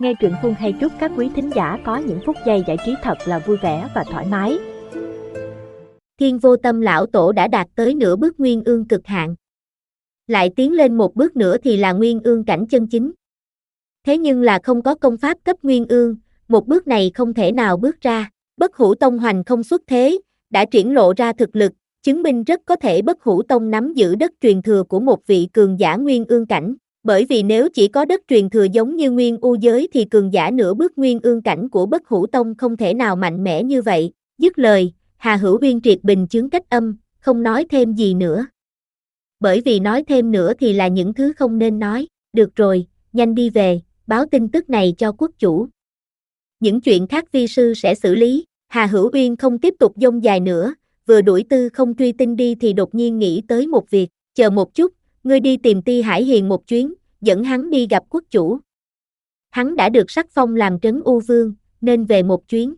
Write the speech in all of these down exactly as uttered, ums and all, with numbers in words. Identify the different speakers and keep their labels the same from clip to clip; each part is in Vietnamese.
Speaker 1: Nghe truyện Phương hay chúc các quý thính giả có những phút giây giải trí thật là vui vẻ và thoải mái.
Speaker 2: Thiên Vô Tâm lão tổ đã đạt tới nửa bước nguyên ương cực hạn. Lại tiến lên một bước nữa thì là nguyên ương cảnh chân chính. Thế nhưng là không có công pháp cấp nguyên ương, một bước này không thể nào bước ra. Bất Hủ Tông hoành không xuất thế, đã triển lộ ra thực lực, chứng minh rất có thể Bất Hủ Tông nắm giữ đất truyền thừa của một vị cường giả nguyên ương cảnh. Bởi vì nếu chỉ có đất truyền thừa giống như nguyên u giới thì cường giả nửa bước nguyên ương cảnh của Bất Hủ Tông không thể nào mạnh mẽ như vậy. Dứt lời, Hà Hữu Uyên triệt bình chướng cách âm, không nói thêm gì nữa. Bởi vì nói thêm nữa thì là những thứ không nên nói. Được rồi, nhanh đi về, báo tin tức này cho quốc chủ. Những chuyện khác vi sư sẽ xử lý. Hà Hữu Uyên không tiếp tục dông dài nữa, vừa đuổi Tư Không Truy Tinh đi thì đột nhiên nghĩ tới một việc. Chờ một chút, ngươi đi tìm Ti Hải Hiền một chuyến, dẫn hắn đi gặp quốc chủ. Hắn đã được sắc phong làm trấn U Vương, nên về một chuyến.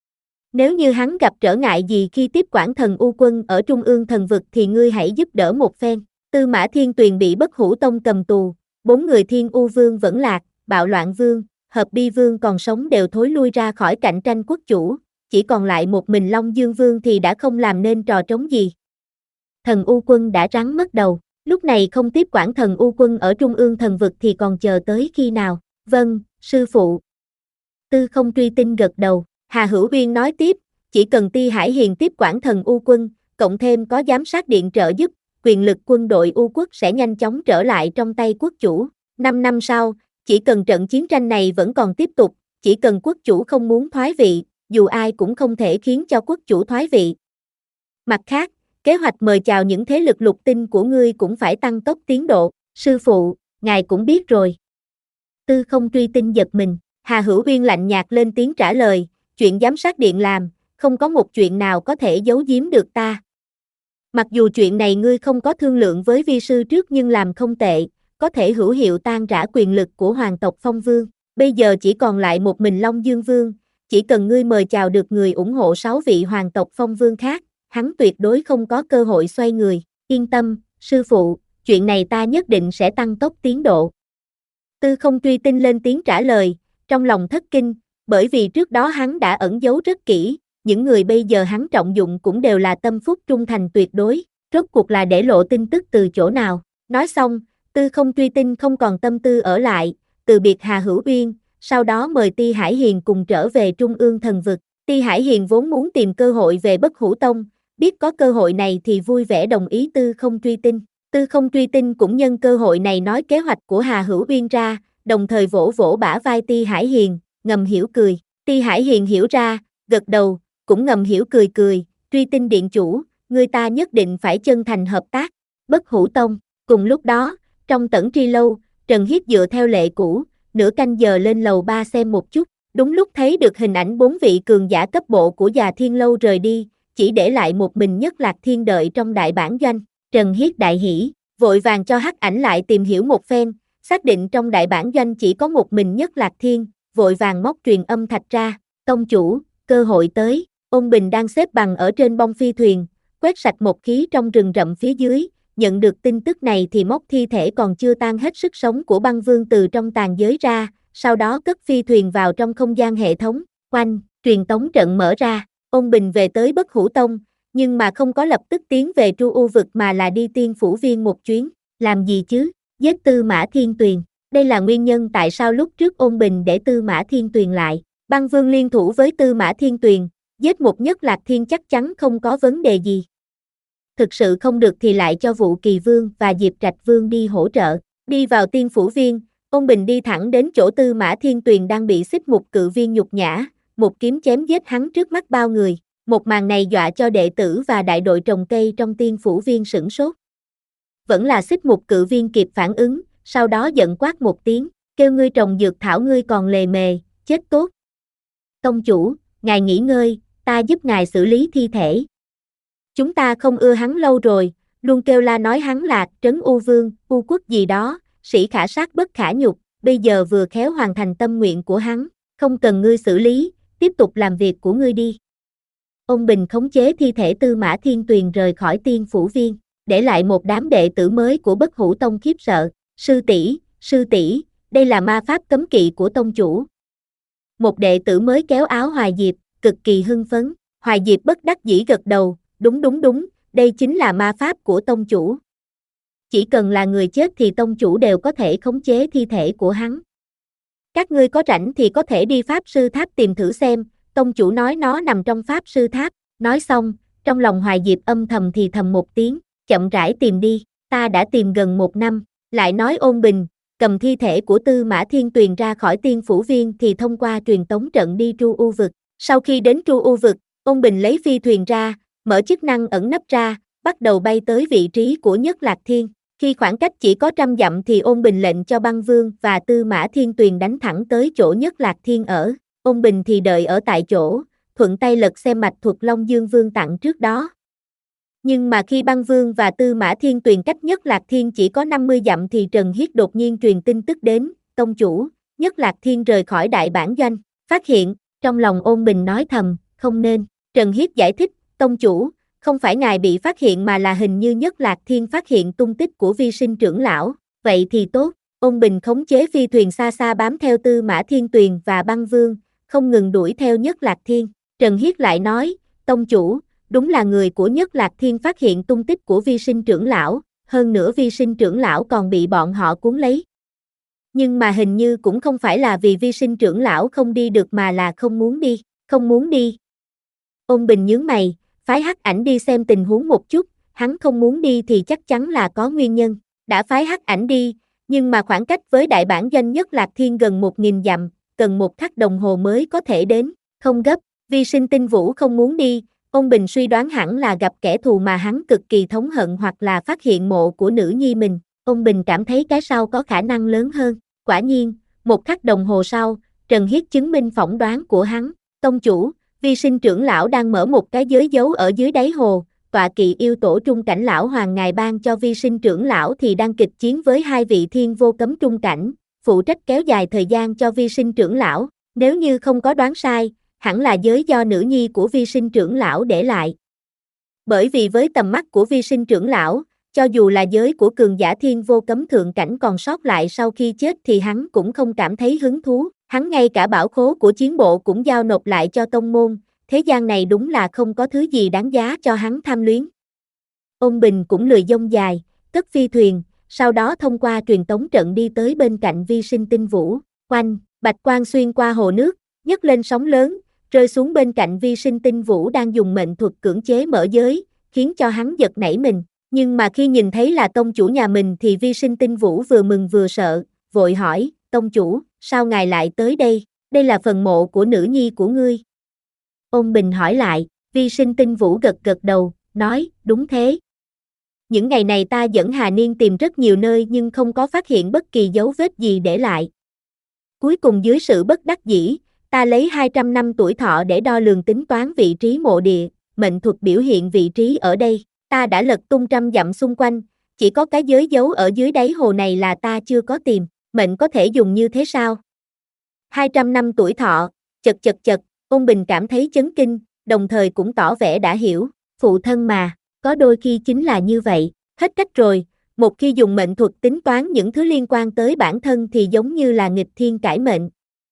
Speaker 2: Nếu như hắn gặp trở ngại gì khi tiếp quản thần U quân ở Trung ương thần vực thì ngươi hãy giúp đỡ một phen. Tư Mã Thiên Tuyền bị Bất Hủ Tông cầm tù, bốn người Thiên U Vương vẫn lạc, Bạo Loạn Vương, Hợp Bi Vương còn sống đều thối lui ra khỏi cạnh tranh quốc chủ, chỉ còn lại một mình Long Dương Vương thì đã không làm nên trò trống gì. Thần U quân đã rắn mất đầu, lúc này không tiếp quản thần U quân ở Trung ương thần vực thì còn chờ tới khi nào? Vâng, sư phụ. Tư Không Truy Tinh gật đầu. Hà Hữu Uyên nói tiếp, chỉ cần Ti Hải Hiền tiếp quản thần U quân, cộng thêm có giám sát điện trợ giúp, quyền lực quân đội U quốc sẽ nhanh chóng trở lại trong tay quốc chủ. Năm năm sau, chỉ cần trận chiến tranh này vẫn còn tiếp tục, chỉ cần quốc chủ không muốn thoái vị, dù ai cũng không thể khiến cho quốc chủ thoái vị. Mặt khác, kế hoạch mời chào những thế lực lục tinh của ngươi cũng phải tăng tốc tiến độ. Sư phụ, ngài cũng biết rồi. Tư Không Truy Tinh giật mình. Hà Hữu Uyên lạnh nhạt lên tiếng trả lời, chuyện giám sát điện làm, không có một chuyện nào có thể giấu giếm được ta. Mặc dù chuyện này ngươi không có thương lượng với vi sư trước nhưng làm không tệ, có thể hữu hiệu tan rã quyền lực của hoàng tộc Phong Vương. Bây giờ chỉ còn lại một mình Long Dương Vương, chỉ cần ngươi mời chào được người ủng hộ sáu vị hoàng tộc Phong Vương khác, hắn tuyệt đối không có cơ hội xoay người. Yên tâm, sư phụ, chuyện này ta nhất định sẽ tăng tốc tiến độ. Tư Không Truy Tinh lên tiếng trả lời, trong lòng thất kinh, bởi vì trước đó hắn đã ẩn giấu rất kỹ, những người bây giờ hắn trọng dụng cũng đều là tâm phúc trung thành tuyệt đối, rốt cuộc là để lộ tin tức từ chỗ nào. Nói xong, Tư Không Truy Tinh không còn tâm tư ở lại, từ biệt Hà Hữu Uyên, sau đó mời Ti Hải Hiền cùng trở về Trung ương thần vực. Ti Hải Hiền vốn muốn tìm cơ hội về Bất Hủ Tông, biết có cơ hội này thì vui vẻ đồng ý Tư Không Truy Tinh. Tư Không Truy Tinh cũng nhân cơ hội này nói kế hoạch của Hà Hữu Uyên ra, đồng thời vỗ vỗ bả vai Ti Hải Hiền, ngầm hiểu cười. Ti Hải Hiền hiểu ra, gật đầu, cũng ngầm hiểu cười cười, Truy Tinh điện chủ, người ta nhất định phải chân thành hợp tác. Bất Hủ Tông. Cùng lúc đó, trong Tẩn Tri Lâu, Trần Hiết dựa theo lệ cũ, nửa canh giờ lên lầu ba xem một chút, đúng lúc thấy được hình ảnh bốn vị cường giả cấp bộ của Già Thiên Lâu rời đi, chỉ để lại một mình Nhất Lạc Thiên đợi trong đại bản doanh. Trần Hiết đại hỉ, vội vàng cho Hắc Ảnh lại tìm hiểu một phen, xác định trong đại bản doanh chỉ có một mình Nhất Lạc Thiên, vội vàng móc truyền âm thạch ra, tông chủ, cơ hội tới. Ôn Bình đang xếp bằng ở trên bông phi thuyền, quét sạch một khí trong rừng rậm phía dưới, nhận được tin tức này thì móc thi thể còn chưa tan hết sức sống của băng vương từ trong tàn giới ra, sau đó cất phi thuyền vào trong không gian hệ thống, oanh, truyền tống trận mở ra, Ôn Bình về tới Bất Hủ Tông, nhưng mà không có lập tức tiến về Tru U vực mà là đi Tiên Phủ Viên một chuyến, làm gì chứ, giết Tư Mã Thiên Tuyền, đây là nguyên nhân tại sao lúc trước Ôn Bình để Tư Mã Thiên Tuyền lại, băng vương liên thủ với Tư Mã Thiên Tuyền, giết một Nhất Lạc Thiên chắc chắn không có vấn đề gì. Thực sự không được thì lại cho Vũ Kỳ Vương và Diệp Trạch Vương đi hỗ trợ. Đi vào Tiên Phủ Viên, Ôn Bình đi thẳng đến chỗ Tư Mã Thiên Tuyền đang bị xích mục cự viên nhục nhã, một kiếm chém giết hắn trước mắt bao người. Một màn này dọa cho đệ tử và đại đội trồng cây trong Tiên Phủ Viên sửng sốt. Vẫn là xích mục cự viên kịp phản ứng, sau đó giận quát một tiếng, kêu ngươi trồng dược thảo ngươi còn lề mề, chết tốt. Tông chủ, ngài nghỉ ngơi, ta giúp ngài xử lý thi thể. Chúng ta không ưa hắn lâu rồi, luôn kêu la nói hắn là trấn U Vương, U quốc gì đó, sĩ khả sát bất khả nhục, bây giờ vừa khéo hoàn thành tâm nguyện của hắn, không cần ngươi xử lý, tiếp tục làm việc của ngươi đi. Ôn Bình khống chế thi thể Tư Mã Thiên Tuyền rời khỏi Tiên Phủ Viên, để lại một đám đệ tử mới của Bất Hủ Tông khiếp sợ, sư tỷ, sư tỷ, đây là ma pháp cấm kỵ của tông chủ, một đệ tử mới kéo áo Hoài Diệp, cực kỳ hưng phấn. Hoài Diệp bất đắc dĩ gật đầu, đúng đúng đúng, đây chính là ma pháp của tông chủ. Chỉ cần là người chết thì tông chủ đều có thể khống chế thi thể của hắn. Các ngươi có rảnh thì có thể đi pháp sư tháp tìm thử xem, tông chủ nói nó nằm trong pháp sư tháp. Nói xong, trong lòng Hoài Diệp âm thầm thì thầm một tiếng, chậm rãi tìm đi, ta đã tìm gần một năm. Lại nói Ôn Bình, cầm thi thể của Tư Mã Thiên Tuyền ra khỏi Tiên Phủ Viên thì thông qua truyền tống trận đi Tru U Vực. Sau khi đến Tru U Vực, Ôn Bình lấy phi thuyền ra, mở chức năng ẩn nấp ra, bắt đầu bay tới vị trí của Nhất Lạc Thiên. Khi khoảng cách chỉ có trăm dặm thì Ôn Bình lệnh cho Băng Vương và Tư Mã Thiên Tuyền đánh thẳng tới chỗ Nhất Lạc Thiên ở. Ôn Bình thì đợi ở tại chỗ, thuận tay lật xem mạch thuật Long Dương Vương tặng trước đó. Nhưng mà khi Băng Vương và Tư Mã Thiên Tuyền cách Nhất Lạc Thiên chỉ có năm mươi dặm thì Trần Hiết đột nhiên truyền tin tức đến, tông chủ, Nhất Lạc Thiên rời khỏi đại bản doanh. Phát hiện, trong lòng Ôn Bình nói thầm, không nên. Trần Hiết giải thích, tông chủ, không phải ngài bị phát hiện mà là hình như Nhất Lạc Thiên phát hiện tung tích của Vi Sinh trưởng lão. Vậy thì tốt. Ôn Bình khống chế phi thuyền xa xa bám theo Tư Mã Thiên Tuyền và Băng Vương, không ngừng đuổi theo Nhất Lạc Thiên. Trần Hiết lại nói, tông chủ, đúng là người của Nhất Lạc Thiên phát hiện tung tích của Vi Sinh trưởng lão, hơn nữa Vi Sinh trưởng lão còn bị bọn họ cuốn lấy. Nhưng mà hình như cũng không phải là vì Vi Sinh trưởng lão không đi được mà là không muốn đi, không muốn đi. Ôn Bình nhướng mày, phái Hắc Ảnh đi xem tình huống một chút, hắn không muốn đi thì chắc chắn là có nguyên nhân. Đã phái Hắc Ảnh đi, nhưng mà khoảng cách với đại bản doanh Nhất Lạc Thiên gần một nghìn dặm, cần một khắc đồng hồ mới có thể đến, không gấp. Vi Sinh Tinh Vũ không muốn đi, Ôn Bình suy đoán hẳn là gặp kẻ thù mà hắn cực kỳ thống hận hoặc là phát hiện mộ của nữ nhi mình. Ôn Bình cảm thấy cái sau có khả năng lớn hơn. Quả nhiên, một khắc đồng hồ sau, Trần Hiết chứng minh phỏng đoán của hắn. Tông chủ, Vi Sinh trưởng lão đang mở một cái giới giấu ở dưới đáy hồ, tọa kỵ yêu tổ trung cảnh lão hoàng ngài ban cho Vi Sinh trưởng lão thì đang kịch chiến với hai vị thiên vô cấm trung cảnh, phụ trách kéo dài thời gian cho Vi Sinh trưởng lão. Nếu như không có đoán sai, hẳn là giới do nữ nhi của Vi Sinh trưởng lão để lại. Bởi vì với tầm mắt của Vi Sinh trưởng lão, cho dù là giới của cường giả thiên vô cấm thượng cảnh còn sót lại sau khi chết thì hắn cũng không cảm thấy hứng thú. Hắn ngay cả bảo khố của chiến bộ cũng giao nộp lại cho tông môn, thế gian này đúng là không có thứ gì đáng giá cho hắn tham luyến. Ôn Bình cũng lười dông dài, cất phi thuyền, sau đó thông qua truyền tống trận đi tới bên cạnh Vi Sinh Tinh Vũ. Oanh, bạch quang xuyên qua hồ nước, nhấc lên sóng lớn, rơi xuống bên cạnh Vi Sinh Tinh Vũ đang dùng mệnh thuật cưỡng chế mở giới, khiến cho hắn giật nảy mình. Nhưng mà khi nhìn thấy là tông chủ nhà mình thì Vi Sinh Tinh Vũ vừa mừng vừa sợ, vội hỏi, tông chủ, sao ngài lại tới đây, đây là phần mộ của nữ nhi của ngươi. Ôn Bình hỏi lại, Vi Sinh Tinh Vũ gật gật đầu, nói, đúng thế. Những ngày này ta dẫn Hà Niên tìm rất nhiều nơi nhưng không có phát hiện bất kỳ dấu vết gì để lại. Cuối cùng dưới sự bất đắc dĩ, ta lấy hai trăm năm tuổi thọ để đo lường tính toán vị trí mộ địa, mệnh thuật biểu hiện vị trí ở đây. Ta đã lật tung trăm dặm xung quanh, chỉ có cái giới giấu ở dưới đáy hồ này là ta chưa có tìm, mệnh có thể dùng như thế sao? hai trăm năm tuổi thọ, chật chật chật, Ôn Bình cảm thấy chấn kinh, đồng thời cũng tỏ vẻ đã hiểu, phụ thân mà, có đôi khi chính là như vậy, hết cách rồi, một khi dùng mệnh thuật tính toán những thứ liên quan tới bản thân thì giống như là nghịch thiên cải mệnh.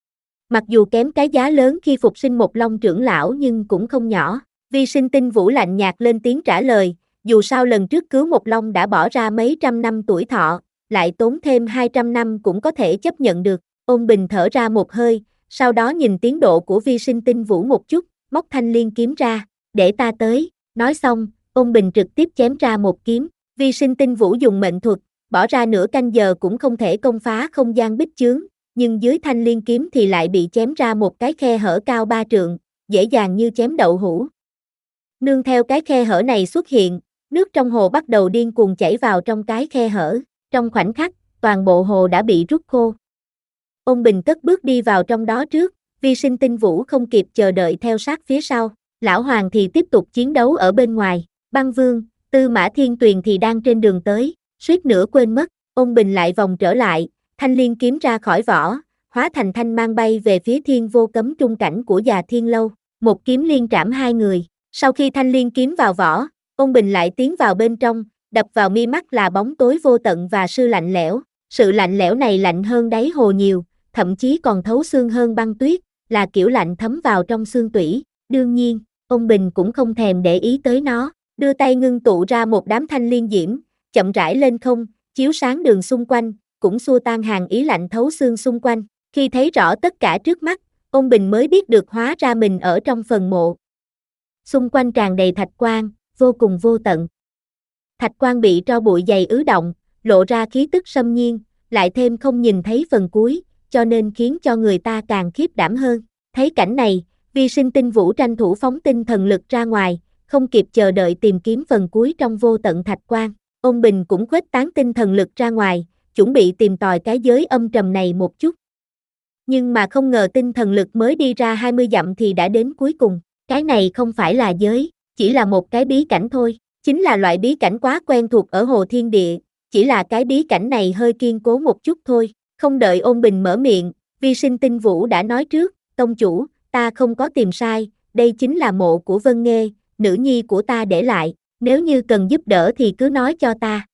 Speaker 2: Mặc dù kém cái giá lớn khi phục sinh một Long trưởng lão nhưng cũng không nhỏ. Vi Sinh Tinh Vũ lạnh nhạt lên tiếng trả lời, dù sao lần trước cứu một Long đã bỏ ra mấy trăm năm tuổi thọ, lại tốn thêm hai trăm năm cũng có thể chấp nhận được. Ôn Bình thở ra một hơi, sau đó nhìn tiến độ của Vi Sinh Tinh Vũ một chút, móc thanh liên kiếm ra, để ta tới. Nói xong, Ôn Bình trực tiếp chém ra một kiếm. Vi Sinh Tinh Vũ dùng mệnh thuật, bỏ ra nửa canh giờ cũng không thể công phá không gian bích chướng, nhưng dưới thanh liên kiếm thì lại bị chém ra một cái khe hở cao ba trượng, dễ dàng như chém đậu hũ. Nương theo cái khe hở này xuất hiện, nước trong hồ bắt đầu điên cuồng chảy vào trong cái khe hở, trong khoảnh khắc, toàn bộ hồ đã bị rút khô. Ôn Bình cất bước đi vào trong đó trước, Vi Sinh Tinh Vũ không kịp chờ đợi theo sát phía sau, Lão Hoàng thì tiếp tục chiến đấu ở bên ngoài, Băng Vương, Tư Mã Thiên Tuyền thì đang trên đường tới, suýt nữa quên mất, Ôn Bình lại vòng trở lại, thanh liên kiếm ra khỏi vỏ, hóa thành thanh mang bay về phía thiên vô cấm trung cảnh của già Thiên Lâu, một kiếm liên trảm hai người. Sau khi thanh liên kiếm vào vỏ, Ôn Bình lại tiến vào bên trong, đập vào mi mắt là bóng tối vô tận và sự lạnh lẽo. Sự lạnh lẽo này lạnh hơn đáy hồ nhiều, thậm chí còn thấu xương hơn băng tuyết, là kiểu lạnh thấm vào trong xương tủy. Đương nhiên, ông Bình cũng không thèm để ý tới nó, đưa tay ngưng tụ ra một đám thanh liên diễm, chậm rãi lên không, chiếu sáng đường xung quanh, cũng xua tan hàn ý lạnh thấu xương xung quanh. Khi thấy rõ tất cả trước mắt, ông Bình mới biết được hóa ra mình ở trong phần mộ. Xung quanh tràn đầy thạch quang, vô cùng vô tận. Thạch quang bị tro bụi dày ứ động, lộ ra khí tức xâm nhiên, lại thêm không nhìn thấy phần cuối, cho nên khiến cho người ta càng khiếp đảm hơn. Thấy cảnh này, Vi Sinh Tinh Vũ tranh thủ phóng tinh thần lực ra ngoài, không kịp chờ đợi tìm kiếm phần cuối trong vô tận thạch quang. Ông Bình cũng khuếch tán tinh thần lực ra ngoài, chuẩn bị tìm tòi cái giới âm trầm này một chút. Nhưng mà không ngờ tinh thần lực mới đi ra hai mươi dặm thì đã đến cuối cùng. Cái này không phải là giới, chỉ là một cái bí cảnh thôi. Chính là loại bí cảnh quá quen thuộc ở Hồ Thiên Địa, chỉ là cái bí cảnh này hơi kiên cố một chút thôi. Không đợi Ôn Bình mở miệng, Vi Sinh Tinh Vũ đã nói trước, tông chủ, ta không có tìm sai, đây chính là mộ của Vân Nghê, nữ nhi của ta để lại, nếu như cần giúp đỡ thì cứ nói cho ta.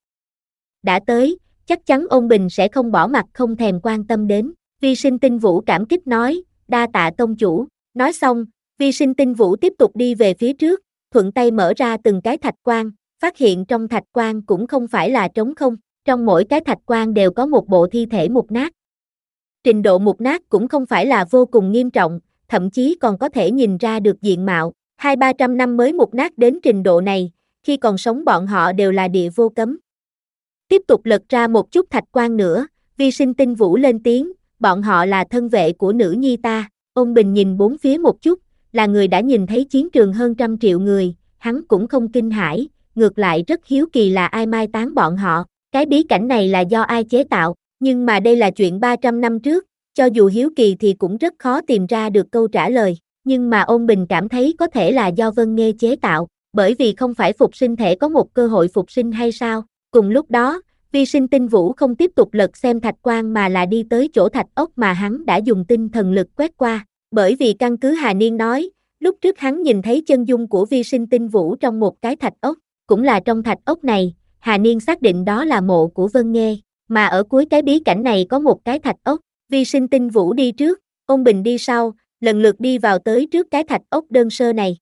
Speaker 2: Đã tới, chắc chắn Ôn Bình sẽ không bỏ mặt không thèm quan tâm đến. Vi Sinh Tinh Vũ cảm kích nói, đa tạ tông chủ. Nói xong, Vi Sinh Tinh Vũ tiếp tục đi về phía trước, thuận tay mở ra từng cái thạch quan, phát hiện trong thạch quan cũng không phải là trống không, trong mỗi cái thạch quan đều có một bộ thi thể mục nát. Trình độ mục nát cũng không phải là vô cùng nghiêm trọng, thậm chí còn có thể nhìn ra được diện mạo, hai ba trăm năm mới mục nát đến trình độ này, khi còn sống bọn họ đều là địa vô cấm. Tiếp tục lật ra một chút thạch quan nữa, Vi Sinh Tinh Vũ lên tiếng, bọn họ là thân vệ của nữ nhi ta. Ôn Bình nhìn bốn phía một chút, là người đã nhìn thấy chiến trường hơn trăm triệu người, hắn cũng không kinh hãi, ngược lại rất hiếu kỳ là ai mai táng bọn họ, cái bí cảnh này là do ai chế tạo, nhưng mà đây là chuyện ba trăm năm trước, cho dù hiếu kỳ thì cũng rất khó tìm ra được câu trả lời, nhưng mà Ôn Bình cảm thấy có thể là do Vân Nghê chế tạo, bởi vì không phải phục sinh thể có một cơ hội phục sinh hay sao. Cùng lúc đó, Vi Sinh Tinh Vũ không tiếp tục lật xem thạch quan mà là đi tới chỗ thạch ốc mà hắn đã dùng tinh thần lực quét qua, bởi vì căn cứ Hà Niên nói, lúc trước hắn nhìn thấy chân dung của Vi Sinh Tinh Vũ trong một cái thạch ốc, cũng là trong thạch ốc này, Hà Niên xác định đó là mộ của Vân Nghê, mà ở cuối cái bí cảnh này có một cái thạch ốc. Vi Sinh Tinh Vũ đi trước, Ôn Bình đi sau, lần lượt đi vào tới trước cái thạch ốc đơn sơ này.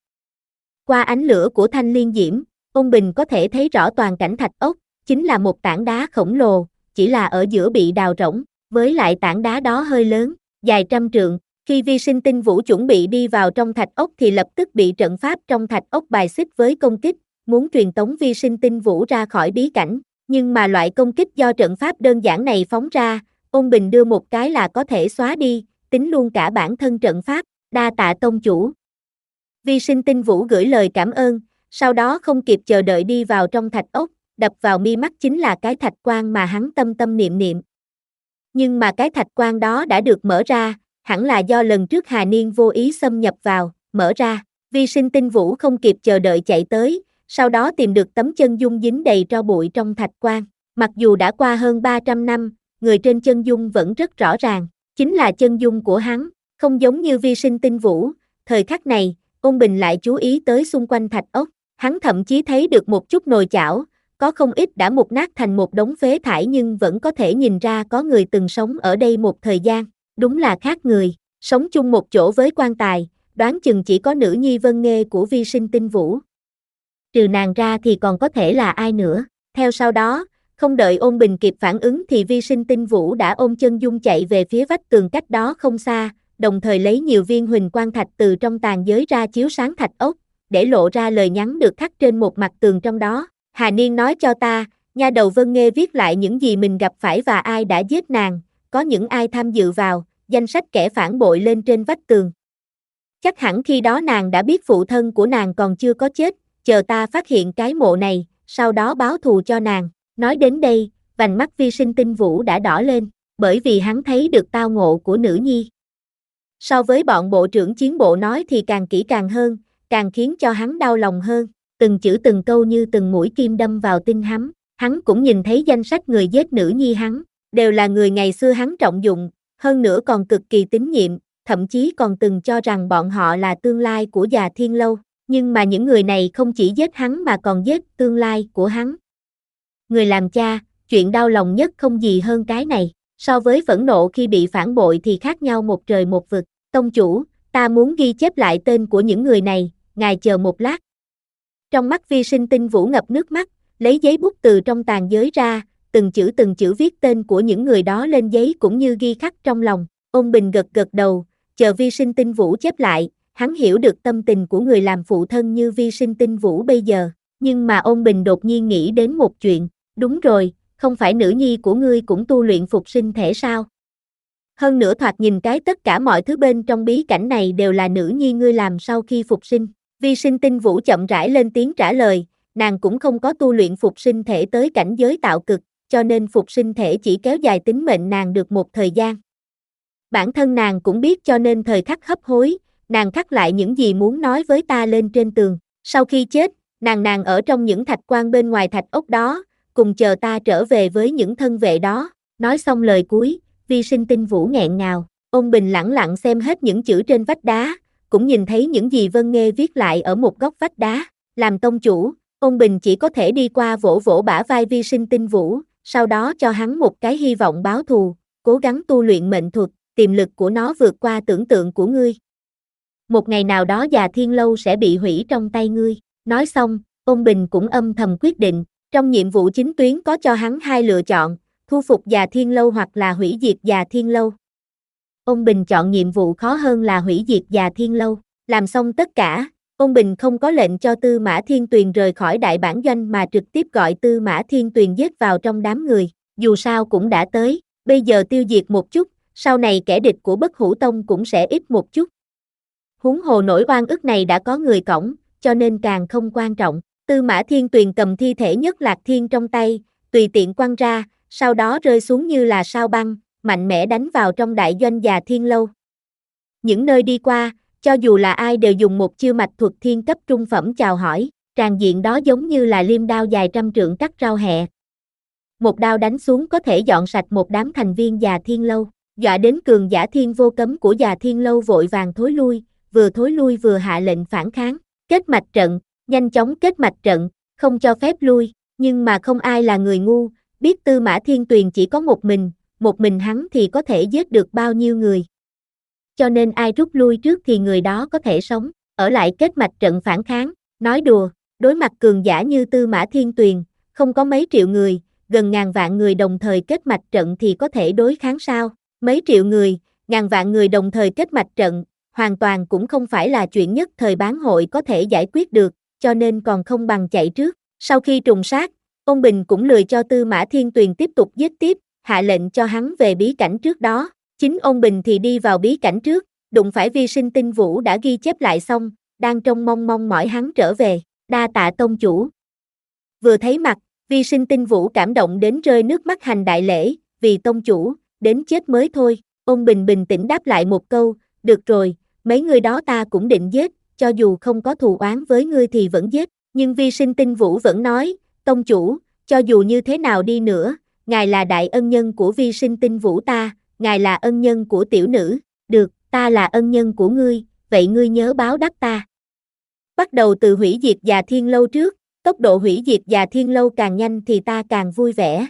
Speaker 2: Qua ánh lửa của thanh liên diễm, Ôn Bình có thể thấy rõ toàn cảnh thạch ốc, chính là một tảng đá khổng lồ, chỉ là ở giữa bị đào rỗng, với lại tảng đá đó hơi lớn, dài trăm trượng. Khi Vi Sinh Tinh Vũ chuẩn bị đi vào trong thạch ốc thì lập tức bị trận pháp trong thạch ốc bài xích với công kích, muốn truyền tống Vi Sinh Tinh Vũ ra khỏi bí cảnh, nhưng mà loại công kích do trận pháp đơn giản này phóng ra, Ôn Bình đưa một cái là có thể xóa đi, tính luôn cả bản thân trận pháp, đa tạ tông chủ. Vi Sinh Tinh Vũ gửi lời cảm ơn, sau đó không kịp chờ đợi đi vào trong thạch ốc, đập vào mi mắt chính là cái thạch quan mà hắn tâm tâm niệm niệm. Nhưng mà cái thạch quan đó đã được mở ra, hẳn là do lần trước Hà Niên vô ý xâm nhập vào, mở ra. Vi Sinh Tinh Vũ không kịp chờ đợi chạy tới, sau đó tìm được tấm chân dung dính đầy tro bụi trong thạch quan. Mặc dù đã qua hơn ba trăm năm, người trên chân dung vẫn rất rõ ràng, chính là chân dung của hắn, không giống như Vi Sinh Tinh Vũ. Thời khắc này, Ôn Bình lại chú ý tới xung quanh thạch ốc, hắn thậm chí thấy được một chút nồi chảo, có không ít đã mục nát thành một đống phế thải nhưng vẫn có thể nhìn ra có người từng sống ở đây một thời gian, đúng là khác người, sống chung một chỗ với quan tài, đoán chừng chỉ có nữ nhi Vân Nghê của Vi Sinh Tinh Vũ. Trừ nàng ra thì còn có thể là ai nữa. Theo sau đó, không đợi Ôn Bình kịp phản ứng thì Vi Sinh Tinh Vũ đã ôm chân dung chạy về phía vách tường cách đó không xa, đồng thời lấy nhiều viên huỳnh quang thạch từ trong tàn giới ra chiếu sáng thạch ốc, để lộ ra lời nhắn được khắc trên một mặt tường trong đó. Hà Niên nói cho ta, nha đầu Vân Nghê viết lại những gì mình gặp phải và ai đã giết nàng, có những ai tham dự vào, danh sách kẻ phản bội lên trên vách tường. Chắc hẳn khi đó nàng đã biết phụ thân của nàng còn chưa có chết, chờ ta phát hiện cái mộ này, sau đó báo thù cho nàng. Nói đến đây, vành mắt Vi Sinh Tinh Vũ đã đỏ lên, bởi vì hắn thấy được tao ngộ của nữ nhi. So với bọn bộ trưởng chiến bộ nói thì càng kỹ càng hơn, càng khiến cho hắn đau lòng hơn, từng chữ từng câu như từng mũi kim đâm vào tim hắn. Hắn cũng nhìn thấy danh sách người giết nữ nhi hắn, đều là người ngày xưa hắn trọng dụng, hơn nữa còn cực kỳ tín nhiệm, thậm chí còn từng cho rằng bọn họ là tương lai của già Thiên Lâu, nhưng mà những người này không chỉ giết hắn mà còn giết tương lai của hắn. Người làm cha, chuyện đau lòng nhất không gì hơn cái này, so với phẫn nộ khi bị phản bội thì khác nhau một trời một vực. Tông Tông chủ, ta muốn ghi chép lại tên của những người này, ngài chờ một lát. Trong mắt Vi Sinh Tinh Vũ ngập nước mắt, lấy giấy bút từ trong tàn giới ra, từng chữ từng chữ viết tên của những người đó lên giấy cũng như ghi khắc trong lòng. Ôn Bình gật gật đầu, chờ Vi Sinh Tinh Vũ chép lại, hắn hiểu được tâm tình của người làm phụ thân như Vi Sinh Tinh Vũ bây giờ. Nhưng mà Ôn Bình đột nhiên nghĩ đến một chuyện, đúng rồi, không phải nữ nhi của ngươi cũng tu luyện phục sinh thể sao? Hơn nữa thoạt nhìn cái tất cả mọi thứ bên trong bí cảnh này đều là nữ nhi ngươi làm sau khi phục sinh. Vi Sinh Tinh Vũ chậm rãi lên tiếng trả lời, nàng cũng không có tu luyện phục sinh thể tới cảnh giới tạo cực, cho nên phục sinh thể chỉ kéo dài tính mệnh nàng được một thời gian. Bản thân nàng cũng biết cho nên thời khắc hấp hối, nàng khắc lại những gì muốn nói với ta lên trên tường. Sau khi chết, nàng nàng ở trong những thạch quan bên ngoài thạch ốc đó, cùng chờ ta trở về với những thân vệ đó. Nói xong lời cuối, Vi Sinh Tinh Vũ nghẹn ngào. Ôn Bình lẳng lặng xem hết những chữ trên vách đá, cũng nhìn thấy những gì Vân Nghê viết lại ở một góc vách đá. Làm tông chủ, Ôn Bình chỉ có thể đi qua vỗ vỗ bả vai Vi Sinh Tinh Vũ, sau đó cho hắn một cái hy vọng báo thù, cố gắng tu luyện mệnh thuật, tiềm lực của nó vượt qua tưởng tượng của ngươi. Một ngày nào đó Già Thiên Lâu sẽ bị hủy trong tay ngươi. Nói xong, Ôn Bình cũng âm thầm quyết định, trong nhiệm vụ chính tuyến có cho hắn hai lựa chọn, thu phục Già Thiên Lâu hoặc là hủy diệt Già Thiên Lâu. Ôn Bình chọn nhiệm vụ khó hơn là hủy diệt Già Thiên Lâu. Làm xong tất cả, Ôn Bình không có lệnh cho Tư Mã Thiên Tuyền rời khỏi đại bản doanh mà trực tiếp gọi Tư Mã Thiên Tuyền giết vào trong đám người, dù sao cũng đã tới, bây giờ tiêu diệt một chút, sau này kẻ địch của Bất Hủ Tông cũng sẽ ít một chút. Huống hồ nỗi oan ức này đã có người cõng, cho nên càng không quan trọng. Tư Mã Thiên Tuyền cầm thi thể Nhất Lạc Thiên trong tay, tùy tiện quăng ra, sau đó rơi xuống như là sao băng, mạnh mẽ đánh vào trong đại doanh Già Thiên Lâu. Những nơi đi qua, cho dù là ai đều dùng một chiêu mạch thuật thiên cấp trung phẩm chào hỏi, tràng diện đó giống như là liêm đao dài trăm trượng cắt rau hẹ. Một đao đánh xuống có thể dọn sạch một đám thành viên Già Thiên Lâu, dọa đến cường giả thiên vô cấm của Già Thiên Lâu vội vàng thối lui, vừa thối lui vừa hạ lệnh phản kháng, kết mạch trận, nhanh chóng kết mạch trận, không cho phép lui, nhưng mà không ai là người ngu, biết Tư Mã Thiên Tuyền chỉ có một mình, một mình hắn thì có thể giết được bao nhiêu người. Cho nên ai rút lui trước thì người đó có thể sống, ở lại kết mạch trận phản kháng, nói đùa, đối mặt cường giả như Tư Mã Thiên Tuyền, không có mấy triệu người, gần ngàn vạn người đồng thời kết mạch trận thì có thể đối kháng sao, mấy triệu người, ngàn vạn người đồng thời kết mạch trận, hoàn toàn cũng không phải là chuyện nhất thời bán hội có thể giải quyết được, cho nên còn không bằng chạy trước. Sau khi trùng sát, Ôn Bình cũng lười cho Tư Mã Thiên Tuyền tiếp tục giết tiếp, hạ lệnh cho hắn về bí cảnh trước đó. Chính Ôn Bình thì đi vào bí cảnh trước, đụng phải Vi Sinh Tinh Vũ đã ghi chép lại xong, đang trông mong mong mỏi hắn trở về. Đa tạ tông chủ. Vừa thấy mặt, Vi Sinh Tinh Vũ cảm động đến rơi nước mắt hành đại lễ, vì tông chủ, đến chết mới thôi. Ôn Bình bình tĩnh đáp lại một câu, được rồi, mấy người đó ta cũng định giết, cho dù không có thù oán với ngươi thì vẫn giết. Nhưng Vi Sinh Tinh Vũ vẫn nói, tông chủ, cho dù như thế nào đi nữa, ngài là đại ân nhân của Vi Sinh Tinh Vũ ta, ngài là ân nhân của tiểu nữ, được, ta là ân nhân của ngươi, vậy ngươi nhớ báo đáp ta. Bắt đầu từ hủy diệt Già Thiên Lâu trước, tốc độ hủy diệt Già Thiên Lâu càng nhanh thì ta càng vui vẻ.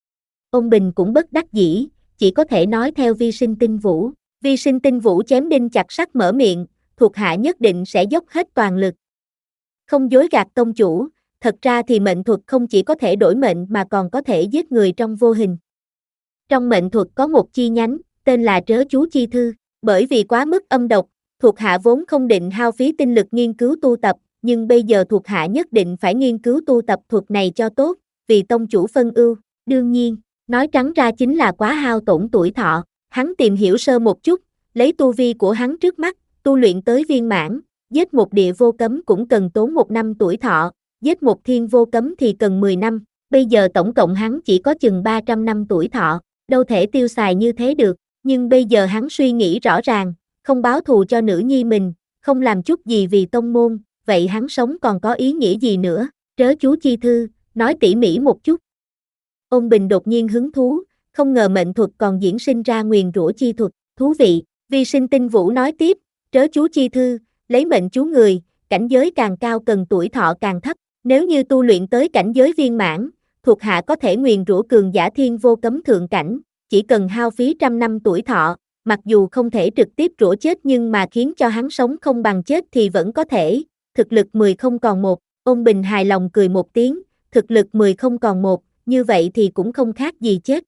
Speaker 2: Ôn Bình cũng bất đắc dĩ, chỉ có thể nói theo Vi Sinh Tinh Vũ. Vi Sinh Tinh Vũ chém đinh chặt sắt mở miệng, thuộc hạ nhất định sẽ dốc hết toàn lực. Không dối gạt tông chủ, thật ra thì mệnh thuật không chỉ có thể đổi mệnh mà còn có thể giết người trong vô hình. Trong mệnh thuật có một chi nhánh, tên là Trớ Chú Chi Thư, bởi vì quá mức âm độc, thuộc hạ vốn không định hao phí tinh lực nghiên cứu tu tập, nhưng bây giờ thuộc hạ nhất định phải nghiên cứu tu tập thuật này cho tốt, vì tông chủ phân ưu, đương nhiên, nói trắng ra chính là quá hao tổn tuổi thọ. Hắn tìm hiểu sơ một chút, lấy tu vi của hắn trước mắt, tu luyện tới viên mãn, giết một địa vô cấm cũng cần tốn một năm tuổi thọ, giết một thiên vô cấm thì cần mười năm, bây giờ tổng cộng hắn chỉ có chừng ba trăm năm tuổi thọ, đâu thể tiêu xài như thế được, nhưng bây giờ hắn suy nghĩ rõ ràng, không báo thù cho nữ nhi mình, không làm chút gì vì tông môn, vậy hắn sống còn có ý nghĩa gì nữa. Trớ Chú Chi Thư, nói tỉ mỉ một chút. Ôn Bình đột nhiên hứng thú, không ngờ mệnh thuật còn diễn sinh ra nguyền rủa chi thuật, thú vị. Vi Sinh Tinh Vũ nói tiếp, Trớ Chú Chi Thư, lấy mệnh chú người, cảnh giới càng cao cần tuổi thọ càng thấp, nếu như tu luyện tới cảnh giới viên mãn, thuộc hạ có thể nguyền rủa cường giả thiên vô cấm thượng cảnh, chỉ cần hao phí trăm năm tuổi thọ, mặc dù không thể trực tiếp rũa chết nhưng mà khiến cho hắn sống không bằng chết thì vẫn có thể, thực lực mười không còn một, Ôn Bình hài lòng cười một tiếng, thực lực mười không còn một, như vậy thì cũng không khác gì chết.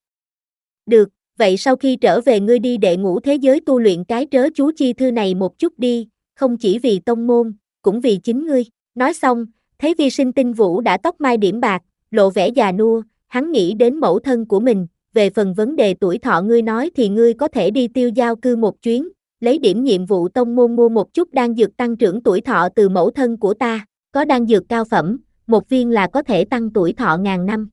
Speaker 2: Được, vậy sau khi trở về ngươi đi đệ ngũ thế giới tu luyện cái trớ chú chi thư này một chút đi, không chỉ vì tông môn, cũng vì chính ngươi. Nói xong, thấy Vi Sinh Tinh Vũ đã tóc mai điểm bạc, lộ vẻ già nua, hắn nghĩ đến mẫu thân của mình, về phần vấn đề tuổi thọ ngươi nói thì ngươi có thể đi tiêu giao cư một chuyến, lấy điểm nhiệm vụ tông môn mua một chút đan dược tăng trưởng tuổi thọ từ mẫu thân của ta, có đan dược cao phẩm, một viên là có thể tăng tuổi thọ ngàn năm.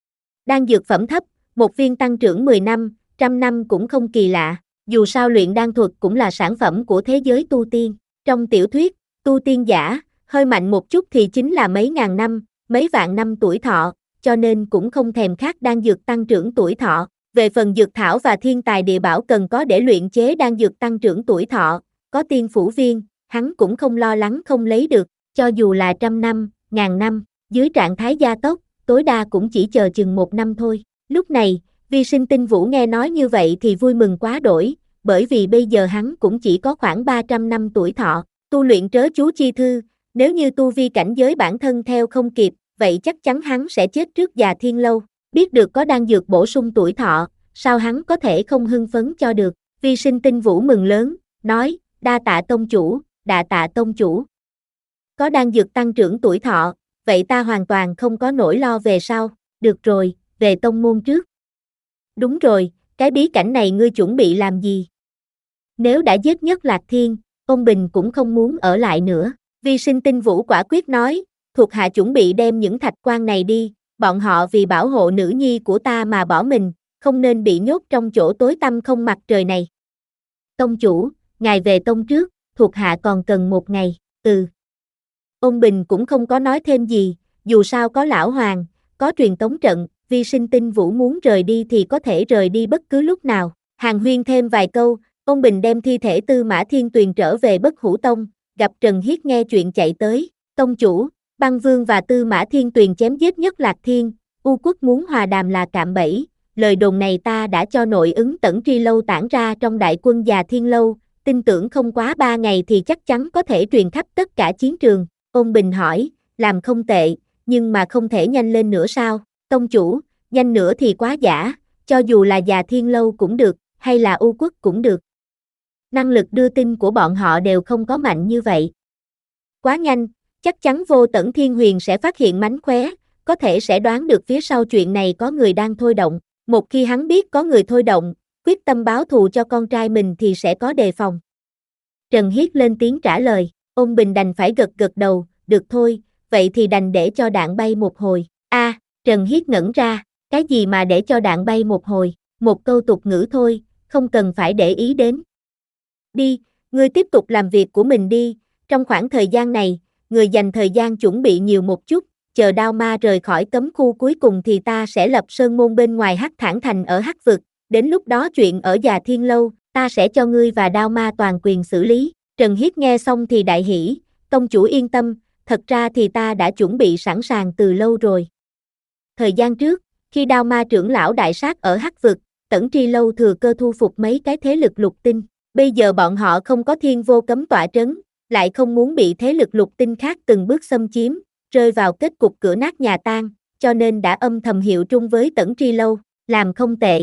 Speaker 2: Đan dược phẩm thấp, một viên tăng trưởng mười năm, trăm năm cũng không kỳ lạ, dù sao luyện đan thuật cũng là sản phẩm của thế giới tu tiên. Trong tiểu thuyết, tu tiên giả, hơi mạnh một chút thì chính là mấy ngàn năm, mấy vạn năm tuổi thọ, cho nên cũng không thèm khát đan dược tăng trưởng tuổi thọ. Về phần dược thảo và thiên tài địa bảo cần có để luyện chế đan dược tăng trưởng tuổi thọ, có tiên phủ viên, hắn cũng không lo lắng không lấy được, cho dù là trăm năm, ngàn năm, dưới trạng thái gia tốc, tối đa cũng chỉ chờ chừng một năm thôi. Lúc này, Vi Sinh Tinh Vũ nghe nói như vậy thì vui mừng quá đổi, bởi vì bây giờ hắn cũng chỉ có khoảng ba trăm năm tuổi thọ, tu luyện trớ chú chi thư, nếu như tu vi cảnh giới bản thân theo không kịp, vậy chắc chắn hắn sẽ chết trước già thiên lâu. Biết được có đan dược bổ sung tuổi thọ, sao hắn có thể không hưng phấn cho được. Vi Sinh Tinh Vũ mừng lớn, nói, đa tạ tông chủ, đa tạ tông chủ. Có đan dược tăng trưởng tuổi thọ, vậy ta hoàn toàn không có nỗi lo về sau. Được rồi, về tông môn trước. Đúng rồi, cái bí cảnh này ngươi chuẩn bị làm gì? Nếu đã giết Nhất Lạc Thiên, Ôn Bình cũng không muốn ở lại nữa. Vi Sinh Tinh Vũ quả quyết nói, thuộc hạ chuẩn bị đem những thạch quan này đi, bọn họ vì bảo hộ nữ nhi của ta mà bỏ mình, không nên bị nhốt trong chỗ tối tăm không mặt trời này. Tông chủ, ngài về tông trước, thuộc hạ còn cần một ngày, ừ. Ôn Bình cũng không có nói thêm gì, dù sao có lão hoàng, có truyền tống trận, Vi Sinh Tinh Vũ muốn rời đi thì có thể rời đi bất cứ lúc nào. Hàn huyên thêm vài câu, Ôn Bình đem thi thể Tư Mã Thiên Tuyền trở về Bất Hủ Tông, gặp Trần Hiết nghe chuyện chạy tới, tông chủ, Băng Vương và Tư Mã Thiên Tuyền chém giết Nhất Lạc Thiên, U Quốc muốn hòa đàm là cạm bẫy, lời đồn này ta đã cho nội ứng Tẩn Tri Lâu tản ra trong đại quân Già Thiên Lâu, tin tưởng không quá ba ngày thì chắc chắn có thể truyền khắp tất cả chiến trường. Ôn Bình hỏi, làm không tệ, nhưng mà không thể nhanh lên nữa sao? Tông chủ, nhanh nữa thì quá giả, cho dù là Già Thiên Lâu cũng được, hay là U Quốc cũng được. Năng lực đưa tin của bọn họ đều không có mạnh như vậy. Quá nhanh, chắc chắn Vô Tẩn Thiên Huyền sẽ phát hiện mánh khóe, có thể sẽ đoán được phía sau chuyện này có người đang thôi động. Một khi hắn biết có người thôi động, quyết tâm báo thù cho con trai mình thì sẽ có đề phòng. Trần Hiết lên tiếng trả lời, Ôn Bình đành phải gật gật đầu, được thôi, vậy thì đành để cho đạn bay một hồi. A, à, Trần Hiết ngẩn ra, cái gì mà để cho đạn bay một hồi, một câu tục ngữ thôi, không cần phải để ý đến. Đi, ngươi tiếp tục làm việc của mình đi, trong khoảng thời gian này, ngươi dành thời gian chuẩn bị nhiều một chút, chờ Đao Ma rời khỏi cấm khu cuối cùng thì ta sẽ lập sơn môn bên ngoài Hắc Thản Thành ở Hắc Vực, đến lúc đó chuyện ở Già Thiên Lâu, ta sẽ cho ngươi và Đao Ma toàn quyền xử lý. Trần Hiết nghe xong thì đại hỉ, tông chủ yên tâm, thật ra thì ta đã chuẩn bị sẵn sàng từ lâu rồi. Thời gian trước, khi Đao Ma trưởng lão đại sát ở Hắc Vực, Tẩn Tri Lâu thừa cơ thu phục mấy cái thế lực lục tinh, bây giờ bọn họ không có thiên vô cấm tọa trấn, lại không muốn bị thế lực lục tinh khác từng bước xâm chiếm, rơi vào kết cục cửa nát nhà tan, cho nên đã âm thầm hiệu trung với Tẩn Tri Lâu, làm không tệ.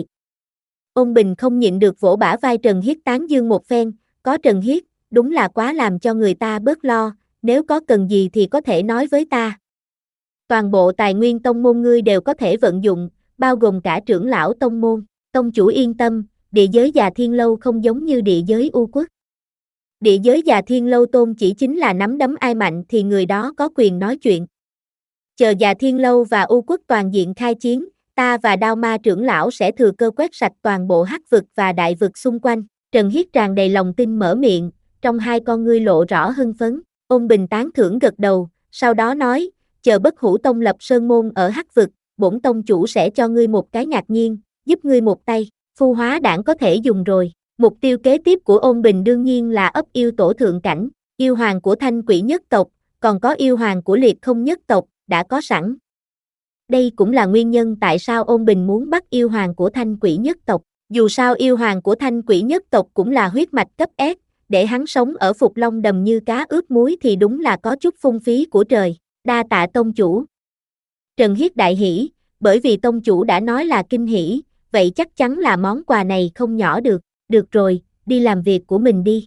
Speaker 2: Ôn Bình không nhịn được vỗ bả vai Trần Hiết tán dương một phen, có Trần Hiết, đúng là quá làm cho người ta bớt lo, nếu có cần gì thì có thể nói với ta. Toàn bộ tài nguyên tông môn ngươi đều có thể vận dụng, bao gồm cả trưởng lão tông môn, tông chủ yên tâm, địa giới Già Thiên Lâu không giống như địa giới U Quốc. Địa giới Già Thiên Lâu tôn chỉ chính là nắm đấm ai mạnh thì người đó có quyền nói chuyện. Chờ Già Thiên Lâu và U Quốc toàn diện khai chiến, ta và Đao Ma trưởng lão sẽ thừa cơ quét sạch toàn bộ Hắc Vực và Đại Vực xung quanh. Trần Hiết tràn đầy lòng tin mở miệng, trong hai con ngươi lộ rõ hưng phấn. Ôn Bình tán thưởng gật đầu, sau đó nói, chờ Bất Hủ Tông lập sơn môn ở Hắc Vực, bổn tông chủ sẽ cho ngươi một cái ngạc nhiên, giúp ngươi một tay, phu hóa đảng có thể dùng rồi. Mục tiêu kế tiếp của Ôn Bình đương nhiên là ấp yêu tổ thượng cảnh, yêu hoàng của Thanh Quỷ nhất tộc, còn có yêu hoàng của Liệt Không nhất tộc, đã có sẵn. Đây cũng là nguyên nhân tại sao Ôn Bình muốn bắt yêu hoàng của Thanh Quỷ nhất tộc. Dù sao yêu hoàng của Thanh Quỷ nhất tộc cũng là huyết mạch cấp S, để hắn sống ở Phục Long Đầm như cá ướp muối thì đúng là có chút phung phí của trời. Đa tạ tông chủ. Trần Hiết đại hỉ, bởi vì tông chủ đã nói là kinh hỉ, vậy chắc chắn là món quà này không nhỏ được. Được rồi, đi làm việc của mình đi.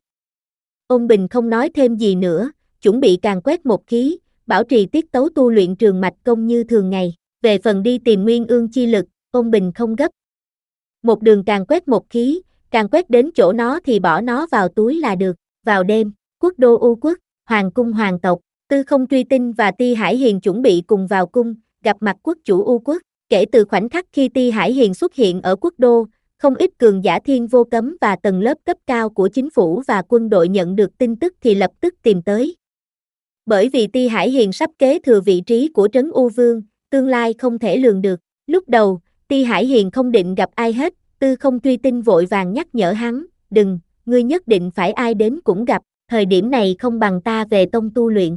Speaker 2: Ôn Bình không nói thêm gì nữa, chuẩn bị càn quét một khí, bảo trì tiết tấu tu luyện trường mạch công như thường ngày. Về phần đi tìm nguyên ương chi lực, Ôn Bình không gấp. Một đường càn quét một khí, càn quét đến chỗ nó thì bỏ nó vào túi là được. Vào đêm, quốc đô U quốc, hoàng cung hoàng tộc, Tư Không Truy Tinh và Ti Hải Hiền chuẩn bị cùng vào cung, gặp mặt quốc chủ U quốc. Kể từ khoảnh khắc khi Ti Hải Hiền xuất hiện ở quốc đô, không ít cường giả Thiên Vô Cấm và tầng lớp cấp cao của chính phủ và quân đội nhận được tin tức thì lập tức tìm tới. Bởi vì Ti Hải Hiền sắp kế thừa vị trí của Trấn U Vương, tương lai không thể lường được. Lúc đầu, Ti Hải Hiền không định gặp ai hết, Tư Không Truy Tinh vội vàng nhắc nhở hắn, đừng, ngươi nhất định phải ai đến cũng gặp, thời điểm này không bằng ta về tông tu luyện.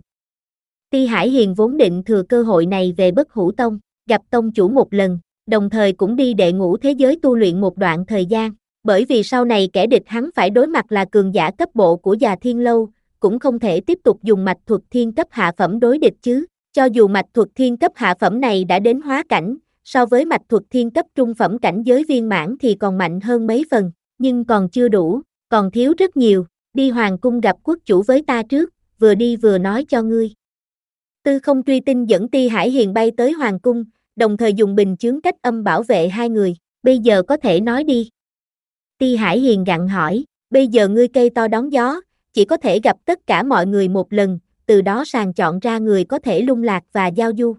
Speaker 2: Ti Hải Hiền vốn định thừa cơ hội này về Bất Hủ Tông, gặp tông chủ một lần, đồng thời cũng đi đệ ngũ thế giới tu luyện một đoạn thời gian, bởi vì sau này kẻ địch hắn phải đối mặt là cường giả cấp bộ của Già Thiên Lâu, cũng không thể tiếp tục dùng mạch thuật thiên cấp hạ phẩm đối địch chứ, cho dù mạch thuật thiên cấp hạ phẩm này đã đến hóa cảnh, so với mạch thuật thiên cấp trung phẩm cảnh giới viên mãn thì còn mạnh hơn mấy phần, nhưng còn chưa đủ, còn thiếu rất nhiều, đi hoàng cung gặp quốc chủ với ta trước, vừa đi vừa nói cho ngươi. Tư Không Truy Tinh dẫn Ti Hải Hiền bay tới hoàng cung, đồng thời dùng bình chướng cách âm bảo vệ hai người, bây giờ có thể nói đi. Ti Hải Hiền gặng hỏi, bây giờ ngươi cây to đón gió, chỉ có thể gặp tất cả mọi người một lần, từ đó sàng chọn ra người có thể lung lạc và giao du.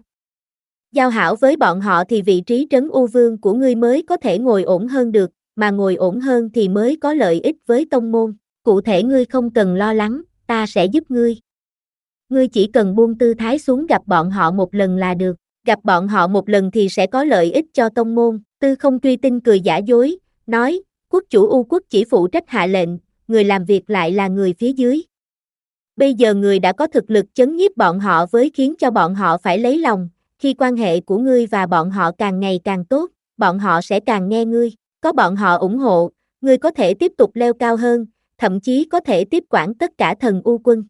Speaker 2: Giao hảo với bọn họ thì vị trí Trấn U Vương của ngươi mới có thể ngồi ổn hơn được, mà ngồi ổn hơn thì mới có lợi ích với tông môn, cụ thể ngươi không cần lo lắng, ta sẽ giúp ngươi. Ngươi chỉ cần buông tư thái xuống gặp bọn họ một lần là được, gặp bọn họ một lần thì sẽ có lợi ích cho tông môn. Tư Không Truy Tinh cười giả dối, nói, quốc chủ U quốc chỉ phụ trách hạ lệnh, người làm việc lại là người phía dưới. Bây giờ người đã có thực lực chấn nhiếp bọn họ với khiến cho bọn họ phải lấy lòng, khi quan hệ của ngươi và bọn họ càng ngày càng tốt, bọn họ sẽ càng nghe ngươi, có bọn họ ủng hộ, ngươi có thể tiếp tục leo cao hơn, thậm chí có thể tiếp quản tất cả thần U quân.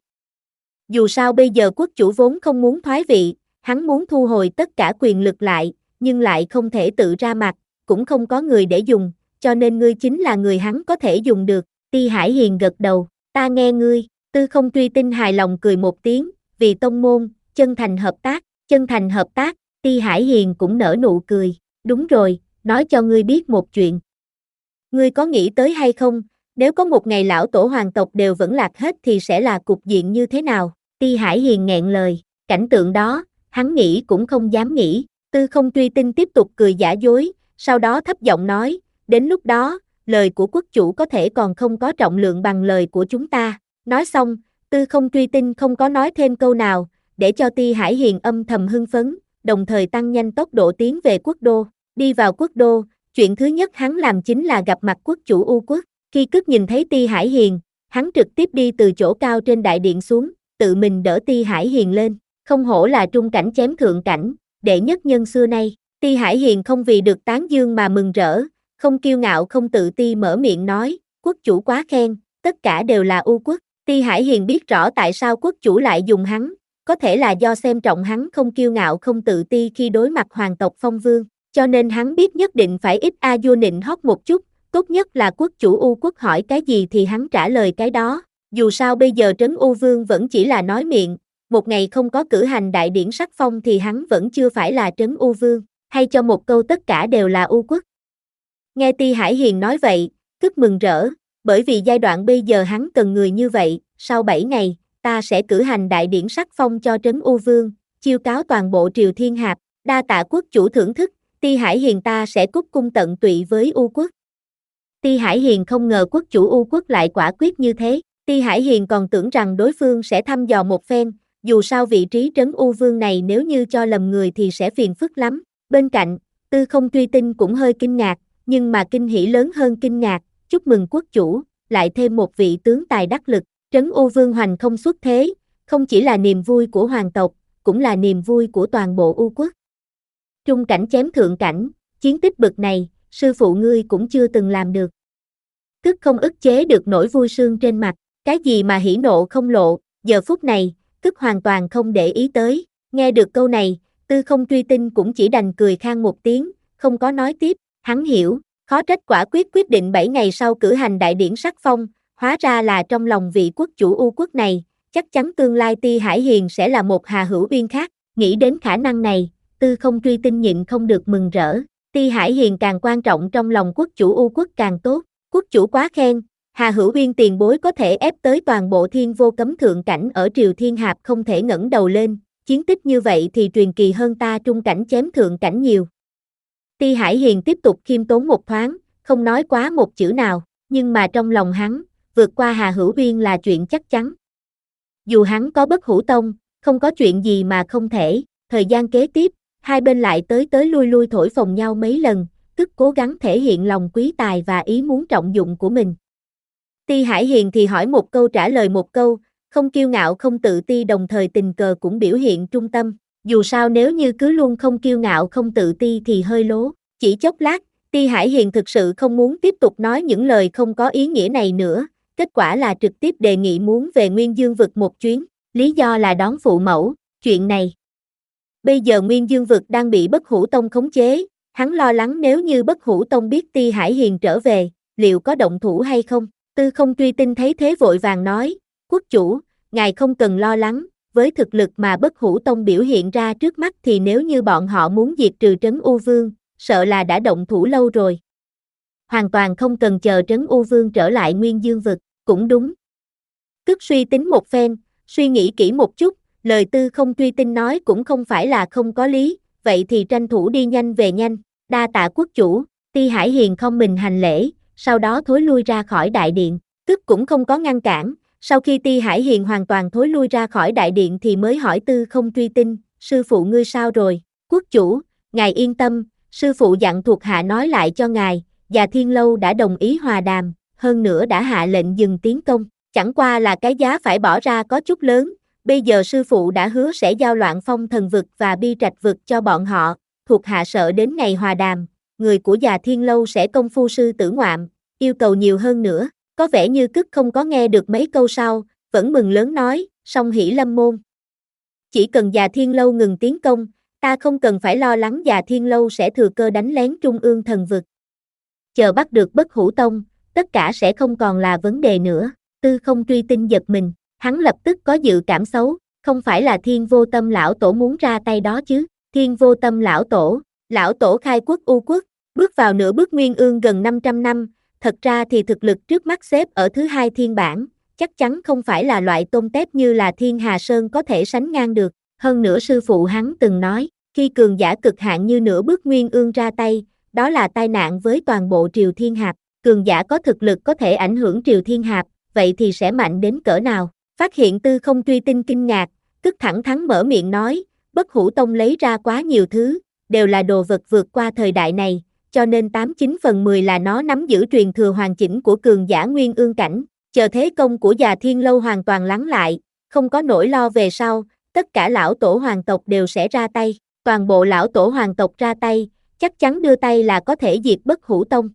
Speaker 2: Dù sao bây giờ quốc chủ vốn không muốn thoái vị, hắn muốn thu hồi tất cả quyền lực lại, nhưng lại không thể tự ra mặt, cũng không có người để dùng, cho nên ngươi chính là người hắn có thể dùng được. Ti Hải Hiền gật đầu, ta nghe ngươi. Tư Không Truy Tinh hài lòng cười một tiếng, vì tông môn, chân thành hợp tác, chân thành hợp tác, Ti Hải Hiền cũng nở nụ cười, đúng rồi, nói cho ngươi biết một chuyện. Ngươi có nghĩ tới hay không, nếu có một ngày lão tổ hoàng tộc đều vẫn lạc hết thì sẽ là cục diện như thế nào? Ti Hải Hiền nghẹn lời, cảnh tượng đó, hắn nghĩ cũng không dám nghĩ. Tư Không Truy Tinh tiếp tục cười giả dối, sau đó thấp giọng nói, đến lúc đó, lời của quốc chủ có thể còn không có trọng lượng bằng lời của chúng ta. Nói xong, Tư Không Truy Tinh không có nói thêm câu nào, để cho Ti Hải Hiền âm thầm hưng phấn, đồng thời tăng nhanh tốc độ tiến về quốc đô. Đi vào quốc đô, chuyện thứ nhất hắn làm chính là gặp mặt quốc chủ U quốc. Khi cất nhìn thấy Ti Hải Hiền, hắn trực tiếp đi từ chỗ cao trên đại điện xuống, tự mình đỡ Ti Hải Hiền lên. Không hổ là trung cảnh chém thượng cảnh, đệ nhất nhân xưa nay. Ti Hải Hiền không vì được tán dương mà mừng rỡ, không kiêu ngạo không tự ti mở miệng nói, quốc chủ quá khen, tất cả đều là U quốc. Ti Hải Hiền biết rõ tại sao quốc chủ lại dùng hắn, có thể là do xem trọng hắn không kiêu ngạo không tự ti khi đối mặt hoàng tộc Phong Vương, cho nên hắn biết nhất định phải ít a vua nịnh hót một chút, tốt nhất là quốc chủ U quốc hỏi cái gì thì hắn trả lời cái đó. Dù sao bây giờ Trấn U Vương vẫn chỉ là nói miệng, một ngày không có cử hành đại điển sắc phong thì hắn vẫn chưa phải là Trấn U Vương, hay cho một câu tất cả đều là U quốc. Nghe Ti Hải Hiền nói vậy, tức mừng rỡ, bởi vì giai đoạn bây giờ hắn cần người như vậy, sau bảy ngày, ta sẽ cử hành đại điển sắc phong cho Trấn U Vương, chiêu cáo toàn bộ Triều Thiên Hạp, đa tạ quốc chủ thưởng thức, Ti Hải Hiền ta sẽ cúc cung tận tụy với U quốc. Ti Hải Hiền không ngờ quốc chủ U quốc lại quả quyết như thế, Ti Hải Hiền còn tưởng rằng đối phương sẽ thăm dò một phen, dù sao vị trí Trấn U Vương này nếu như cho lầm người thì sẽ phiền phức lắm. Bên cạnh, Tư Không Truy Tinh cũng hơi kinh ngạc, nhưng mà kinh hỉ lớn hơn kinh ngạc, chúc mừng quốc chủ, lại thêm một vị tướng tài đắc lực, Trấn U Vương hoành không xuất thế, không chỉ là niềm vui của hoàng tộc, cũng là niềm vui của toàn bộ U quốc. Trung cảnh chém thượng cảnh, chiến tích bực này, sư phụ ngươi cũng chưa từng làm được. Tức không ức chế được nỗi vui sương trên mặt, cái gì mà hỉ nộ không lộ, giờ phút này, tức hoàn toàn không để ý tới, nghe được câu này, Tư Không Truy Tinh cũng chỉ đành cười khan một tiếng, không có nói tiếp, hắn hiểu, khó trách quả quyết quyết định bảy ngày sau cử hành đại điển sắc phong, hóa ra là trong lòng vị quốc chủ U quốc này, chắc chắn tương lai Ti Hải Hiền sẽ là một Hà Hữu Uyên khác, nghĩ đến khả năng này, Tư Không Truy Tinh nhịn không được mừng rỡ, Ti Hải Hiền càng quan trọng trong lòng quốc chủ U quốc càng tốt, quốc chủ quá khen, Hà Hữu Uyên tiền bối có thể ép tới toàn bộ thiên vô cấm thượng cảnh ở Triều Thiên Hạp không thể ngẩng đầu lên, chiến tích như vậy thì truyền kỳ hơn ta trung cảnh chém thượng cảnh nhiều. Ti Hải Hiền tiếp tục khiêm tốn một thoáng, không nói quá một chữ nào, nhưng mà trong lòng hắn, vượt qua Hà Hữu Uyên là chuyện chắc chắn. Dù hắn có bất hủ tông, không có chuyện gì mà không thể, thời gian kế tiếp, hai bên lại tới tới lui lui thổi phồng nhau mấy lần, tức cố gắng thể hiện lòng quý tài và ý muốn trọng dụng của mình. Ti Hải Hiền thì hỏi một câu trả lời một câu, không kiêu ngạo không tự ti đồng thời tình cờ cũng biểu hiện trung tâm, dù sao nếu như cứ luôn không kiêu ngạo không tự ti thì hơi lố, chỉ chốc lát, Ti Hải Hiền thực sự không muốn tiếp tục nói những lời không có ý nghĩa này nữa, kết quả là trực tiếp đề nghị muốn về Nguyên Dương vực một chuyến, lý do là đón phụ mẫu, chuyện này. Bây giờ Nguyên Dương vực đang bị Bất Hủ Tông khống chế, hắn lo lắng nếu như Bất Hủ Tông biết Ti Hải Hiền trở về, liệu có động thủ hay không? Tư Không Truy Tinh thấy thế vội vàng nói, quốc chủ, ngài không cần lo lắng, với thực lực mà Bất Hủ Tông biểu hiện ra trước mắt thì nếu như bọn họ muốn diệt trừ Trấn U Vương, sợ là đã động thủ lâu rồi. Hoàn toàn không cần chờ Trấn U Vương trở lại Nguyên Dương vực, cũng đúng. Tức suy tính một phen, suy nghĩ kỹ một chút, lời Tư Không Truy Tinh nói cũng không phải là không có lý, vậy thì tranh thủ đi nhanh về nhanh, đa tạ quốc chủ, Ti Hải Hiền không mình hành lễ, sau đó thối lui ra khỏi đại điện, tức cũng không có ngăn cản, sau khi Ti Hải Hiền hoàn toàn thối lui ra khỏi đại điện thì mới hỏi Tư Không Truy Tinh, sư phụ ngươi sao rồi, quốc chủ, ngài yên tâm, sư phụ dặn thuộc hạ nói lại cho ngài, và Thiên Lâu đã đồng ý hòa đàm, hơn nữa đã hạ lệnh dừng tiến công, chẳng qua là cái giá phải bỏ ra có chút lớn, bây giờ sư phụ đã hứa sẽ giao Loạn Phong Thần vực và Bi Trạch vực cho bọn họ, thuộc hạ sợ đến ngày hòa đàm, người của Già Thiên Lâu sẽ công phu sư tử ngoạm, yêu cầu nhiều hơn nữa, có vẻ như Cức không có nghe được mấy câu sau, vẫn mừng lớn nói, song hỷ lâm môn. Chỉ cần Già Thiên Lâu ngừng tiến công, ta không cần phải lo lắng Già Thiên Lâu sẽ thừa cơ đánh lén Trung ương thần vực. Chờ bắt được Bất Hủ Tông, tất cả sẽ không còn là vấn đề nữa, Tư Không Truy Tinh giật mình, hắn lập tức có dự cảm xấu, không phải là Thiên Vô Tâm lão tổ muốn ra tay đó chứ, Thiên Vô Tâm lão tổ, lão tổ khai quốc U quốc, bước vào nửa bước nguyên ương gần năm trăm năm, thật ra thì thực lực trước mắt xếp ở thứ hai thiên bảng, chắc chắn không phải là loại tôm tép như là Thiên Hà Sơn có thể sánh ngang được, hơn nữa sư phụ hắn từng nói, khi cường giả cực hạn như nửa bước nguyên ương ra tay, đó là tai nạn với toàn bộ Triều Thiên Hạp, cường giả có thực lực có thể ảnh hưởng Triều Thiên Hạp, vậy thì sẽ mạnh đến cỡ nào? Phát hiện Tư Không Truy Tinh kinh ngạc, tức thẳng thắn mở miệng nói, Bất Hủ Tông lấy ra quá nhiều thứ, đều là đồ vật vượt qua thời đại này, cho nên tám chín phần mười là nó nắm giữ truyền thừa hoàn chỉnh của cường giả nguyên ương cảnh, chờ thế công của Già Thiên Lâu hoàn toàn lắng lại, không có nỗi lo về sau, tất cả lão tổ hoàng tộc đều sẽ ra tay, toàn bộ lão tổ hoàng tộc ra tay, chắc chắn đưa tay là có thể diệt Bất Hủ Tông.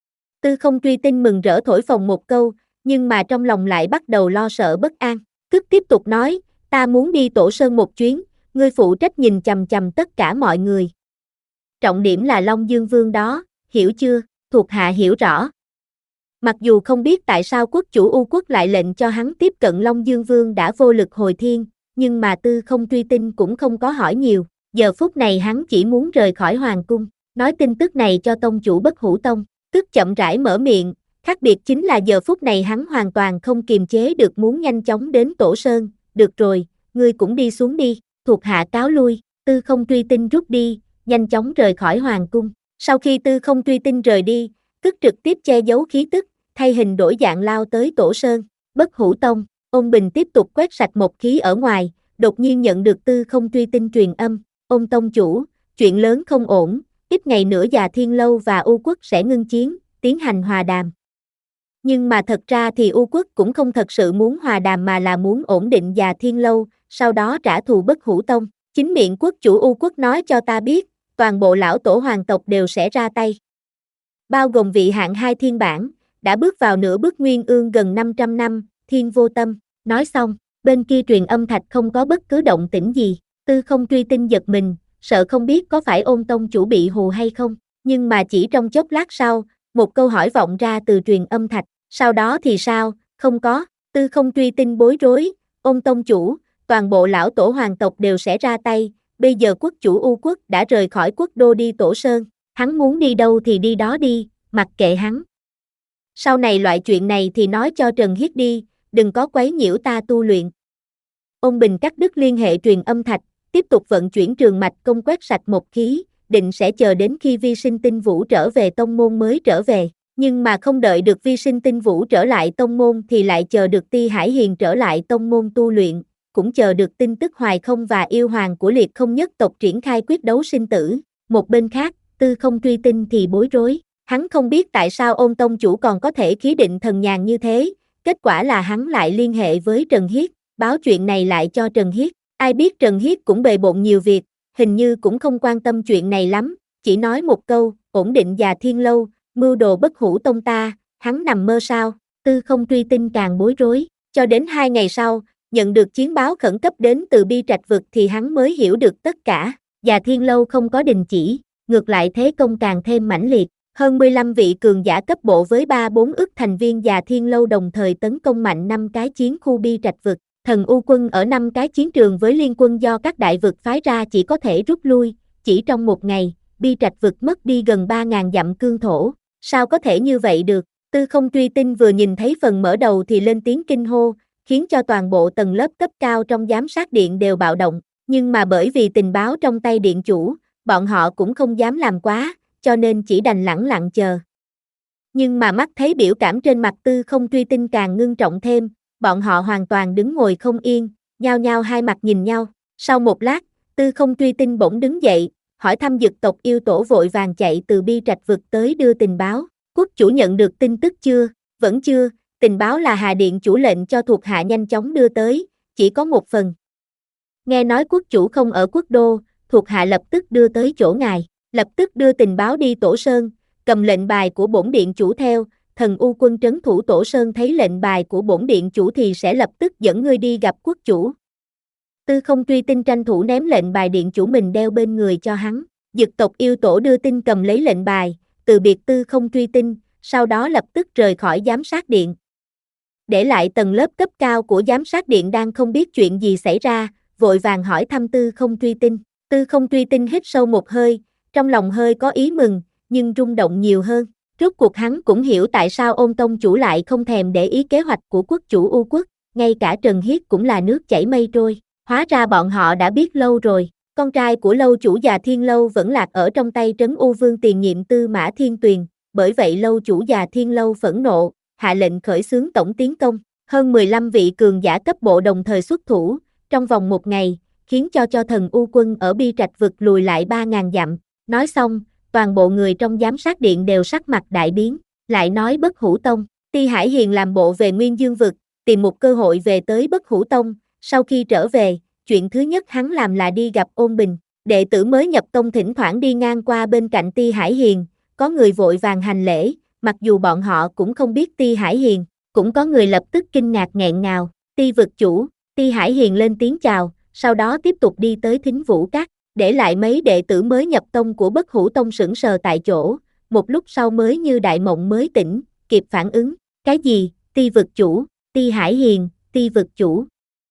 Speaker 2: Tư Không Truy Tinh mừng rỡ thổi phồng một câu, nhưng mà trong lòng lại bắt đầu lo sợ bất an, tức tiếp tục nói, ta muốn đi Tổ Sơn một chuyến, ngươi phụ trách nhìn chằm chằm tất cả mọi người. Trọng điểm là Long Dương Vương đó, hiểu chưa, thuộc hạ hiểu rõ. Mặc dù không biết tại sao quốc chủ U quốc lại lệnh cho hắn tiếp cận Long Dương Vương đã vô lực hồi thiên, nhưng mà Tư Không Truy Tinh cũng không có hỏi nhiều, giờ phút này hắn chỉ muốn rời khỏi hoàng cung, nói tin tức này cho tông chủ Bất Hủ Tông, tức chậm rãi mở miệng, khác biệt chính là giờ phút này hắn hoàn toàn không kiềm chế được muốn nhanh chóng đến Tổ Sơn, được rồi, ngươi cũng đi xuống đi, thuộc hạ cáo lui, Tư Không Truy Tinh rút đi, nhanh chóng rời khỏi hoàng cung, sau khi Tư Không Truy Tinh rời đi, tức trực tiếp che giấu khí tức, thay hình đổi dạng lao tới Tổ Sơn, Bất Hủ Tông, Ôn Bình tiếp tục quét sạch một khí ở ngoài, đột nhiên nhận được Tư Không Truy Tinh truyền âm, Ôn tông chủ, chuyện lớn không ổn, ít ngày nữa Già Thiên Lâu và U quốc sẽ ngưng chiến, tiến hành hòa đàm. Nhưng mà thật ra thì U quốc cũng không thật sự muốn hòa đàm mà là muốn ổn định Già Thiên Lâu, sau đó trả thù Bất Hủ Tông. Chính miệng quốc chủ U quốc nói cho ta biết, toàn bộ lão tổ hoàng tộc đều sẽ ra tay. bao gồm vị hạn hai thiên bản, đã bước vào nửa bước nguyên ương gần năm trăm năm, Thiên Vô Tâm. Nói xong, bên kia truyền âm thạch không có bất cứ động tĩnh gì, Tư Không Truy Tinh giật mình, sợ không biết có phải Ôn tông chủ bị hù hay không, nhưng mà chỉ trong chốc lát sau, một câu hỏi vọng ra từ truyền âm thạch, sau đó thì sao, không có, Tư Không Truy Tinh bối rối, Ôn tông chủ, toàn bộ lão tổ hoàng tộc đều sẽ ra tay, bây giờ quốc chủ U quốc đã rời khỏi quốc đô đi Tổ Sơn, hắn muốn đi đâu thì đi đó đi, mặc kệ hắn. Sau này loại chuyện này thì nói cho Trần Hiết đi, đừng có quấy nhiễu ta tu luyện. Ôn Bình cắt đứt liên hệ truyền âm thạch, tiếp tục vận chuyển trường mạch công quét sạch một khí, định sẽ chờ đến khi Vi Sinh Tinh Vũ trở về tông môn mới trở về, nhưng mà không đợi được Vi Sinh Tinh Vũ trở lại tông môn thì lại chờ được Ti Hải Hiền trở lại tông môn tu luyện, cũng chờ được tin tức Hoài Không và yêu hoàng của Liệt Không nhất tộc triển khai quyết đấu sinh tử. Một bên khác, Tư Không Truy Tinh thì bối rối, hắn không biết tại sao Ôn tông chủ còn có thể khí định thần nhàn như thế, kết quả là hắn lại liên hệ với Trần Hiết, báo chuyện này lại cho Trần Hiết, ai biết Trần Hiết cũng bề bộn nhiều việc, hình như cũng không quan tâm chuyện này lắm, chỉ nói một câu, ổn định Già Thiên Lâu, mưu đồ bất hủ tông ta, hắn nằm mơ sao, Tư Không Truy Tinh càng bối rối, cho đến hai ngày sau, nhận được chiến báo khẩn cấp đến từ Bi Trạch vực thì hắn mới hiểu được tất cả, Già Thiên Lâu không có đình chỉ, ngược lại thế công càng thêm mãnh liệt, hơn mười lăm vị cường giả cấp bộ với ba bốn ức thành viên Già Thiên Lâu đồng thời tấn công mạnh năm cái chiến khu Bi Trạch vực. Thần U quân ở năm cái chiến trường với liên quân do các đại vực phái ra chỉ có thể rút lui, chỉ trong một ngày, Bi Trạch vực mất đi gần ba ngàn dặm cương thổ, sao có thể như vậy được, Tư Không Truy Tinh vừa nhìn thấy phần mở đầu thì lên tiếng kinh hô, khiến cho toàn bộ tầng lớp cấp cao trong giám sát điện đều bạo động, nhưng mà bởi vì tình báo trong tay điện chủ, bọn họ cũng không dám làm quá, cho nên chỉ đành lẳng lặng chờ. Nhưng mà mắt thấy biểu cảm trên mặt Tư Không Truy Tinh càng ngưng trọng thêm, bọn họ hoàn toàn đứng ngồi không yên, nhao nhao hai mặt nhìn nhau. Sau một lát, Tư Không Truy Tinh bỗng đứng dậy, hỏi thăm Dực tộc yêu tổ vội vàng chạy từ Bi Trạch vực tới đưa tình báo. Quốc chủ nhận được tin tức chưa? Vẫn chưa, tình báo là Hà Điện chủ lệnh cho thuộc hạ nhanh chóng đưa tới, chỉ có một phần. Nghe nói quốc chủ không ở quốc đô, thuộc hạ lập tức đưa tới chỗ ngài, lập tức đưa tình báo đi Tổ Sơn, cầm lệnh bài của bổn điện chủ theo. Thần U quân trấn thủ Tổ Sơn thấy lệnh bài của bổn điện chủ thì sẽ lập tức dẫn ngươi đi gặp quốc chủ. Tư Không Truy Tinh tranh thủ ném lệnh bài điện chủ mình đeo bên người cho hắn. Dực tộc yêu tổ đưa tin cầm lấy lệnh bài, từ biệt Tư Không Truy Tinh, sau đó lập tức rời khỏi giám sát điện. Để lại tầng lớp cấp cao của giám sát điện đang không biết chuyện gì xảy ra, vội vàng hỏi thăm Tư Không Truy Tinh. Tư Không Truy Tinh hít sâu một hơi, trong lòng hơi có ý mừng, nhưng rung động nhiều hơn. Rốt cuộc hắn cũng hiểu tại sao Ôn tông chủ lại không thèm để ý kế hoạch của quốc chủ U quốc, ngay cả Trần Hiết cũng là nước chảy mây trôi, hóa ra bọn họ đã biết lâu rồi, con trai của lâu chủ Già Thiên Lâu vẫn lạc ở trong tay trấn U vương tiền nhiệm Tư Mã Thiên Tuyền, bởi vậy lâu chủ Già Thiên Lâu phẫn nộ, hạ lệnh khởi xướng tổng tiến công, hơn mười lăm vị cường giả cấp bộ đồng thời xuất thủ, trong vòng một ngày, khiến cho cho thần U quân ở Bi Trạch vực lùi lại ba ngàn dặm, nói xong, toàn bộ người trong giám sát điện đều sắc mặt đại biến, lại nói Bất Hủ Tông, Ti Hải Hiền làm bộ về Nguyên Dương vực, tìm một cơ hội về tới Bất Hủ Tông, sau khi trở về, chuyện thứ nhất hắn làm là đi gặp Ôn Bình, đệ tử mới nhập tông thỉnh thoảng đi ngang qua bên cạnh Ti Hải Hiền, có người vội vàng hành lễ, mặc dù bọn họ cũng không biết Ti Hải Hiền, cũng có người lập tức kinh ngạc nghẹn ngào, Ti vực chủ, Ti Hải Hiền lên tiếng chào, sau đó tiếp tục đi tới Thính Vũ Các. Để lại mấy đệ tử mới nhập tông của Bất Hủ Tông sững sờ tại chỗ, một lúc sau mới như đại mộng mới tỉnh, kịp phản ứng, cái gì, Ti vực chủ, Ti Hải Hiền, Ti vực chủ.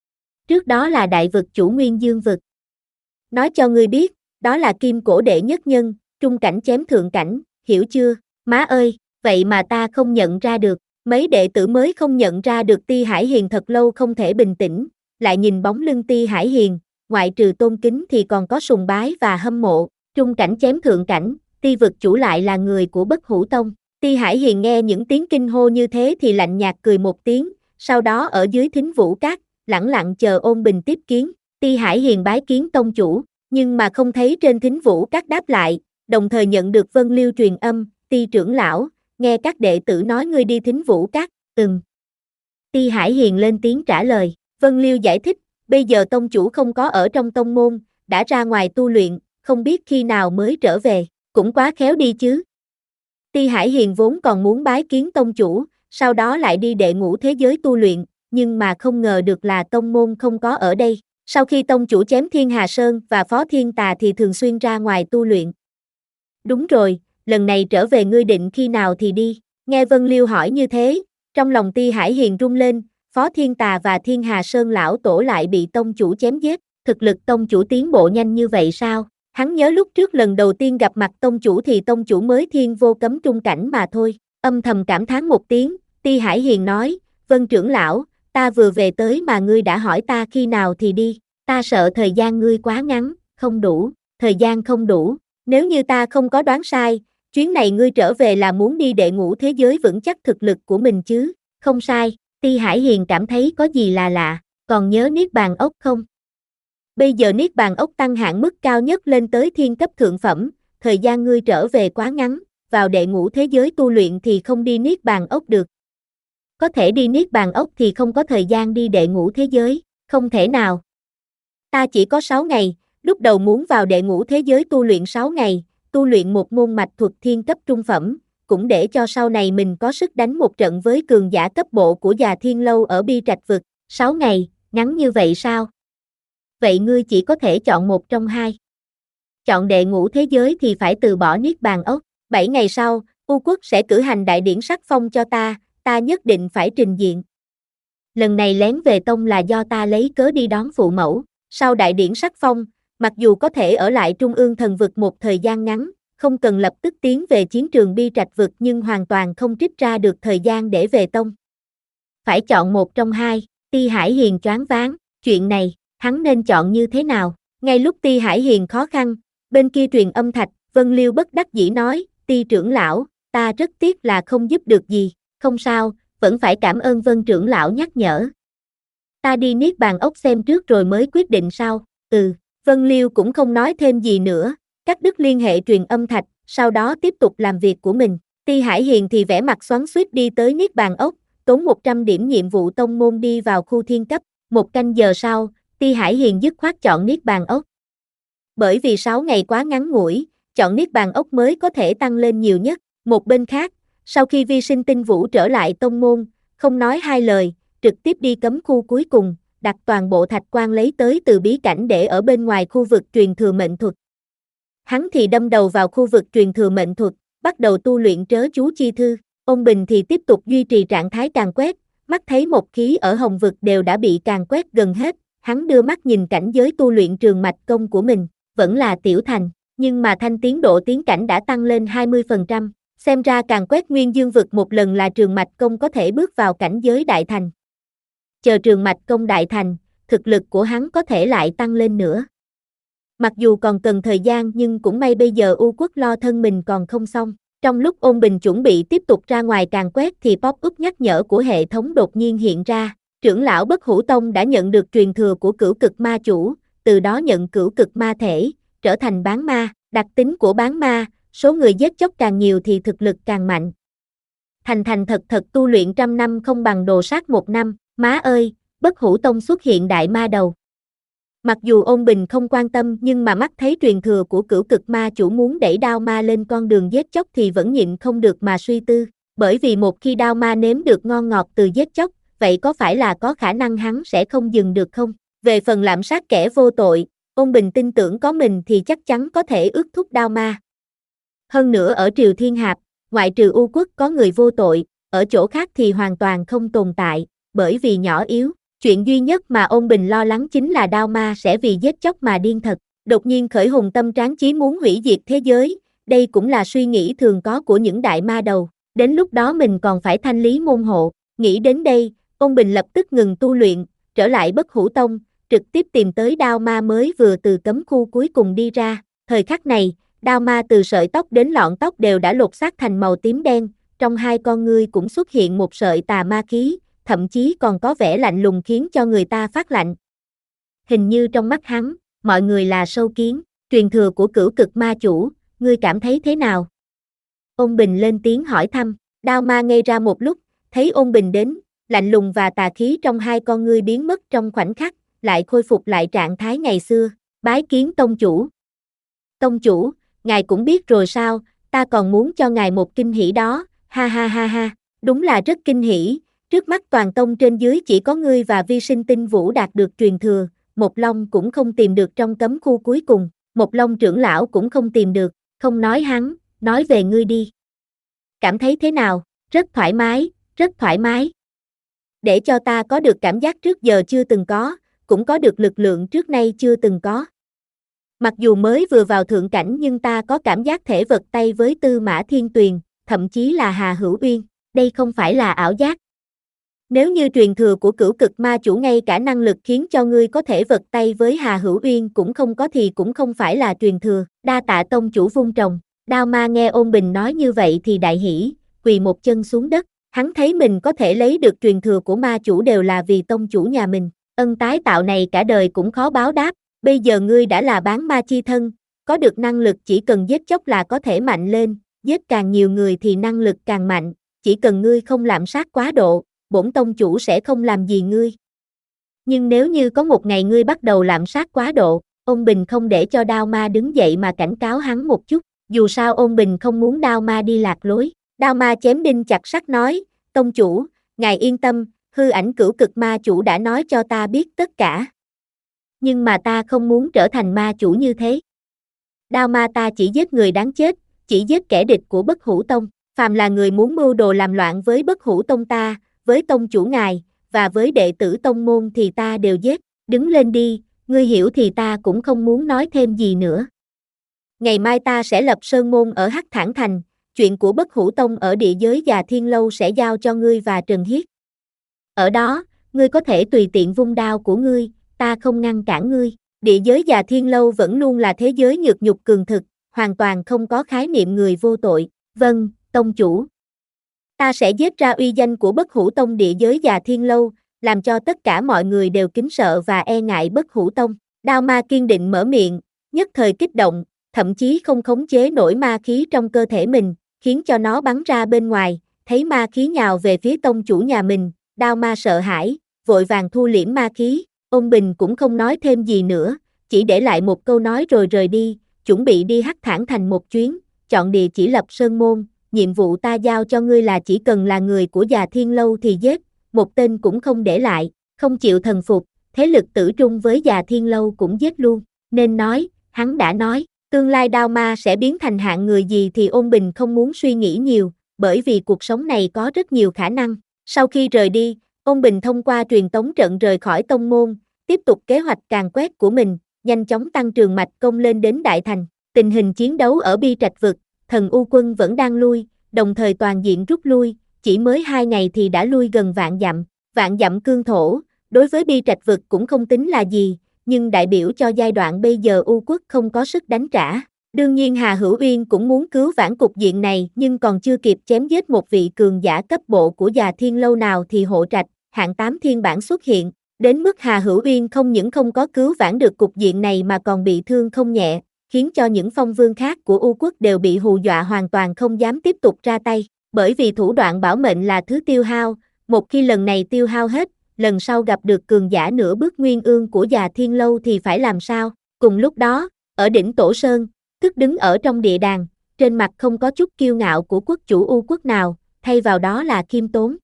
Speaker 2: Trước đó là đại vực chủ Nguyên Dương vực. Nói cho ngươi biết, đó là kim cổ đệ nhất nhân, trung cảnh chém thượng cảnh, hiểu chưa, má ơi, vậy mà ta không nhận ra được, mấy đệ tử mới không nhận ra được Ti Hải Hiền thật lâu không thể bình tĩnh, lại nhìn bóng lưng Ti Hải Hiền. Ngoại trừ tôn kính thì còn có sùng bái và hâm mộ, trung cảnh chém thượng cảnh, Ti vực chủ lại là người của Bất Hủ Tông. Ti Hải Hiền nghe những tiếng kinh hô như thế thì lạnh nhạt cười một tiếng, sau đó ở dưới Thính Vũ Các, lẳng lặng chờ Ôn Bình tiếp kiến. Ti Hải Hiền bái kiến tông chủ, nhưng mà không thấy trên Thính Vũ Các đáp lại, đồng thời nhận được Vân Liêu truyền âm, Ti trưởng lão, nghe các đệ tử nói ngươi đi Thính Vũ Các, ừm. Ti Hải Hiền lên tiếng trả lời, Vân Liêu giải thích, bây giờ tông chủ không có ở trong tông môn, đã ra ngoài tu luyện, không biết khi nào mới trở về, cũng quá khéo đi chứ. Ti Hải Hiền vốn còn muốn bái kiến tông chủ, sau đó lại đi đệ ngũ thế giới tu luyện, nhưng mà không ngờ được là tông môn không có ở đây. Sau khi tông chủ chém Thiên Hà Sơn và Phó Thiên Tà thì thường xuyên ra ngoài tu luyện. Đúng rồi, lần này trở về ngươi định khi nào thì đi? Nghe Vân Liêu hỏi như thế, trong lòng Ti Hải Hiền rung lên, Phó Thiên Tà và Thiên Hà Sơn lão tổ lại bị tông chủ chém giết, thực lực tông chủ tiến bộ nhanh như vậy sao? Hắn nhớ lúc trước lần đầu tiên gặp mặt tông chủ thì tông chủ mới thiên vô cấm trung cảnh mà thôi, âm thầm cảm thán một tiếng, Ti Hải Hiền nói, Vân trưởng lão, ta vừa về tới mà ngươi đã hỏi ta khi nào thì đi, ta sợ thời gian ngươi quá ngắn, không đủ, thời gian không đủ, nếu như ta không có đoán sai, chuyến này ngươi trở về là muốn đi đệ ngũ thế giới vững chắc thực lực của mình chứ, không sai, Ti Hải Hiền cảm thấy có gì là lạ, còn nhớ Niết Bàn ốc không? Bây giờ Niết Bàn ốc tăng hạn mức cao nhất lên tới thiên cấp thượng phẩm, thời gian ngươi trở về quá ngắn, vào đệ ngũ thế giới tu luyện thì không đi Niết Bàn ốc được. Có thể đi Niết Bàn ốc thì không có thời gian đi đệ ngũ thế giới, không thể nào. Ta chỉ có sáu ngày, lúc đầu muốn vào đệ ngũ thế giới tu luyện sáu ngày, tu luyện một môn mạch thuật thiên cấp trung phẩm, cũng để cho sau này mình có sức đánh một trận với cường giả cấp bộ của Già Thiên Lâu ở Bi Trạch Vực, sáu ngày, ngắn như vậy sao? Vậy ngươi chỉ có thể chọn một trong hai. Chọn đệ ngũ thế giới thì phải từ bỏ Niết Bàn ốc, bảy ngày sau, U Quốc sẽ cử hành đại điển sắc phong cho ta, ta nhất định phải trình diện. Lần này lén về tông là do ta lấy cớ đi đón phụ mẫu, sau đại điển sắc phong, mặc dù có thể ở lại Trung ương thần vực một thời gian ngắn, không cần lập tức tiến về chiến trường Bi Trạch Vực nhưng hoàn toàn không trích ra được thời gian để về tông. Phải chọn một trong hai, Ti Hải Hiền choáng váng, chuyện này, hắn nên chọn như thế nào? Ngay lúc Ti Hải Hiền khó khăn, bên kia truyền âm thạch, Vân Liêu bất đắc dĩ nói, Ti trưởng lão, ta rất tiếc là không giúp được gì, không sao, vẫn phải cảm ơn Vân trưởng lão nhắc nhở. Ta đi Niết Bàn ốc xem trước rồi mới quyết định sau, ừ, Vân Liêu cũng không nói thêm gì nữa, cắt đứt liên hệ truyền âm thạch, sau đó tiếp tục làm việc của mình. Ti Hải Hiền thì vẻ mặt xoắn xuýt đi tới Niết Bàn ốc, tốn một trăm điểm nhiệm vụ tông môn đi vào khu thiên cấp, một canh giờ sau, Ti Hải Hiền dứt khoát chọn Niết Bàn ốc. Bởi vì sáu ngày quá ngắn ngủi, chọn Niết Bàn ốc mới có thể tăng lên nhiều nhất. Một bên khác, sau khi Vi Sinh Tinh Vũ trở lại tông môn, không nói hai lời, trực tiếp đi cấm khu cuối cùng, đặt toàn bộ thạch quan lấy tới từ bí cảnh để ở bên ngoài khu vực truyền thừa mệnh thuật. Hắn thì đâm đầu vào khu vực truyền thừa mệnh thuật, bắt đầu tu luyện trớ chú chi thư. Ôn Bình thì tiếp tục duy trì trạng thái càn quét, mắt thấy một khí ở hồng vực đều đã bị càn quét gần hết. Hắn đưa mắt nhìn cảnh giới tu luyện trường mạch công của mình, vẫn là tiểu thành, nhưng mà thanh tiến độ tiến cảnh đã tăng lên hai mươi phần trăm, xem ra càng quét nguyên dương vực một lần là trường mạch công có thể bước vào cảnh giới đại thành. Chờ trường mạch công đại thành, thực lực của hắn có thể lại tăng lên nữa. Mặc dù còn cần thời gian nhưng cũng may bây giờ U Quốc lo thân mình còn không xong. Trong lúc Ôn Bình chuẩn bị tiếp tục ra ngoài càng quét thì pop-up nhắc nhở của hệ thống đột nhiên hiện ra. Trưởng lão Bất Hủ Tông đã nhận được truyền thừa của Cửu Cực Ma Chủ, từ đó nhận Cửu Cực Ma Thể, trở thành bán ma. Đặc tính của bán ma, số người giết chóc càng nhiều thì thực lực càng mạnh. Thành thành thật thật tu luyện trăm năm không bằng đồ sát một năm, má ơi, Bất Hủ Tông xuất hiện đại ma đầu. Mặc dù Ôn Bình không quan tâm nhưng mà mắt thấy truyền thừa của Cửu Cực Ma Chủ muốn đẩy đao ma lên con đường giết chóc thì vẫn nhịn không được mà suy tư, bởi vì một khi đao ma nếm được ngon ngọt từ giết chóc, vậy có phải là có khả năng hắn sẽ không dừng được không? Về phần lạm sát kẻ vô tội, Ôn Bình tin tưởng có mình thì chắc chắn có thể ước thúc đao ma. Hơn nữa ở Triều Thiên Hạp, ngoại trừ U Quốc có người vô tội, ở chỗ khác thì hoàn toàn không tồn tại, bởi vì nhỏ yếu. Chuyện duy nhất mà Ôn Bình lo lắng chính là đao ma sẽ vì giết chóc mà điên thật, đột nhiên khởi hùng tâm tráng chí muốn hủy diệt thế giới, đây cũng là suy nghĩ thường có của những đại ma đầu, đến lúc đó mình còn phải thanh lý môn hộ. Nghĩ đến đây, Ôn Bình lập tức ngừng tu luyện, trở lại Bất Hủ Tông, trực tiếp tìm tới đao ma mới vừa từ cấm khu cuối cùng đi ra. Thời khắc này, đao ma từ sợi tóc đến lọn tóc đều đã lột xác thành màu tím đen, trong hai con ngươi cũng xuất hiện một sợi tà ma khí, thậm chí còn có vẻ lạnh lùng khiến cho người ta phát lạnh. Hình như trong mắt hắn, mọi người là sâu kiến, truyền thừa của Cửu Cực Ma Chủ, ngươi cảm thấy thế nào? Ôn Bình lên tiếng hỏi thăm, đao ma ngây ra một lúc, thấy Ôn Bình đến, lạnh lùng và tà khí trong hai con ngươi biến mất trong khoảnh khắc, lại khôi phục lại trạng thái ngày xưa, bái kiến tông chủ. Tông chủ, ngài cũng biết rồi sao, ta còn muốn cho ngài một kinh hỉ đó, ha ha ha ha, đúng là rất kinh hỉ, trước mắt toàn tông trên dưới chỉ có ngươi và vi sinh tinh vũ đạt được truyền thừa, Một Long cũng không tìm được trong cấm khu cuối cùng, Một Long trưởng lão cũng không tìm được, không nói hắn, nói về ngươi đi. Cảm thấy thế nào? Rất thoải mái, rất thoải mái. Để cho ta có được cảm giác trước giờ chưa từng có, cũng có được lực lượng trước nay chưa từng có. Mặc dù mới vừa vào thượng cảnh nhưng ta có cảm giác thể vật tay với Tư Mã Thiên Tuyền, thậm chí là Hà Hữu Uyên, đây không phải là ảo giác. Nếu như truyền thừa của Cửu Cực Ma Chủ ngay cả năng lực khiến cho ngươi có thể vật tay với Hà Hữu Uyên cũng không có thì cũng không phải là truyền thừa. Đa tạ tông chủ vung trồng. Đao Ma nghe Ôn Bình nói như vậy thì đại hỉ, quỳ một chân xuống đất. Hắn thấy mình có thể lấy được truyền thừa của ma chủ đều là vì tông chủ nhà mình. Ân tái tạo này cả đời cũng khó báo đáp. Bây giờ ngươi đã là bán ma chi thân, có được năng lực chỉ cần giết chóc là có thể mạnh lên, giết càng nhiều người thì năng lực càng mạnh, chỉ cần ngươi không lạm sát quá độ, bổn tông chủ sẽ không làm gì ngươi. Nhưng nếu như có một ngày ngươi bắt đầu lạm sát quá độ, Ôn Bình không để cho Đao Ma đứng dậy mà cảnh cáo hắn một chút, dù sao Ôn Bình không muốn Đao Ma đi lạc lối. Đao Ma chém đinh chặt sắt nói, tông chủ, ngài yên tâm, hư ảnh Cửu Cực Ma Chủ đã nói cho ta biết tất cả. Nhưng mà ta không muốn trở thành ma chủ như thế. Đao Ma ta chỉ giết người đáng chết, chỉ giết kẻ địch của Bất Hủ Tông, phàm là người muốn mưu đồ làm loạn với Bất Hủ Tông ta, với tông chủ ngài, và với đệ tử tông môn thì ta đều giết, đứng lên đi, ngươi hiểu thì ta cũng không muốn nói thêm gì nữa. Ngày mai ta sẽ lập sơn môn ở Hắc Thản Thành, chuyện của Bất Hủ Tông ở địa giới và Thiên Lâu sẽ giao cho ngươi và Trần Hiết. Ở đó, ngươi có thể tùy tiện vung đao của ngươi, ta không ngăn cản ngươi. Địa giới và Thiên Lâu vẫn luôn là thế giới nhược nhục cường thực, hoàn toàn không có khái niệm người vô tội. Vâng, tông chủ. Ta sẽ giết ra uy danh của Bất Hủ Tông địa giới và Thiên Lâu, làm cho tất cả mọi người đều kính sợ và e ngại Bất Hủ Tông. Đao Ma kiên định mở miệng, nhất thời kích động, thậm chí không khống chế nổi ma khí trong cơ thể mình, khiến cho nó bắn ra bên ngoài, thấy ma khí nhào về phía tông chủ nhà mình, Đao Ma sợ hãi, vội vàng thu liễm ma khí. Ôn Bình cũng không nói thêm gì nữa, chỉ để lại một câu nói rồi rời đi, chuẩn bị đi Hắc Thản Thành một chuyến, chọn địa chỉ lập sơn môn, nhiệm vụ ta giao cho ngươi là chỉ cần là người của Già Thiên Lâu thì giết, một tên cũng không để lại, không chịu thần phục, thế lực tử trung với Già Thiên Lâu cũng giết luôn, nên nói, hắn đã nói, tương lai Đao Ma sẽ biến thành hạng người gì thì Ôn Bình không muốn suy nghĩ nhiều, bởi vì cuộc sống này có rất nhiều khả năng. Sau khi rời đi, Ôn Bình thông qua truyền tống trận rời khỏi tông môn, tiếp tục kế hoạch càn quét của mình, nhanh chóng tăng trường mạch công lên đến Đại Thành. Tình hình chiến đấu ở Bi Trạch Vực, Thần U quân vẫn đang lui, đồng thời toàn diện rút lui, chỉ mới hai ngày thì đã lui gần vạn dặm. Vạn dặm cương thổ, đối với Bi Trạch Vực cũng không tính là gì, nhưng đại biểu cho giai đoạn bây giờ U quốc không có sức đánh trả. Đương nhiên Hà Hữu Uyên cũng muốn cứu vãn cục diện này nhưng còn chưa kịp chém giết một vị cường giả cấp bộ của Già Thiên Lâu nào thì Hộ Trạch, hạng tám thiên bản xuất hiện. Đến mức Hà Hữu Uyên không những không có cứu vãn được cục diện này mà còn bị thương không nhẹ, khiến cho những phong vương khác của U quốc đều bị hù dọa hoàn toàn không dám tiếp tục ra tay, bởi vì thủ đoạn bảo mệnh là thứ tiêu hao, một khi lần này tiêu hao hết, lần sau gặp được cường giả nửa bước nguyên ương của Già Thiên Lâu thì phải làm sao? Cùng lúc đó, ở đỉnh Tổ Sơn, Tức đứng ở trong địa đàng, trên mặt không có chút kiêu ngạo của quốc chủ U quốc nào, thay vào đó là khiêm tốn.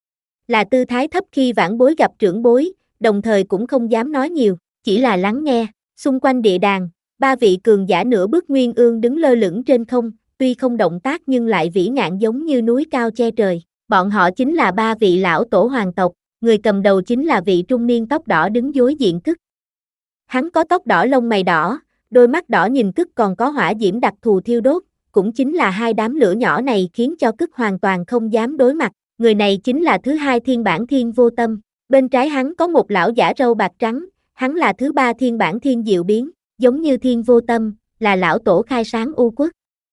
Speaker 2: Là tư thái thấp khi vãn bối gặp trưởng bối, đồng thời cũng không dám nói nhiều, chỉ là lắng nghe. Xung quanh địa đàng, ba vị cường giả nửa bước nguyên ương đứng lơ lửng trên không, tuy không động tác nhưng lại vĩ ngạn giống như núi cao che trời. Bọn họ chính là ba vị lão tổ hoàng tộc, người cầm đầu chính là vị trung niên tóc đỏ đứng đối diện Cức. Hắn có tóc đỏ lông mày đỏ, đôi mắt đỏ nhìn Cức còn có hỏa diễm đặc thù thiêu đốt, cũng chính là hai đám lửa nhỏ này khiến cho Cức hoàn toàn không dám đối mặt. Người này chính là thứ hai thiên bản Thiên Vô Tâm, bên trái hắn có một lão giả râu bạc trắng, hắn là thứ ba thiên bản Thiên Diệu Biến, giống như Thiên Vô Tâm, là lão tổ khai sáng U quốc.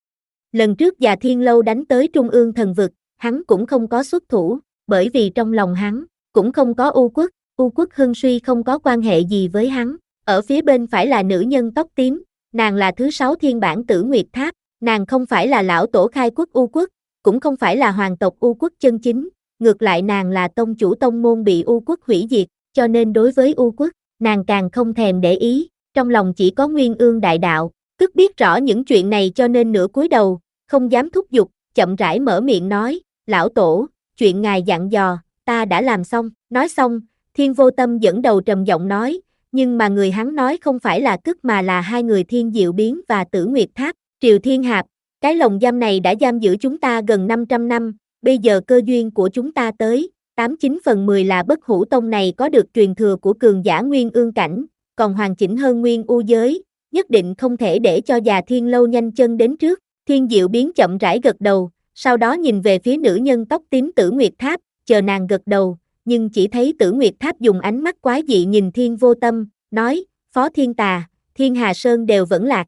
Speaker 2: Lần trước Già Thiên Lâu đánh tới Trung ương thần vực, hắn cũng không có xuất thủ, bởi vì trong lòng hắn, cũng không có U quốc, U quốc hưng suy không có quan hệ gì với hắn. Ở phía bên phải là nữ nhân tóc tím, nàng là thứ sáu thiên bản Tử Nguyệt Tháp, nàng không phải là lão tổ khai quốc U quốc, cũng không phải là hoàng tộc U quốc chân chính, ngược lại nàng là tông chủ tông môn bị U quốc hủy diệt, cho nên đối với U quốc, nàng càng không thèm để ý, trong lòng chỉ có Nguyên Ương đại đạo. Tức biết rõ những chuyện này cho nên nửa cúi đầu, không dám thúc giục, chậm rãi mở miệng nói, lão tổ, chuyện ngài dặn dò, ta đã làm xong, nói xong, Thiên Vô Tâm dẫn đầu trầm giọng nói, nhưng mà người hắn nói không phải là Cức mà là hai người Thiên Diệu Biến và Tử Nguyệt Tháp, Triều Thiên Hạp, cái lồng giam này đã giam giữ chúng ta gần năm trăm năm, bây giờ cơ duyên của chúng ta tới, tám chín phần mười là Bất Hủ Tông này có được truyền thừa của cường giả Nguyên Ương cảnh, còn hoàn chỉnh hơn Nguyên U giới, nhất định không thể để cho già Thiên Lâu nhanh chân đến trước. Thiên Diệu Biến chậm rãi gật đầu, sau đó nhìn về phía nữ nhân tóc tím Tử Nguyệt Tháp, chờ nàng gật đầu, nhưng chỉ thấy Tử Nguyệt Tháp dùng ánh mắt quái dị nhìn Thiên Vô Tâm, nói, Phó Thiên Tà, Thiên Hà Sơn đều vẫn lạc.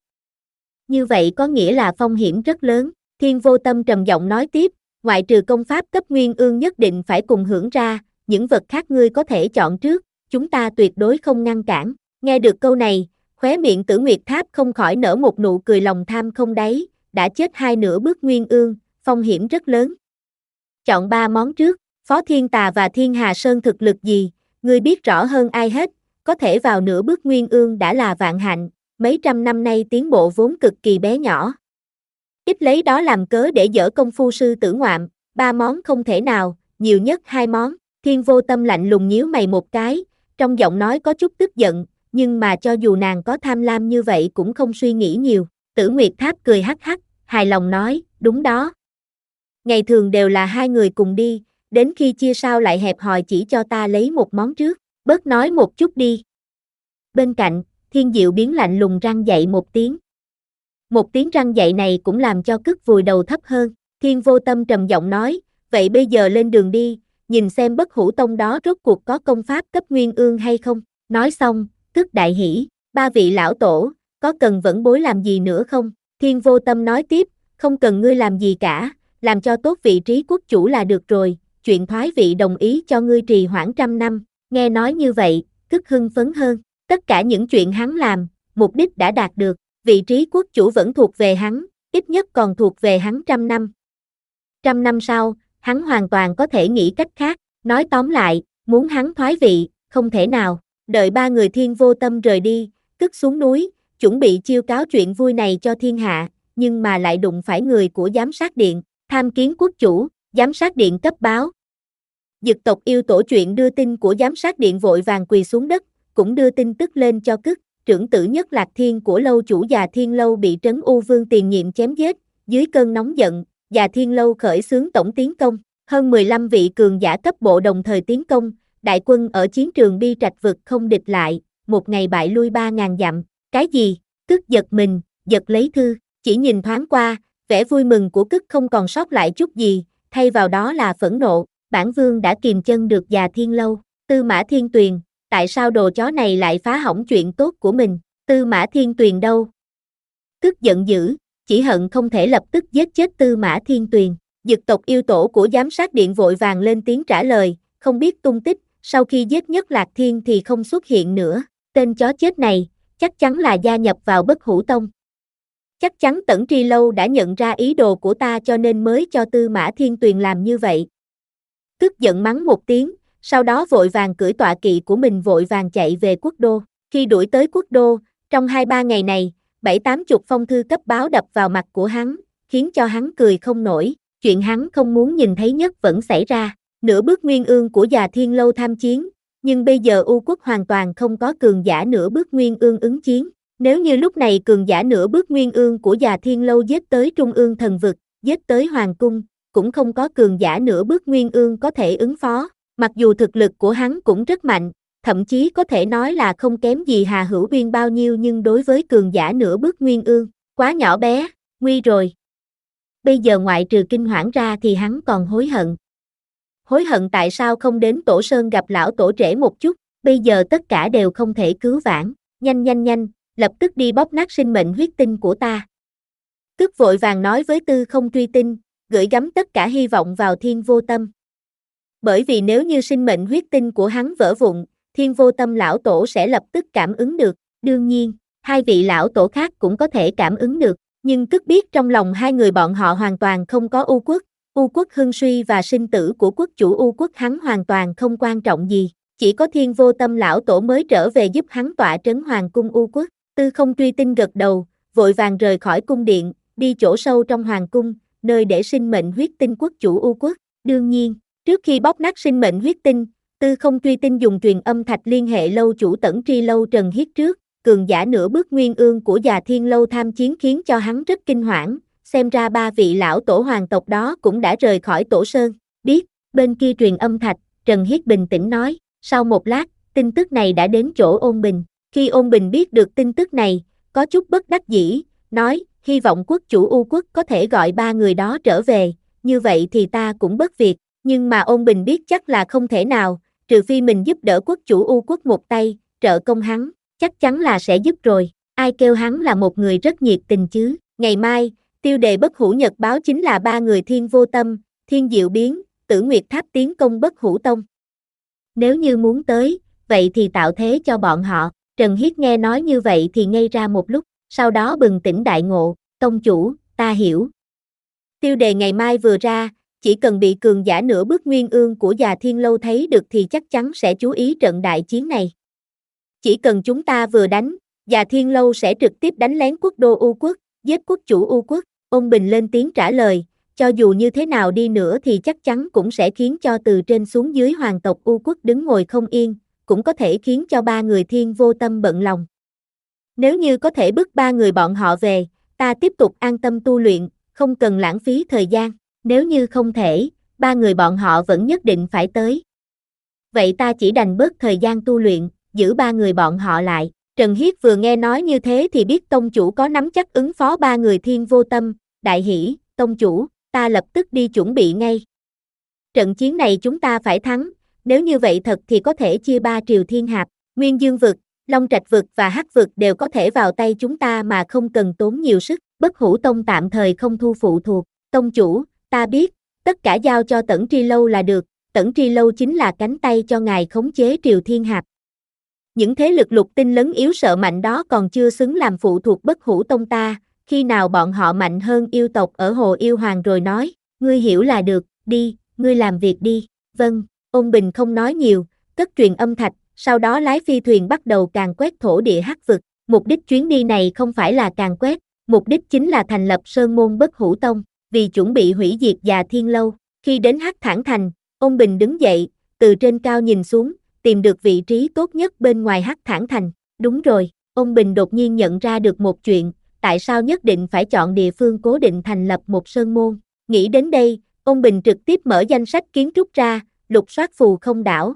Speaker 2: Như vậy có nghĩa là phong hiểm rất lớn, Thiên Vô Tâm trầm giọng nói tiếp, ngoại trừ công pháp cấp Nguyên Ương nhất định phải cùng hưởng ra, những vật khác ngươi có thể chọn trước, chúng ta tuyệt đối không ngăn cản. Nghe được câu này, khóe miệng Tử Nguyệt Tháp không khỏi nở một nụ cười lòng tham không đáy, đã chết hai nửa bước Nguyên Ương, phong hiểm rất lớn. Chọn ba món trước, Phó Thiên Tà và Thiên Hà Sơn thực lực gì, ngươi biết rõ hơn ai hết, có thể vào nửa bước Nguyên Ương đã là vạn hạnh, mấy trăm năm nay tiến bộ vốn cực kỳ bé nhỏ. Ít lấy đó làm cớ để dở công phu sư tử ngoạm, ba món không thể nào, nhiều nhất hai món. Thiên Vô Tâm lạnh lùng nhíu mày một cái, trong giọng nói có chút tức giận, nhưng mà cho dù nàng có tham lam như vậy cũng không suy nghĩ nhiều. Tử Nguyệt Tháp cười hắc hắc, hài lòng nói, đúng đó. Ngày thường đều là hai người cùng đi, đến khi chia sao lại hẹp hòi chỉ cho ta lấy một món trước, bớt nói một chút đi. Bên cạnh, Thiên Diệu Biến lạnh lùng răng dậy một tiếng. Một tiếng răng dậy này cũng làm cho Cức vùi đầu thấp hơn. Thiên Vô Tâm trầm giọng nói, vậy bây giờ lên đường đi, nhìn xem Bất Hủ Tông đó rốt cuộc có công pháp cấp Nguyên Ương hay không. Nói xong, Cức đại hỉ, ba vị lão tổ, có cần vẫn bối làm gì nữa không? Thiên Vô Tâm nói tiếp, không cần ngươi làm gì cả, làm cho tốt vị trí quốc chủ là được rồi, chuyện thoái vị đồng ý cho ngươi trì hoãn trăm năm. Nghe nói như vậy, Cức hưng phấn hơn, tất cả những chuyện hắn làm, mục đích đã đạt được, vị trí quốc chủ vẫn thuộc về hắn, ít nhất còn thuộc về hắn trăm năm. Trăm năm sau, hắn hoàn toàn có thể nghĩ cách khác, nói tóm lại, muốn hắn thoái vị, không thể nào. Đợi ba người Thiên Vô Tâm rời đi, Cức xuống núi, chuẩn bị chiêu cáo chuyện vui này cho thiên hạ, nhưng mà lại đụng phải người của giám sát điện, tham kiến quốc chủ, giám sát điện cấp báo. Dực tộc yêu tổ chuyện đưa tin của giám sát điện vội vàng quỳ xuống đất, cũng đưa tin tức lên cho Cức, trưởng tử nhất Lạc Thiên của lâu chủ Già Thiên Lâu bị Trấn U Vương tiền nhiệm chém giết, dưới cơn nóng giận, Già Thiên Lâu khởi xướng tổng tiến công, hơn mười lăm vị cường giả cấp bộ đồng thời tiến công, đại quân ở chiến trường Bi Trạch vực không địch lại, một ngày bại lui ba ngàn dặm, cái gì? Cức giật mình, giật lấy thư, chỉ nhìn thoáng qua, vẻ vui mừng của Cức không còn sót lại chút gì, thay vào đó là phẫn nộ, bản vương đã kìm chân được Già Thiên Lâu, Tư Mã Thiên Tuyền, tại sao đồ chó này lại phá hỏng chuyện tốt của mình, Tư Mã Thiên Tuyền đâu? Cức giận dữ, chỉ hận không thể lập tức giết chết Tư Mã Thiên Tuyền, dực tộc yêu tổ của giám sát điện vội vàng lên tiếng trả lời, không biết tung tích, sau khi giết nhất Lạc Thiên thì không xuất hiện nữa, tên chó chết này, chắc chắn là gia nhập vào Bất Hủ Tông. Chắc chắn Tẩn Tri Lâu đã nhận ra ý đồ của ta cho nên mới cho Tư Mã Thiên Tuyền làm như vậy. Cức giận mắng một tiếng, sau đó vội vàng cưỡi tọa kỵ của mình vội vàng chạy về quốc đô. Khi đuổi tới quốc đô, trong hai ba ngày này, bảy tám chục phong thư cấp báo đập vào mặt của hắn, khiến cho hắn cười không nổi, chuyện hắn không muốn nhìn thấy nhất vẫn xảy ra. Nửa bước Nguyên Ương của Già Thiên Lâu tham chiến, nhưng bây giờ U quốc hoàn toàn không có cường giả nửa bước Nguyên Ương ứng chiến. Nếu như lúc này cường giả nửa bước Nguyên Ương của Già Thiên Lâu giết tới Trung Ương Thần Vực, giết tới Hoàng Cung, cũng không có cường giả nửa bước Nguyên Ương có thể ứng phó. Mặc dù thực lực của hắn cũng rất mạnh, thậm chí có thể nói là không kém gì Hà Hữu Uyên bao nhiêu, nhưng đối với cường giả nửa bước Nguyên Ương, quá nhỏ bé, nguy rồi. Bây giờ ngoại trừ kinh hoảng ra thì hắn còn hối hận. Hối hận tại sao không đến Tổ Sơn gặp lão tổ trễ một chút, bây giờ tất cả đều không thể cứu vãn, nhanh nhanh nhanh, lập tức đi bóp nát sinh mệnh huyết tinh của ta. Cức vội vàng nói với Tư Không Truy Tinh, gửi gắm tất cả hy vọng vào Thiên Vô Tâm. Bởi vì nếu như sinh mệnh huyết tinh của hắn vỡ vụn, Thiên Vô Tâm lão tổ sẽ lập tức cảm ứng được, đương nhiên, hai vị lão tổ khác cũng có thể cảm ứng được, nhưng Cức biết trong lòng hai người bọn họ hoàn toàn không có U quốc, U quốc hưng suy và sinh tử của quốc chủ U quốc hắn hoàn toàn không quan trọng gì, chỉ có Thiên Vô Tâm lão tổ mới trở về giúp hắn tọa trấn Hoàng cung U quốc. Tư Không Truy Tinh gật đầu, vội vàng rời khỏi cung điện, đi chỗ sâu trong hoàng cung, nơi để sinh mệnh huyết tinh quốc chủ U quốc. Đương nhiên, trước khi bóp nát sinh mệnh huyết tinh, Tư Không Truy Tinh dùng truyền âm thạch liên hệ lâu chủ Tẩn Tri Lâu Trần Hiết trước, cường giả nửa bước nguyên ương của Già Thiên Lâu tham chiến khiến cho hắn rất kinh hoảng, xem ra ba vị lão tổ hoàng tộc đó cũng đã rời khỏi tổ sơn. Biết, bên kia truyền âm thạch, Trần Hiết bình tĩnh nói, sau một lát, tin tức này đã đến chỗ Ôn Bình. Khi Ôn Bình biết được tin tức này, có chút bất đắc dĩ, nói, hy vọng quốc chủ U quốc có thể gọi ba người đó trở về, như vậy thì ta cũng bất việc, nhưng mà Ôn Bình biết chắc là không thể nào, trừ phi mình giúp đỡ quốc chủ U quốc một tay, trợ công hắn, chắc chắn là sẽ giúp rồi, ai kêu hắn là một người rất nhiệt tình chứ. Ngày mai, tiêu đề Bất Hủ Nhật báo chính là ba người Thiên Vô Tâm, Thiên Diệu Biến, Tử Nguyệt Tháp tiến công Bất Hủ Tông. Nếu như muốn tới, vậy thì tạo thế cho bọn họ. Trần Hiết nghe nói như vậy thì ngây ra một lúc, sau đó bừng tỉnh đại ngộ, tông chủ, ta hiểu. Tiêu đề ngày mai vừa ra, chỉ cần bị cường giả nửa bước nguyên ương của Già Thiên Lâu thấy được thì chắc chắn sẽ chú ý trận đại chiến này. Chỉ cần chúng ta vừa đánh, Già Thiên Lâu sẽ trực tiếp đánh lén quốc đô U quốc, giết quốc chủ U quốc. Ôn Bình lên tiếng trả lời, cho dù như thế nào đi nữa thì chắc chắn cũng sẽ khiến cho từ trên xuống dưới hoàng tộc U quốc đứng ngồi không yên, cũng có thể khiến cho ba người Thiên Vô Tâm bận lòng. Nếu như có thể bức ba người bọn họ về, ta tiếp tục an tâm tu luyện, không cần lãng phí thời gian. Nếu như không thể, ba người bọn họ vẫn nhất định phải tới. Vậy ta chỉ đành bớt thời gian tu luyện, giữ ba người bọn họ lại. Trần Hiết vừa nghe nói như thế thì biết tông chủ có nắm chắc ứng phó ba người Thiên Vô Tâm, đại hỉ, tông chủ, ta lập tức đi chuẩn bị ngay. Trận chiến này chúng ta phải thắng, nếu như vậy thật thì có thể chia ba triều thiên hạp, Nguyên Dương vực, Long Trạch vực và Hắc vực đều có thể vào tay chúng ta mà không cần tốn nhiều sức. Bất Hủ Tông tạm thời không thu phụ thuộc, tông chủ, ta biết, tất cả giao cho Tẩn Tri Lâu là được, Tẩn Tri Lâu chính là cánh tay cho ngài khống chế triều thiên hạp. Những thế lực lục tinh lấn yếu sợ mạnh đó còn chưa xứng làm phụ thuộc Bất Hủ Tông ta, khi nào bọn họ mạnh hơn yêu tộc ở Hồ Yêu Hoàng rồi nói, ngươi hiểu là được, đi, ngươi làm việc đi. Vâng, Ôn Bình không nói nhiều, cất truyền âm thạch, sau đó lái phi thuyền bắt đầu càn quét thổ địa Hắc vực. Mục đích chuyến đi này không phải là càn quét, mục đích chính là thành lập Sơn môn Bất Hủ Tông, vì chuẩn bị hủy diệt Già Thiên Lâu. Khi đến Hắc Thản Thành, Ôn Bình đứng dậy, từ trên cao nhìn xuống, tìm được vị trí tốt nhất bên ngoài Hắc Thản Thành. Đúng rồi, Ôn Bình đột nhiên nhận ra được một chuyện, tại sao nhất định phải chọn địa phương cố định thành lập một sơn môn. Nghĩ đến đây, Ôn Bình trực tiếp mở danh sách kiến trúc ra, lục soát Phù Không đảo.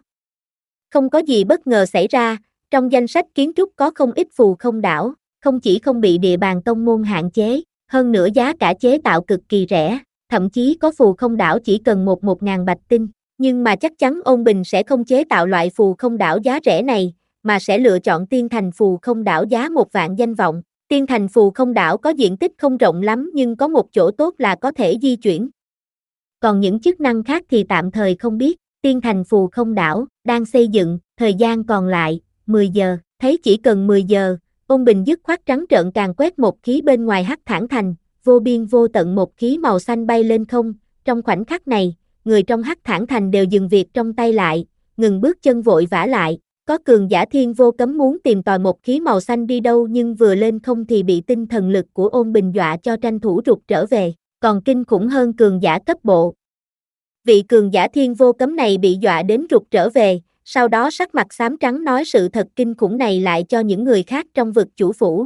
Speaker 2: Không có gì bất ngờ xảy ra, trong danh sách kiến trúc có không ít Phù Không đảo, không chỉ không bị địa bàn tông môn hạn chế, hơn nữa giá cả chế tạo cực kỳ rẻ, thậm chí có Phù Không đảo chỉ cần một một ngàn bạch tinh. Nhưng mà chắc chắn Ôn Bình sẽ không chế tạo loại Phù Không đảo giá rẻ này, mà sẽ lựa chọn Tiên Thành Phù Không đảo giá một vạn danh vọng. Tiên Thành Phù Không đảo có diện tích không rộng lắm nhưng có một chỗ tốt là có thể di chuyển. Còn những chức năng khác thì tạm thời không biết. Tiên Thành Phù Không đảo, đang xây dựng, thời gian còn lại, mười giờ, thấy chỉ cần mười giờ, Ôn Bình dứt khoát trắng trợn càng quét một khí bên ngoài Hắc Thản Thành, vô biên vô tận một khí màu xanh bay lên không, trong khoảnh khắc này, người trong Hắc Thản Thành đều dừng việc trong tay lại, ngừng bước chân vội vã lại, có cường giả Thiên Vô Cấm muốn tìm tòi một khí màu xanh đi đâu nhưng vừa lên không thì bị tinh thần lực của Ôn Bình dọa cho tranh thủ rụt trở về, còn kinh khủng hơn cường giả cấp bộ. Vị cường giả Thiên Vô Cấm này bị dọa đến rụt trở về, sau đó sắc mặt xám trắng nói sự thật kinh khủng này lại cho những người khác trong vực chủ phủ.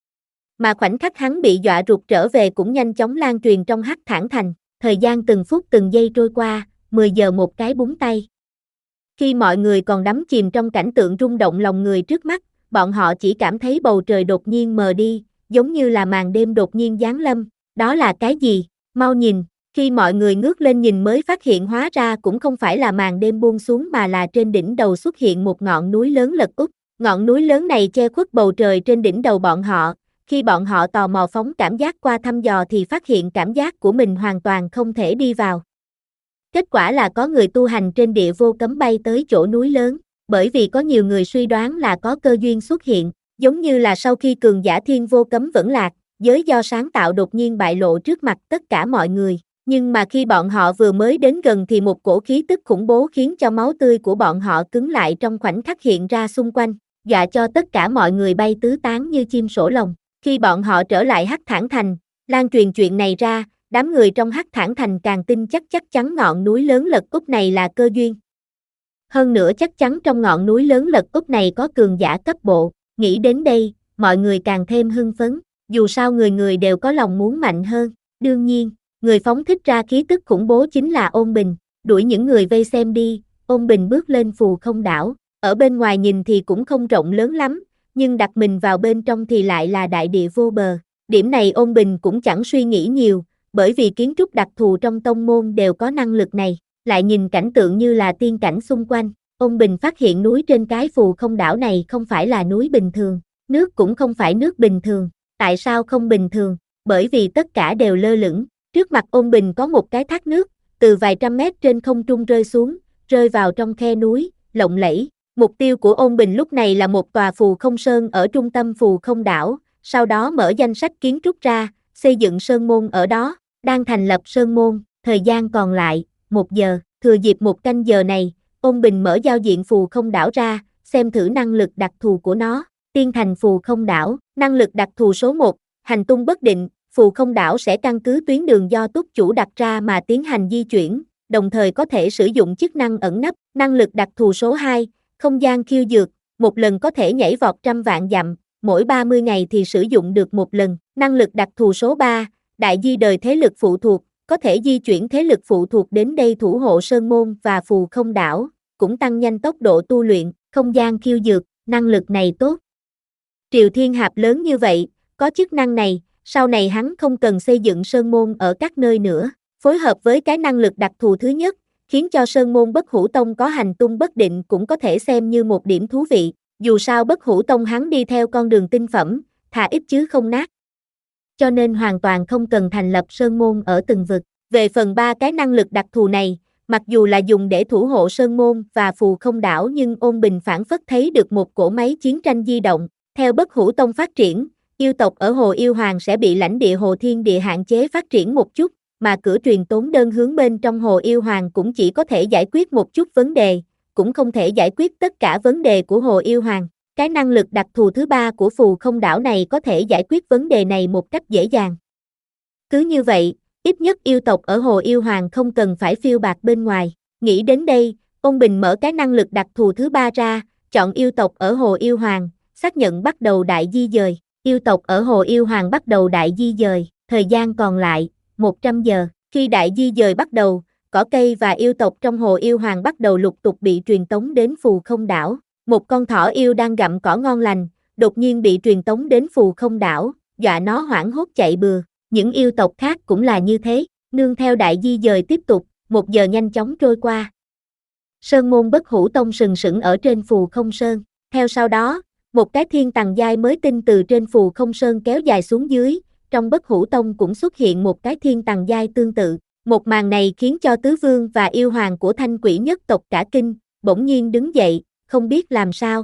Speaker 2: Mà khoảnh khắc hắn bị dọa rụt trở về cũng nhanh chóng lan truyền trong Hắc Thản Thành, thời gian từng phút từng giây trôi qua, mười giờ một cái búng tay. Khi mọi người còn đắm chìm trong cảnh tượng rung động lòng người trước mắt, bọn họ chỉ cảm thấy bầu trời đột nhiên mờ đi, giống như là màn đêm đột nhiên giáng lâm, đó là cái gì? Mau nhìn! Khi mọi người ngước lên nhìn mới phát hiện hóa ra cũng không phải là màn đêm buông xuống mà là trên đỉnh đầu xuất hiện một ngọn núi lớn lật úp. Ngọn núi lớn này che khuất bầu trời trên đỉnh đầu bọn họ, khi bọn họ tò mò phóng cảm giác qua thăm dò thì phát hiện cảm giác của mình hoàn toàn không thể đi vào. Kết quả là có người tu hành trên địa vô cấm bay tới chỗ núi lớn, bởi vì có nhiều người suy đoán là có cơ duyên xuất hiện, giống như là sau khi cường giả Thiên Vô Cấm vẫn lạc, giới do sáng tạo đột nhiên bại lộ trước mặt tất cả mọi người. Nhưng mà khi bọn họ vừa mới đến gần thì một cổ khí tức khủng bố khiến cho máu tươi của bọn họ cứng lại trong khoảnh khắc hiện ra xung quanh, dọa cho tất cả mọi người bay tứ tán như chim sổ lồng. Khi bọn họ trở lại Hắc Thản Thành, Lan truyền chuyện này ra, đám người trong Hắc Thản Thành càng tin chắc chắc chắn ngọn núi lớn lật úp này là cơ duyên. Hơn nữa chắc chắn trong ngọn núi lớn lật úp này có cường giả cấp bộ, nghĩ đến đây, mọi người càng thêm hưng phấn, dù sao người người đều có lòng muốn mạnh hơn. Đương nhiên, người phóng thích ra khí tức khủng bố chính là Ôn Bình, đuổi những người vây xem đi, Ôn Bình bước lên phù không đảo, ở bên ngoài nhìn thì cũng không rộng lớn lắm, nhưng đặt mình vào bên trong thì lại là đại địa vô bờ. Điểm này Ôn Bình cũng chẳng suy nghĩ nhiều, bởi vì kiến trúc đặc thù trong tông môn đều có năng lực này, lại nhìn cảnh tượng như là tiên cảnh xung quanh, Ôn Bình phát hiện núi trên cái phù không đảo này không phải là núi bình thường, nước cũng không phải nước bình thường. Tại sao không bình thường? Bởi vì tất cả đều lơ lửng, trước mặt Ôn Bình có một cái thác nước, từ vài trăm mét trên không trung rơi xuống, rơi vào trong khe núi, lộng lẫy. Mục tiêu của Ôn Bình lúc này là một tòa phù không sơn ở trung tâm phù không đảo, sau đó mở danh sách kiến trúc ra, xây dựng sơn môn ở đó, đang thành lập sơn môn, thời gian còn lại, một giờ, thừa dịp một canh giờ này, Ôn Bình mở giao diện phù không đảo ra, xem thử năng lực đặc thù của nó. Tiên thành phù không đảo, năng lực đặc thù số một, hành tung bất định, phù không đảo sẽ căn cứ tuyến đường do túc chủ đặt ra mà tiến hành di chuyển, đồng thời có thể sử dụng chức năng ẩn nấp. Năng lực đặc thù số hai, không gian khiêu dược, một lần có thể nhảy vọt trăm vạn dặm, mỗi ba mươi ngày thì sử dụng được một lần. Năng lực đặc thù số ba, đại di đời thế lực phụ thuộc, có thể di chuyển thế lực phụ thuộc đến đây thủ hộ sơn môn và phù không đảo, cũng tăng nhanh tốc độ tu luyện. Không gian khiêu dược, năng lực này tốt. Triều Thiên Hạp lớn như vậy, có chức năng này, sau này hắn không cần xây dựng sơn môn ở các nơi nữa, phối hợp với cái năng lực đặc thù thứ nhất, khiến cho sơn môn Bất Hủ Tông có hành tung bất định cũng có thể xem như một điểm thú vị, dù sao Bất Hủ Tông hắn đi theo con đường tinh phẩm, thà ít chứ không nát. Cho nên hoàn toàn không cần thành lập sơn môn ở từng vực. Về phần ba cái năng lực đặc thù này, mặc dù là dùng để thủ hộ sơn môn và phù không đảo nhưng Ôn Bình phản phất thấy được một cỗ máy chiến tranh di động. Theo Bất Hủ Tông phát triển, yêu tộc ở Hồ Yêu Hoàng sẽ bị lãnh địa Hồ Thiên Địa hạn chế phát triển một chút, mà cửa truyền tống đơn hướng bên trong Hồ Yêu Hoàng cũng chỉ có thể giải quyết một chút vấn đề, cũng không thể giải quyết tất cả vấn đề của Hồ Yêu Hoàng. Cái năng lực đặc thù thứ ba của phù không đảo này có thể giải quyết vấn đề này một cách dễ dàng. Cứ như vậy, ít nhất yêu tộc ở Hồ Yêu Hoàng không cần phải phiêu bạt bên ngoài. Nghĩ đến đây, Ôn Bình mở cái năng lực đặc thù thứ ba ra, chọn yêu tộc ở Hồ Yêu Hoàng, xác nhận bắt đầu đại di dời. Yêu tộc ở Hồ Yêu Hoàng bắt đầu đại di dời, thời gian còn lại, một trăm giờ. Khi đại di dời bắt đầu, cỏ cây và yêu tộc trong Hồ Yêu Hoàng bắt đầu lục tục bị truyền tống đến phù không đảo. Một con thỏ yêu đang gặm cỏ ngon lành, đột nhiên bị truyền tống đến phù không đảo, dọa nó hoảng hốt chạy bừa. Những yêu tộc khác cũng là như thế, nương theo đại di dời tiếp tục, một giờ nhanh chóng trôi qua. Sơn môn Bất Hủ Tông sừng sững ở trên phù không sơn, theo sau đó, một cái thiên tầng giai mới tinh từ trên phù không sơn kéo dài xuống dưới, trong Bất Hủ Tông cũng xuất hiện một cái thiên tầng giai tương tự. Một màn này khiến cho tứ vương và yêu hoàng của Thanh Quỷ nhất tộc cả kinh, bỗng nhiên đứng dậy, không biết làm sao.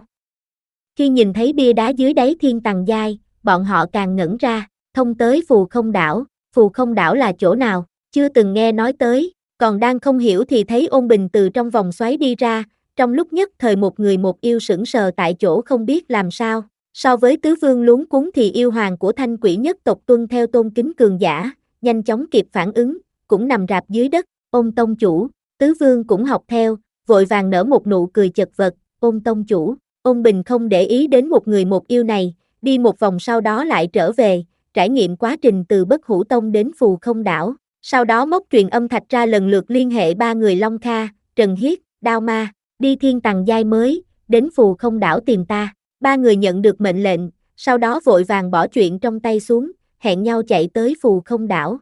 Speaker 2: Khi nhìn thấy bia đá dưới đáy thiên tầng giai, bọn họ càng ngẩn ra, thông tới phù không đảo. Phù không đảo là chỗ nào, chưa từng nghe nói tới, còn đang không hiểu thì thấy Ôn Bình từ trong vòng xoáy đi ra, trong lúc nhất thời một người một yêu sững sờ tại chỗ không biết làm sao. So với tứ vương luống cuống thì yêu hoàng của Thanh Quỷ nhất tộc tuân theo tôn kính cường giả, nhanh chóng kịp phản ứng, cũng nằm rạp dưới đất. Ôn tông chủ, tứ vương cũng học theo, vội vàng nở một nụ cười chật vật. Ôn tông chủ, Ôn Bình không để ý đến một người một yêu này, đi một vòng sau đó lại trở về, trải nghiệm quá trình từ Bất Hủ Tông đến phù không đảo. Sau đó móc truyền âm thạch ra lần lượt liên hệ ba người Long Kha, Trần Hiết, Đao Ma, đi thiên tầng giai mới, đến phù không đảo tìm ta. Ba người nhận được mệnh lệnh, sau đó vội vàng bỏ chuyện trong tay xuống, hẹn nhau chạy tới phù không đảo.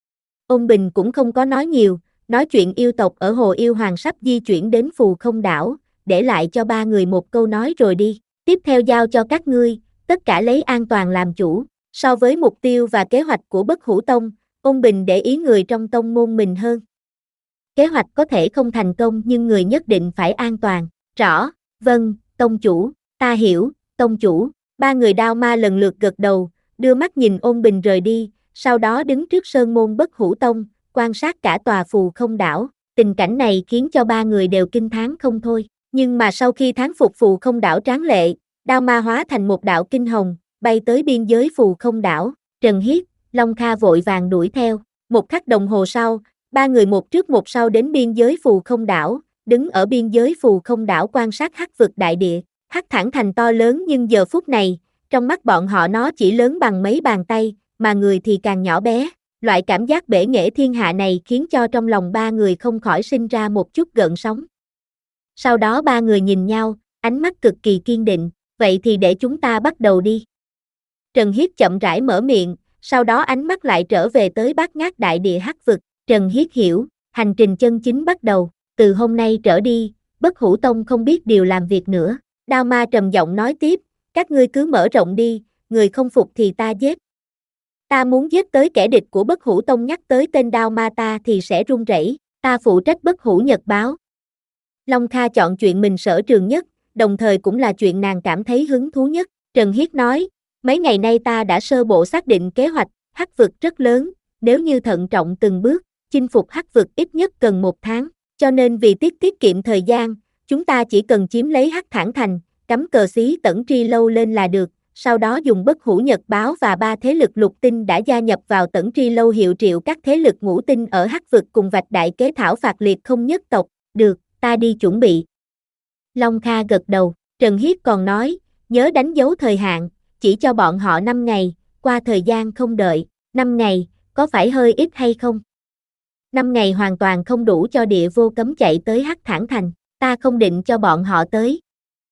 Speaker 2: Ôn Bình cũng không có nói nhiều, nói chuyện yêu tộc ở Hồ Yêu Hoàng sắp di chuyển đến phù không đảo, để lại cho ba người một câu nói rồi đi. Tiếp theo giao cho các ngươi, tất cả lấy an toàn làm chủ. So với mục tiêu và kế hoạch của Bất Hủ Tông, Ôn Bình để ý người trong tông môn mình hơn. Kế hoạch có thể không thành công nhưng người nhất định phải an toàn. Rõ, vâng, tông chủ, ta hiểu, tông chủ. Ba người Đao Ma lần lượt gật đầu, đưa mắt nhìn Ôn Bình rời đi, sau đó đứng trước sơn môn Bất Hủ Tông, quan sát cả tòa phù không đảo. Tình cảnh này khiến cho ba người đều kinh thán không thôi. Nhưng mà sau khi thán phục phù không đảo tráng lệ, Đao Ma hóa thành một đạo kinh hồng, bay tới biên giới phù không đảo. Trần Hiết, Long Kha vội vàng đuổi theo. Một khắc đồng hồ sau, ba người một trước một sau đến biên giới Phù Không đảo, đứng ở biên giới Phù Không đảo quan sát hắc vực đại địa. Hắc Thản Thành to lớn nhưng giờ phút này, trong mắt bọn họ nó chỉ lớn bằng mấy bàn tay, mà người thì càng nhỏ bé. Loại cảm giác bể nghệ thiên hạ này khiến cho trong lòng ba người không khỏi sinh ra một chút gợn sóng. Sau đó ba người nhìn nhau, ánh mắt cực kỳ kiên định, vậy thì để chúng ta bắt đầu đi. Trần Hiết chậm rãi mở miệng, sau đó ánh mắt lại trở về tới bát ngát đại địa hắc vực. Trần Hiết hiểu, hành trình chân chính bắt đầu, từ hôm nay trở đi, Bất Hủ Tông không biết điều làm việc nữa. Đao Ma trầm giọng nói tiếp, các ngươi cứ mở rộng đi, người không phục thì ta giết. Ta muốn giết tới kẻ địch của Bất Hủ Tông, nhắc tới tên Đao Ma ta thì sẽ run rẩy, ta phụ trách Bất Hủ Nhật báo. Long Kha chọn chuyện mình sở trường nhất, đồng thời cũng là chuyện nàng cảm thấy hứng thú nhất. Trần Hiết nói, mấy ngày nay ta đã sơ bộ xác định kế hoạch, hắc vực rất lớn, nếu như thận trọng từng bước, chinh phục hắc vực ít nhất cần một tháng, cho nên vì tiết tiết kiệm thời gian, chúng ta chỉ cần chiếm lấy Hắc Thản Thành, cắm cờ xí Tẩn Tri Lâu lên là được, sau đó dùng Bất Hủ Nhật báo và ba thế lực lục tinh đã gia nhập vào Tẩn Tri Lâu hiệu triệu các thế lực ngũ tinh ở hắc vực cùng vạch đại kế thảo phạt liệt không nhất tộc, được, ta đi chuẩn bị. Long Kha gật đầu, Trần Hiết còn nói, nhớ đánh dấu thời hạn, chỉ cho bọn họ năm ngày, qua thời gian không đợi, năm ngày, có phải hơi ít hay không? năm ngày hoàn toàn không đủ cho địa vô cấm chạy tới Hắc Thản Thành, ta không định cho bọn họ tới.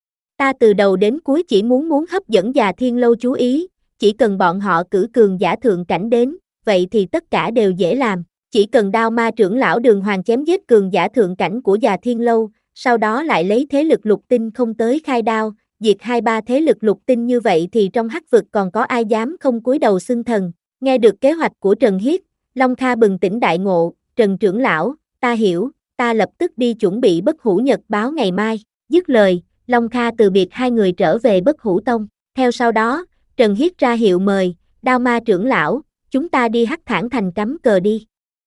Speaker 2: Ta từ đầu đến cuối chỉ muốn muốn hấp dẫn Già Thiên Lâu chú ý, chỉ cần bọn họ cử cường giả thượng cảnh đến, vậy thì tất cả đều dễ làm, chỉ cần Đao Ma trưởng lão Đường Hoàng chém giết cường giả thượng cảnh của Già Thiên Lâu, sau đó lại lấy thế lực lục tinh không tới khai đao, diệt hai ba thế lực lục tinh như vậy thì trong hắc vực còn có ai dám không cúi đầu xưng thần. Nghe được kế hoạch của Trần Hiết, Long Kha bừng tỉnh đại ngộ, Trần trưởng lão, ta hiểu, ta lập tức đi chuẩn bị Bất Hủ Nhật báo ngày mai. Dứt lời, Long Kha từ biệt hai người trở về Bất Hủ Tông. Theo sau đó, Trần Hiết ra hiệu mời, Đao Ma trưởng lão, chúng ta đi Hắc Thản Thành cắm cờ đi.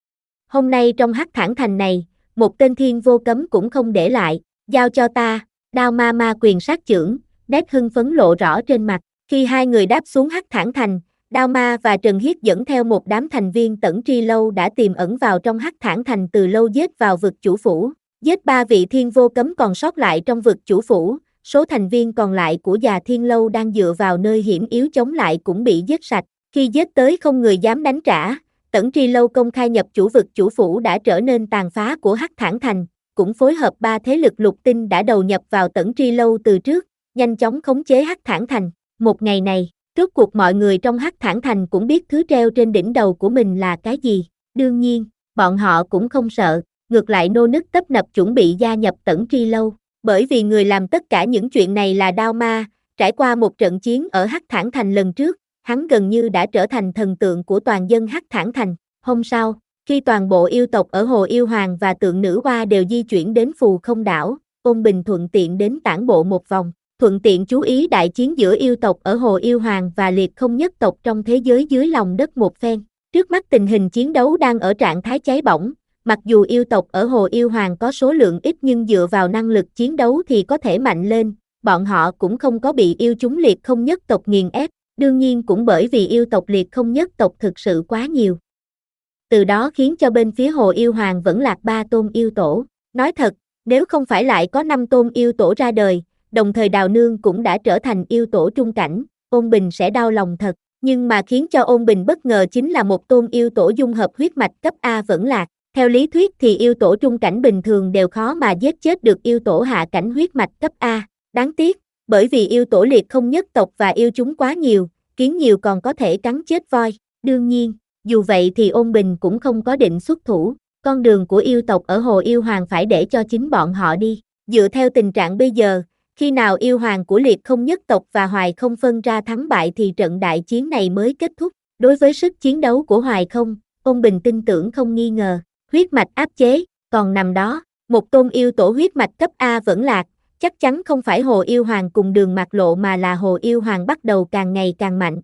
Speaker 2: Hôm nay trong Hắc Thản Thành này, một tên thiên vô cấm cũng không để lại, giao cho ta. Đao Ma ma quyền sát chưởng, nét hưng phấn lộ rõ trên mặt. Khi hai người đáp xuống Hắc Thản Thành, Đao Ma và Trần Hiết dẫn theo một đám thành viên Tẩn Tri Lâu đã tiềm ẩn vào trong Hắc Thản Thành từ lâu, giết vào vực chủ phủ, giết ba vị thiên vô cấm còn sót lại trong vực chủ phủ, số thành viên còn lại của Già Thiên Lâu đang dựa vào nơi hiểm yếu chống lại cũng bị giết sạch. Khi giết tới không người dám đánh trả, Tẩn Tri Lâu công khai nhập chủ vực chủ phủ đã trở nên tàn phá của Hắc Thản Thành, cũng phối hợp ba thế lực lục tinh đã đầu nhập vào Tẩn Tri Lâu từ trước, nhanh chóng khống chế Hắc Thản Thành. Một ngày này, rốt cuộc mọi người trong Hắc Thản Thành cũng biết thứ treo trên đỉnh đầu của mình là cái gì. Đương nhiên, bọn họ cũng không sợ, ngược lại nô nức tấp nập chuẩn bị gia nhập Tẩn Tri Lâu, bởi vì người làm tất cả những chuyện này là Đao Ma. Trải qua một trận chiến ở Hắc Thản Thành lần trước, hắn gần như đã trở thành thần tượng của toàn dân Hắc Thản Thành. Hôm sau, khi toàn bộ yêu tộc ở Hồ Yêu Hoàng và Tượng Nữ Hoa đều di chuyển đến Phù Không đảo, Ôn Bình thuận tiện đến tản bộ một vòng, thuận tiện chú ý đại chiến giữa yêu tộc ở Hồ Yêu Hoàng và liệt không nhất tộc trong thế giới dưới lòng đất một phen. Trước mắt tình hình chiến đấu đang ở trạng thái cháy bỏng, mặc dù yêu tộc ở Hồ Yêu Hoàng có số lượng ít nhưng dựa vào năng lực chiến đấu thì có thể mạnh lên, bọn họ cũng không có bị yêu chúng liệt không nhất tộc nghiền ép, đương nhiên cũng bởi vì yêu tộc liệt không nhất tộc thực sự quá nhiều. Từ đó khiến cho bên phía Hồ Yêu Hoàng vẫn lạc ba tôn yêu tổ. Nói thật, nếu không phải lại có năm tôn yêu tổ ra đời, đồng thời Đào Nương cũng đã trở thành yêu tổ trung cảnh, Ôn Bình sẽ đau lòng thật. Nhưng mà khiến cho Ôn Bình bất ngờ chính là một tôn yêu tổ dung hợp huyết mạch cấp A vẫn lạc. Theo lý thuyết thì yêu tổ trung cảnh bình thường đều khó mà giết chết được yêu tổ hạ cảnh huyết mạch cấp A. Đáng tiếc, bởi vì yêu tổ liệt không nhất tộc và yêu chúng quá nhiều, kiến nhiều còn có thể cắn chết voi. Đương nhiên, dù vậy thì Ôn Bình cũng không có định xuất thủ, con đường của yêu tộc ở Hồ Yêu Hoàng phải để cho chính bọn họ đi. Dựa theo tình trạng bây giờ, khi nào yêu hoàng của liệt không nhất tộc và Hoài Không phân ra thắng bại thì trận đại chiến này mới kết thúc. Đối với sức chiến đấu của Hoài Không, Ôn Bình tin tưởng không nghi ngờ, huyết mạch áp chế, còn nằm đó, một tôn yêu tổ huyết mạch cấp A vẫn lạc, chắc chắn không phải Hồ Yêu Hoàng cùng Đường Mạc Lộ mà là Hồ Yêu Hoàng bắt đầu càng ngày càng mạnh.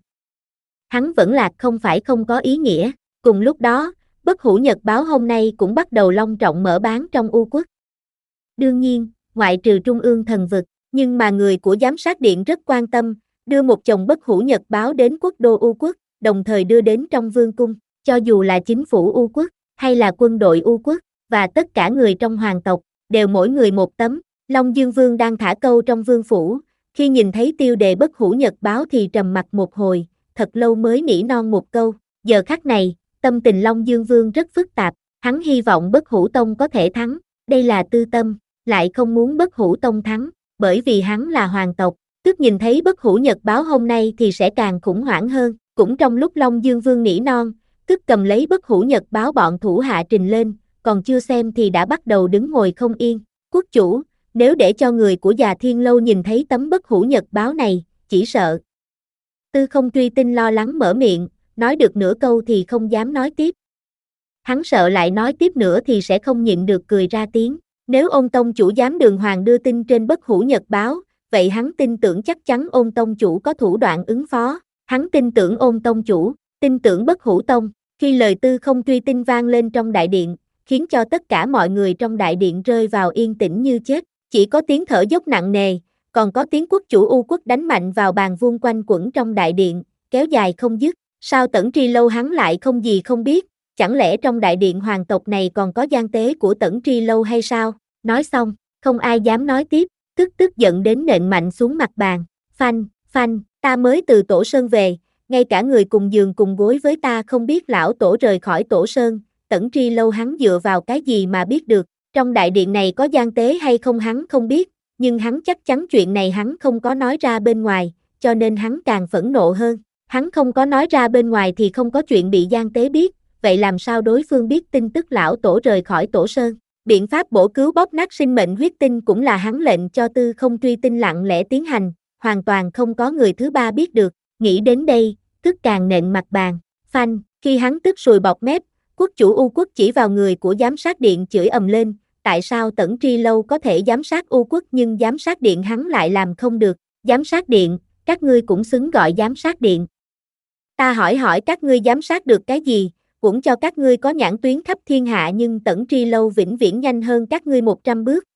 Speaker 2: Hắn vẫn lạc không phải không có ý nghĩa. Cùng lúc đó, Bất Hủ Nhật báo hôm nay cũng bắt đầu long trọng mở bán trong U Quốc. Đương nhiên, ngoại trừ Trung ương thần vực, nhưng mà người của giám sát điện rất quan tâm, đưa một chồng Bất Hủ Nhật báo đến quốc đô U Quốc. đồng thời đưa đến trong vương cung, cho dù là chính phủ U quốc, hay là quân đội U quốc, và tất cả người trong hoàng tộc, đều mỗi người một tấm. Long Dương Vương đang thả câu trong vương phủ, khi nhìn thấy tiêu đề bất hủ nhật báo thì trầm mặc một hồi, thật lâu mới nỉ non một câu. Giờ khắc này, tâm tình Long Dương Vương rất phức tạp, hắn hy vọng bất hủ tông có thể thắng, đây là tư tâm, lại không muốn bất hủ tông thắng, bởi vì hắn là hoàng tộc, tức nhìn thấy bất hủ nhật báo hôm nay thì sẽ càng khủng hoảng hơn. Cũng trong lúc Long Dương Vương nỉ non, tức cầm lấy bất hủ nhật báo bọn thủ hạ trình lên, còn chưa xem thì đã bắt đầu đứng ngồi không yên. Quốc chủ, nếu để cho người của Già Thiên Lâu nhìn thấy tấm bất hủ nhật báo này, chỉ sợ. Tư Không Truy Tinh lo lắng mở miệng, nói được nửa câu thì không dám nói tiếp. Hắn sợ lại nói tiếp nữa thì sẽ không nhịn được cười ra tiếng. Nếu Ôn tông chủ dám đường hoàng đưa tin trên bất hủ nhật báo, vậy hắn tin tưởng chắc chắn Ôn tông chủ có thủ đoạn ứng phó. Hắn tin tưởng Ôn tông chủ, tin tưởng bất hủ tông. Khi lời Tư Không Truy Tinh vang lên trong đại điện, khiến cho tất cả mọi người trong đại điện rơi vào yên tĩnh như chết. Chỉ có tiếng thở dốc nặng nề, còn có tiếng quốc chủ U quốc đánh mạnh vào bàn vuông quanh quẩn trong đại điện, kéo dài không dứt. Sao Tẩn Tri Lâu hắn lại không gì không biết, chẳng lẽ trong đại điện hoàng tộc này còn có gian tế của Tẩn Tri Lâu hay sao? Nói xong, không ai dám nói tiếp, tức tức giận đến nện mạnh xuống mặt bàn. Phanh, phanh, ta mới từ Tổ Sơn về, ngay cả người cùng giường cùng gối với ta không biết lão tổ rời khỏi Tổ Sơn, Tẩn Tri Lâu hắn dựa vào cái gì mà biết được? Trong đại điện này có gian tế hay không hắn không biết, nhưng hắn chắc chắn chuyện này hắn không có nói ra bên ngoài, cho nên hắn càng phẫn nộ hơn. Hắn không có nói ra bên ngoài thì không có chuyện bị gian tế biết, vậy làm sao đối phương biết tin tức lão tổ rời khỏi Tổ Sơn? Biện pháp bổ cứu bóp nát sinh mệnh huyết tinh cũng là hắn lệnh cho Tư Không Truy Tinh lặng lẽ tiến hành, hoàn toàn không có người thứ ba biết được. Nghĩ đến đây, tức càng nện mặt bàn. Phanh, khi hắn tức sùi bọt mép, quốc chủ U quốc chỉ vào người của giám sát điện chửi ầm lên, tại sao Tẩn Tri Lâu có thể giám sát U quốc nhưng giám sát điện hắn lại làm không được? Giám sát điện, các ngươi cũng xứng gọi giám sát điện. Ta hỏi hỏi các ngươi giám sát được cái gì, cũng cho các ngươi có nhãn tuyến khắp thiên hạ nhưng Tẩn Tri Lâu vĩnh viễn nhanh hơn các ngươi một trăm bước.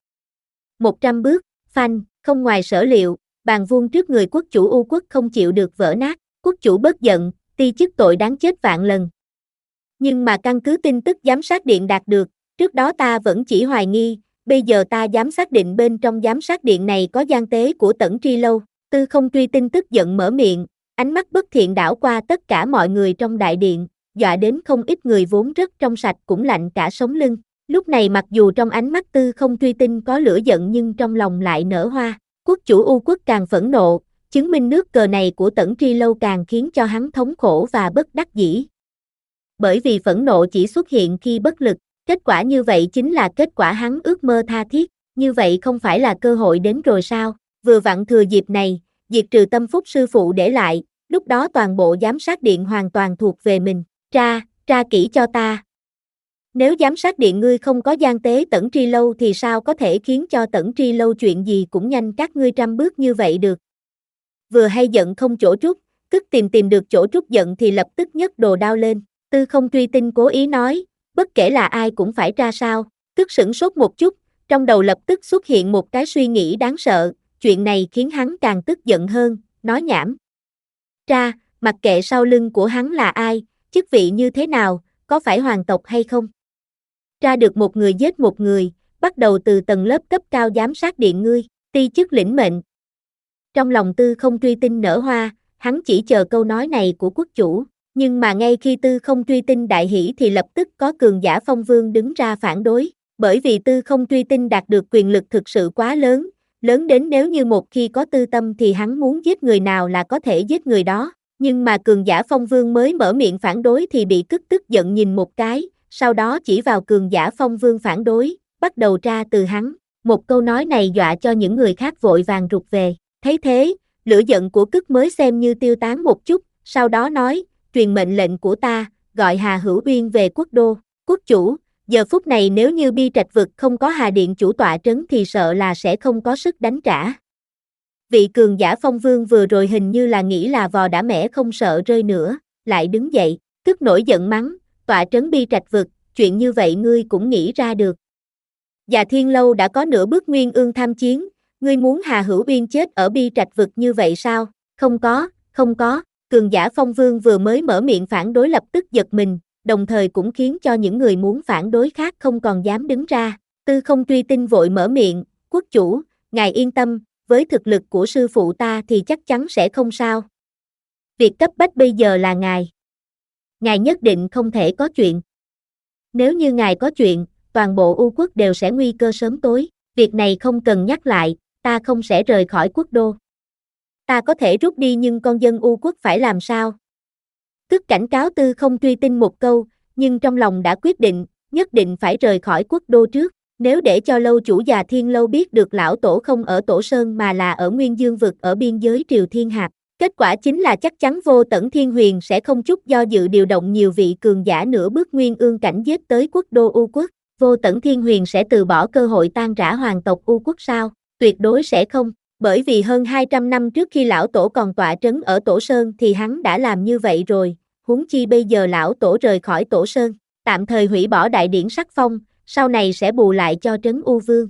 Speaker 2: một trăm bước, phanh, không ngoài sở liệu, bàn vuông trước người quốc chủ U quốc không chịu được vỡ nát, quốc chủ bớt giận, ti chức tội đáng chết vạn lần. Nhưng mà căn cứ tin tức giám sát điện đạt được, trước đó ta vẫn chỉ hoài nghi, bây giờ ta dám xác định bên trong giám sát điện này có gian tế của Tẩn Tri Lâu. Tư Không Truy Tinh tức giận mở miệng, ánh mắt bất thiện đảo qua tất cả mọi người trong đại điện, dọa đến không ít người vốn rất trong sạch cũng lạnh cả sống lưng. Lúc này mặc dù trong ánh mắt Tư Không Truy Tinh có lửa giận nhưng trong lòng lại nở hoa. Quốc chủ U quốc càng phẫn nộ, chứng minh nước cờ này của Tẩn Tri Lâu càng khiến cho hắn thống khổ và bất đắc dĩ. Bởi vì phẫn nộ chỉ xuất hiện khi bất lực, kết quả như vậy chính là kết quả hắn ước mơ tha thiết, như vậy không phải là cơ hội đến rồi sao? Vừa vặn thừa dịp này, diệt trừ tâm phúc sư phụ để lại, lúc đó toàn bộ giám sát điện hoàn toàn thuộc về mình. Tra, tra kỹ cho ta. Nếu giám sát điện ngươi không có gian tế Tẩn Tri Lâu thì sao có thể khiến cho Tẩn Tri Lâu chuyện gì cũng nhanh các ngươi trăm bước như vậy được? Vừa hay giận không chỗ trút, tức tìm tìm được chỗ trút giận thì lập tức nhấc đồ đao lên. Tư Không Truy Tinh cố ý nói, bất kể là ai cũng phải tra sao, tức sửng sốt một chút, trong đầu lập tức xuất hiện một cái suy nghĩ đáng sợ, chuyện này khiến hắn càng tức giận hơn, nói nhảm. Tra, mặc kệ sau lưng của hắn là ai, chức vị như thế nào, có phải hoàng tộc hay không? Tra được một người giết một người, bắt đầu từ tầng lớp cấp cao giám sát điện ngươi, ti chức lĩnh mệnh. Trong lòng Tư Không Truy Tinh nở hoa, hắn chỉ chờ câu nói này của quốc chủ, nhưng mà ngay khi Tư Không Truy Tinh đại hỉ thì lập tức có cường giả phong vương đứng ra phản đối, bởi vì Tư Không Truy Tinh đạt được quyền lực thực sự quá lớn, lớn đến nếu như một khi có tư tâm thì hắn muốn giết người nào là có thể giết người đó. Nhưng mà cường giả phong vương mới mở miệng phản đối thì bị tức tức giận nhìn một cái, sau đó chỉ vào cường giả phong vương phản đối, bắt đầu tra từ hắn. Một câu nói này dọa cho những người khác vội vàng rụt về. Thấy thế, lửa giận của Cức mới xem như tiêu tán một chút, sau đó nói, truyền mệnh lệnh của ta, gọi Hà Hữu Uyên về quốc đô. Quốc chủ, giờ phút này nếu như Bi Trạch vực không có Hà Điện chủ tọa trấn thì sợ là sẽ không có sức đánh trả. Vị cường giả phong vương vừa rồi hình như là nghĩ là vò đã mẻ không sợ rơi nữa, lại đứng dậy, Cức nổi giận mắng, tọa trấn Bi Trạch vực, chuyện như vậy ngươi cũng nghĩ ra được. Già Thiên Lâu đã có nửa bước nguyên ương tham chiến, ngươi muốn Hà Hữu Uyên chết ở Bi Trạch vực như vậy sao? Không có, không có, Cường giả phong vương vừa mới mở miệng phản đối lập tức giật mình, đồng thời cũng khiến cho những người muốn phản đối khác không còn dám đứng ra. Tư Không Truy Tinh vội mở miệng, quốc chủ, ngài yên tâm, với thực lực của sư phụ ta thì chắc chắn sẽ không sao. Việc cấp bách bây giờ là ngài. Ngài nhất định không thể có chuyện. Nếu như ngài có chuyện, toàn bộ U quốc đều sẽ nguy cơ sớm tối. Việc này không cần nhắc lại, ta không sẽ rời khỏi quốc đô. Ta có thể rút đi nhưng con dân U quốc phải làm sao? Tức cảnh cáo Tư Không Truy Tinh một câu, nhưng trong lòng đã quyết định, nhất định phải rời khỏi quốc đô trước. Nếu để cho lâu chủ già Thiên Lâu biết được lão tổ không ở Tổ Sơn mà là ở Nguyên Dương vực ở biên giới Triều Thiên Hạp, kết quả chính là chắc chắn Vô Tẩn Thiên Huyền sẽ không chút do dự điều động nhiều vị cường giả nửa bước Nguyên Ương cảnh giết tới quốc đô U quốc. Vô Tẩn Thiên Huyền sẽ từ bỏ cơ hội tan rã hoàng tộc U quốc sao? Tuyệt đối sẽ không, bởi vì hơn hai trăm năm trước khi lão tổ còn tọa trấn ở Tổ Sơn thì hắn đã làm như vậy rồi, huống chi bây giờ lão tổ rời khỏi Tổ Sơn, tạm thời hủy bỏ đại điển sắc phong, sau này sẽ bù lại cho trấn U Vương.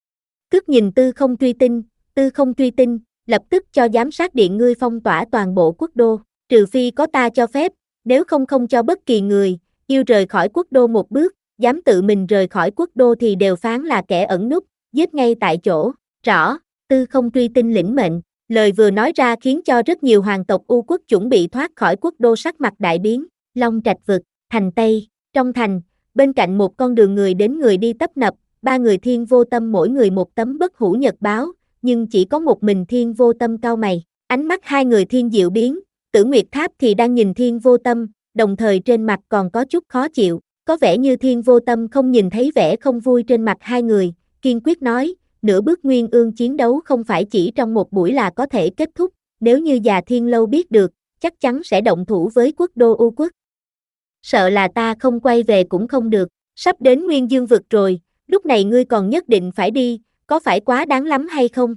Speaker 2: Tức nhìn Tư Không Truy Tinh, Tư Không Truy Tinh, lập tức cho giám sát điện ngươi phong tỏa toàn bộ quốc đô, trừ phi có ta cho phép, nếu không không cho bất kỳ người, yêu rời khỏi quốc đô một bước, dám tự mình rời khỏi quốc đô thì đều phán là kẻ ẩn núp, giết ngay tại chỗ. Rõ, Tư Không Truy Tinh lĩnh mệnh, lời vừa nói ra khiến cho rất nhiều hoàng tộc U quốc chuẩn bị thoát khỏi quốc đô sắc mặt đại biến. Long Trạch vực, thành Tây, trong thành, bên cạnh một con đường người đến người đi tấp nập, ba người Thiên Vô Tâm mỗi người một tấm bất hủ nhật báo, nhưng chỉ có một mình Thiên Vô Tâm cau mày. Ánh mắt hai người Thiên Diệu biến, Tử Nguyệt Tháp thì đang nhìn Thiên Vô Tâm, đồng thời trên mặt còn có chút khó chịu, có vẻ như Thiên Vô Tâm không nhìn thấy vẻ không vui trên mặt hai người, kiên quyết nói, nửa bước Nguyên Ương chiến đấu không phải chỉ trong một buổi là có thể kết thúc, nếu như già Thiên Lâu biết được, chắc chắn sẽ động thủ với quốc đô U quốc. Sợ là ta không quay về cũng không được, sắp đến Nguyên Dương vực rồi, lúc này ngươi còn nhất định phải đi, có phải quá đáng lắm hay không?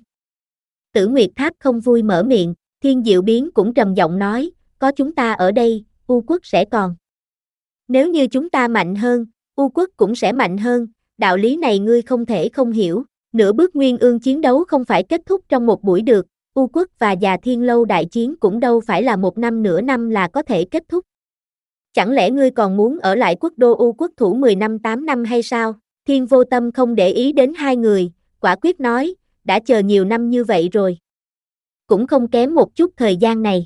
Speaker 2: Tử Nguyệt Tháp không vui mở miệng, Thiên Diệu biến cũng trầm giọng nói, có chúng ta ở đây, U quốc sẽ còn. Nếu như chúng ta mạnh hơn, U quốc cũng sẽ mạnh hơn, đạo lý này ngươi không thể không hiểu. Nửa bước Nguyên Ương chiến đấu không phải kết thúc trong một buổi được, U quốc và già Thiên Lâu đại chiến cũng đâu phải là một năm nửa năm là có thể kết thúc. Chẳng lẽ ngươi còn muốn ở lại quốc đô U quốc thủ mười năm tám năm hay sao? Thiên Vô Tâm không để ý đến hai người, quả quyết nói, đã chờ nhiều năm như vậy rồi. Cũng không kém một chút thời gian này.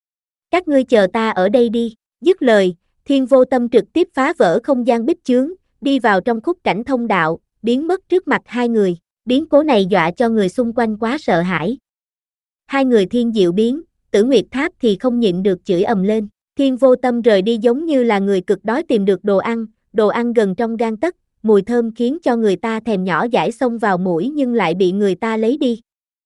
Speaker 2: Các ngươi chờ ta ở đây đi, dứt lời, Thiên Vô Tâm trực tiếp phá vỡ không gian bích chướng, đi vào trong khúc cảnh thông đạo, biến mất trước mặt hai người. Biến cố này dọa cho người xung quanh quá sợ hãi. Hai người Thiên Diệu biến, Tử Nguyệt Tháp thì không nhịn được chửi ầm lên. Thiên Vô Tâm rời đi giống như là người cực đói tìm được đồ ăn, đồ ăn gần trong gang tấc, mùi thơm khiến cho người ta thèm nhỏ dãi xông vào mũi nhưng lại bị người ta lấy đi.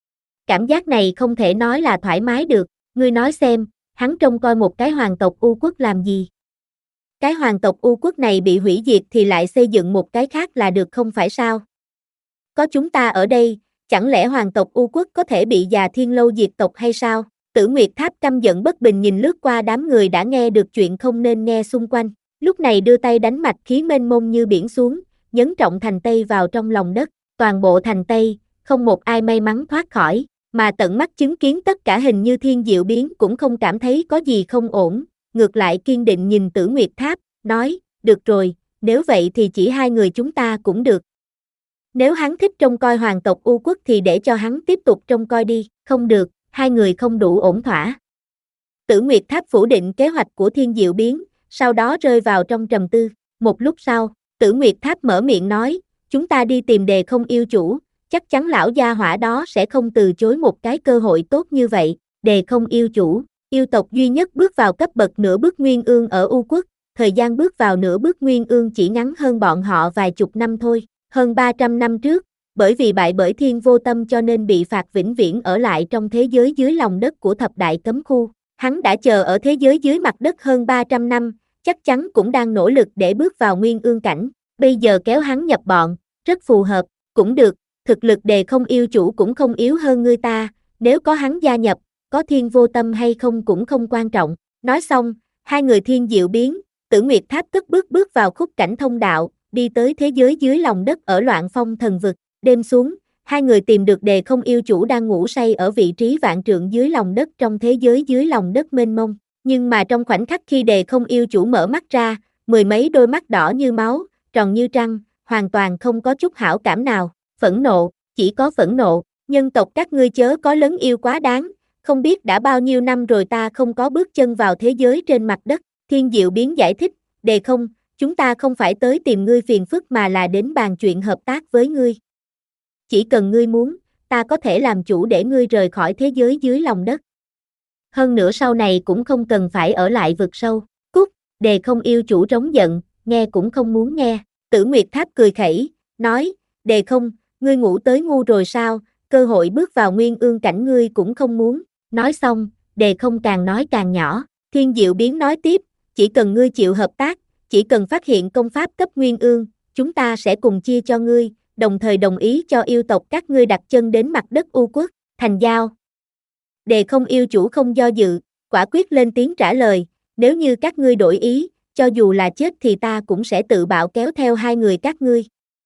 Speaker 2: Cảm giác này không thể nói là thoải mái được, ngươi nói xem, hắn trông coi một cái hoàng tộc U quốc làm gì? Cái hoàng tộc U quốc này bị hủy diệt thì lại xây dựng một cái khác là được không phải sao? Có chúng ta ở đây, chẳng lẽ hoàng tộc U quốc có thể bị già Thiên Lâu diệt tộc hay sao? Tử Nguyệt Tháp căm giận bất bình nhìn lướt qua đám người đã nghe được chuyện không nên nghe xung quanh, lúc này đưa tay đánh mạch khí mênh mông như biển xuống, nhấn trọng thành Tây vào trong lòng đất, toàn bộ thành Tây, không một ai may mắn thoát khỏi, mà tận mắt chứng kiến tất cả hình như Thiên Diệu biến cũng không cảm thấy có gì không ổn, ngược lại kiên định nhìn Tử Nguyệt Tháp, nói, được rồi, nếu vậy thì chỉ hai người chúng ta cũng được. Nếu hắn thích trông coi hoàng tộc U quốc thì để cho hắn tiếp tục trông coi đi, không được, hai người không đủ ổn thỏa. Tử Nguyệt Tháp phủ định kế hoạch của Thiên Diệu biến, sau đó rơi vào trong trầm tư, một lúc sau, Tử Nguyệt Tháp mở miệng nói, chúng ta đi tìm Đề Không yêu chủ, chắc chắn lão gia hỏa đó sẽ không từ chối một cái cơ hội tốt như vậy. Đề Không yêu chủ, yêu tộc duy nhất bước vào cấp bậc nửa bước Nguyên Ương ở U quốc, thời gian bước vào nửa bước Nguyên Ương chỉ ngắn hơn bọn họ vài chục năm thôi. Hơn ba trăm năm trước, bởi vì bại bởi Thiên Vô Tâm cho nên bị phạt vĩnh viễn ở lại trong thế giới dưới lòng đất của thập đại cấm khu. Hắn đã chờ ở thế giới dưới mặt đất hơn ba trăm năm, chắc chắn cũng đang nỗ lực để bước vào Nguyên Ương cảnh. Bây giờ kéo hắn nhập bọn, rất phù hợp, cũng được, thực lực Đề Không yêu chủ cũng không yếu hơn ngươi ta, nếu có hắn gia nhập, có Thiên Vô Tâm hay không cũng không quan trọng. Nói xong, hai người Thiên Diệu biến, Tử Nguyệt Tháp cất bước bước vào khúc cảnh thông đạo, đi tới thế giới dưới lòng đất ở Loạn Phong thần vực. Đêm xuống, hai người tìm được Đề Không yêu chủ đang ngủ say ở vị trí vạn trượng dưới lòng đất trong thế giới dưới lòng đất mênh mông. Nhưng mà trong khoảnh khắc khi Đề Không yêu chủ mở mắt ra, mười mấy đôi mắt đỏ như máu, tròn như trăng, hoàn toàn không có chút hảo cảm nào, phẫn nộ, chỉ có phẫn nộ, nhân tộc các ngươi chớ có lấn yêu quá đáng, không biết đã bao nhiêu năm rồi ta không có bước chân vào thế giới trên mặt đất, Thiên Diệu Biến giải thích, Đề Không, chúng ta không phải tới tìm ngươi phiền phức mà là đến bàn chuyện hợp tác với ngươi. Chỉ cần ngươi muốn, ta có thể làm chủ để ngươi rời khỏi thế giới dưới lòng đất. Hơn nữa sau này cũng không cần phải ở lại vực sâu. Cút, Đề Không yêu chủ trống giận, nghe cũng không muốn nghe. Tử Nguyệt Tháp cười khẩy, nói, Đề Không, ngươi ngủ tới ngu rồi sao, cơ hội bước vào nguyên ương cảnh ngươi cũng không muốn. Nói xong, Đề Không càng nói càng nhỏ. Thiên Diệu Biến nói tiếp, chỉ cần ngươi chịu hợp tác, chỉ cần phát hiện công pháp cấp nguyên ương, chúng ta sẽ cùng chia cho ngươi, đồng thời đồng ý cho yêu tộc các ngươi đặt chân đến mặt đất U Quốc, thành giao. Đề Không yêu chủ không do dự, quả quyết lên tiếng trả lời, nếu như các ngươi đổi ý, cho dù là chết thì ta cũng sẽ tự bạo kéo theo hai người các ngươi.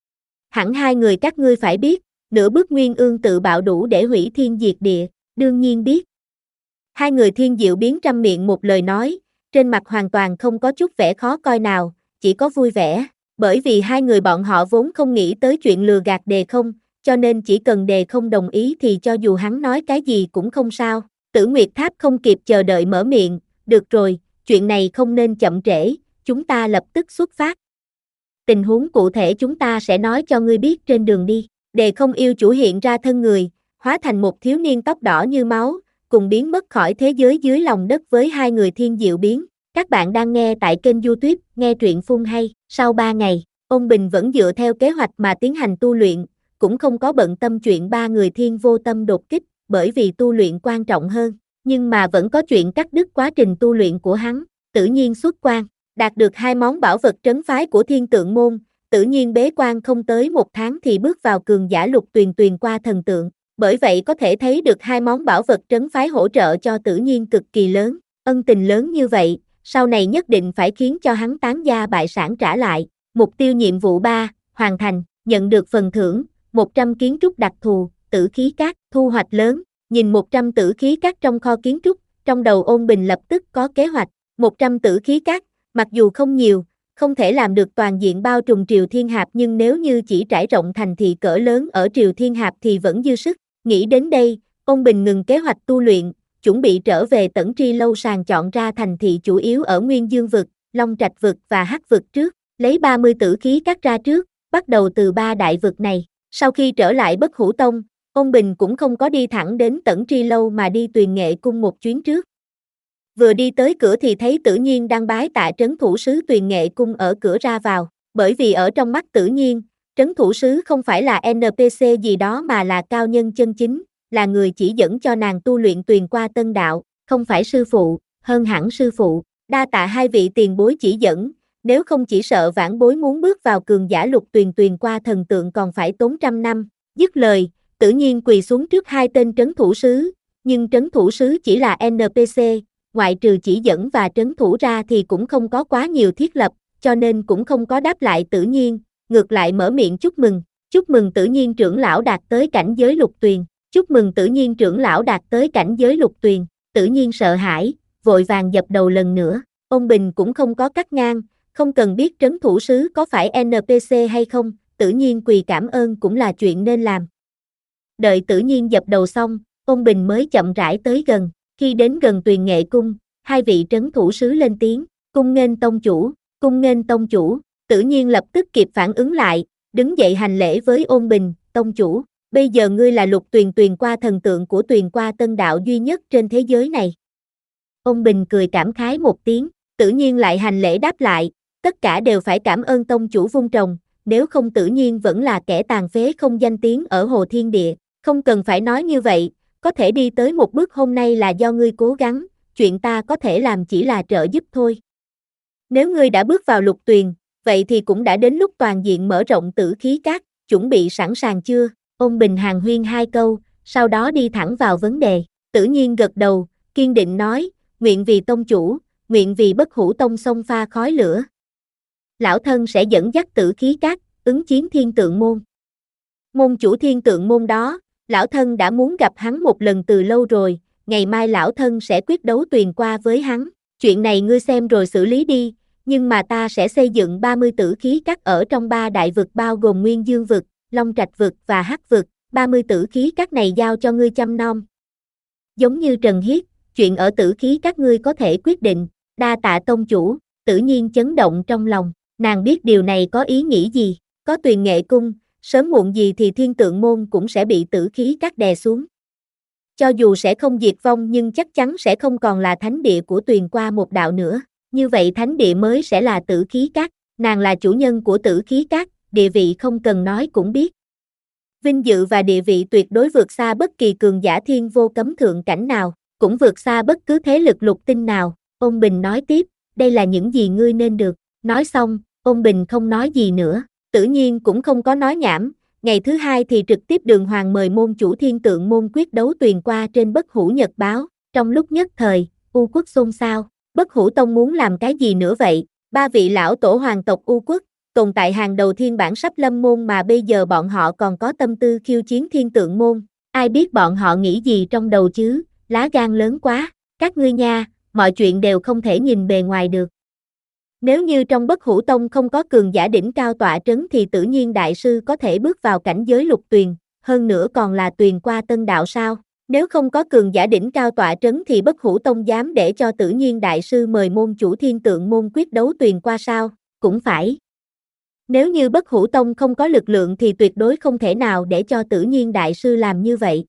Speaker 2: Hẳn hai người các ngươi phải biết, nửa bước nguyên ương tự bạo đủ để hủy thiên diệt địa, đương nhiên biết. Hai người Thiên Diệu Biến trăm miệng một lời nói, trên mặt hoàn toàn không có chút vẻ khó coi nào, chỉ có vui vẻ, bởi vì hai người bọn họ vốn không nghĩ tới chuyện lừa gạt Đề Không, cho nên chỉ cần Đề Không đồng ý thì cho dù hắn nói cái gì cũng không sao. Tử Nguyệt Tháp không kịp chờ đợi mở miệng, được rồi, chuyện này không nên chậm trễ, chúng ta lập tức xuất phát. Tình huống cụ thể chúng ta sẽ nói cho ngươi biết trên đường đi. Đề Không yêu chủ hiện ra thân người, hóa thành một thiếu niên tóc đỏ như máu, cùng biến mất khỏi thế giới dưới lòng đất với hai người Thiên Diệu Biến. Các bạn đang nghe tại kênh YouTube, nghe truyện phun hay. Sau ba ngày, Ôn Bình vẫn dựa theo kế hoạch mà tiến hành tu luyện, cũng không có bận tâm chuyện ba người Thiên Vô Tâm đột kích, bởi vì tu luyện quan trọng hơn, nhưng mà vẫn có chuyện cắt đứt quá trình tu luyện của hắn. Tự nhiên xuất quan, đạt được hai món bảo vật trấn phái của Thiên Tượng Môn, tự nhiên bế quan không tới một tháng thì bước vào cường giả lục tuyền tuyền qua thần tượng, bởi vậy có thể thấy được hai món bảo vật trấn phái hỗ trợ cho tự nhiên cực kỳ lớn, ân tình lớn như vậy, sau này nhất định phải khiến cho hắn tán gia bại sản trả lại. Mục tiêu nhiệm vụ ba, hoàn thành, nhận được phần thưởng, một trăm kiến trúc đặc thù, tử khí cát, thu hoạch lớn, nhìn một trăm tử khí cát trong kho kiến trúc, trong đầu Ôn Bình lập tức có kế hoạch, một trăm tử khí cát, mặc dù không nhiều, không thể làm được toàn diện bao trùm Triều Thiên Hạp nhưng nếu như chỉ trải rộng thành thị cỡ lớn ở Triều Thiên Hạp thì vẫn dư sức. Nghĩ đến đây, Ôn Bình ngừng kế hoạch tu luyện, chuẩn bị trở về Tẩn Tri Lâu sàng chọn ra thành thị chủ yếu ở Nguyên Dương Vực, Long Trạch Vực và Hắc Vực trước, lấy ba mươi tử khí cát ra trước, bắt đầu từ ba đại vực này. Sau khi trở lại Bất Hủ Tông, Ôn Bình cũng không có đi thẳng đến Tẩn Tri Lâu mà đi Tuyền Nghệ Cung một chuyến trước. Vừa đi tới cửa thì thấy Tử Nhiên đang bái tạ trấn thủ sứ Tuyền Nghệ Cung ở cửa ra vào, bởi vì ở trong mắt Tử Nhiên, trấn thủ sứ không phải là en pê xê gì đó mà là cao nhân chân chính, là người chỉ dẫn cho nàng tu luyện tuyền qua tân đạo, không phải sư phụ, hơn hẳn sư phụ, đa tạ hai vị tiền bối chỉ dẫn, nếu không chỉ sợ vãn bối muốn bước vào cường giả lục tuyền tuyền qua thần tượng còn phải tốn trăm năm. Dứt lời, Tử Nhiên quỳ xuống trước hai tên trấn thủ sứ, nhưng trấn thủ sứ chỉ là en pê xê, ngoại trừ chỉ dẫn và trấn thủ ra thì cũng không có quá nhiều thiết lập, cho nên cũng không có đáp lại Tử Nhiên, ngược lại mở miệng chúc mừng, chúc mừng Tử Nhiên trưởng lão đạt tới cảnh giới lục tuyền, chúc mừng Tử Nhiên trưởng lão đạt tới cảnh giới lục tuyền. Tử Nhiên sợ hãi, vội vàng dập đầu lần nữa. Ôn Bình cũng không có cắt ngang, không cần biết trấn thủ sứ có phải en pê xê hay không, Tử Nhiên quỳ cảm ơn cũng là chuyện nên làm. Đợi Tử Nhiên dập đầu xong, Ôn Bình mới chậm rãi tới gần, khi đến gần Tuyền Nghệ Cung, hai vị trấn thủ sứ lên tiếng, cung nghênh tông chủ, cung nghênh tông chủ. Tử Nhiên lập tức kịp phản ứng lại, đứng dậy hành lễ với Ôn Bình, tông chủ, bây giờ ngươi là lục tuyền tuyền qua thần tượng của tuyền qua tân đạo duy nhất trên thế giới này. Ôn Bình cười cảm khái một tiếng, Tử Nhiên lại hành lễ đáp lại, tất cả đều phải cảm ơn tông chủ vun trồng, nếu không Tử Nhiên vẫn là kẻ tàn phế không danh tiếng ở Hồ Thiên Địa, không cần phải nói như vậy, có thể đi tới một bước hôm nay là do ngươi cố gắng, chuyện ta có thể làm chỉ là trợ giúp thôi. Nếu ngươi đã bước vào lục tuyền, vậy thì cũng đã đến lúc toàn diện mở rộng tử khí cát, chuẩn bị sẵn sàng chưa? Ôn Bình hàn huyên hai câu, sau đó đi thẳng vào vấn đề. Tử Nhiên gật đầu, kiên định nói, nguyện vì tông chủ, nguyện vì Bất Hủ Tông xông pha khói lửa. Lão thân sẽ dẫn dắt tử khí cát, ứng chiến Thiên Tượng Môn. Môn chủ Thiên Tượng Môn đó, lão thân đã muốn gặp hắn một lần từ lâu rồi, ngày mai lão thân sẽ quyết đấu tuyền qua với hắn. Chuyện này ngươi xem rồi xử lý đi, nhưng mà ta sẽ xây dựng ba mươi tử khí các ở trong ba đại vực bao gồm Nguyên Dương vực, Long Trạch vực và Hắc vực, ba mươi tử khí các này giao cho ngươi chăm nom. Giống như Trần Hiết, chuyện ở tử khí các ngươi có thể quyết định, đa tạ tông chủ. Tử Nhiên chấn động trong lòng, nàng biết điều này có ý nghĩ gì, có Tuyền Nghệ cung, sớm muộn gì thì Thiên Tượng môn cũng sẽ bị tử khí các đè xuống. Cho dù sẽ không diệt vong nhưng chắc chắn sẽ không còn là thánh địa của Tuyền qua một đạo nữa, như vậy thánh địa mới sẽ là tử khí các, nàng là chủ nhân của tử khí các, địa vị không cần nói cũng biết. Vinh dự và địa vị tuyệt đối vượt xa bất kỳ cường giả thiên vô cấm thượng cảnh nào, cũng vượt xa bất cứ thế lực lục tinh nào. Ôn Bình nói tiếp, đây là những gì ngươi nên được. Nói xong, Ôn Bình không nói gì nữa, Tử Nhiên cũng không có nói nhảm. Ngày thứ hai thì trực tiếp đường hoàng mời môn chủ Thiên Tượng môn quyết đấu Tuyền qua trên Bất Hủ Nhật báo. Trong lúc nhất thời, U quốc xôn xao, Bất Hủ tông muốn làm cái gì nữa vậy? Ba vị lão tổ hoàng tộc U quốc, tồn tại hàng đầu thiên bản sắp lâm môn mà bây giờ bọn họ còn có tâm tư khiêu chiến Thiên Tượng môn. Ai biết bọn họ nghĩ gì trong đầu chứ, lá gan lớn quá. Các ngươi nha, mọi chuyện đều không thể nhìn bề ngoài được. Nếu như trong Bất Hủ tông không có cường giả đỉnh cao tọa trấn thì Tử Nhiên đại sư có thể bước vào cảnh giới lục tuyền, hơn nữa còn là Tuyền qua tân đạo sao? Nếu không có cường giả đỉnh cao tọa trấn thì Bất Hủ tông dám để cho Tử Nhiên đại sư mời môn chủ Thiên Tượng môn quyết đấu Tuyền qua sao? Cũng phải. Nếu như Bất Hủ tông không có lực lượng thì tuyệt đối không thể nào để cho Tử Nhiên đại sư làm như vậy.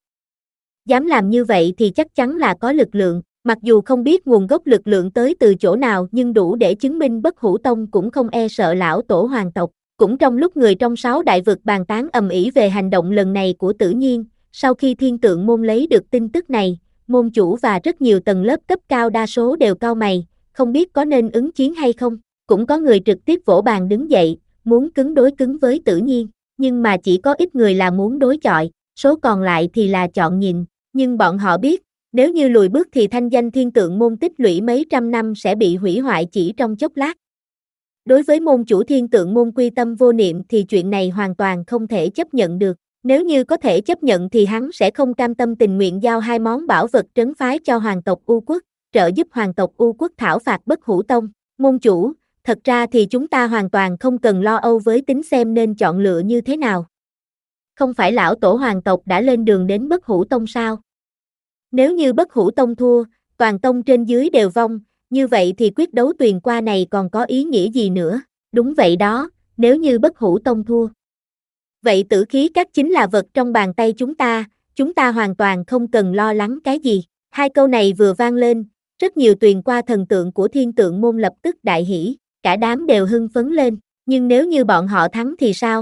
Speaker 2: Dám làm như vậy thì chắc chắn là có lực lượng. Mặc dù không biết nguồn gốc lực lượng tới từ chỗ nào nhưng đủ để chứng minh Bất Hủ tông cũng không e sợ lão tổ hoàng tộc. Cũng trong lúc người trong sáu đại vực bàn tán ầm ĩ về hành động lần này của Tử Nhiên, sau khi Thiên Tượng môn lấy được tin tức này, môn chủ và rất nhiều tầng lớp cấp cao đa số đều cau mày, không biết có nên ứng chiến hay không. Cũng có người trực tiếp vỗ bàn đứng dậy, muốn cứng đối cứng với Tử Nhiên, nhưng mà chỉ có ít người là muốn đối chọi, số còn lại thì là chọn nhìn, nhưng bọn họ biết, nếu như lùi bước thì thanh danh Thiên Tượng môn tích lũy mấy trăm năm sẽ bị hủy hoại chỉ trong chốc lát. Đối với môn chủ Thiên Tượng môn quy tâm vô niệm thì chuyện này hoàn toàn không thể chấp nhận được. Nếu như có thể chấp nhận thì hắn sẽ không cam tâm tình nguyện giao hai món bảo vật trấn phái cho hoàng tộc U quốc, trợ giúp hoàng tộc U quốc thảo phạt Bất Hủ tông. Môn chủ, thật ra thì chúng ta hoàn toàn không cần lo âu với tính xem nên chọn lựa như thế nào. Không phải lão tổ hoàng tộc đã lên đường đến Bất Hủ tông sao? Nếu như Bất Hủ tông thua, toàn tông trên dưới đều vong, như vậy thì quyết đấu Tuyền qua này còn có ý nghĩa gì nữa? Đúng vậy đó, nếu như Bất Hủ tông thua. Vậy tử khí các chính là vật trong bàn tay chúng ta, chúng ta hoàn toàn không cần lo lắng cái gì. Hai câu này vừa vang lên, rất nhiều Tuyền qua thần tượng của Thiên Tượng môn lập tức đại hỉ, cả đám đều hưng phấn lên, nhưng nếu như bọn họ thắng thì sao?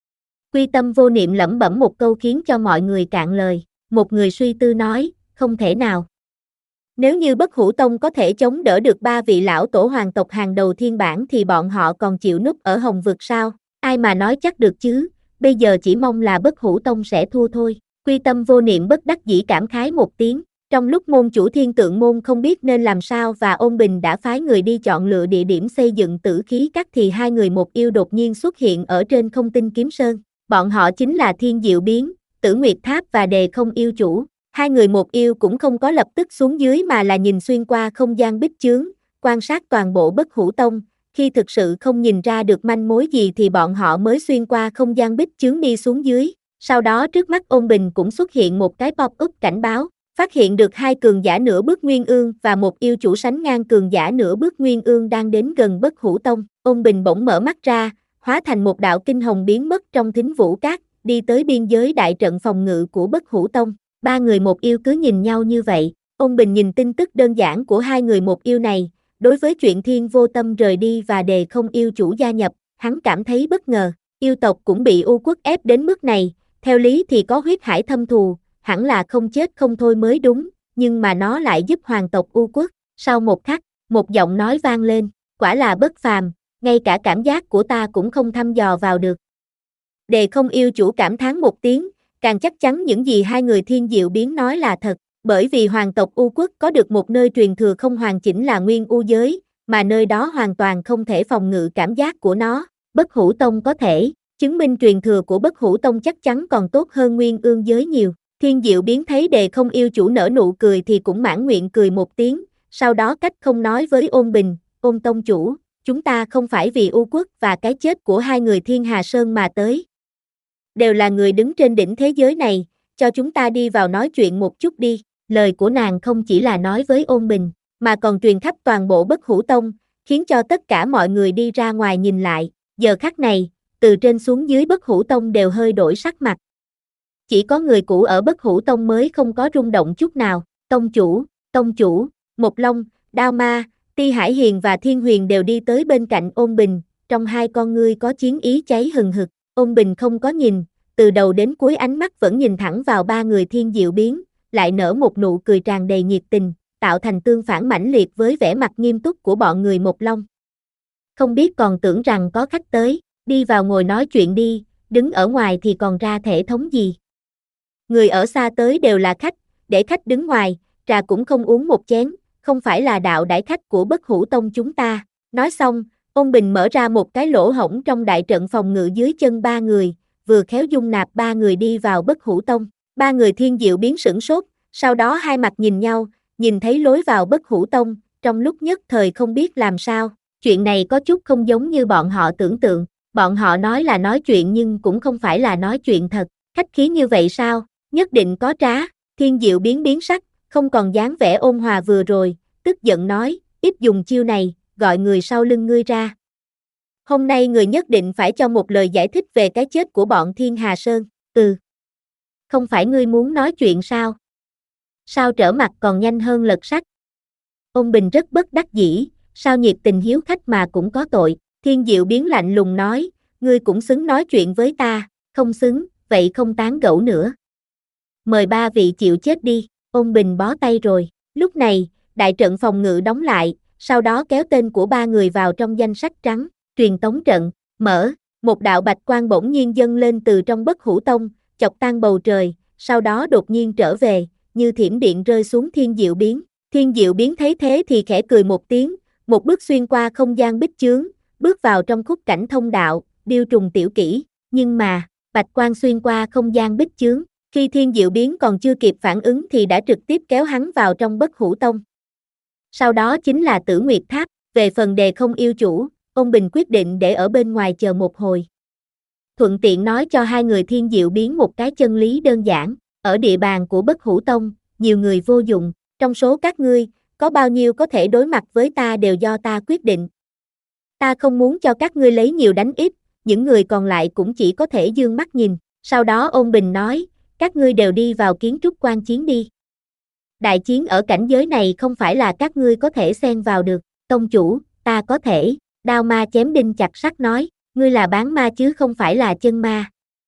Speaker 2: Quy tâm vô niệm lẩm bẩm một câu khiến cho mọi người cạn lời, một người suy tư nói, không thể nào. Nếu như Bất Hủ tông có thể chống đỡ được ba vị lão tổ hoàng tộc hàng đầu thiên bản thì bọn họ còn chịu núp ở Hồng vực sao? Ai mà nói chắc được chứ, bây giờ chỉ mong là Bất Hủ tông sẽ thua thôi. Quy tâm vô niệm bất đắc dĩ cảm khái một tiếng, trong lúc môn chủ Thiên Tượng môn không biết nên làm sao và Ôn Bình đã phái người đi chọn lựa địa điểm xây dựng tử khí các thì hai người một yêu đột nhiên xuất hiện ở trên không tinh kiếm sơn. Bọn họ chính là Thiên Diệu Biến, Tử Nguyệt Tháp và Đề Không yêu chủ. Hai người một yêu cũng không có lập tức xuống dưới mà là nhìn xuyên qua không gian bích chướng, quan sát toàn bộ Bất Hủ tông, khi thực sự không nhìn ra được manh mối gì thì bọn họ mới xuyên qua không gian bích chướng đi xuống dưới. Sau đó trước mắt Ôn Bình cũng xuất hiện một cái pop-up cảnh báo, phát hiện được hai cường giả nửa bước Nguyên Ương và một yêu chủ sánh ngang cường giả nửa bước Nguyên Ương đang đến gần Bất Hủ tông. Ôn Bình bỗng mở mắt ra, hóa thành một đạo kinh hồng biến mất trong thính vũ cát, đi tới biên giới đại trận phòng ngự của Bất Hủ tông. Ba người một yêu cứ nhìn nhau như vậy, Ôn Bình nhìn tin tức đơn giản của hai người một yêu này, đối với chuyện Thiên Vô Tâm rời đi và Đề Không yêu chủ gia nhập, hắn cảm thấy bất ngờ, yêu tộc cũng bị U quốc ép đến mức này, theo lý thì có huyết hải thâm thù, hẳn là không chết không thôi mới đúng, nhưng mà nó lại giúp hoàng tộc U quốc. Sau một khắc, một giọng nói vang lên, quả là bất phàm, ngay cả cảm giác của ta cũng không thăm dò vào được. Đề Không yêu chủ cảm thán một tiếng, càng chắc chắn những gì hai người Thiên Diệu Biến nói là thật, bởi vì hoàng tộc U quốc có được một nơi truyền thừa không hoàn chỉnh là Nguyên U giới, mà nơi đó hoàn toàn không thể phòng ngự cảm giác của nó. Bất Hủ tông có thể, chứng minh truyền thừa của Bất Hủ tông chắc chắn còn tốt hơn Nguyên Ương giới nhiều. Thiên Diệu Biến thấy Đề Không yêu chủ nở nụ cười thì cũng mãn nguyện cười một tiếng, sau đó cách không nói với Ôn Bình, Ôn tông chủ, chúng ta không phải vì U Quốc và cái chết của hai người Thiên Hà Sơn mà tới. Đều là người đứng trên đỉnh thế giới này, cho chúng ta đi vào nói chuyện một chút đi. Lời của nàng không chỉ là nói với Ôn Bình, mà còn truyền khắp toàn bộ Bất Hủ Tông, khiến cho tất cả mọi người đi ra ngoài nhìn lại. Giờ khắc này, từ trên xuống dưới Bất Hủ Tông đều hơi đổi sắc mặt. Chỉ có người cũ ở Bất Hủ Tông mới không có rung động chút nào. Tông chủ, tông chủ, Mộc Long, Đao Ma, Ti Hải Hiền và Thiên Huyền đều đi tới bên cạnh Ôn Bình, trong hai con ngươi có chiến ý cháy hừng hực. Ôn Bình không có nhìn, từ đầu đến cuối ánh mắt vẫn nhìn thẳng vào ba người Thiên Diệu Biến, lại nở một nụ cười tràn đầy nhiệt tình, tạo thành tương phản mãnh liệt với vẻ mặt nghiêm túc của bọn người Mộc Long. Không biết còn tưởng rằng có khách tới, đi vào ngồi nói chuyện đi, đứng ở ngoài thì còn ra thể thống gì. Người ở xa tới đều là khách, để khách đứng ngoài, trà cũng không uống một chén, không phải là đạo đãi khách của Bất Hủ Tông chúng ta. Nói xong, Ôn Bình mở ra một cái lỗ hổng trong đại trận phòng ngự dưới chân ba người, vừa khéo dung nạp ba người đi vào Bất Hủ Tông. Ba người Thiên Diệu Biến sửng sốt, sau đó hai mặt nhìn nhau, nhìn thấy lối vào Bất Hủ Tông, trong lúc nhất thời không biết làm sao. Chuyện này có chút không giống như bọn họ tưởng tượng, bọn họ nói là nói chuyện nhưng cũng không phải là nói chuyện thật, khách khí như vậy sao, nhất định có trá. Thiên Diệu Biến biến sắc, không còn dáng vẻ ôn hòa vừa rồi, tức giận nói, ít dùng chiêu này, gọi người sau lưng ngươi ra. Hôm nay người nhất định phải cho một lời giải thích về cái chết của bọn Thiên Hà Sơn. Ừ. Không phải ngươi muốn nói chuyện sao? Sao trở mặt còn nhanh hơn lật sắt? Ôn Bình rất bất đắc dĩ, sao nhiệt tình hiếu khách mà cũng có tội. Thiên Diệu Biến lạnh lùng nói, ngươi cũng xứng nói chuyện với ta, không xứng, vậy không tán gẫu nữa. Mời ba vị chịu chết đi. Ôn Bình bó tay rồi. Lúc này, đại trận phòng ngự đóng lại, sau đó kéo tên của ba người vào trong danh sách trắng. Truyền tống trận, mở, một đạo bạch quang bỗng nhiên dâng lên từ trong Bất Hủ Tông, chọc tan bầu trời, sau đó đột nhiên trở về, như thiểm điện rơi xuống Thiên Diệu Biến. Thiên Diệu Biến thấy thế thì khẽ cười một tiếng, một bước xuyên qua không gian bích chướng, bước vào trong khúc cảnh thông đạo, điêu trùng tiểu kỹ. Nhưng mà, bạch quang xuyên qua không gian bích chướng, khi Thiên Diệu Biến còn chưa kịp phản ứng thì đã trực tiếp kéo hắn vào trong Bất Hủ Tông. Sau đó chính là Tử Nguyệt Tháp. Về phần Đề Không yêu chủ, Ôn Bình quyết định để ở bên ngoài chờ một hồi. Thuận tiện nói cho hai người Thiên Diệu Biến một cái chân lý đơn giản, ở địa bàn của Bất Hủ Tông, nhiều người vô dụng, trong số các ngươi, có bao nhiêu có thể đối mặt với ta đều do ta quyết định. Ta không muốn cho các ngươi lấy nhiều đánh ít, những người còn lại cũng chỉ có thể dương mắt nhìn. Sau đó Ôn Bình nói, các ngươi đều đi vào kiến trúc quan chiến đi. Đại chiến ở cảnh giới này không phải là các ngươi có thể xen vào được. Tông chủ, ta có thể. Đao Ma chém đinh chặt sắt nói, ngươi là bán ma chứ không phải là chân ma.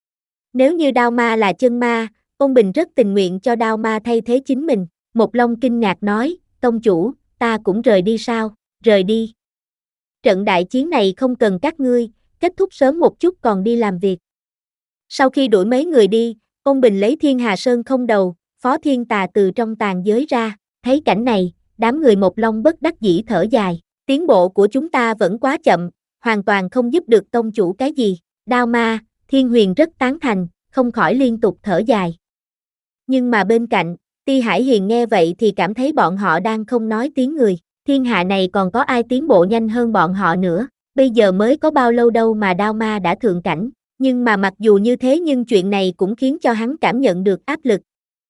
Speaker 2: Nếu như Đao Ma là chân ma, Ôn Bình rất tình nguyện cho Đao Ma thay thế chính mình. Mộc Long kinh ngạc nói, tông chủ, ta cũng rời đi sao? Rời đi. Trận đại chiến này không cần các ngươi, kết thúc sớm một chút còn đi làm việc. Sau khi đuổi mấy người đi, Ôn Bình lấy Thiên Hà Sơn không đầu, Phó Thiên Tà từ trong tàn giới ra, thấy cảnh này, đám người Mộc Long bất đắc dĩ thở dài. Tiến bộ của chúng ta vẫn quá chậm, hoàn toàn không giúp được tông chủ cái gì. Đao Ma, Thiên Huyền rất tán thành, không khỏi liên tục thở dài. Nhưng mà bên cạnh, Ti Hải Hiền nghe vậy thì cảm thấy bọn họ đang không nói tiếng người. Thiên hạ này còn có ai tiến bộ nhanh hơn bọn họ nữa. Bây giờ mới có bao lâu đâu mà Đao Ma đã thượng cảnh. Nhưng mà mặc dù như thế nhưng chuyện này cũng khiến cho hắn cảm nhận được áp lực.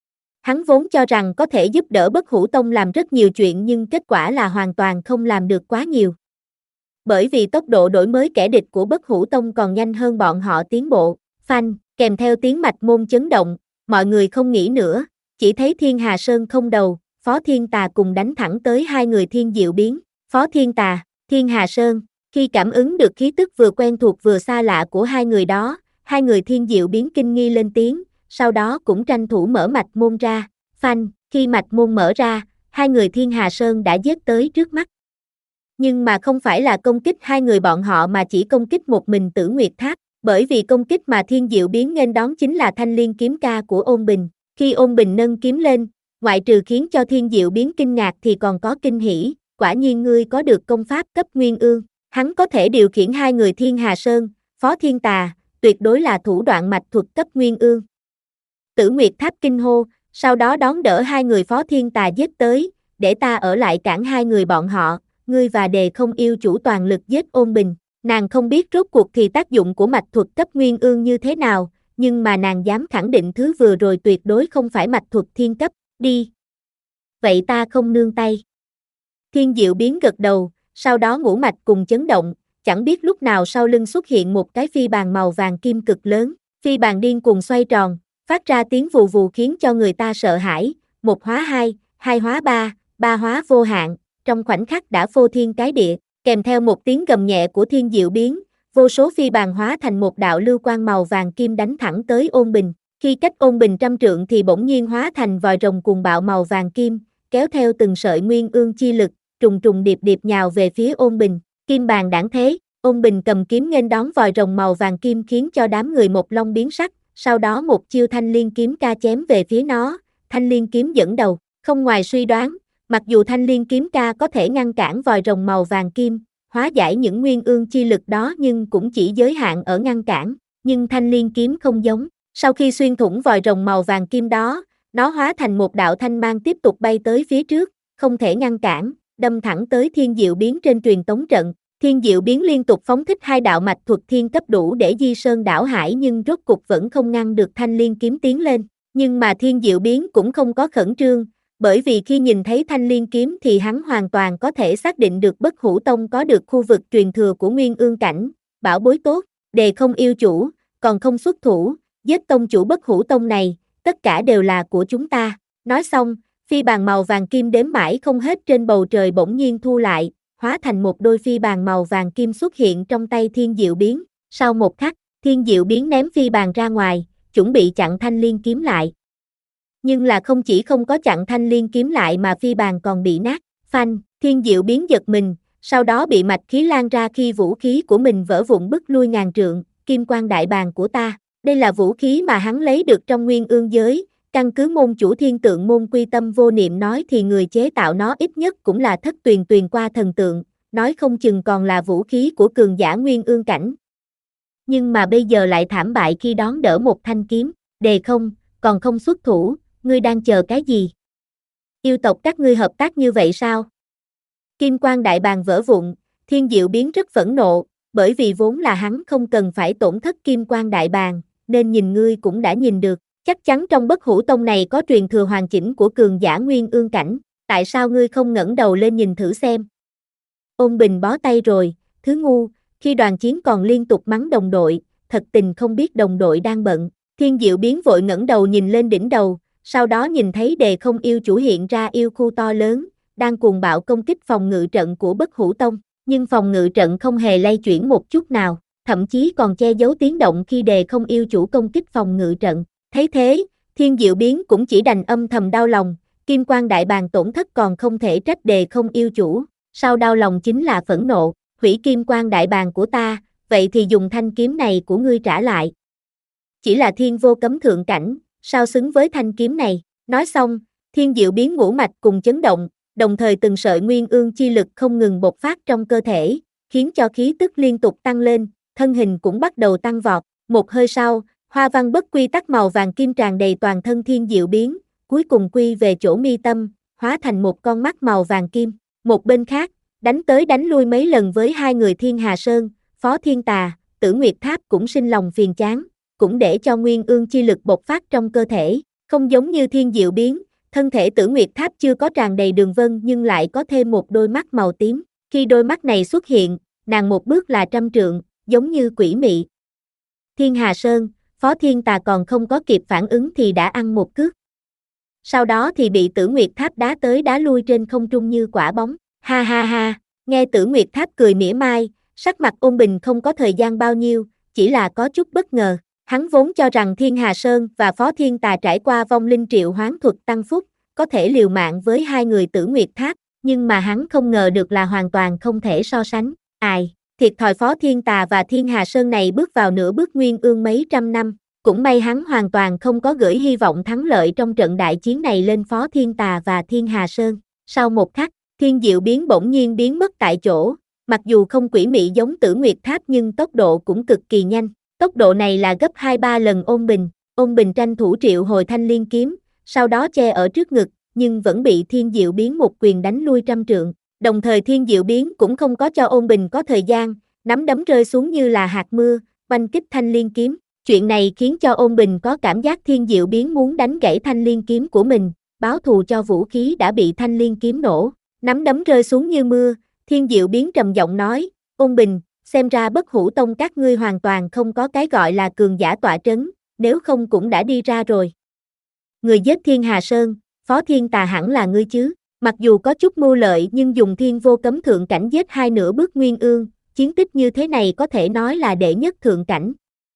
Speaker 2: Hắn vốn cho rằng có thể giúp đỡ Bất Hủ Tông làm rất nhiều chuyện nhưng kết quả là hoàn toàn không làm được quá nhiều. Bởi vì tốc độ đổi mới kẻ địch của Bất Hủ Tông còn nhanh hơn bọn họ tiến bộ. Phanh, kèm theo tiếng mạch môn chấn động, mọi người không nghĩ nữa, chỉ thấy Thiên Hà Sơn không đầu, Phó Thiên Tà cùng đánh thẳng tới hai người Thiên Diệu Biến. Phó Thiên Tà, Thiên Hà Sơn, khi cảm ứng được khí tức vừa quen thuộc vừa xa lạ của hai người đó, hai người Thiên Diệu Biến kinh nghi lên tiếng, sau đó cũng tranh thủ mở mạch môn ra. Phanh, khi mạch môn mở ra, hai người Thiên Hà Sơn đã giết tới trước mắt. Nhưng mà không phải là công kích hai người bọn họ mà chỉ công kích một mình Tử Nguyệt Tháp, bởi vì công kích mà Thiên Diệu Biến nghênh đón chính là Thanh Liên kiếm ca của Ôn Bình. Khi Ôn Bình nâng kiếm lên, ngoại trừ khiến cho Thiên Diệu Biến kinh ngạc thì còn có kinh hỉ, quả nhiên ngươi có được công pháp cấp Nguyên Ương, hắn có thể điều khiển hai người Thiên Hà Sơn, Phó Thiên Tà, tuyệt đối là thủ đoạn mạch thuật cấp Nguyên Ương. Tử Nguyệt Tháp kinh hô, sau đó đón đỡ hai người Phó Thiên Tà giết tới, để ta ở lại cản hai người bọn họ, ngươi và Đề Không yêu chủ toàn lực giết Ôn Bình. Nàng không biết rốt cuộc thì tác dụng của mạch thuật cấp nguyên ương như thế nào, nhưng mà nàng dám khẳng định thứ vừa rồi tuyệt đối không phải mạch thuật thiên cấp, đi. Vậy ta không nương tay. Thiên Diệu Biến gật đầu, sau đó ngũ mạch cùng chấn động, chẳng biết lúc nào sau lưng xuất hiện một cái phi bàn màu vàng kim cực lớn, phi bàn điên cuồng xoay tròn, phát ra tiếng vù vù khiến cho người ta sợ hãi, một hóa hai, hai hóa ba, ba hóa vô hạn, trong khoảnh khắc đã phô thiên cái địa, kèm theo một tiếng gầm nhẹ của Thiên Diệu Biến, vô số phi bàn hóa thành một đạo lưu quang màu vàng kim đánh thẳng tới Ôn Bình, khi cách Ôn Bình trăm trượng thì bỗng nhiên hóa thành vòi rồng cuồng bạo màu vàng kim, kéo theo từng sợi nguyên ương chi lực, trùng trùng điệp điệp nhào về phía Ôn Bình, kim bàn đãng thế, Ôn Bình cầm kiếm nghênh đón vòi rồng màu vàng kim khiến cho đám người một long biến sắc, sau đó một chiêu thanh liên kiếm ca chém về phía nó, thanh liên kiếm dẫn đầu, không ngoài suy đoán, mặc dù thanh liên kiếm ca có thể ngăn cản vòi rồng màu vàng kim, hóa giải những nguyên ương chi lực đó nhưng cũng chỉ giới hạn ở ngăn cản, nhưng thanh liên kiếm không giống, sau khi xuyên thủng vòi rồng màu vàng kim đó, nó hóa thành một đạo thanh mang tiếp tục bay tới phía trước, không thể ngăn cản, đâm thẳng tới Thiên Diệu Biến trên truyền tống trận. Thiên Diệu Biến liên tục phóng thích hai đạo mạch thuật thiên cấp đủ để di sơn đảo hải nhưng rốt cục vẫn không ngăn được thanh liên kiếm tiến lên, nhưng mà Thiên Diệu Biến cũng không có khẩn trương, bởi vì khi nhìn thấy thanh liên kiếm thì hắn hoàn toàn có thể xác định được Bất Hủ Tông có được khu vực truyền thừa của Nguyên Ương Cảnh, bảo bối tốt, Đề Không yêu chủ, còn không xuất thủ, giết tông chủ Bất Hủ Tông này, tất cả đều là của chúng ta. Nói xong, phi bàn màu vàng kim đếm mãi không hết trên bầu trời bỗng nhiên thu lại, hóa thành một đôi phi bàn màu vàng kim xuất hiện trong tay Thiên Diệu Biến. Sau một khắc, Thiên Diệu Biến ném phi bàn ra ngoài, chuẩn bị chặn thanh liên kiếm lại. Nhưng là không chỉ không có chặn thanh liên kiếm lại mà phi bàn còn bị nát, phanh, Thiên Diệu Biến giật mình, sau đó bị mạch khí lan ra khi vũ khí của mình vỡ vụn bứt lui ngàn trượng, kim quang đại bàng của ta. Đây là vũ khí mà hắn lấy được trong Nguyên Ương giới, căn cứ môn chủ Thiên Tượng môn Quy Tâm Vô Niệm nói thì người chế tạo nó ít nhất cũng là thất tuyền tuyền qua thần tượng, nói không chừng còn là vũ khí của cường giả Nguyên Ương Cảnh. Nhưng mà bây giờ lại thảm bại khi đón đỡ một thanh kiếm, Đề Không, còn không xuất thủ, ngươi đang chờ cái gì? Yêu tộc các ngươi hợp tác như vậy sao? Kim quang đại bàng vỡ vụn, Thiên Diệu Biến rất phẫn nộ, bởi vì vốn là hắn không cần phải tổn thất kim quang đại bàng, nên nhìn ngươi cũng đã nhìn được, chắc chắn trong Bất Hủ Tông này có truyền thừa hoàn chỉnh của cường giả Nguyên Ương Cảnh, tại sao ngươi không ngẩng đầu lên nhìn thử xem? Ôn Bình bó tay rồi, thứ ngu, khi đoàn chiến còn liên tục mắng đồng đội, thật tình không biết đồng đội đang bận. Thiên Diệu Biến vội ngẩng đầu nhìn lên đỉnh đầu, sau đó nhìn thấy Đề Không yêu chủ hiện ra yêu khu to lớn, đang cuồng bạo công kích phòng ngự trận của Bất Hủ Tông, nhưng phòng ngự trận không hề lay chuyển một chút nào, thậm chí còn che giấu tiếng động khi Đề Không yêu chủ công kích phòng ngự trận. Thấy thế, Thiên Diệu Biến cũng chỉ đành âm thầm đau lòng, kim quang đại bàng tổn thất còn không thể trách Đề Không yêu chủ, sau đau lòng chính là phẫn nộ, hủy kim quang đại bàng của ta, vậy thì dùng thanh kiếm này của ngươi trả lại. Chỉ là thiên vô cấm thượng cảnh, sao xứng với thanh kiếm này? Nói xong, Thiên Diệu Biến ngũ mạch cùng chấn động, đồng thời từng sợi nguyên ương chi lực không ngừng bộc phát trong cơ thể, khiến cho khí tức liên tục tăng lên, thân hình cũng bắt đầu tăng vọt. Một hơi sau, hoa văn bất quy tắc màu vàng kim tràn đầy toàn thân Thiên Diệu Biến, cuối cùng quy về chỗ mi tâm, hóa thành một con mắt màu vàng kim. Một bên khác, đánh tới đánh lui mấy lần với hai người Thiên Hà Sơn, Phó Thiên Tà, Tử Nguyệt Tháp cũng sinh lòng phiền chán, cũng để cho nguyên ương chi lực bộc phát trong cơ thể, không giống như Thiên Diệu Biến, thân thể Tử Nguyệt Tháp chưa có tràn đầy đường vân nhưng lại có thêm một đôi mắt màu tím, khi đôi mắt này xuất hiện, nàng một bước là trăm trượng, giống như quỷ mị. Thiên Hà Sơn, Phó Thiên Tà còn không có kịp phản ứng thì đã ăn một cước. Sau đó thì bị Tử Nguyệt Tháp đá tới đá lui trên không trung như quả bóng, ha ha ha, nghe Tử Nguyệt Tháp cười mỉa mai, sắc mặt Ôn Bình không có thời gian bao nhiêu, chỉ là có chút bất ngờ. Hắn vốn cho rằng Thiên Hà Sơn và Phó Thiên Tà trải qua vong linh triệu hoán thuật tăng phúc, có thể liều mạng với hai người Tử Nguyệt Tháp, nhưng mà hắn không ngờ được là hoàn toàn không thể so sánh. Ai, thiệt thòi Phó Thiên Tà và Thiên Hà Sơn này bước vào nửa bước nguyên ương mấy trăm năm, cũng may hắn hoàn toàn không có gửi hy vọng thắng lợi trong trận đại chiến này lên Phó Thiên Tà và Thiên Hà Sơn. Sau một khắc, Thiên Diệu Biến bỗng nhiên biến mất tại chỗ, mặc dù không quỷ mị giống Tử Nguyệt Tháp nhưng tốc độ cũng cực kỳ nhanh. Tốc độ này là gấp hai ba lần Ôn Bình, Ôn Bình tranh thủ triệu hồi thanh liên kiếm, sau đó che ở trước ngực, nhưng vẫn bị Thiên Diệu Biến một quyền đánh lui trăm trượng. Đồng thời Thiên Diệu Biến cũng không có cho Ôn Bình có thời gian, nắm đấm rơi xuống như là hạt mưa, oanh kích Thanh Liên kiếm. Chuyện này khiến cho Ôn Bình có cảm giác Thiên Diệu Biến muốn đánh gãy Thanh Liên kiếm của mình, báo thù cho vũ khí đã bị Thanh Liên kiếm nổ. Nắm đấm rơi xuống như mưa, Thiên Diệu Biến trầm giọng nói, Ôn Bình, xem ra Bất Hủ Tông các ngươi hoàn toàn không có cái gọi là cường giả tọa trấn, nếu không cũng đã đi ra rồi. Người giết Thiên Hà Sơn, Phó Thiên Tà hẳn là ngươi chứ? Mặc dù có chút mưu lợi nhưng dùng thiên vô cấm thượng cảnh giết hai nửa bước Nguyên Ương, chiến tích như thế này có thể nói là đệ nhất thượng cảnh.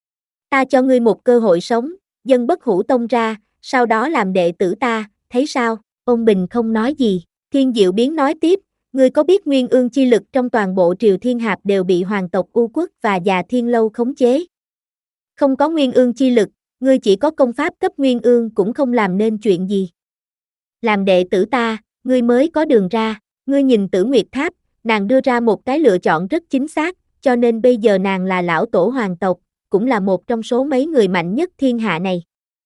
Speaker 2: Ta cho ngươi một cơ hội sống, dân Bất Hủ Tông ra, sau đó làm đệ tử ta, thấy sao? Ôn Bình không nói gì. Thiên Diệu Biến nói tiếp, ngươi có biết Nguyên Ương chi lực trong toàn bộ Triều Thiên Hạp đều bị hoàng tộc U Quốc và Già Thiên Lâu khống chế. Không có Nguyên Ương chi lực, ngươi chỉ có công pháp cấp Nguyên Ương cũng không làm nên chuyện gì. Làm đệ tử ta, ngươi mới có đường ra, ngươi nhìn Tử Nguyệt Tháp, nàng đưa ra một cái lựa chọn rất chính xác, cho nên bây giờ nàng là lão tổ hoàng tộc, cũng là một trong số mấy người mạnh nhất thiên hạ này.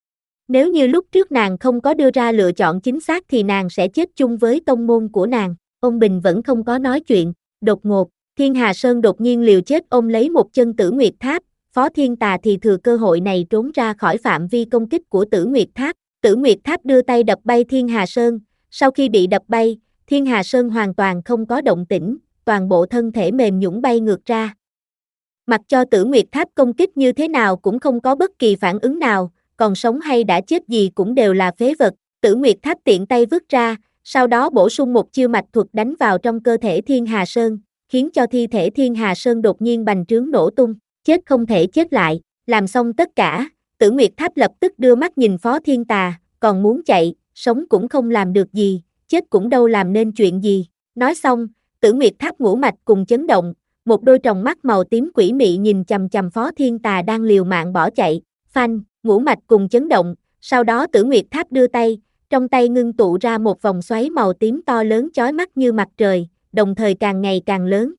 Speaker 2: Nếu như lúc trước nàng không có đưa ra lựa chọn chính xác thì nàng sẽ chết chung với tông môn của nàng. Ôn Bình vẫn không có nói chuyện, đột ngột, Thiên Hà Sơn đột nhiên liều chết ôm lấy một chân Tử Nguyệt Tháp, Phó Thiên Tà thì thừa cơ hội này trốn ra khỏi phạm vi công kích của Tử Nguyệt Tháp. Tử Nguyệt Tháp đưa tay đập bay Thiên Hà Sơn, sau khi bị đập bay, Thiên Hà Sơn hoàn toàn không có động tĩnh, toàn bộ thân thể mềm nhũn bay ngược ra. Mặc cho Tử Nguyệt Tháp công kích như thế nào cũng không có bất kỳ phản ứng nào, còn sống hay đã chết gì cũng đều là phế vật. Tử Nguyệt Tháp tiện tay vứt ra, sau đó bổ sung một chiêu mạch thuật đánh vào trong cơ thể Thiên Hà Sơn, khiến cho thi thể Thiên Hà Sơn đột nhiên bành trướng nổ tung, chết không thể chết lại. Làm xong tất cả, Tử Nguyệt Tháp lập tức đưa mắt nhìn Phó Thiên Tà, còn muốn chạy, sống cũng không làm được gì, chết cũng đâu làm nên chuyện gì. Nói xong, Tử Nguyệt Tháp ngũ mạch cùng chấn động, một đôi tròng mắt màu tím quỷ mị nhìn chằm chằm Phó Thiên Tà đang liều mạng bỏ chạy. Phanh, ngũ mạch cùng chấn động, sau đó Tử Nguyệt Tháp đưa tay, trong tay ngưng tụ ra một vòng xoáy màu tím to lớn chói mắt như mặt trời, đồng thời càng ngày càng lớn.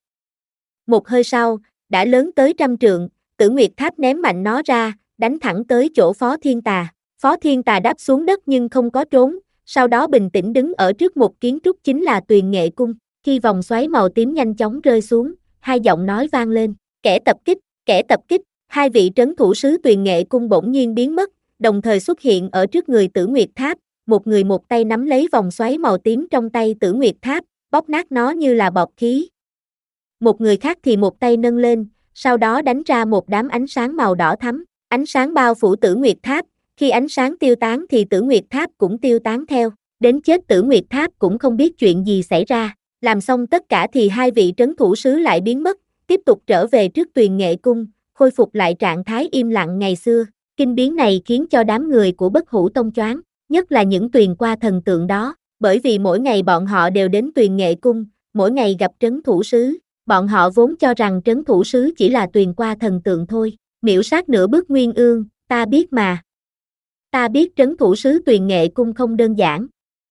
Speaker 2: Một hơi sau, đã lớn tới trăm trượng, Tử Nguyệt Tháp ném mạnh nó ra, đánh thẳng tới chỗ Phó Thiên Tà. Phó Thiên Tà đáp xuống đất nhưng không có trốn, sau đó bình tĩnh đứng ở trước một kiến trúc chính là Tuyền Nghệ Cung. Khi vòng xoáy màu tím nhanh chóng rơi xuống, hai giọng nói vang lên, kẻ tập kích, kẻ tập kích. Hai vị trấn thủ sứ Tuyền Nghệ Cung bỗng nhiên biến mất, đồng thời xuất hiện ở trước người Tử Nguyệt Tháp, một người một tay nắm lấy vòng xoáy màu tím trong tay Tử Nguyệt Tháp, bóp nát nó như là bọt khí. Một người khác thì một tay nâng lên, sau đó đánh ra một đám ánh sáng màu đỏ thắm, ánh sáng bao phủ Tử Nguyệt Tháp, khi ánh sáng tiêu tán thì Tử Nguyệt Tháp cũng tiêu tán theo, đến chết Tử Nguyệt Tháp cũng không biết chuyện gì xảy ra. Làm xong tất cả thì hai vị trấn thủ sứ lại biến mất, tiếp tục trở về trước Tuyền Nghệ Cung, khôi phục lại trạng thái im lặng ngày xưa. Kinh biến này khiến cho đám người của Bất Hủ Tông choáng, nhất là những Tuyền qua thần tượng đó, bởi vì mỗi ngày bọn họ đều đến Tuyền Nghệ Cung, mỗi ngày gặp trấn thủ sứ, bọn họ vốn cho rằng trấn thủ sứ chỉ là Tuyền qua thần tượng thôi, miễu sát nửa bước Nguyên Ương, ta biết mà. Ta biết trấn thủ sứ Tuyền Nghệ Cung không đơn giản.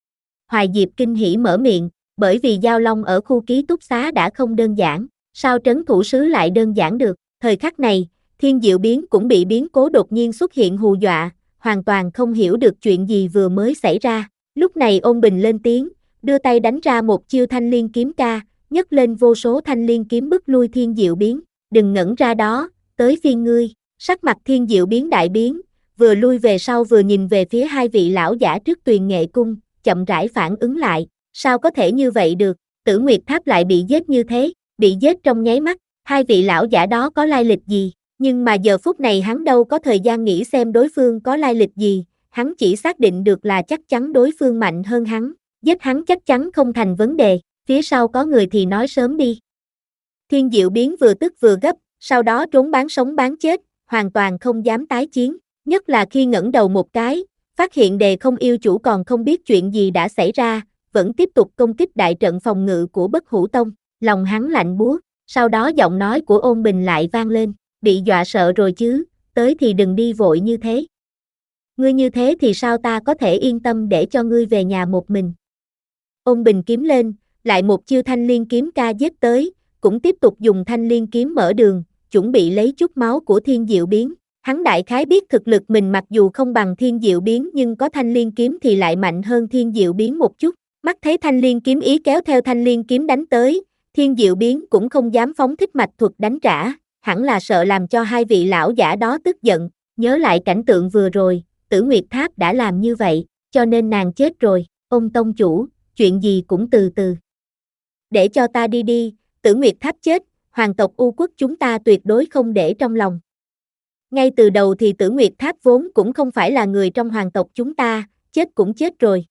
Speaker 2: Hoài Diệp kinh hỉ mở miệng, bởi vì Giao Long ở khu ký túc xá đã không đơn giản, sao trấn thủ sứ lại đơn giản được? Thời khắc này, Thiên Diệu Biến cũng bị biến cố đột nhiên xuất hiện hù dọa, hoàn toàn không hiểu được chuyện gì vừa mới xảy ra. Lúc này Ôn Bình lên tiếng, đưa tay đánh ra một chiêu Thanh Liên kiếm ca, nhấc lên vô số Thanh Liên kiếm bức lui Thiên Diệu Biến. Đừng ngẩn ra đó, tới phiên ngươi. Sắc mặt Thiên Diệu Biến đại biến, vừa lui về sau vừa nhìn về phía hai vị lão giả trước Tuyền Nghệ Cung, chậm rãi phản ứng lại. Sao có thể như vậy được? Tử Nguyệt Tháp lại bị giết như thế, bị giết trong nháy mắt. Hai vị lão giả đó có lai lịch gì? Nhưng mà giờ phút này hắn đâu có thời gian nghĩ xem đối phương có lai lịch gì, hắn chỉ xác định được là chắc chắn đối phương mạnh hơn hắn, giết hắn chắc chắn không thành vấn đề, phía sau có người thì nói sớm đi. Thiên Diệu Biến vừa tức vừa gấp, sau đó trốn bán sống bán chết, hoàn toàn không dám tái chiến, nhất là khi ngẩng đầu một cái, phát hiện Đề Không Yêu Chủ còn không biết chuyện gì đã xảy ra, vẫn tiếp tục công kích đại trận phòng ngự của Bất Hủ Tông, lòng hắn lạnh buốt. Sau đó giọng nói của Ôn Bình lại vang lên, bị dọa sợ rồi chứ, tới thì đừng đi vội như thế. Ngươi như thế thì sao ta có thể yên tâm để cho ngươi về nhà một mình. Ôn Bình kiếm lên, lại một chiêu Thanh Liên kiếm ca giết tới, cũng tiếp tục dùng Thanh Liên kiếm mở đường, chuẩn bị lấy chút máu của Thiên Diệu Biến. Hắn đại khái biết thực lực mình mặc dù không bằng Thiên Diệu Biến nhưng có Thanh Liên kiếm thì lại mạnh hơn Thiên Diệu Biến một chút. Mắt thấy Thanh Liên kiếm ý kéo theo Thanh Liên kiếm đánh tới, Thiên Diệu Biến cũng không dám phóng thích mạch thuật đánh trả, hẳn là sợ làm cho hai vị lão giả đó tức giận. Nhớ lại cảnh tượng vừa rồi, Tử Nguyệt Tháp đã làm như vậy, cho nên nàng chết rồi. Ông tông chủ, chuyện gì cũng từ từ. Để cho ta đi đi, Tử Nguyệt Tháp chết, hoàng tộc U Quốc chúng ta tuyệt đối không để trong lòng. Ngay từ đầu thì Tử Nguyệt Tháp vốn cũng không phải là người trong hoàng tộc chúng ta, chết cũng chết rồi.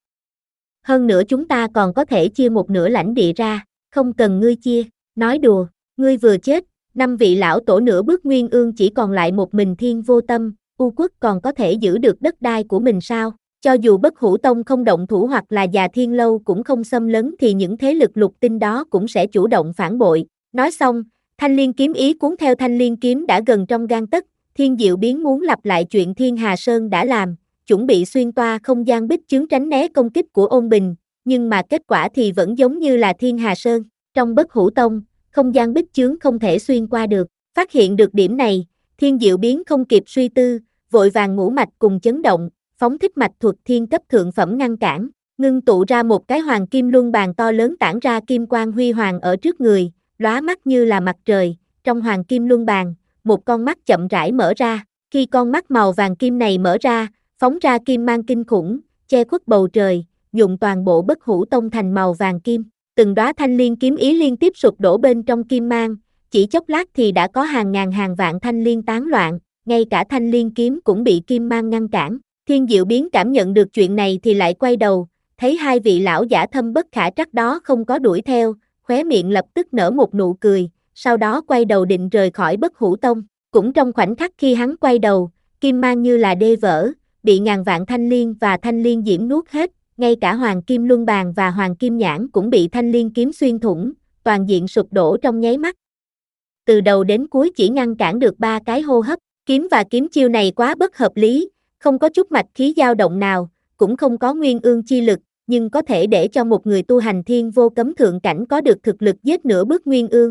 Speaker 2: Hơn nữa chúng ta còn có thể chia một nửa lãnh địa ra, không cần ngươi chia. Nói đùa, ngươi vừa chết, năm vị lão tổ nửa bước nguyên ương chỉ còn lại một mình Thiên Vô Tâm, U Quốc còn có thể giữ được đất đai của mình sao? Cho dù Bất Hủ Tông không động thủ hoặc là Già Thiên Lâu cũng không xâm lấn thì những thế lực lục tinh đó cũng sẽ chủ động phản bội. Nói xong, Thanh Liên kiếm ý cuốn theo Thanh Liên kiếm đã gần trong gang tấc, Thiên Diệu Biến muốn lặp lại chuyện Thiên Hà Sơn đã làm, chuẩn bị xuyên toa không gian bích chướng tránh né công kích của Ôn Bình, nhưng mà kết quả thì vẫn giống như là Thiên Hà Sơn. Trong Bất Hủ Tông, không gian bích chướng không thể xuyên qua được. Phát hiện được điểm này, Thiên Diệu Biến không kịp suy tư, vội vàng ngũ mạch cùng chấn động, phóng thích mạch thuật thiên cấp thượng phẩm ngăn cản, ngưng tụ ra một cái hoàng kim luân bàn to lớn tản ra kim quang huy hoàng ở trước người, lóa mắt như là mặt trời. Trong hoàng kim luân bàn, một con mắt chậm rãi mở ra, khi con mắt màu vàng kim này mở ra, phóng ra kim mang kinh khủng, che khuất bầu trời, nhuộm toàn bộ Bất Hủ Tông thành màu vàng kim. Từng đóa thanh liên kiếm ý liên tiếp sụp đổ bên trong kim mang, chỉ chốc lát thì đã có hàng ngàn hàng vạn thanh liên tán loạn, ngay cả thanh liên kiếm cũng bị kim mang ngăn cản. Thiên Diệu Biến cảm nhận được chuyện này thì lại quay đầu, thấy hai vị lão giả thâm bất khả trắc đó không có đuổi theo, khóe miệng lập tức nở một nụ cười, sau đó quay đầu định rời khỏi Bất Hủ Tông. Cũng trong khoảnh khắc khi hắn quay đầu, kim mang như là đê vỡ, bị ngàn vạn thanh liên và thanh liên diễm nuốt hết, ngay cả hoàng kim luân bàn và hoàng kim nhãn cũng bị thanh liên kiếm xuyên thủng, toàn diện sụp đổ trong nháy mắt. Từ đầu đến cuối chỉ ngăn cản được ba cái hô hấp, kiếm và kiếm chiêu này quá bất hợp lý, không có chút mạch khí dao động nào, cũng không có nguyên ương chi lực, nhưng có thể để cho một người tu hành thiên vô cấm thượng cảnh có được thực lực giết nửa bước nguyên ương.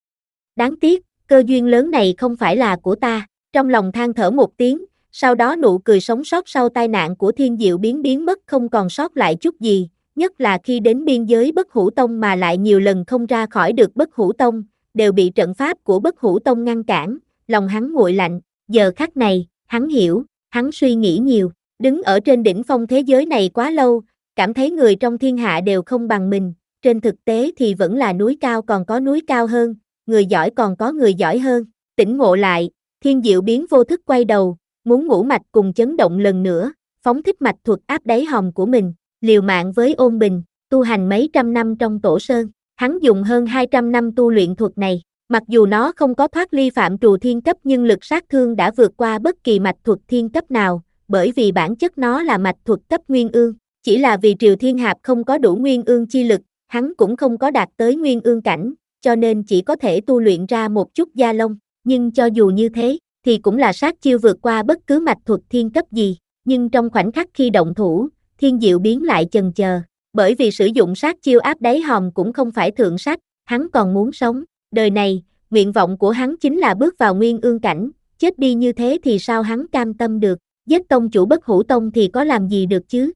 Speaker 2: Đáng tiếc, cơ duyên lớn này không phải là của ta, trong lòng than thở một tiếng, sau đó nụ cười sống sót sau tai nạn của Thiên Diệu Biến biến mất không còn sót lại chút gì, nhất là khi đến biên giới Bất Hủ Tông mà lại nhiều lần không ra khỏi được Bất Hủ Tông, đều bị trận pháp của Bất Hủ Tông ngăn cản, lòng hắn nguội lạnh, giờ khắc này, hắn hiểu, hắn suy nghĩ nhiều, đứng ở trên đỉnh phong thế giới này quá lâu, cảm thấy người trong thiên hạ đều không bằng mình, trên thực tế thì vẫn là núi cao còn có núi cao hơn, người giỏi còn có người giỏi hơn. Tỉnh ngộ lại, Thiên Diệu Biến vô thức quay đầu, muốn ngũ mạch cùng chấn động lần nữa, phóng thích mạch thuật áp đáy hòm của mình, liều mạng với Ôn Bình, tu hành mấy trăm năm trong Tổ Sơn, hắn dùng hơn hai trăm năm tu luyện thuật này, mặc dù nó không có thoát ly phạm trù thiên cấp nhưng lực sát thương đã vượt qua bất kỳ mạch thuật thiên cấp nào, bởi vì bản chất nó là mạch thuật cấp nguyên ương, chỉ là vì Triều Thiên Hạp không có đủ nguyên ương chi lực, hắn cũng không có đạt tới nguyên ương cảnh, cho nên chỉ có thể tu luyện ra một chút da lông, nhưng cho dù như thế, thì cũng là sát chiêu vượt qua bất cứ mạch thuật thiên cấp gì, nhưng trong khoảnh khắc khi động thủ, Thiên Diệu Biến lại chần chờ, bởi vì sử dụng sát chiêu áp đáy hòm cũng không phải thượng sách, hắn còn muốn sống, đời này, nguyện vọng của hắn chính là bước vào nguyên ương cảnh, chết đi như thế thì sao hắn cam tâm được, giết tông chủ Bất Hủ Tông thì có làm gì được chứ?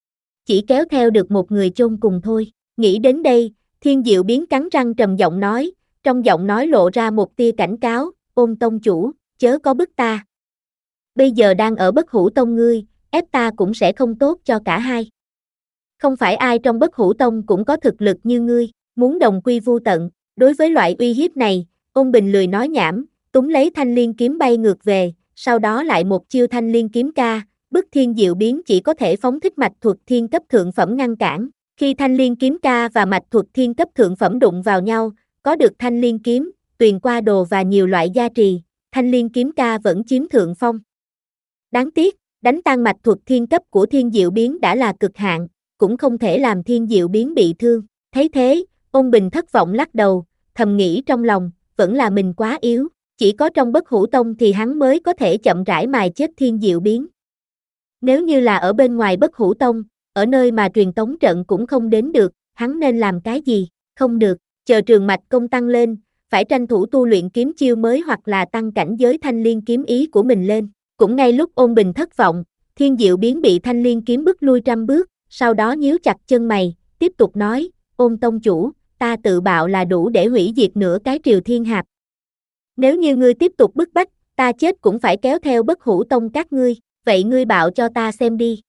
Speaker 2: Chỉ kéo theo được một người chôn cùng thôi, nghĩ đến đây, Thiên Diệu Biến cắn răng trầm giọng nói, trong giọng nói lộ ra một tia cảnh cáo, Ôn tông chủ, chớ có bức ta. Bây giờ đang ở Bất Hủ Tông ngươi, ép ta cũng sẽ không tốt cho cả hai. Không phải ai trong Bất Hủ Tông cũng có thực lực như ngươi, muốn đồng quy vu tận, đối với loại uy hiếp này, Ôn Bình lười nói nhảm, túng lấy thanh liên kiếm bay ngược về, sau đó lại một chiêu thanh liên kiếm ca, bức Thiên Diệu Biến chỉ có thể phóng thích mạch thuật thiên cấp thượng phẩm ngăn cản. Khi thanh liên kiếm ca và mạch thuật thiên cấp thượng phẩm đụng vào nhau, có được thanh liên kiếm, tuyền qua đồ và nhiều loại gia trì, thanh liên kiếm ca vẫn chiếm thượng phong. Đáng tiếc, đánh tan mạch thuật thiên cấp của Thiên Diệu Biến đã là cực hạn, cũng không thể làm Thiên Diệu Biến bị thương. Thấy thế, Ôn Bình thất vọng lắc đầu, thầm nghĩ trong lòng, vẫn là mình quá yếu, chỉ có trong Bất Hủ Tông thì hắn mới có thể chậm rãi mài chết Thiên Diệu Biến. Nếu như là ở bên ngoài Bất Hủ Tông, ở nơi mà truyền tống trận cũng không đến được, hắn nên làm cái gì? Không được, chờ trường mạch công tăng lên, phải tranh thủ tu luyện kiếm chiêu mới hoặc là tăng cảnh giới thanh liên kiếm ý của mình lên. Cũng ngay lúc ôn bình thất vọng, Thiên Diệu Biến bị Thanh Liên kiếm bức lui trăm bước, sau đó nhíu chặt chân mày, tiếp tục nói, ôn tông chủ, ta tự bạo là đủ để hủy diệt nửa cái Triều Thiên Hạp. Nếu như ngươi tiếp tục bức bách, ta chết cũng phải kéo theo Bất Hủ Tông các ngươi, vậy ngươi bạo cho ta xem đi.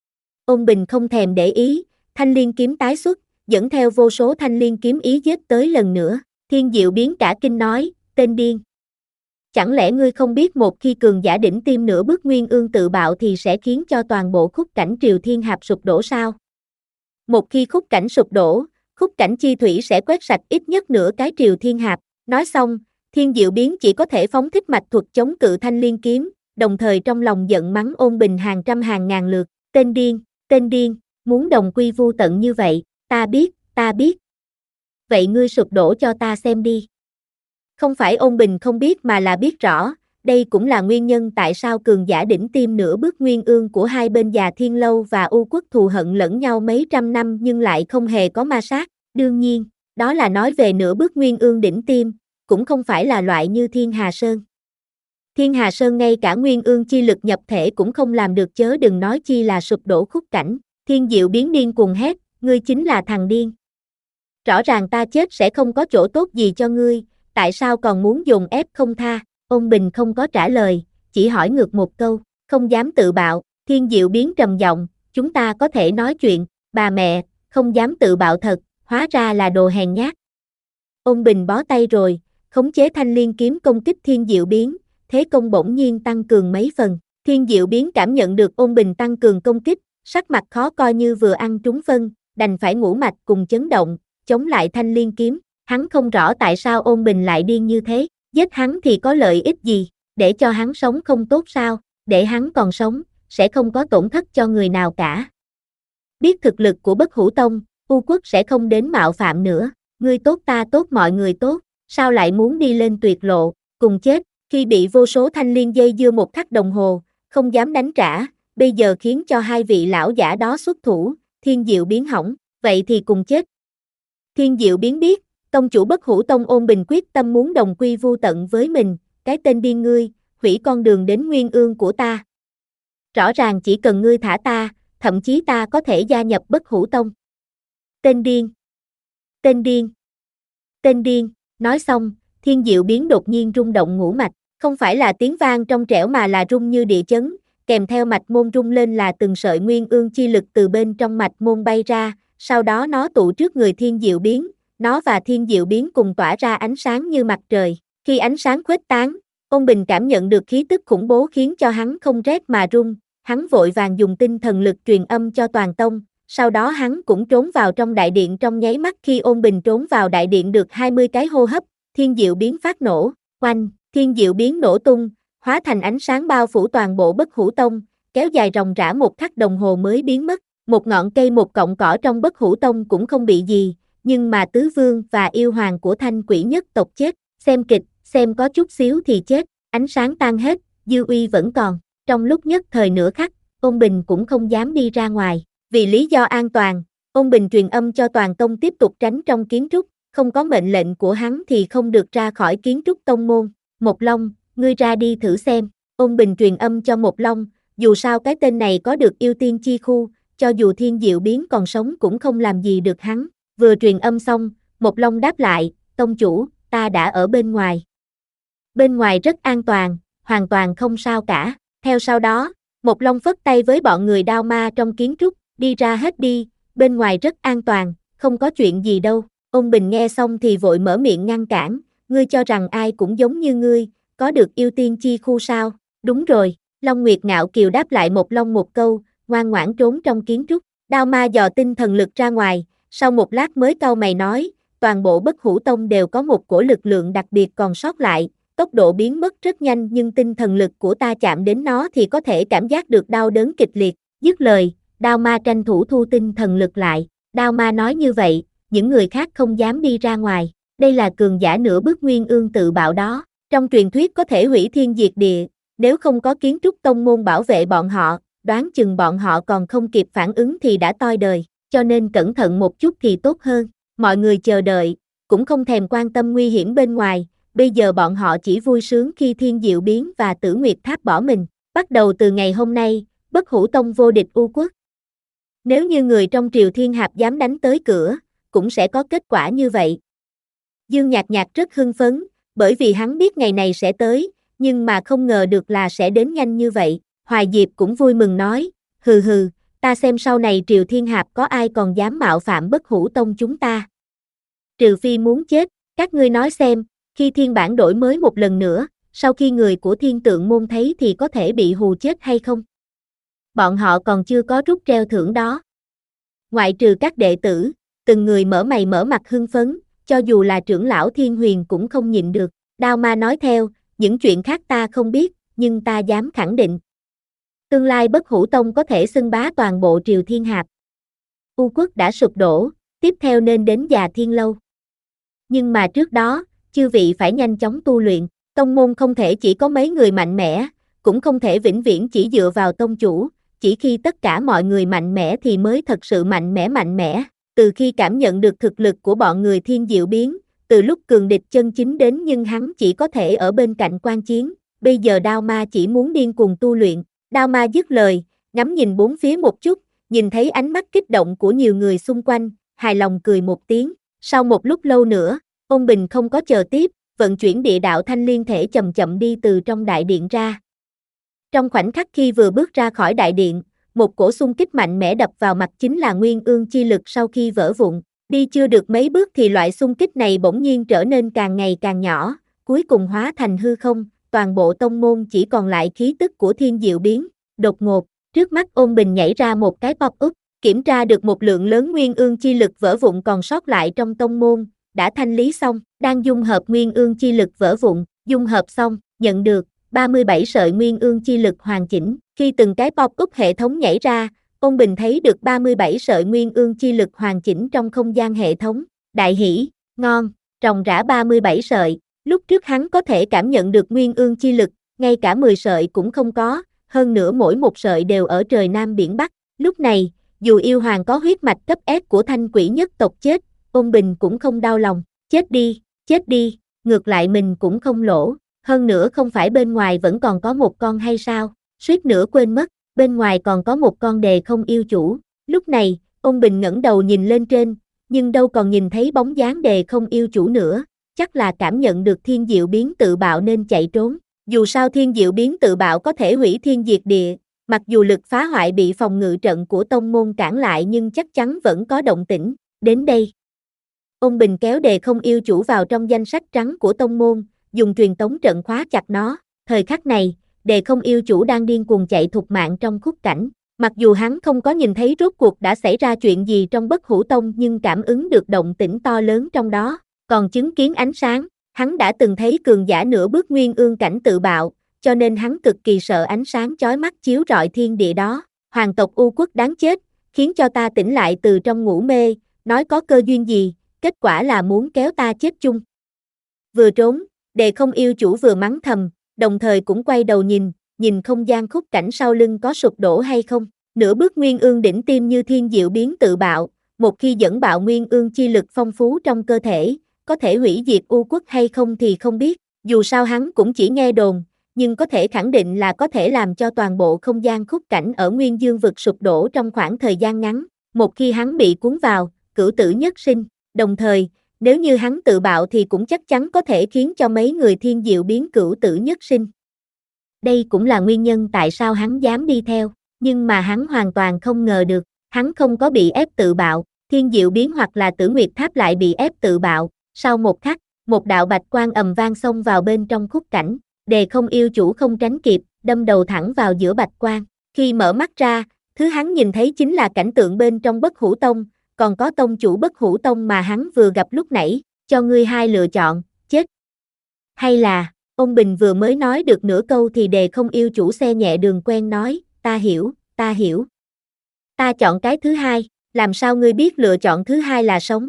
Speaker 2: Ôn bình không thèm để ý, Thanh Liên kiếm tái xuất, dẫn theo vô số Thanh Liên kiếm ý giết tới lần nữa. Thiên Diệu Biến cả kinh nói, tên điên. Chẳng lẽ ngươi không biết một khi cường giả đỉnh tiêm nửa bước Nguyên Ương tự bạo thì sẽ khiến cho toàn bộ khúc cảnh Triều Thiên Hạp sụp đổ sao? Một khi khúc cảnh sụp đổ, khúc cảnh chi thủy sẽ quét sạch ít nhất nửa cái Triều Thiên Hạp. Nói xong, Thiên Diệu Biến chỉ có thể phóng thích mạch thuật chống cự Thanh Liên kiếm, đồng thời trong lòng giận mắng ôn bình hàng trăm hàng ngàn lượt, tên điên, tên điên, muốn đồng quy vu tận như vậy, ta biết, ta biết. Vậy ngươi sụp đổ cho ta xem đi. Không phải ôn bình không biết mà là biết rõ, đây cũng là nguyên nhân tại sao cường giả đỉnh tiêm nửa bước Nguyên Ương của hai bên Già Thiên Lâu và U Quốc thù hận lẫn nhau mấy trăm năm nhưng lại không hề có ma sát. Đương nhiên, đó là nói về nửa bước Nguyên Ương đỉnh tiêm, cũng không phải là loại như Thiên Hà Sơn. Thiên Hà Sơn ngay cả Nguyên Ương chi lực nhập thể cũng không làm được chớ đừng nói chi là sụp đổ khúc cảnh. Thiên Diệu Biến điên cuồng hét, ngươi chính là thằng điên. Rõ ràng ta chết sẽ không có chỗ tốt gì cho ngươi, tại sao còn muốn dồn ép không tha? Ôn bình không có trả lời, chỉ hỏi ngược một câu, không dám tự bạo. Thiên Diệu Biến trầm giọng, chúng ta có thể nói chuyện, bà mẹ, không dám tự bạo thật, hóa ra là đồ hèn nhát. Ôn bình bó tay rồi, khống chế Thanh Liên kiếm công kích Thiên Diệu Biến, thế công bỗng nhiên tăng cường mấy phần. Thiên Diệu Biến cảm nhận được ôn bình tăng cường công kích, sắc mặt khó coi như vừa ăn trúng phân, đành phải ngũ mạch cùng chấn động, chống lại Thanh Liên kiếm. Hắn không rõ tại sao ôn bình lại điên như thế, giết hắn thì có lợi ích gì, để cho hắn sống không tốt sao, để hắn còn sống, sẽ không có tổn thất cho người nào cả. Biết thực lực của Bất Hủ Tông, U Quốc sẽ không đến mạo phạm nữa, ngươi tốt ta tốt mọi người tốt, sao lại muốn đi lên tuyệt lộ, cùng chết, khi bị vô số thanh liên dây dưa một khắc đồng hồ, không dám đánh trả, bây giờ khiến cho hai vị lão giả đó xuất thủ, Thiên Diệu Biến hỏng, vậy thì cùng chết. Thiên Diệu Biến biết, tông chủ Bất Hủ Tông ôn bình quyết tâm muốn đồng quy vu tận với mình, cái tên điên ngươi, hủy con đường đến Nguyên Ương của ta. Rõ ràng chỉ cần ngươi thả ta, thậm chí ta có thể gia nhập Bất Hủ Tông. Tên điên. Tên điên. Tên điên, nói xong, Thiên Diệu Biến đột nhiên rung động ngũ mạch, không phải là tiếng vang trong trẻo mà là rung như địa chấn, kèm theo mạch môn rung lên là từng sợi Nguyên Ương chi lực từ bên trong mạch môn bay ra, sau đó nó tụ trước người Thiên Diệu Biến. Nó và Thiên Diệu Biến cùng tỏa ra ánh sáng như mặt trời. Khi ánh sáng khuếch tán, ôn bình cảm nhận được khí tức khủng bố khiến cho hắn không rét mà run. Hắn vội vàng dùng tinh thần lực truyền âm cho toàn tông. Sau đó hắn cũng trốn vào trong đại điện trong nháy mắt. Khi ôn bình trốn vào đại điện được hai mươi cái hô hấp, Thiên Diệu Biến phát nổ. Oanh, Thiên Diệu Biến nổ tung, hóa thành ánh sáng bao phủ toàn bộ Bất Hủ Tông, kéo dài ròng rã một khắc đồng hồ mới biến mất. Một ngọn cây một cọng cỏ trong Bất Hủ Tông cũng không bị gì. Nhưng mà tứ vương và yêu hoàng của thanh quỷ nhất tộc chết, xem kịch, xem có chút xíu thì chết, ánh sáng tan hết, dư uy vẫn còn. Trong lúc nhất thời nửa khắc, ôn bình cũng không dám đi ra ngoài. Vì lý do an toàn, ôn bình truyền âm cho toàn tông tiếp tục tránh trong kiến trúc, không có mệnh lệnh của hắn thì không được ra khỏi kiến trúc tông môn. Một Long, ngươi ra đi thử xem. Ôn bình truyền âm cho Một Long, dù sao cái tên này có được yêu tiên chi khu, cho dù Thiên Diệu Biến còn sống cũng không làm gì được hắn. Vừa truyền âm xong, Một Long đáp lại, tông chủ, ta đã ở bên ngoài. Bên ngoài rất an toàn, hoàn toàn không sao cả. Theo sau đó, Một Long phất tay với bọn người đao ma trong kiến trúc, đi ra hết đi, bên ngoài rất an toàn, không có chuyện gì đâu. Ôn bình nghe xong thì vội mở miệng ngăn cản, ngươi cho rằng ai cũng giống như ngươi, có được yêu tiên chi khu sao? Đúng rồi, Long Nguyệt Ngạo Kiều đáp lại Một Long một câu, ngoan ngoãn trốn trong kiến trúc. Đao ma dò tinh thần lực ra ngoài. Sau một lát mới cau mày nói, toàn bộ Bất Hủ Tông đều có một cổ lực lượng đặc biệt còn sót lại, tốc độ biến mất rất nhanh nhưng tinh thần lực của ta chạm đến nó thì có thể cảm giác được đau đớn kịch liệt. Dứt lời, đao ma tranh thủ thu tinh thần lực lại. Đao ma nói như vậy, những người khác không dám đi ra ngoài. Đây là cường giả nửa bước Nguyên Ương tự bạo đó. Trong truyền thuyết có thể hủy thiên diệt địa, nếu không có kiến trúc tông môn bảo vệ bọn họ, đoán chừng bọn họ còn không kịp phản ứng thì đã toi đời. Cho nên cẩn thận một chút thì tốt hơn. Mọi người chờ đợi, cũng không thèm quan tâm nguy hiểm bên ngoài, bây giờ bọn họ chỉ vui sướng khi Thiên Diệu Biến và Tử Nguyệt Tháp bỏ mình. Bắt đầu từ ngày hôm nay, Bất Hủ Tông vô địch U Quốc. Nếu như người trong Triều Thiên Hạp dám đánh tới cửa, cũng sẽ có kết quả như vậy. Dương Nhạc Nhạc rất hưng phấn, bởi vì hắn biết ngày này sẽ tới, nhưng mà không ngờ được là sẽ đến nhanh như vậy. Hoài Diệp cũng vui mừng nói, hừ hừ, ta xem sau này Triều Thiên Hạp có ai còn dám mạo phạm Bất Hủ Tông chúng ta. Trừ phi muốn chết, các ngươi nói xem, khi thiên bản đổi mới một lần nữa, sau khi người của Thiên Tượng Môn thấy thì có thể bị hù chết hay không? Bọn họ còn chưa có rút treo thưởng đó. Ngoại trừ các đệ tử, từng người mở mày mở mặt hưng phấn, cho dù là trưởng lão Thiên Huyền cũng không nhịn được. Đao Ma nói theo, những chuyện khác ta không biết, nhưng ta dám khẳng định. Tương lai Bất Hủ Tông có thể xưng bá toàn bộ Triều Thiên Hạp. U Quốc đã sụp đổ, tiếp theo nên đến Già Thiên Lâu. Nhưng mà trước đó, chư vị phải nhanh chóng tu luyện, tông môn không thể chỉ có mấy người mạnh mẽ, cũng không thể vĩnh viễn chỉ dựa vào tông chủ, chỉ khi tất cả mọi người mạnh mẽ thì mới thật sự mạnh mẽ mạnh mẽ. Từ khi cảm nhận được thực lực của bọn người Thiên Diệu Biến, từ lúc cường địch chân chính đến nhưng hắn chỉ có thể ở bên cạnh quan chiến, bây giờ Đao Ma chỉ muốn điên cuồng tu luyện. Đao Ma dứt lời, ngắm nhìn bốn phía một chút, nhìn thấy ánh mắt kích động của nhiều người xung quanh, hài lòng cười một tiếng. Sau một lúc lâu nữa, Ôn Bình không có chờ tiếp, vận chuyển địa đạo thanh liên thể chậm chậm đi từ trong đại điện ra. Trong khoảnh khắc khi vừa bước ra khỏi đại điện, một cổ xung kích mạnh mẽ đập vào mặt chính là nguyên ương chi lực sau khi vỡ vụn. Đi chưa được mấy bước thì loại xung kích này bỗng nhiên trở nên càng ngày càng nhỏ, cuối cùng hóa thành hư không, toàn bộ tông môn chỉ còn lại khí tức của Thiên Diệu Biến. Đột ngột, trước mắt Ôn Bình nhảy ra một cái pop-up, kiểm tra được một lượng lớn nguyên ương chi lực vỡ vụn còn sót lại trong tông môn, đã thanh lý xong, đang dung hợp nguyên ương chi lực vỡ vụn, dung hợp xong, nhận được ba mươi bảy sợi nguyên ương chi lực hoàn chỉnh. Khi từng cái pop-up hệ thống nhảy ra, Ôn Bình thấy được ba mươi bảy sợi nguyên ương chi lực hoàn chỉnh trong không gian hệ thống. Đại hỉ, ngon, ròng rã ba mươi bảy sợi, lúc trước hắn có thể cảm nhận được nguyên ương chi lực, ngay cả mười sợi cũng không có, hơn nữa mỗi một sợi đều ở trời Nam biển Bắc. Lúc này, dù yêu hoàng có huyết mạch cấp S của thanh quỷ nhất tộc chết, Ôn Bình cũng không đau lòng. Chết đi, chết đi, ngược lại mình cũng không lỗ, hơn nữa không phải bên ngoài vẫn còn có một con hay sao, suýt nữa quên mất, bên ngoài còn có một con đề không yêu chủ. Lúc này, Ôn Bình ngẩng đầu nhìn lên trên, nhưng đâu còn nhìn thấy bóng dáng đề không yêu chủ nữa, chắc là cảm nhận được Thiên Diệu Biến tự bạo nên chạy trốn. Dù sao Thiên Diệu Biến tự bạo có thể hủy thiên diệt địa, mặc dù lực phá hoại bị phòng ngự trận của tông môn cản lại nhưng chắc chắn vẫn có động tĩnh. Đến đây, Ôn Bình kéo đề không yêu chủ vào trong danh sách trắng của tông môn, dùng truyền tống trận khóa chặt nó. Thời khắc này, đề không yêu chủ đang điên cuồng chạy thục mạng trong khúc cảnh. Mặc dù hắn không có nhìn thấy rốt cuộc đã xảy ra chuyện gì trong Bất Hủ Tông nhưng cảm ứng được động tĩnh to lớn trong đó, còn chứng kiến ánh sáng. Hắn đã từng thấy cường giả nửa bước nguyên ương cảnh tự bạo, cho nên hắn cực kỳ sợ ánh sáng chói mắt chiếu rọi thiên địa đó. Hoàng tộc U Quốc đáng chết, khiến cho ta tỉnh lại từ trong ngủ mê, nói có cơ duyên gì, kết quả là muốn kéo ta chết chung. Vừa trốn, đề không yêu chủ vừa mắng thầm, đồng thời cũng quay đầu nhìn, nhìn không gian khúc cảnh sau lưng có sụp đổ hay không. Nửa bước nguyên ương đỉnh tim như Thiên Diệu Biến tự bạo, một khi dẫn bạo nguyên ương chi lực phong phú trong cơ thể, có thể hủy diệt U Quốc hay không thì không biết, dù sao hắn cũng chỉ nghe đồn, nhưng có thể khẳng định là có thể làm cho toàn bộ không gian khúc cảnh ở Nguyên Dương vực sụp đổ trong khoảng thời gian ngắn, một khi hắn bị cuốn vào, cửu tử nhất sinh, đồng thời, nếu như hắn tự bạo thì cũng chắc chắn có thể khiến cho mấy người Thiên Diệu Biến cửu tử nhất sinh. Đây cũng là nguyên nhân tại sao hắn dám đi theo, nhưng mà hắn hoàn toàn không ngờ được, hắn không có bị ép tự bạo, Thiên Diệu Biến hoặc là Tử Nguyệt Tháp lại bị ép tự bạo. Sau một khắc, một đạo bạch quang ầm vang xông vào bên trong khúc cảnh, đề không yêu chủ không tránh kịp, đâm đầu thẳng vào giữa bạch quang. Khi mở mắt ra, thứ hắn nhìn thấy chính là cảnh tượng bên trong Bất Hủ Tông, còn có tông chủ Bất Hủ Tông mà hắn vừa gặp lúc nãy, cho ngươi hai lựa chọn, chết. Hay là, Ôn Bình vừa mới nói được nửa câu thì đề không yêu chủ xe nhẹ đường quen nói, ta hiểu, ta hiểu. Ta chọn cái thứ hai, làm sao ngươi biết lựa chọn thứ hai là sống?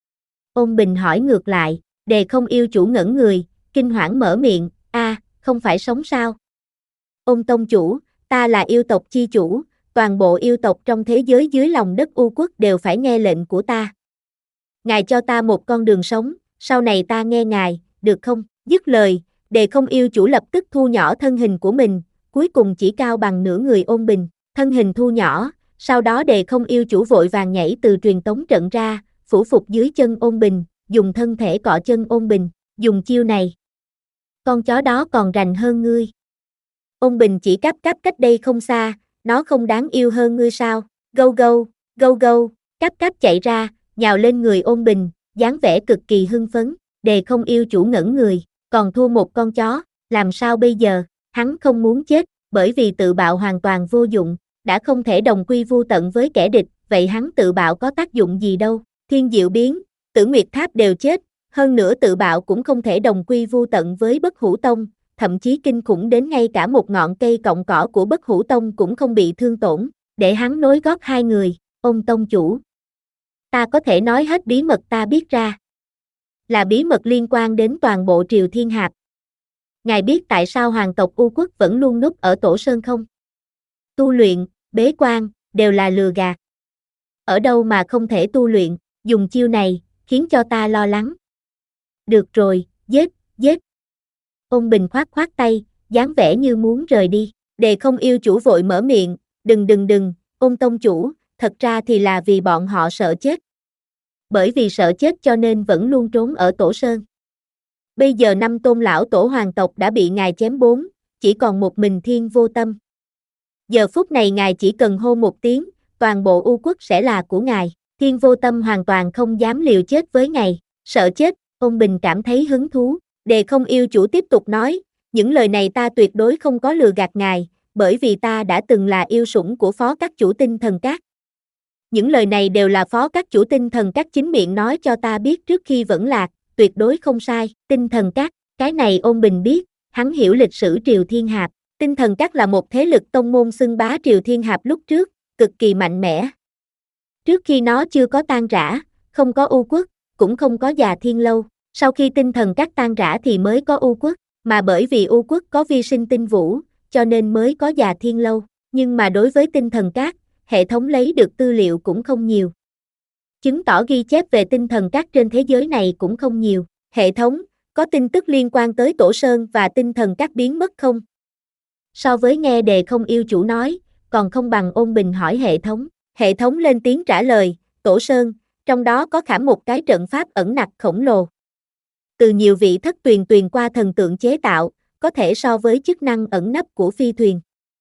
Speaker 2: Ôn Bình hỏi ngược lại, đề không yêu chủ ngẩn người, kinh hoảng mở miệng, a, không phải sống sao? Ôn tông chủ, ta là yêu tộc chi chủ, toàn bộ yêu tộc trong thế giới dưới lòng đất U Quốc đều phải nghe lệnh của ta. Ngài cho ta một con đường sống, sau này ta nghe ngài, được không? Dứt lời, đề không yêu chủ lập tức thu nhỏ thân hình của mình, cuối cùng chỉ cao bằng nửa người Ôn Bình, thân hình thu nhỏ, sau đó Đề Không Yêu Chủ vội vàng nhảy từ truyền tống trận ra, phủ phục dưới chân Ôn Bình, dùng thân thể cọ chân Ôn Bình, dùng chiêu này. Con chó đó còn rành hơn ngươi. Ôn Bình chỉ cáp cáp cách đây không xa, nó không đáng yêu hơn ngươi sao? Gâu gâu, gâu gâu, cáp cáp chạy ra, nhào lên người Ôn Bình, dáng vẻ cực kỳ hưng phấn. Đề Không Yêu Chủ ngẩn người, còn thua một con chó, làm sao bây giờ? Hắn không muốn chết, bởi vì tự bạo hoàn toàn vô dụng, đã không thể đồng quy vu tận với kẻ địch, vậy hắn tự bạo có tác dụng gì đâu? Thiên Diệu Biến, Tử Nguyệt Tháp đều chết, hơn nữa tự bạo cũng không thể đồng quy vu tận với Bất Hủ Tông, thậm chí kinh khủng đến ngay cả một ngọn cây cọng cỏ của Bất Hủ Tông cũng không bị thương tổn, để hắn nối gót hai người. Ôn tông chủ, ta có thể nói hết bí mật ta biết ra. Là bí mật liên quan đến toàn bộ Triều Thiên Hạp. Ngài biết tại sao hoàng tộc U Quốc vẫn luôn núp ở Tổ Sơn không? Tu luyện, bế quan, đều là lừa gạt. Ở đâu mà không thể tu luyện, dùng chiêu này, khiến cho ta lo lắng. Được rồi, giết, giết. Ôn Bình khoát khoát tay, dáng vẻ như muốn rời đi. Đề Không Yêu Chủ vội mở miệng, đừng đừng đừng, Ôn tông chủ, thật ra thì là vì bọn họ sợ chết. Bởi vì sợ chết cho nên vẫn luôn trốn ở Tổ Sơn. Bây giờ năm tôn lão tổ hoàng tộc đã bị ngài chém bốn, chỉ còn một mình Thiên Vô Tâm. Giờ phút này ngài chỉ cần hô một tiếng, toàn bộ U Quốc sẽ là của ngài. Thiên Vô Tâm hoàn toàn không dám liều chết với ngài, sợ chết. Ôn Bình cảm thấy hứng thú. Đề Không Yêu Chủ tiếp tục nói, những lời này ta tuyệt đối không có lừa gạt ngài, bởi vì ta đã từng là yêu sủng của Phó Các Chủ Tinh Thần Các. Những lời này đều là Phó Các Chủ Tinh Thần Các chính miệng nói cho ta biết trước khi vẫn lạc, tuyệt đối không sai. Tinh Thần Các, cái này Ôn Bình biết, hắn hiểu lịch sử Triều Thiên Hạp. Tinh Thần Các là một thế lực tông môn xưng bá Triều Thiên Hạp lúc trước, cực kỳ mạnh mẽ. Trước khi nó chưa có tan rã, không có U Quốc, cũng không có Già Thiên Lâu. Sau khi Tinh Thần Các tan rã thì mới có U Quốc, mà bởi vì U Quốc có vi sinh tinh vũ, cho nên mới có Già Thiên Lâu. Nhưng mà đối với Tinh Thần Các, hệ thống lấy được tư liệu cũng không nhiều. Chứng tỏ ghi chép về Tinh Thần Các trên thế giới này cũng không nhiều. Hệ thống, có tin tức liên quan tới Tổ Sơn và Tinh Thần Các biến mất không? So với nghe Đề Không Yêu Chủ nói, còn không bằng Ôn Bình hỏi hệ thống. Hệ thống lên tiếng trả lời, Tổ Sơn, trong đó có khảm một cái trận pháp ẩn nặc khổng lồ. Từ nhiều vị thất tuyền tuyền qua thần tượng chế tạo, có thể so với chức năng ẩn nấp của phi thuyền.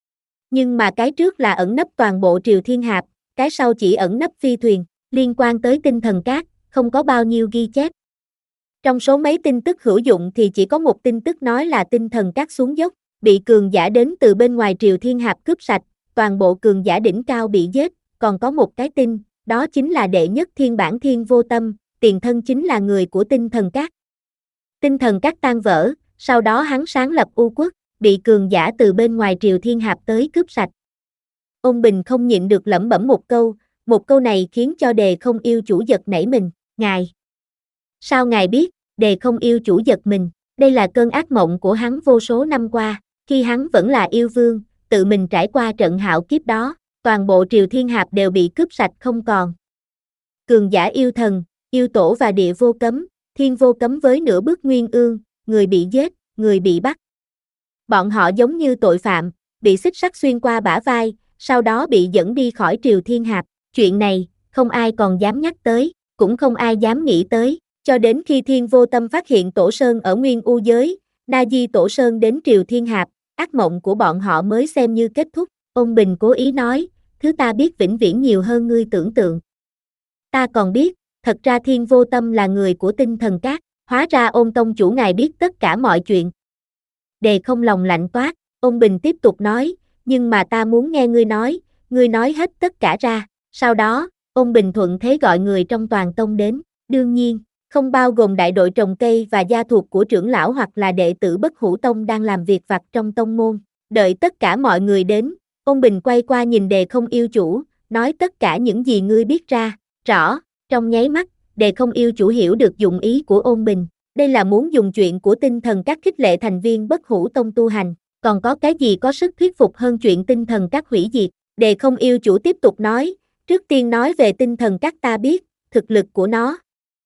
Speaker 2: Nhưng mà cái trước là ẩn nấp toàn bộ Triều Thiên Hạp, cái sau chỉ ẩn nấp phi thuyền, liên quan tới Tinh Thần Các, không có bao nhiêu ghi chép. Trong số mấy tin tức hữu dụng thì chỉ có một tin tức nói là Tinh Thần Các xuống dốc, bị cường giả đến từ bên ngoài Triều Thiên Hạp cướp sạch, toàn bộ cường giả đỉnh cao bị giết, còn có một cái tin, đó chính là đệ nhất thiên bản Thiên Vô Tâm, tiền thân chính là người của Tinh Thần Các. Tinh Thần Các tan vỡ, sau đó hắn sáng lập U Quốc, bị cường giả từ bên ngoài Triều Thiên Hạp tới cướp sạch. Ôn Bình không nhịn được lẩm bẩm một câu, một câu này khiến cho Đề Không Yêu Chủ giật nảy mình, ngài. Sao ngài biết? Đề Không Yêu Chủ giật mình, đây là cơn ác mộng của hắn vô số năm qua, khi hắn vẫn là yêu vương, tự mình trải qua trận hạo kiếp đó, toàn bộ Triều Thiên Hạp đều bị cướp sạch không còn. Cường giả yêu thần, yêu tổ và địa vô cấm, thiên vô cấm với nửa bước nguyên ương, người bị giết, người bị bắt. Bọn họ giống như tội phạm, bị xích sắt xuyên qua bả vai, sau đó bị dẫn đi khỏi Triều Thiên Hạp. Chuyện này, không ai còn dám nhắc tới, cũng không ai dám nghĩ tới, cho đến khi Thiên Vô Tâm phát hiện Tổ Sơn ở Nguyên U giới, Na Di Tổ Sơn đến Triều Thiên Hạp, ác mộng của bọn họ mới xem như kết thúc. Ôn Bình cố ý nói, thứ ta biết vĩnh viễn nhiều hơn ngươi tưởng tượng. Ta còn biết, thật ra Thiên Vô Tâm là người của Tinh Thần Các, hóa ra Ôn tông chủ ngài biết tất cả mọi chuyện. Đề Không lòng lạnh toát, Ôn Bình tiếp tục nói, nhưng mà ta muốn nghe ngươi nói, ngươi nói hết tất cả ra. Sau đó, Ôn Bình thuận thế gọi người trong toàn tông đến, đương nhiên, không bao gồm đại đội trồng cây và gia thuộc của trưởng lão hoặc là đệ tử Bất Hủ Tông đang làm việc vặt trong tông môn. Đợi tất cả mọi người đến, Ôn Bình quay qua nhìn Đề Không Yêu Chủ, nói tất cả những gì ngươi biết ra, rõ, trong nháy mắt, Đề Không Yêu Chủ hiểu được dụng ý của Ôn Bình. Đây là muốn dùng chuyện của Tinh Thần Các khích lệ thành viên Bất Hủ Tông tu hành, còn có cái gì có sức thuyết phục hơn chuyện Tinh Thần Các hủy diệt. Đề Không Yêu Chủ tiếp tục nói, trước tiên nói về Tinh Thần Các ta biết, thực lực của nó.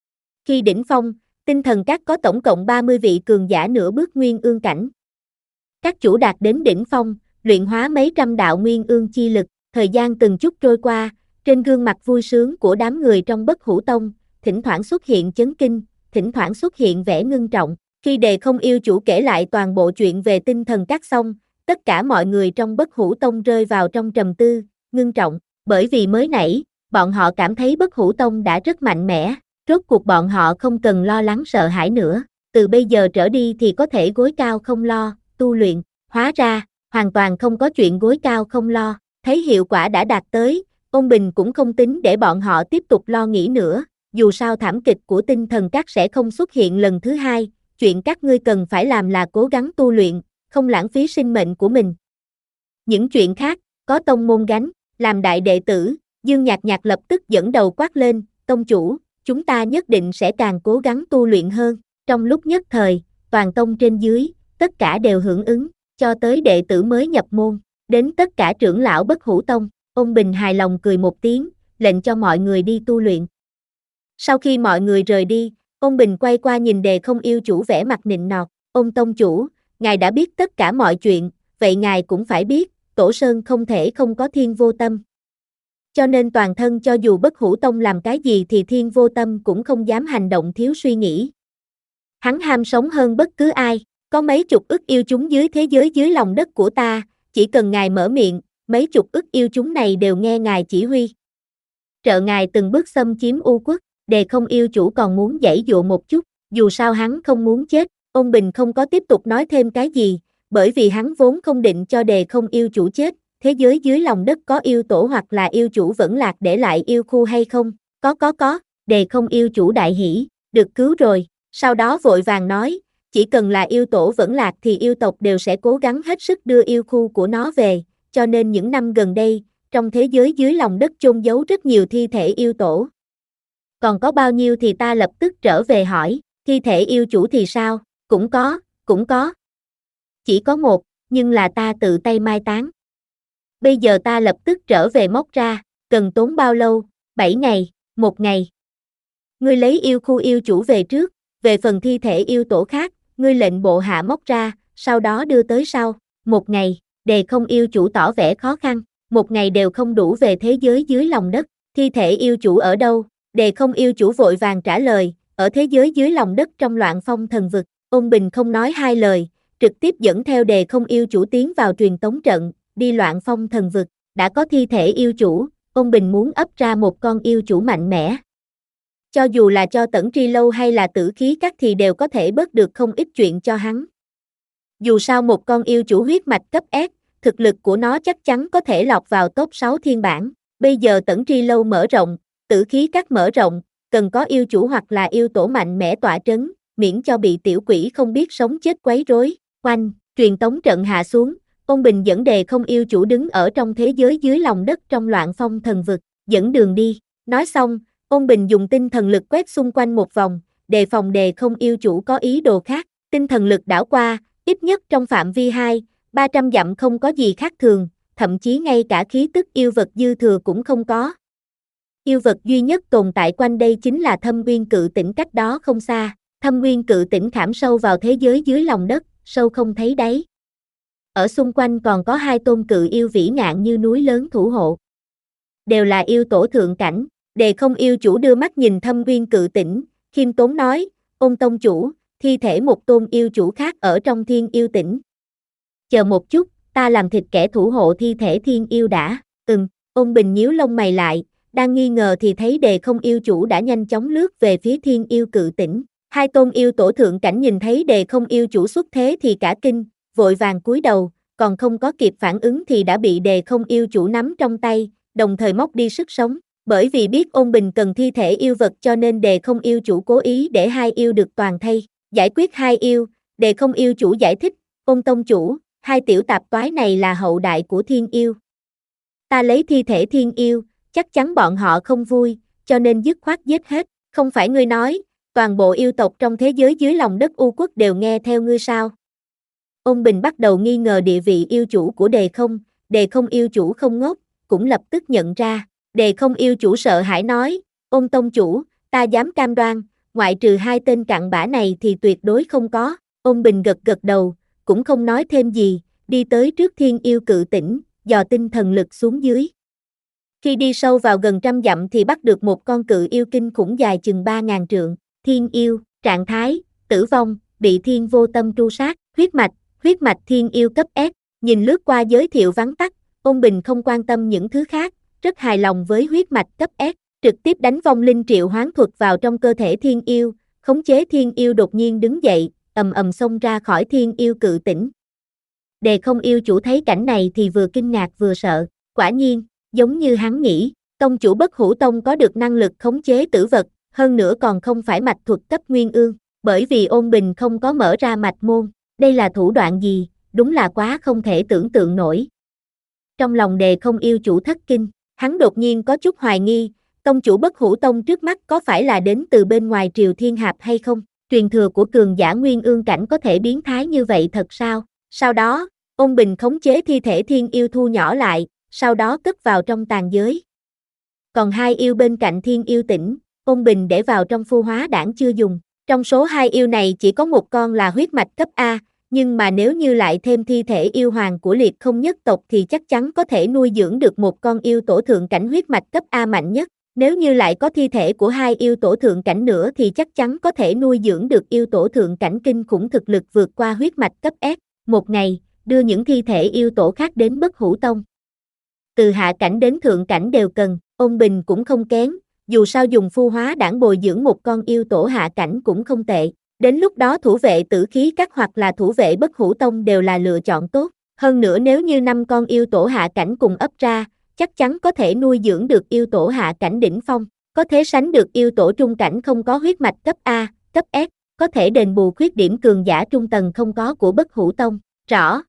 Speaker 2: Khi đỉnh phong, Tinh Thần Các có tổng cộng ba mươi vị cường giả nửa bước nguyên ương cảnh. Các chủ đạt đến đỉnh phong, luyện hóa mấy trăm đạo nguyên ương chi lực, thời gian từng chút trôi qua, trên gương mặt vui sướng của đám người trong Bất Hủ Tông, thỉnh thoảng xuất hiện chấn kinh, thỉnh thoảng xuất hiện vẻ ngưng trọng. Khi Đề Không Yêu Chủ kể lại toàn bộ chuyện về tinh thần các xong, tất cả mọi người trong Bất Hủ Tông rơi vào trong trầm tư, ngưng trọng, bởi vì mới nãy, bọn họ cảm thấy Bất Hủ Tông đã rất mạnh mẽ, rốt cuộc bọn họ không cần lo lắng sợ hãi nữa, từ bây giờ trở đi thì có thể gối cao không lo, tu luyện, hóa ra, hoàn toàn không có chuyện gối cao không lo, thấy hiệu quả đã đạt tới, Ôn Bình cũng không tính để bọn họ tiếp tục lo nghĩ nữa, dù sao thảm kịch của tinh thần các sẽ không xuất hiện lần thứ hai, chuyện các ngươi cần phải làm là cố gắng tu luyện, không lãng phí sinh mệnh của mình. Những chuyện khác, có tông môn gánh, làm đại đệ tử, Dương Nhạc Nhạc lập tức dẫn đầu quát lên, tông chủ, chúng ta nhất định sẽ càng cố gắng tu luyện hơn, trong lúc nhất thời, toàn tông trên dưới, tất cả đều hưởng ứng, cho tới đệ tử mới nhập môn, đến tất cả trưởng lão Bất Hủ Tông, Ôn Bình hài lòng cười một tiếng, lệnh cho mọi người đi tu luyện. Sau khi mọi người rời đi, Ôn Bình quay qua nhìn Đề Không Yêu Chủ vẻ mặt nịnh nọt, Ôn tông chủ, ngài đã biết tất cả mọi chuyện, vậy ngài cũng phải biết, Tổ Sơn không thể không có Thiên Vô Tâm. Cho nên toàn thân cho dù Bất Hủ Tông làm cái gì thì Thiên Vô Tâm cũng không dám hành động thiếu suy nghĩ. Hắn ham sống hơn bất cứ ai, có mấy chục ức yêu chúng dưới thế giới dưới lòng đất của ta, chỉ cần ngài mở miệng, mấy chục ức yêu chúng này đều nghe ngài chỉ huy. Trợ ngài từng bước xâm chiếm U Quốc, Đề Không Yêu Chủ còn muốn giãy dụa một chút, dù sao hắn không muốn chết, Ôn Bình không có tiếp tục nói thêm cái gì, bởi vì hắn vốn không định cho Đề Không Yêu Chủ chết, thế giới dưới lòng đất có yêu tổ hoặc là yêu chủ vẫn lạc để lại yêu khu hay không, có có có, Đề Không Yêu Chủ đại hỉ, được cứu rồi, sau đó vội vàng nói, chỉ cần là yêu tổ vẫn lạc thì yêu tộc đều sẽ cố gắng hết sức đưa yêu khu của nó về, cho nên những năm gần đây, trong thế giới dưới lòng đất chôn giấu rất nhiều thi thể yêu tổ. Còn có bao nhiêu thì ta lập tức trở về hỏi, thi thể yêu chủ thì sao, cũng có, cũng có. Chỉ có một, nhưng là ta tự tay mai táng. Bây giờ ta lập tức trở về móc ra, cần tốn bao lâu, bảy ngày, một ngày. Ngươi lấy yêu khu yêu chủ về trước, về phần thi thể yêu tổ khác, ngươi lệnh bộ hạ móc ra, sau đó đưa tới sau, một ngày, Đề Không Yêu Chủ tỏ vẻ khó khăn, một ngày đều không đủ về thế giới dưới lòng đất, thi thể yêu chủ ở đâu, Đề Không Yêu Chủ vội vàng trả lời, ở thế giới dưới lòng đất trong Loạn Phong thần vực, Ôn Bình không nói hai lời, trực tiếp dẫn theo Đề Không Yêu Chủ tiến vào truyền tống trận, đi Loạn Phong thần vực, đã có thi thể yêu chủ, Ôn Bình muốn ấp ra một con yêu chủ mạnh mẽ. Cho dù là cho Tẩn Tri Lâu hay là Tử Khí Các thì đều có thể bớt được không ít chuyện cho hắn. Dù sao một con yêu chủ huyết mạch cấp S, thực lực của nó chắc chắn có thể lọt vào top sáu thiên bảng, bây giờ Tẩn Tri Lâu mở rộng, Tử Khí Các mở rộng, cần có yêu chủ hoặc là yêu tổ mạnh mẽ tọa trấn, miễn cho bị tiểu quỷ không biết sống chết quấy rối. Oanh, truyền tống trận hạ xuống, Ôn Bình dẫn Đề Không Yêu Chủ đứng ở trong thế giới dưới lòng đất trong Loạn Phong thần vực, dẫn đường đi. Nói xong, Ôn Bình dùng tinh thần lực quét xung quanh một vòng, đề phòng Đề Không Yêu Chủ có ý đồ khác. Tinh thần lực đảo qua, ít nhất trong phạm vi hai, ba trăm dặm không có gì khác thường, thậm chí ngay cả khí tức yêu vật dư thừa cũng không có. Yêu vật duy nhất tồn tại quanh đây chính là Thâm Nguyên Cự Tỉnh cách đó không xa. Thâm Nguyên Cự Tỉnh khảm sâu vào thế giới dưới lòng đất, sâu không thấy đáy. Ở xung quanh còn có hai tôn cự yêu vĩ ngạn như núi lớn thủ hộ. Đều là yêu tổ thượng cảnh, Đề Không Yêu Chủ đưa mắt nhìn Thâm Nguyên Cự Tỉnh, khiêm tốn nói, Ôn tông chủ, thi thể một tôn yêu chủ khác ở trong Thiên Yêu Tỉnh. Chờ một chút, ta làm thịt kẻ thủ hộ thi thể thiên yêu đã, ừm, Ôn Bình nhíu lông mày lại, đang nghi ngờ thì thấy Đề Không Yêu Chủ đã nhanh chóng lướt về phía Thiên Yêu Cự Tỉnh. Hai tôn yêu tổ thượng cảnh nhìn thấy Đề Không Yêu Chủ xuất thế thì cả kinh, vội vàng cúi đầu, còn không có kịp phản ứng thì đã bị Đề Không Yêu Chủ nắm trong tay, đồng thời móc đi sức sống. Bởi vì biết Ôn Bình cần thi thể yêu vật cho nên Đề Không Yêu Chủ cố ý để hai yêu được toàn thây. Giải quyết hai yêu, Đề Không Yêu Chủ giải thích, Ôn tông chủ, hai tiểu tạp toái này là hậu đại của thiên yêu. Ta lấy thi thể thiên yêu, chắc chắn bọn họ không vui, cho nên dứt khoát giết hết, không phải ngươi nói, toàn bộ yêu tộc trong thế giới dưới lòng đất U Quốc đều nghe theo ngươi sao? Ôn Bình bắt đầu nghi ngờ địa vị yêu chủ của Đề Không, Đề Không Yêu Chủ không ngốc, cũng lập tức nhận ra, Đề Không Yêu Chủ sợ hãi nói, Ôn tông chủ, ta dám cam đoan, ngoại trừ hai tên cặn bã này thì tuyệt đối không có, Ôn Bình gật gật đầu, cũng không nói thêm gì, đi tới trước Thiên Yêu Cự Tỉnh, dò tinh thần lực xuống dưới. Khi đi sâu vào gần trăm dặm thì bắt được một con cự yêu kinh khủng dài chừng ba ngàn trượng. Thiên yêu, trạng thái, tử vong, bị thiên vô tâm tru sát, huyết mạch, huyết mạch thiên yêu cấp S. Nhìn lướt qua giới thiệu vắn tắt, Ôn Bình không quan tâm những thứ khác, rất hài lòng với huyết mạch cấp S, trực tiếp đánh vong linh triệu hoán thuật vào trong cơ thể thiên yêu, khống chế thiên yêu đột nhiên đứng dậy, ầm ầm xông ra khỏi Thiên Yêu Cự Tỉnh. Đề Không Yêu chủ thấy cảnh này thì vừa kinh ngạc vừa sợ, quả nhiên, giống như hắn nghĩ, tông chủ Bất Hủ Tông có được năng lực khống chế tử vật, hơn nữa còn không phải mạch thuật cấp Nguyên Ương, bởi vì Ôn Bình không có mở ra mạch môn, đây là thủ đoạn gì, đúng là quá không thể tưởng tượng nổi. Trong lòng Đề Không Yêu chủ thất kinh, hắn đột nhiên có chút hoài nghi, tông chủ Bất Hủ Tông trước mắt có phải là đến từ bên ngoài Triều Thiên Hạp hay không? Truyền thừa của cường giả Nguyên Ương cảnh có thể biến thái như vậy thật sao? Sau đó, Ôn Bình khống chế thi thể thiên yêu thu nhỏ lại, sau đó cất vào trong tàn giới. Còn hai yêu bên cạnh Thiên Yêu Tỉnh, Ôn Bình để vào trong phu hóa đảng chưa dùng. Trong số hai yêu này chỉ có một con là huyết mạch cấp A, nhưng mà nếu như lại thêm thi thể yêu hoàng của liệt không nhất tộc thì chắc chắn có thể nuôi dưỡng được một con yêu tổ thượng cảnh huyết mạch cấp A mạnh nhất. Nếu như lại có thi thể của hai yêu tổ thượng cảnh nữa thì chắc chắn có thể nuôi dưỡng được yêu tổ thượng cảnh kinh khủng thực lực vượt qua huyết mạch cấp S. Một ngày, đưa những thi thể yêu tổ khác đến Bất Hủ Tông. Từ hạ cảnh đến thượng cảnh đều cần, Ôn Bình cũng không kén, dù sao dùng phu hóa đảng bồi dưỡng một con yêu tổ hạ cảnh cũng không tệ. Đến lúc đó thủ vệ Tử Khí Các hoặc là thủ vệ Bất Hủ Tông đều là lựa chọn tốt. Hơn nữa nếu như năm con yêu tổ hạ cảnh cùng ấp ra, chắc chắn có thể nuôi dưỡng được yêu tổ hạ cảnh đỉnh phong, có thể sánh được yêu tổ trung cảnh không có huyết mạch cấp A, cấp S, có thể đền bù khuyết điểm cường giả trung tầng không có của Bất Hủ Tông. Rõ.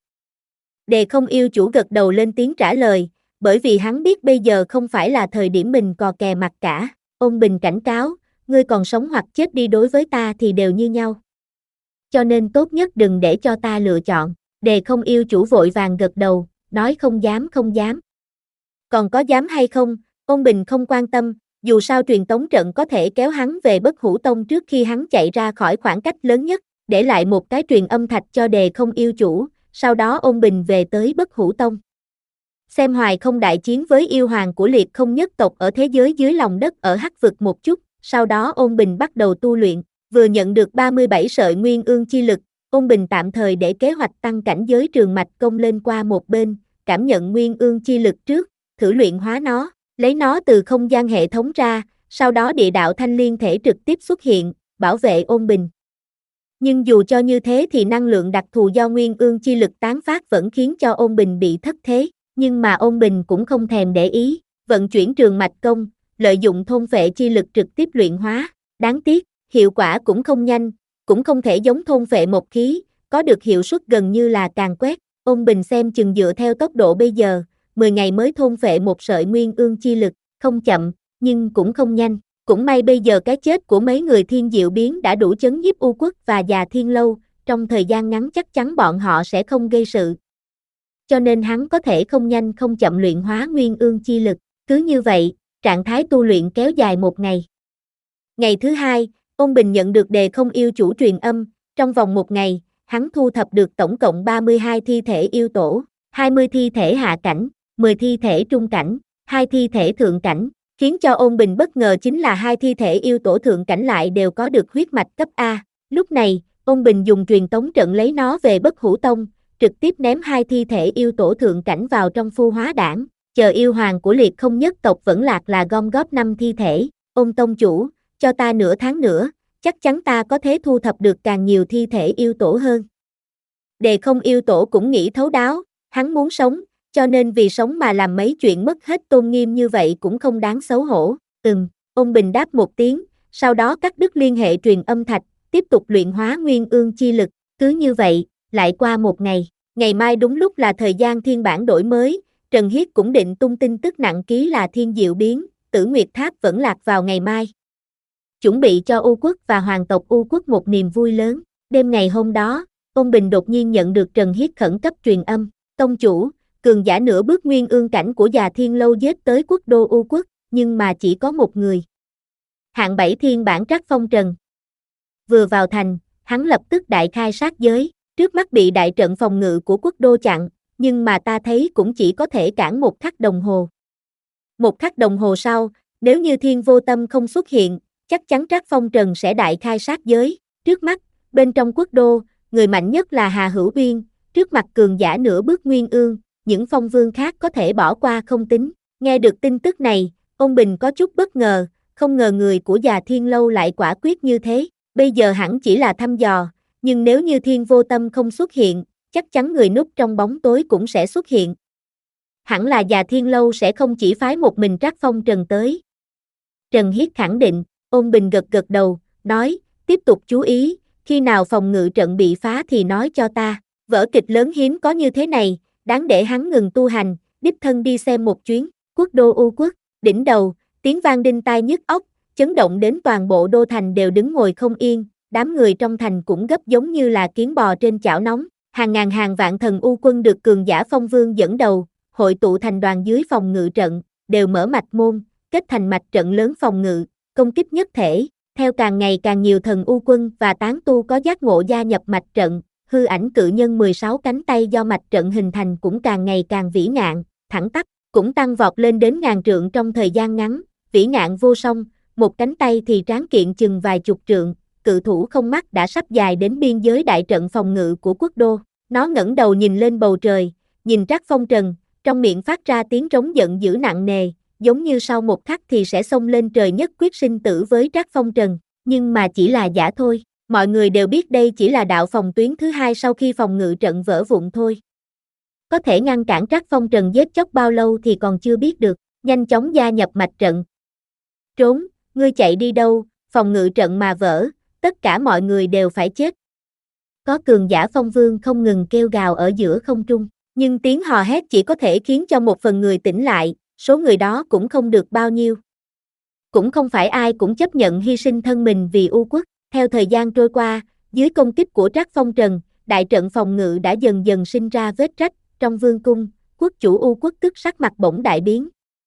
Speaker 2: Đề Không Yêu chủ gật đầu lên tiếng trả lời, bởi vì hắn biết bây giờ không phải là thời điểm mình cò kè mặt cả. Ôn Bình cảnh cáo, ngươi còn sống hoặc chết đi đối với ta thì đều như nhau. Cho nên tốt nhất đừng để cho ta lựa chọn. Đề Không Yêu chủ vội vàng gật đầu, nói không dám không dám. Còn có dám hay không, Ôn Bình không quan tâm, dù sao truyền tống trận có thể kéo hắn về Bất Hủ Tông trước khi hắn chạy ra khỏi khoảng cách lớn nhất, để lại một cái truyền âm thạch cho Đề Không Yêu chủ, sau đó Ôn Bình về tới Bất Hủ Tông. Xem Hoài Không đại chiến với yêu hoàng của liệt không nhất tộc ở thế giới dưới lòng đất ở Hắc vực một chút, sau đó Ôn Bình bắt đầu tu luyện, vừa nhận được ba mươi bảy sợi Nguyên Ương chi lực, Ôn Bình tạm thời để kế hoạch tăng cảnh giới trường mạch công lên qua một bên, cảm nhận Nguyên Ương chi lực trước, thử luyện hóa nó, lấy nó từ không gian hệ thống ra, sau đó địa đạo thanh liên thể trực tiếp xuất hiện, bảo vệ Ôn Bình. Nhưng dù cho như thế thì năng lượng đặc thù do Nguyên Ương chi lực tán phát vẫn khiến cho Ôn Bình bị thất thế, nhưng mà Ôn Bình cũng không thèm để ý, vận chuyển trường mạch công, lợi dụng thôn phệ chi lực trực tiếp luyện hóa, đáng tiếc, hiệu quả cũng không nhanh, cũng không thể giống thôn phệ một khí, có được hiệu suất gần như là càn quét. Ôn Bình xem chừng dựa theo tốc độ bây giờ, mười ngày mới thôn phệ một sợi Nguyên Ương chi lực, không chậm, nhưng cũng không nhanh. Cũng may bây giờ cái chết của mấy người Thiên Diệu Biến đã đủ chấn nhiếp U Quốc và Già Thiên Lâu, trong thời gian ngắn chắc chắn bọn họ sẽ không gây sự. Cho nên hắn có thể không nhanh không chậm luyện hóa Nguyên Ương chi lực, cứ như vậy, trạng thái tu luyện kéo dài một ngày. Ngày thứ hai, Ôn Bình nhận được Đề Không Yêu chủ truyền âm, trong vòng một ngày, hắn thu thập được tổng cộng ba mươi hai thi thể yêu tổ, hai mươi thi thể hạ cảnh, mười thi thể trung cảnh, hai thi thể thượng cảnh, khiến cho Ôn Bình bất ngờ chính là hai thi thể yêu tổ thượng cảnh lại đều có được huyết mạch cấp A. Lúc này, Ôn Bình dùng truyền tống trận lấy nó về Bất Hủ Tông, trực tiếp ném hai thi thể yêu tổ thượng cảnh vào trong phu hóa đảng, chờ yêu hoàng của liệt không nhất tộc vẫn lạc là gom góp năm thi thể. Ôn tông chủ, cho ta nửa tháng nữa, chắc chắn ta có thể thu thập được càng nhiều thi thể yêu tổ hơn. Đề Không Yêu tổ cũng nghĩ thấu đáo, hắn muốn sống, cho nên vì sống mà làm mấy chuyện mất hết tôn nghiêm như vậy cũng không đáng xấu hổ. Ừm, Ôn Bình đáp một tiếng, sau đó cắt đứt liên hệ truyền âm thạch, tiếp tục luyện hóa Nguyên Ương chi lực, cứ như vậy, lại qua một ngày, ngày mai đúng lúc là thời gian thiên bản đổi mới, Trần Hiết cũng định tung tin tức nặng ký là Thiên Diệu Biến, Tử Nguyệt Tháp vẫn lạc vào ngày mai. Chuẩn bị cho U Quốc và hoàng tộc U Quốc một niềm vui lớn. Đêm ngày hôm đó, Ôn Bình đột nhiên nhận được Trần Hiết khẩn cấp truyền âm, tông chủ, cường giả nửa bước Nguyên Ương cảnh của Già Thiên Lâu giết tới quốc đô U Quốc, nhưng mà chỉ có một người. Hạng bảy thiên bản Trắc Phong Trần. Vừa vào thành, hắn lập tức đại khai sát giới, Trước mắt bị đại trận phòng ngự của quốc đô chặn, nhưng mà ta thấy cũng chỉ có thể cản một khắc đồng hồ. Một khắc đồng hồ sau, nếu như Thiên Vô Tâm không xuất hiện, chắc chắn Trác Phong Trần sẽ đại khai sát giới. Trước mắt, bên trong quốc đô, người mạnh nhất là Hà Hữu Uyên, trước mặt cường giả nửa bước Nguyên Ương, những phong vương khác có thể bỏ qua không tính. Nghe được tin tức này, Ôn Bình có chút bất ngờ, không ngờ người của Già Thiên Lâu lại quả quyết như thế. Bây giờ hẳn chỉ là thăm dò, nhưng nếu như Thiên Vô Tâm không xuất hiện, chắc chắn người núp trong bóng tối cũng sẽ xuất hiện. Hẳn là Già Thiên Lâu sẽ không chỉ phái một mình Trác Phong Trần tới. Trần Hiết khẳng định, Ôn Bình gật gật đầu, nói, tiếp tục chú ý, khi nào phòng ngự trận bị phá thì nói cho ta. Vở kịch lớn hiếm có như thế này, đáng để hắn ngừng tu hành, đích thân đi xem một chuyến. Quốc đô U Quốc, đỉnh đầu, tiếng vang đinh tai nhức óc, chấn động đến toàn bộ đô thành đều đứng ngồi không yên, đám người trong thành cũng gấp giống như là kiến bò trên chảo nóng. Hàng ngàn hàng vạn thần U quân được cường giả phong vương dẫn đầu, hội tụ thành đoàn dưới phòng ngự trận, đều mở mạch môn, kết thành mạch trận lớn phòng ngự, công kích nhất thể. Theo càng ngày càng nhiều thần U quân và tán tu có giác ngộ gia nhập mạch trận, hư ảnh cự nhân mười sáu cánh tay do mạch trận hình thành cũng càng ngày càng vĩ ngạn, thẳng tắp, cũng tăng vọt lên đến ngàn trượng trong thời gian ngắn, vĩ ngạn vô song, một cánh tay thì tráng kiện chừng vài chục trượng, cự thủ không mắt đã sắp dài đến biên giới đại trận phòng ngự của quốc đô. Nó ngẩng đầu nhìn lên bầu trời, nhìn Trác Phong Trần, trong miệng phát ra tiếng trống giận dữ nặng nề, giống như sau một khắc thì sẽ xông lên trời nhất quyết sinh tử với Trác Phong Trần, nhưng mà chỉ là giả thôi, mọi người đều biết đây chỉ là đạo phòng tuyến thứ hai sau khi phòng ngự trận vỡ vụn thôi. Có thể ngăn cản Trác Phong Trần giết chóc bao lâu thì còn chưa biết được, nhanh chóng gia nhập mạch trận. Trốn, ngươi chạy đi đâu, phòng ngự trận mà vỡ, tất cả mọi người đều phải chết. Có cường giả phong vương không ngừng kêu gào ở giữa không trung, nhưng tiếng hò hét chỉ có thể khiến cho một phần người tỉnh lại, số người đó cũng không được bao nhiêu. Cũng không phải ai cũng chấp nhận hy sinh thân mình vì U Quốc. Theo thời gian trôi qua, dưới công kích của Trác Phong Trần, đại trận phòng ngự đã dần dần sinh ra vết rách. Trong vương cung, quốc chủ U Quốc tức sắc mặt bỗng đại biến.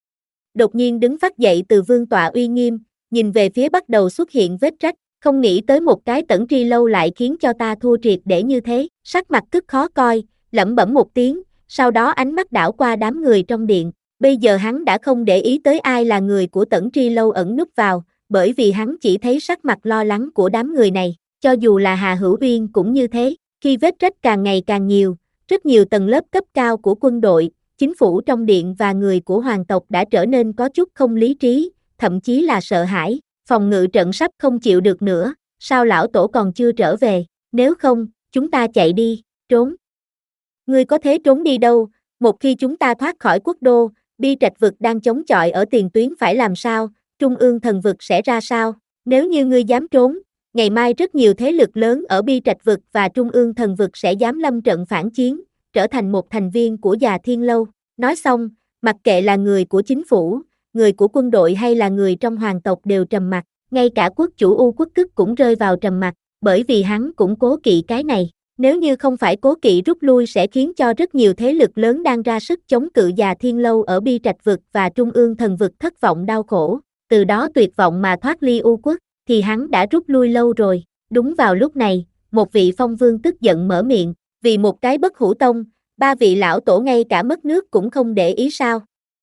Speaker 2: Đột nhiên đứng phát dậy từ vương tọa uy nghiêm, nhìn về phía bắt đầu xuất hiện vết rách, không nghĩ tới một cái Tẩn Tri Lâu lại khiến cho ta thua triệt để như thế, sắc mặt cực khó coi, lẩm bẩm một tiếng, sau đó ánh mắt đảo qua đám người trong điện. Bây giờ hắn đã không để ý tới ai là người của Tẩn Tri Lâu ẩn núp vào, bởi vì hắn chỉ thấy sắc mặt lo lắng của đám người này, cho dù là Hà Hữu Uyên cũng như thế. Khi vết rách càng ngày càng nhiều, rất nhiều tầng lớp cấp cao của quân đội, chính phủ trong điện và người của hoàng tộc đã trở nên có chút không lý trí, thậm chí là sợ hãi. Phòng ngự trận sắp không chịu được nữa, sao lão tổ còn chưa trở về, nếu không, chúng ta chạy đi, trốn. Ngươi có thế trốn đi đâu, một khi chúng ta thoát khỏi quốc đô, Bi Trạch vực đang chống chọi ở tiền tuyến phải làm sao, Trung ương thần vực sẽ ra sao, nếu như ngươi dám trốn, ngày mai rất nhiều thế lực lớn ở Bi Trạch vực và Trung ương thần vực sẽ dám lâm trận phản chiến, trở thành một thành viên của Già Thiên Lâu. Nói xong, mặc kệ là người của chính phủ, người của quân đội hay là người trong hoàng tộc đều trầm mặc, ngay cả quốc chủ U Quốc Tức cũng rơi vào trầm mặc, bởi vì hắn cũng cố kỵ cái này, nếu như không phải cố kỵ rút lui sẽ khiến cho rất nhiều thế lực lớn đang ra sức chống cự Già Thiên Lâu ở Bi Trạch vực và Trung ương thần vực thất vọng đau khổ, từ đó tuyệt vọng mà thoát ly U Quốc, thì hắn đã rút lui lâu rồi. Đúng vào lúc này, một vị phong vương tức giận mở miệng, vì một cái Bất Hủ Tông, ba vị lão tổ ngay cả mất nước cũng không để ý sao?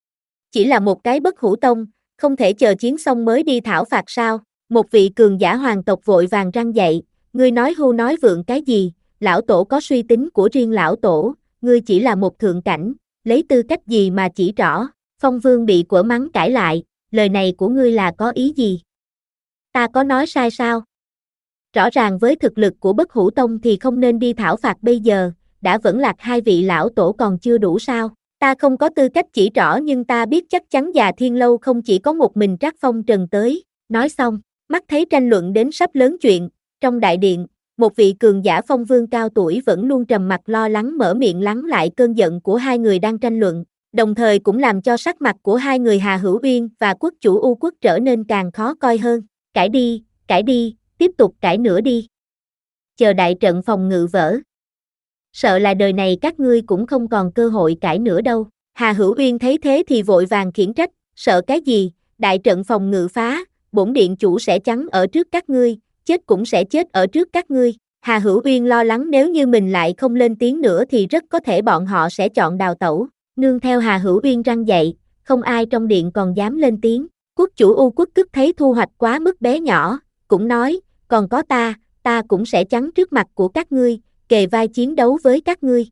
Speaker 2: Chỉ là một cái Bất Hủ Tông, không thể chờ chiến xong mới đi thảo phạt sao? Một vị cường giả hoàng tộc vội vàng răn dậy, ngươi nói hưu nói vượng cái gì, lão tổ có suy tính của riêng lão tổ, ngươi chỉ là một thượng cảnh, lấy tư cách gì mà chỉ rõ? Phong vương bị quở mắng cãi lại, lời này của ngươi là có ý gì? Ta có nói sai sao? Rõ ràng với thực lực của Bất Hủ Tông thì không nên đi thảo phạt bây giờ, đã vẫn lạc hai vị lão tổ còn chưa đủ sao? Ta không có tư cách chỉ rõ nhưng ta biết chắc chắn Già Thiên Lâu không chỉ có một mình Trác Phong Trần tới. Nói xong, mắt thấy tranh luận đến sắp lớn chuyện, trong đại điện, một vị cường giả phong vương cao tuổi vẫn luôn trầm mặc lo lắng mở miệng lắng lại cơn giận của hai người đang tranh luận, đồng thời cũng làm cho sắc mặt của hai người Hà Hữu Uyên và quốc chủ U Quốc trở nên càng khó coi hơn. Cãi đi, cãi đi, tiếp tục cãi nữa đi. Chờ đại trận phòng ngự vỡ. Sợ là đời này các ngươi cũng không còn cơ hội cãi nữa đâu. Hà Hữu Uyên thấy thế thì vội vàng khiển trách, sợ cái gì, đại trận phòng ngự phá, bổn điện chủ sẽ chắn ở trước các ngươi, chết cũng sẽ chết ở trước các ngươi. Hà Hữu Uyên lo lắng nếu như mình lại không lên tiếng nữa thì rất có thể bọn họ sẽ chọn đào tẩu. Nương theo Hà Hữu Uyên răn dạy, không ai trong điện còn dám lên tiếng. Quốc chủ U Quốc tức thấy thu hoạch quá mức bé nhỏ, cũng nói, còn có ta, ta cũng sẽ chắn trước mặt của các ngươi, kề vai chiến đấu với các ngươi.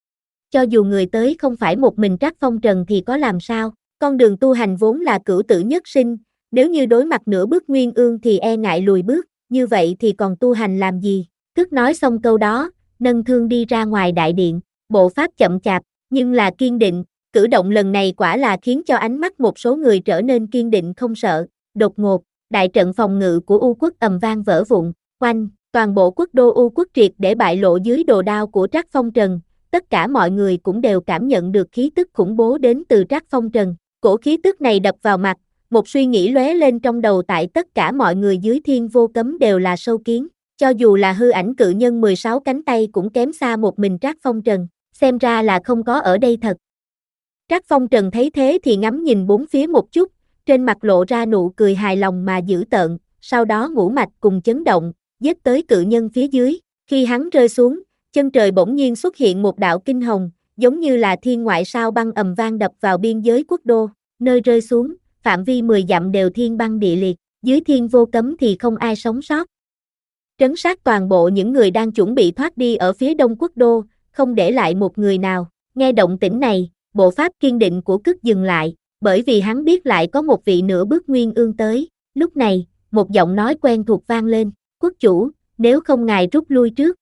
Speaker 2: Cho dù người tới không phải một mình Trác Phong Trần thì có làm sao, con đường tu hành vốn là cửu tử nhất sinh, nếu như đối mặt nửa bước Nguyên Ương thì e ngại lùi bước, như vậy thì còn tu hành làm gì? Tức nói xong câu đó, nâng thương đi ra ngoài đại điện, bộ pháp chậm chạp, nhưng là kiên định, cử động lần này quả là khiến cho ánh mắt một số người trở nên kiên định không sợ. Đột ngột, đại trận phòng ngự của U Quốc ầm vang vỡ vụn, oanh, toàn bộ quốc đô U Quốc triệt để bại lộ dưới đồ đao của Trác Phong Trần, tất cả mọi người cũng đều cảm nhận được khí tức khủng bố đến từ Trác Phong Trần. Cổ khí tức này đập vào mặt, một suy nghĩ lóe lên trong đầu tại tất cả mọi người dưới Thiên Vô Cấm đều là sâu kiến. Cho dù là hư ảnh cự nhân mười sáu cánh tay cũng kém xa một mình Trác Phong Trần, xem ra là không có ở đây thật. Trác Phong Trần thấy thế thì ngắm nhìn bốn phía một chút, trên mặt lộ ra nụ cười hài lòng mà dữ tợn, sau đó ngũ mạch cùng chấn động, giết tới cự nhân phía dưới. Khi hắn rơi xuống, chân trời bỗng nhiên xuất hiện một đạo kinh hồng, giống như là thiên ngoại sao băng ầm vang đập vào biên giới quốc đô, nơi rơi xuống, phạm vi mười dặm đều thiên băng địa liệt, dưới Thiên Vô Cấm thì không ai sống sót. Trấn sát toàn bộ những người đang chuẩn bị thoát đi ở phía đông quốc đô, không để lại một người nào. Nghe động tĩnh này, bộ pháp kiên định của Cứt dừng lại, bởi vì hắn biết lại có một vị nửa bước Nguyên Ương tới. Lúc này, một giọng nói quen thuộc vang lên, quốc chủ, nếu không ngài rút lui trước.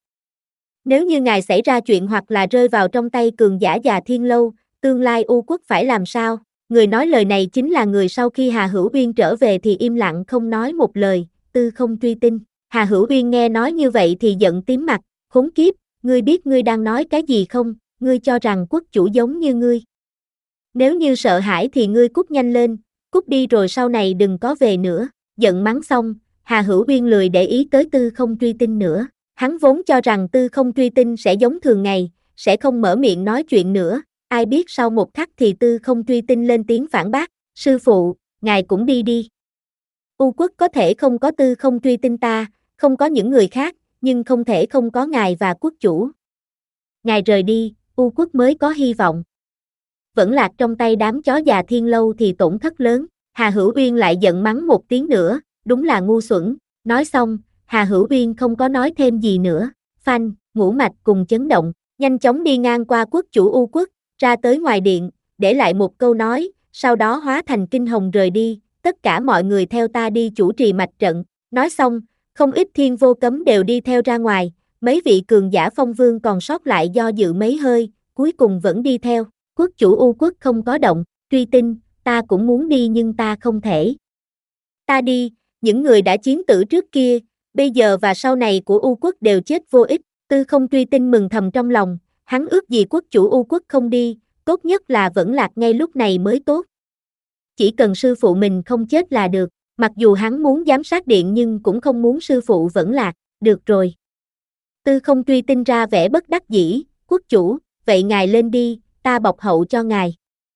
Speaker 2: Nếu như ngài xảy ra chuyện hoặc là rơi vào trong tay cường giả già Thiên Lâu, tương lai U Quốc phải làm sao? Người nói lời này chính là người sau khi Hà Hữu Uyên trở về thì im lặng không nói một lời, Tư Không Truy Tinh. Hà Hữu Uyên nghe nói như vậy thì giận tím mặt, khốn kiếp, ngươi biết ngươi đang nói cái gì không, ngươi cho rằng quốc chủ giống như ngươi. Nếu như sợ hãi thì ngươi cút nhanh lên, cút đi rồi sau này đừng có về nữa. Giận mắng xong, Hà Hữu Uyên lười để ý tới Tư Không Truy Tinh nữa, hắn vốn cho rằng Tư Không Truy Tinh sẽ giống thường ngày, sẽ không mở miệng nói chuyện nữa, ai biết sau một khắc thì Tư Không Truy Tinh lên tiếng phản bác, sư phụ, ngài cũng đi đi. U Quốc có thể không có Tư Không Truy Tinh ta, không có những người khác, nhưng không thể không có ngài và quốc chủ. Ngài rời đi, U Quốc mới có hy vọng. Vẫn lạc trong tay đám chó già Thiên Lâu thì tổn thất lớn. Hà Hữu Uyên lại giận mắng một tiếng nữa, đúng là ngu xuẩn. Nói xong, Hà Hữu Uyên không có nói thêm gì nữa. Phanh, ngũ mạch cùng chấn động, nhanh chóng đi ngang qua quốc chủ U Quốc, ra tới ngoài điện, để lại một câu nói, sau đó hóa thành kinh hồng rời đi. Tất cả mọi người theo ta đi chủ trì mạch trận. Nói xong, không ít Thiên Vô Cấm đều đi theo ra ngoài, mấy vị cường giả phong vương còn sót lại do dự mấy hơi, cuối cùng vẫn đi theo. Quốc chủ U Quốc không có động, Truy Tinh, ta cũng muốn đi nhưng ta không thể. Ta đi, những người đã chiến tử trước kia, bây giờ và sau này của U Quốc đều chết vô ích. Tư Không Truy Tinh mừng thầm trong lòng, hắn ước gì quốc chủ U Quốc không đi, tốt nhất là vẫn lạc ngay lúc này mới tốt. Chỉ cần sư phụ mình không chết là được, mặc dù hắn muốn giám sát điện nhưng cũng không muốn sư phụ vẫn lạc, được rồi. Tư Không Truy Tinh ra vẻ bất đắc dĩ, quốc chủ, vậy ngài lên đi, ta bọc hậu cho ngài.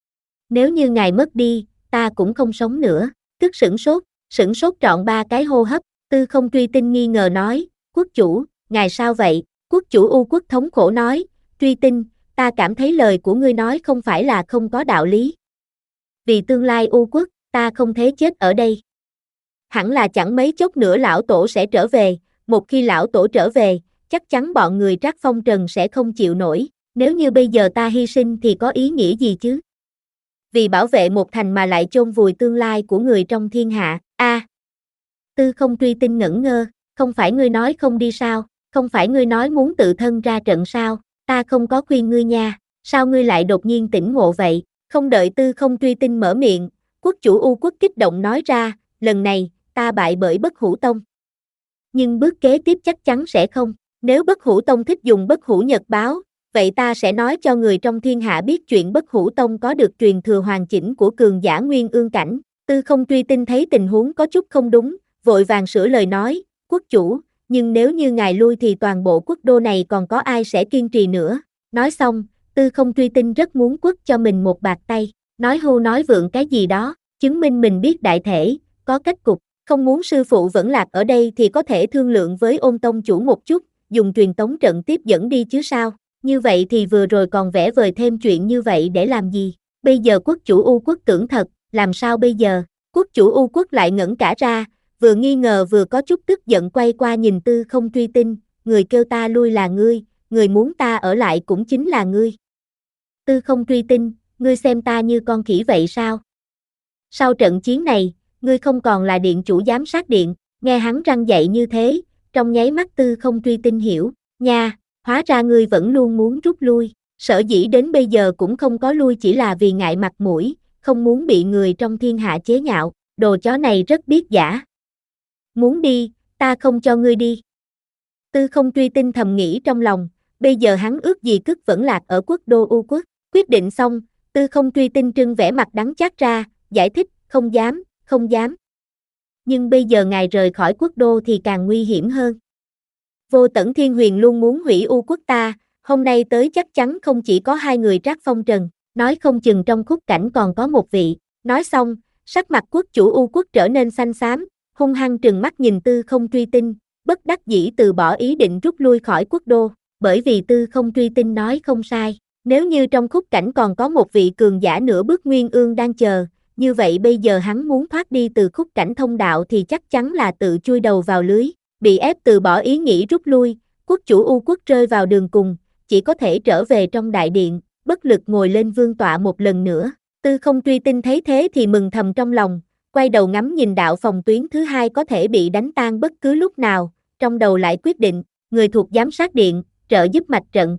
Speaker 2: Nếu như ngài mất đi, ta cũng không sống nữa. Tức sửng sốt, sửng sốt trọn ba cái hô hấp, Tư Không Truy Tinh nghi ngờ nói, quốc chủ, ngài sao vậy? Quốc chủ U Quốc thống khổ nói, Truy Tinh, ta cảm thấy lời của ngươi nói không phải là không có đạo lý. Vì tương lai U Quốc, ta không thể chết ở đây. Hẳn là chẳng mấy chốc nữa lão tổ sẽ trở về, một khi lão tổ trở về, chắc chắn bọn người Trác Phong Trần sẽ không chịu nổi, nếu như bây giờ ta hy sinh thì có ý nghĩa gì chứ? Vì bảo vệ một thành mà lại chôn vùi tương lai của người trong thiên hạ, a à, Tư Không Truy Tinh ngẩn ngơ, không phải ngươi nói không đi sao, không phải ngươi nói muốn tự thân ra trận sao, ta không có khuyên ngươi nha, sao ngươi lại đột nhiên tỉnh ngộ vậy? Không đợi Tư Không Truy Tinh mở miệng, quốc chủ U Quốc kích động nói ra, lần này, ta bại bởi Bất Hủ Tông. Nhưng bước kế tiếp chắc chắn sẽ không, nếu Bất Hủ Tông thích dùng Bất Hủ Nhật báo, vậy ta sẽ nói cho người trong thiên hạ biết chuyện Bất Hủ Tông có được truyền thừa hoàn chỉnh của cường giả Nguyên Ương cảnh. Tư Không Truy Tinh thấy tình huống có chút không đúng, vội vàng sửa lời nói, quốc chủ, nhưng nếu như ngài lui thì toàn bộ quốc đô này còn có ai sẽ kiên trì nữa. Nói xong, Tư Không Truy Tinh rất muốn quất cho mình một bạt tay, nói hưu nói vượng cái gì đó, chứng minh mình biết đại thể, có cách cục, không muốn sư phụ vẫn lạc ở đây thì có thể thương lượng với Ôn tông chủ một chút, dùng truyền tống trận tiếp dẫn đi chứ sao? Như vậy thì vừa rồi còn vẽ vời thêm chuyện như vậy để làm gì? Bây giờ quốc chủ U quốc tưởng thật, làm sao bây giờ? Quốc chủ U quốc lại ngẩn cả ra, vừa nghi ngờ vừa có chút tức giận quay qua nhìn Tư Không Truy Tinh, người kêu ta lui là ngươi, người muốn ta ở lại cũng chính là ngươi. Tư Không Truy Tinh, ngươi xem ta như con khỉ vậy sao? Sau trận chiến này, ngươi không còn là điện chủ giám sát điện, nghe hắn răn dạy như thế, trong nháy mắt Tư Không Truy Tinh hiểu, nha, hóa ra ngươi vẫn luôn muốn rút lui, sở dĩ đến bây giờ cũng không có lui chỉ là vì ngại mặt mũi, không muốn bị người trong thiên hạ chế nhạo, đồ chó này rất biết giả. Muốn đi, ta không cho ngươi đi. Tư Không Truy Tinh thầm nghĩ trong lòng, bây giờ hắn ước gì cứt vẫn lạc ở quốc đô U quốc, quyết định xong, Tư Không Truy Tinh trưng vẻ mặt đắng chát ra, giải thích, không dám, không dám. Nhưng bây giờ ngài rời khỏi quốc đô thì càng nguy hiểm hơn. Vô Tẩn Thiên Huyền luôn muốn hủy U quốc ta, hôm nay tới chắc chắn không chỉ có hai người Trác Phong Trần, nói không chừng trong khúc cảnh còn có một vị. Nói xong, sắc mặt quốc chủ U quốc trở nên xanh xám, hung hăng trừng mắt nhìn Tư Không Truy Tinh, bất đắc dĩ từ bỏ ý định rút lui khỏi quốc đô, bởi vì Tư Không Truy Tinh nói không sai, nếu như trong khúc cảnh còn có một vị cường giả nửa bước Nguyên Ương đang chờ, như vậy bây giờ hắn muốn thoát đi từ khúc cảnh thông đạo thì chắc chắn là tự chui đầu vào lưới, bị ép từ bỏ ý nghĩ rút lui, quốc chủ U quốc rơi vào đường cùng, chỉ có thể trở về trong đại điện, bất lực ngồi lên vương tọa một lần nữa. Tư Không Truy Tinh thấy thế thì mừng thầm trong lòng, quay đầu ngắm nhìn đạo phòng tuyến thứ hai có thể bị đánh tan bất cứ lúc nào, trong đầu lại quyết định, người thuộc giám sát điện, trợ giúp mạch trận.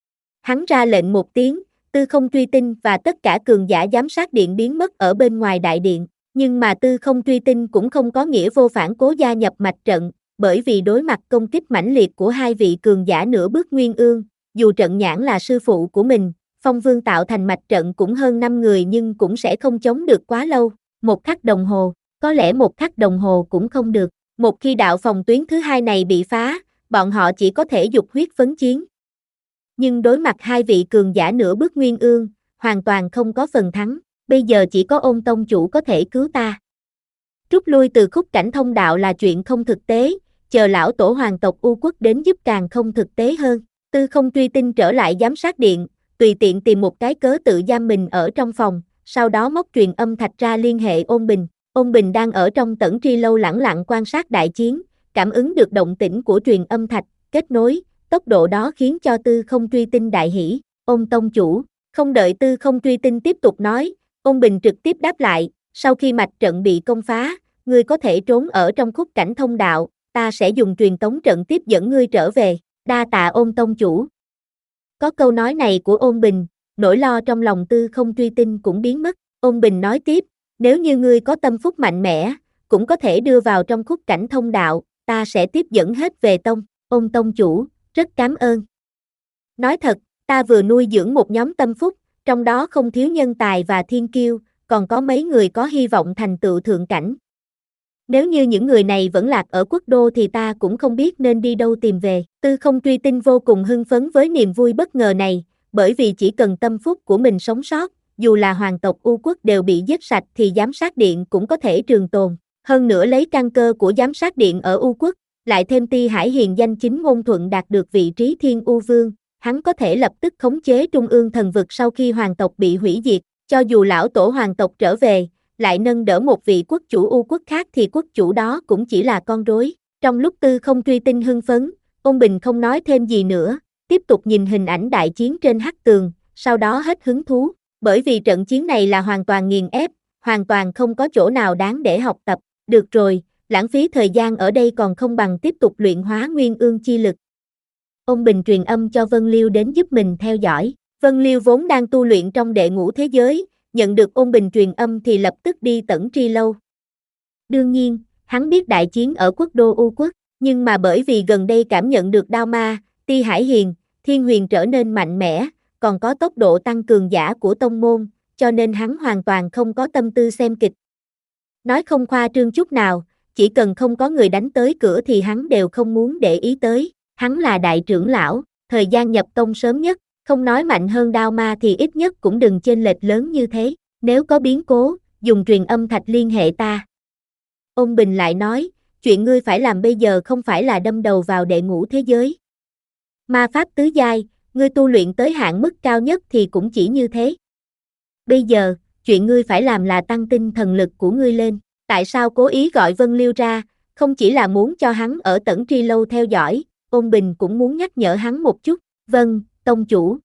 Speaker 2: Hắn ra lệnh một tiếng, Tư Không Truy Tinh và tất cả cường giả giám sát điện biến mất ở bên ngoài đại điện, nhưng mà Tư Không Truy Tinh cũng không có nghĩa vô phản cố gia nhập mạch trận, bởi vì đối mặt công kích mãnh liệt của hai vị cường giả nửa bước Nguyên Ương, dù trận nhãn là sư phụ của mình, Phong Vương tạo thành mạch trận cũng hơn năm người nhưng cũng sẽ không chống được quá lâu, một khắc đồng hồ, có lẽ một khắc đồng hồ cũng không được, một khi đạo phòng tuyến thứ hai này bị phá, bọn họ chỉ có thể dục huyết phấn chiến. Nhưng đối mặt hai vị cường giả nửa bước Nguyên Ương, hoàn toàn không có phần thắng, bây giờ chỉ có Ôn tông chủ có thể cứu ta. Rút lui từ khúc cảnh thông đạo là chuyện không thực tế, chờ lão tổ hoàng tộc U quốc đến giúp càng không thực tế hơn. Tư Không Truy Tinh trở lại giám sát điện, tùy tiện tìm một cái cớ tự giam mình ở trong phòng, sau đó móc truyền âm thạch ra liên hệ Ôn Bình. Ôn Bình đang ở trong Tẩn Tri Lâu lẳng lặng quan sát đại chiến, cảm ứng được động tĩnh của truyền âm thạch, kết nối, tốc độ đó khiến cho Tư Không Truy Tinh đại hỉ. Ôn tông chủ, không đợi Tư Không Truy Tinh tiếp tục nói, Ôn Bình trực tiếp đáp lại, sau khi mạch trận bị công phá, ngươi có thể trốn ở trong khúc cảnh thông đạo, ta sẽ dùng truyền tống trận tiếp dẫn ngươi trở về, đa tạ Ôn tông chủ. Có câu nói này của Ôn Bình, nỗi lo trong lòng Tư Không Truy Tinh cũng biến mất. Ôn Bình nói tiếp, nếu như ngươi có tâm phúc mạnh mẽ, cũng có thể đưa vào trong khúc cảnh thông đạo, ta sẽ tiếp dẫn hết về tông. Ôn tông chủ, rất cảm ơn. Nói thật, ta vừa nuôi dưỡng một nhóm tâm phúc, trong đó không thiếu nhân tài và thiên kiêu, còn có mấy người có hy vọng thành tựu thượng cảnh. Nếu như những người này vẫn lạc ở quốc đô thì ta cũng không biết nên đi đâu tìm về. Tư Không Truy Tinh vô cùng hưng phấn với niềm vui bất ngờ này, bởi vì chỉ cần tâm phúc của mình sống sót, dù là hoàng tộc U quốc đều bị giết sạch thì giám sát điện cũng có thể trường tồn. Hơn nữa lấy căn cơ của giám sát điện ở U quốc, lại thêm Ti Hải Hiền danh chính ngôn thuận đạt được vị trí Thiên U Vương, hắn có thể lập tức khống chế Trung ương thần vực sau khi hoàng tộc bị hủy diệt, cho dù lão tổ hoàng tộc trở về, lại nâng đỡ một vị quốc chủ U quốc khác thì quốc chủ đó cũng chỉ là con rối. Trong lúc Tư Không Truy Tinh hưng phấn, Ôn Bình không nói thêm gì nữa, tiếp tục nhìn hình ảnh đại chiến trên hắc tường, sau đó hết hứng thú, bởi vì trận chiến này là hoàn toàn nghiền ép, hoàn toàn không có chỗ nào đáng để học tập. Được rồi, lãng phí thời gian ở đây còn không bằng tiếp tục luyện hóa nguyên ương chi lực. Ôn Bình truyền âm cho Vân Liêu đến giúp mình theo dõi. Vân Liêu vốn đang tu luyện trong đệ ngũ thế giới, nhận được Ôn Bình truyền âm thì lập tức đi Tẩn Tri Lâu. Đương nhiên, hắn biết đại chiến ở quốc đô U quốc, nhưng mà bởi vì gần đây cảm nhận được đao ma, Ti Hải Hiền, Thiên Huyền trở nên mạnh mẽ, còn có tốc độ tăng cường giả của tông môn, cho nên hắn hoàn toàn không có tâm tư xem kịch. Nói không khoa trương chút nào, chỉ cần không có người đánh tới cửa thì hắn đều không muốn để ý tới. Hắn là đại trưởng lão, thời gian nhập tông sớm nhất, không nói mạnh hơn đao ma thì ít nhất cũng đừng chênh lệch lớn như thế. Nếu có biến cố, dùng truyền âm thạch liên hệ ta. Ôn Bình lại nói, chuyện ngươi phải làm bây giờ không phải là đâm đầu vào đệ ngũ thế giới. Ma pháp tứ giai, ngươi tu luyện tới hạn mức cao nhất thì cũng chỉ như thế. Bây giờ, chuyện ngươi phải làm là tăng tinh thần lực của ngươi lên. Tại sao cố ý gọi Vân Liêu ra, không chỉ là muốn cho hắn ở Tẩn Tri Lâu theo dõi, Ôn Bình cũng muốn nhắc nhở hắn một chút. Vâng, tông chủ.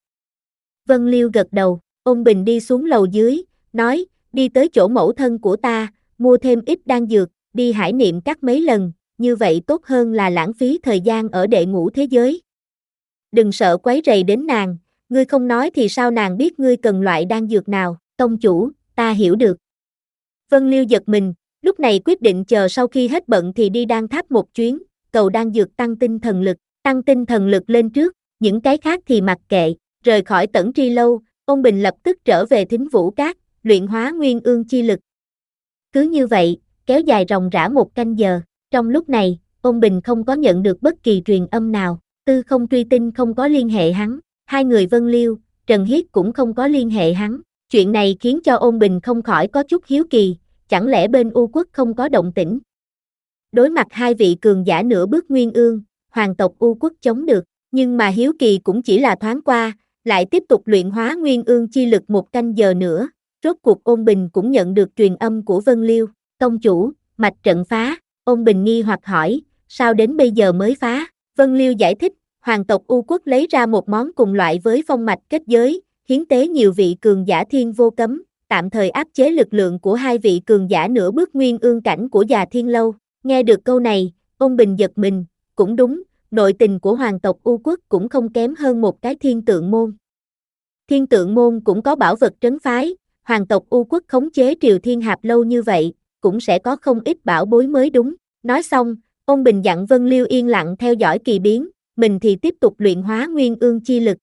Speaker 2: Vân Liêu gật đầu, Ôn Bình đi xuống lầu dưới, nói, đi tới chỗ mẫu thân của ta, mua thêm ít đan dược, đi hải niệm các mấy lần, như vậy tốt hơn là lãng phí thời gian ở đệ ngũ thế giới. Đừng sợ quấy rầy đến nàng, ngươi không nói thì sao nàng biết ngươi cần loại đan dược nào, tông chủ, ta hiểu được. Vân Liêu giật mình, lúc này quyết định chờ sau khi hết bận thì đi đan tháp một chuyến, cầu đan dược tăng tinh thần lực, tăng tinh thần lực lên trước, những cái khác thì mặc kệ, rời khỏi Tẩn Tri Lâu, Ôn Bình lập tức trở về Thính Vũ Cát, luyện hóa nguyên ương chi lực. Cứ như vậy, kéo dài ròng rã một canh giờ, trong lúc này, Ôn Bình không có nhận được bất kỳ truyền âm nào, Tư Không Truy Tinh không có liên hệ hắn, hai người Vân Liêu, Trần Hiết cũng không có liên hệ hắn, chuyện này khiến cho Ôn Bình không khỏi có chút hiếu kỳ, chẳng lẽ bên U Quốc không có động tĩnh? Đối mặt hai vị cường giả nửa bước nguyên ương, hoàng tộc U Quốc chống được, nhưng mà hiếu kỳ cũng chỉ là thoáng qua, lại tiếp tục luyện hóa nguyên ương chi lực một canh giờ nữa, rốt cuộc Ôn Bình cũng nhận được truyền âm của Vân Liêu, tông chủ, mạch trận phá, Ôn Bình nghi hoặc hỏi, sao đến bây giờ mới phá? Vân Liêu giải thích, hoàng tộc U Quốc lấy ra một món cùng loại với phong mạch kết giới, hiến tế nhiều vị cường giả thiên vô cấm, tạm thời áp chế lực lượng của hai vị cường giả nửa bước nguyên ương cảnh của Già Thiên Lâu. Nghe được câu này, Ôn Bình giật mình, cũng đúng, nội tình của hoàng tộc U Quốc cũng không kém hơn một cái thiên tượng môn. Thiên tượng môn cũng có bảo vật trấn phái, hoàng tộc U Quốc khống chế Triều Thiên Hạp lâu như vậy, cũng sẽ có không ít bảo bối mới đúng. Nói xong, Ôn Bình dặn Vân Liêu yên lặng theo dõi kỳ biến, mình thì tiếp tục luyện hóa nguyên ương chi lực.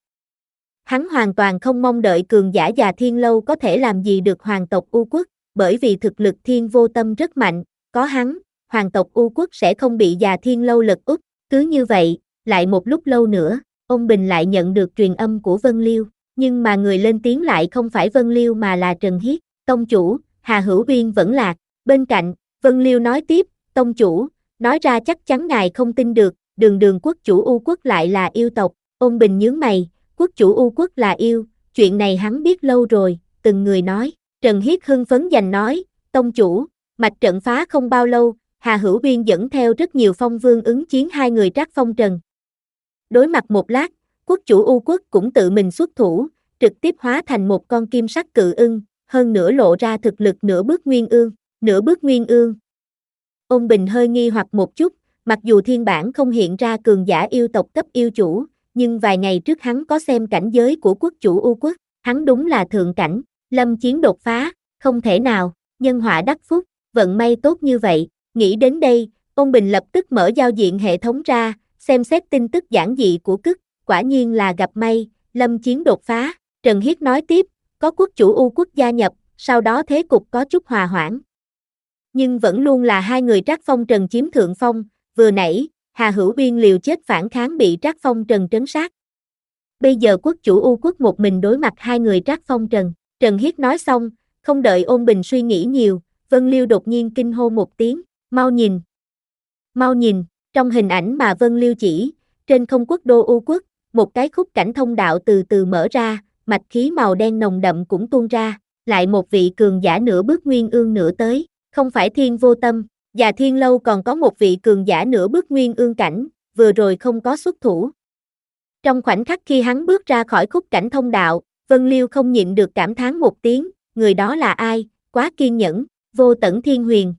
Speaker 2: Hắn hoàn toàn không mong đợi cường giả Già Thiên Lâu có thể làm gì được hoàng tộc U Quốc, bởi vì thực lực Thiên Vô Tâm rất mạnh, có hắn, hoàng tộc U Quốc sẽ không bị Già Thiên Lâu lật úp. Cứ như vậy, lại một lúc lâu nữa, Ôn Bình lại nhận được truyền âm của Vân Liêu, nhưng mà người lên tiếng lại không phải Vân Liêu mà là Trần Hiết, tông chủ, Hà Hữu Uyên vẫn lạc. Bên cạnh, Vân Liêu nói tiếp, tông chủ, nói ra chắc chắn ngài không tin được, đường đường quốc chủ U Quốc lại là yêu tộc. Ôn Bình nhướng mày, quốc chủ U Quốc là yêu, chuyện này hắn biết lâu rồi, từng người nói. Trần Hiết hưng phấn giành nói, tông chủ, mạch trận phá không bao lâu, Hà Hữu Uyên dẫn theo rất nhiều phong vương ứng chiến hai người Trác Phong Trần. Đối mặt một lát, quốc chủ U Quốc cũng tự mình xuất thủ, trực tiếp hóa thành một con kim sắc cự ưng, hơn nữa lộ ra thực lực nửa bước nguyên ương, nửa bước nguyên ương. Ôn Bình hơi nghi hoặc một chút, mặc dù thiên bản không hiện ra cường giả yêu tộc cấp yêu chủ, nhưng vài ngày trước hắn có xem cảnh giới của quốc chủ U Quốc, hắn đúng là thượng cảnh, lâm chiến đột phá, không thể nào, nhân họa đắc phúc, vận may tốt như vậy. Nghĩ đến đây, Ôn Bình lập tức mở giao diện hệ thống ra, xem xét tin tức giản dị của cức, quả nhiên là gặp may, lâm chiến đột phá. Trần Hiết nói tiếp, có quốc chủ U Quốc gia nhập, sau đó thế cục có chút hòa hoãn. Nhưng vẫn luôn là hai người Trác Phong Trần chiếm thượng phong, vừa nãy, Hà Hữu Uyên liều chết phản kháng bị Trác Phong Trần trấn sát. Bây giờ quốc chủ U Quốc một mình đối mặt hai người Trác Phong Trần. Trần Hiết nói xong, không đợi Ôn Bình suy nghĩ nhiều, Vân Liêu đột nhiên kinh hô một tiếng, mau nhìn. Mau nhìn, trong hình ảnh mà Vân Liêu chỉ, trên không quốc đô U Quốc, một cái khúc cảnh thông đạo từ từ mở ra, mạch khí màu đen nồng đậm cũng tuôn ra, lại một vị cường giả nửa bước nguyên ương nửa tới, không phải Thiên Vô Tâm, Già Thiên Lâu còn có một vị cường giả nửa bước nguyên ương cảnh, vừa rồi không có xuất thủ. Trong khoảnh khắc khi hắn bước ra khỏi khúc cảnh thông đạo, Vân Liêu không nhịn được cảm thán một tiếng, người đó là ai, quá kiên nhẫn, Vô Tẩn Thiên Huyền.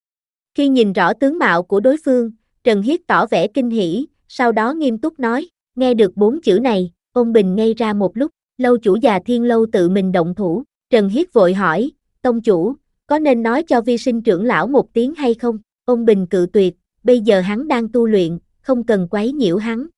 Speaker 2: Khi nhìn rõ tướng mạo của đối phương, Trần Hiết tỏ vẻ kinh hỉ, sau đó nghiêm túc nói, nghe được bốn chữ này, Ôn Bình ngây ra một lúc, lâu chủ Già Thiên Lâu tự mình động thủ, Trần Hiết vội hỏi, tông chủ, có nên nói cho vi sinh trưởng lão một tiếng hay không? Ôn Bình cự tuyệt, bây giờ hắn đang tu luyện, không cần quấy nhiễu hắn.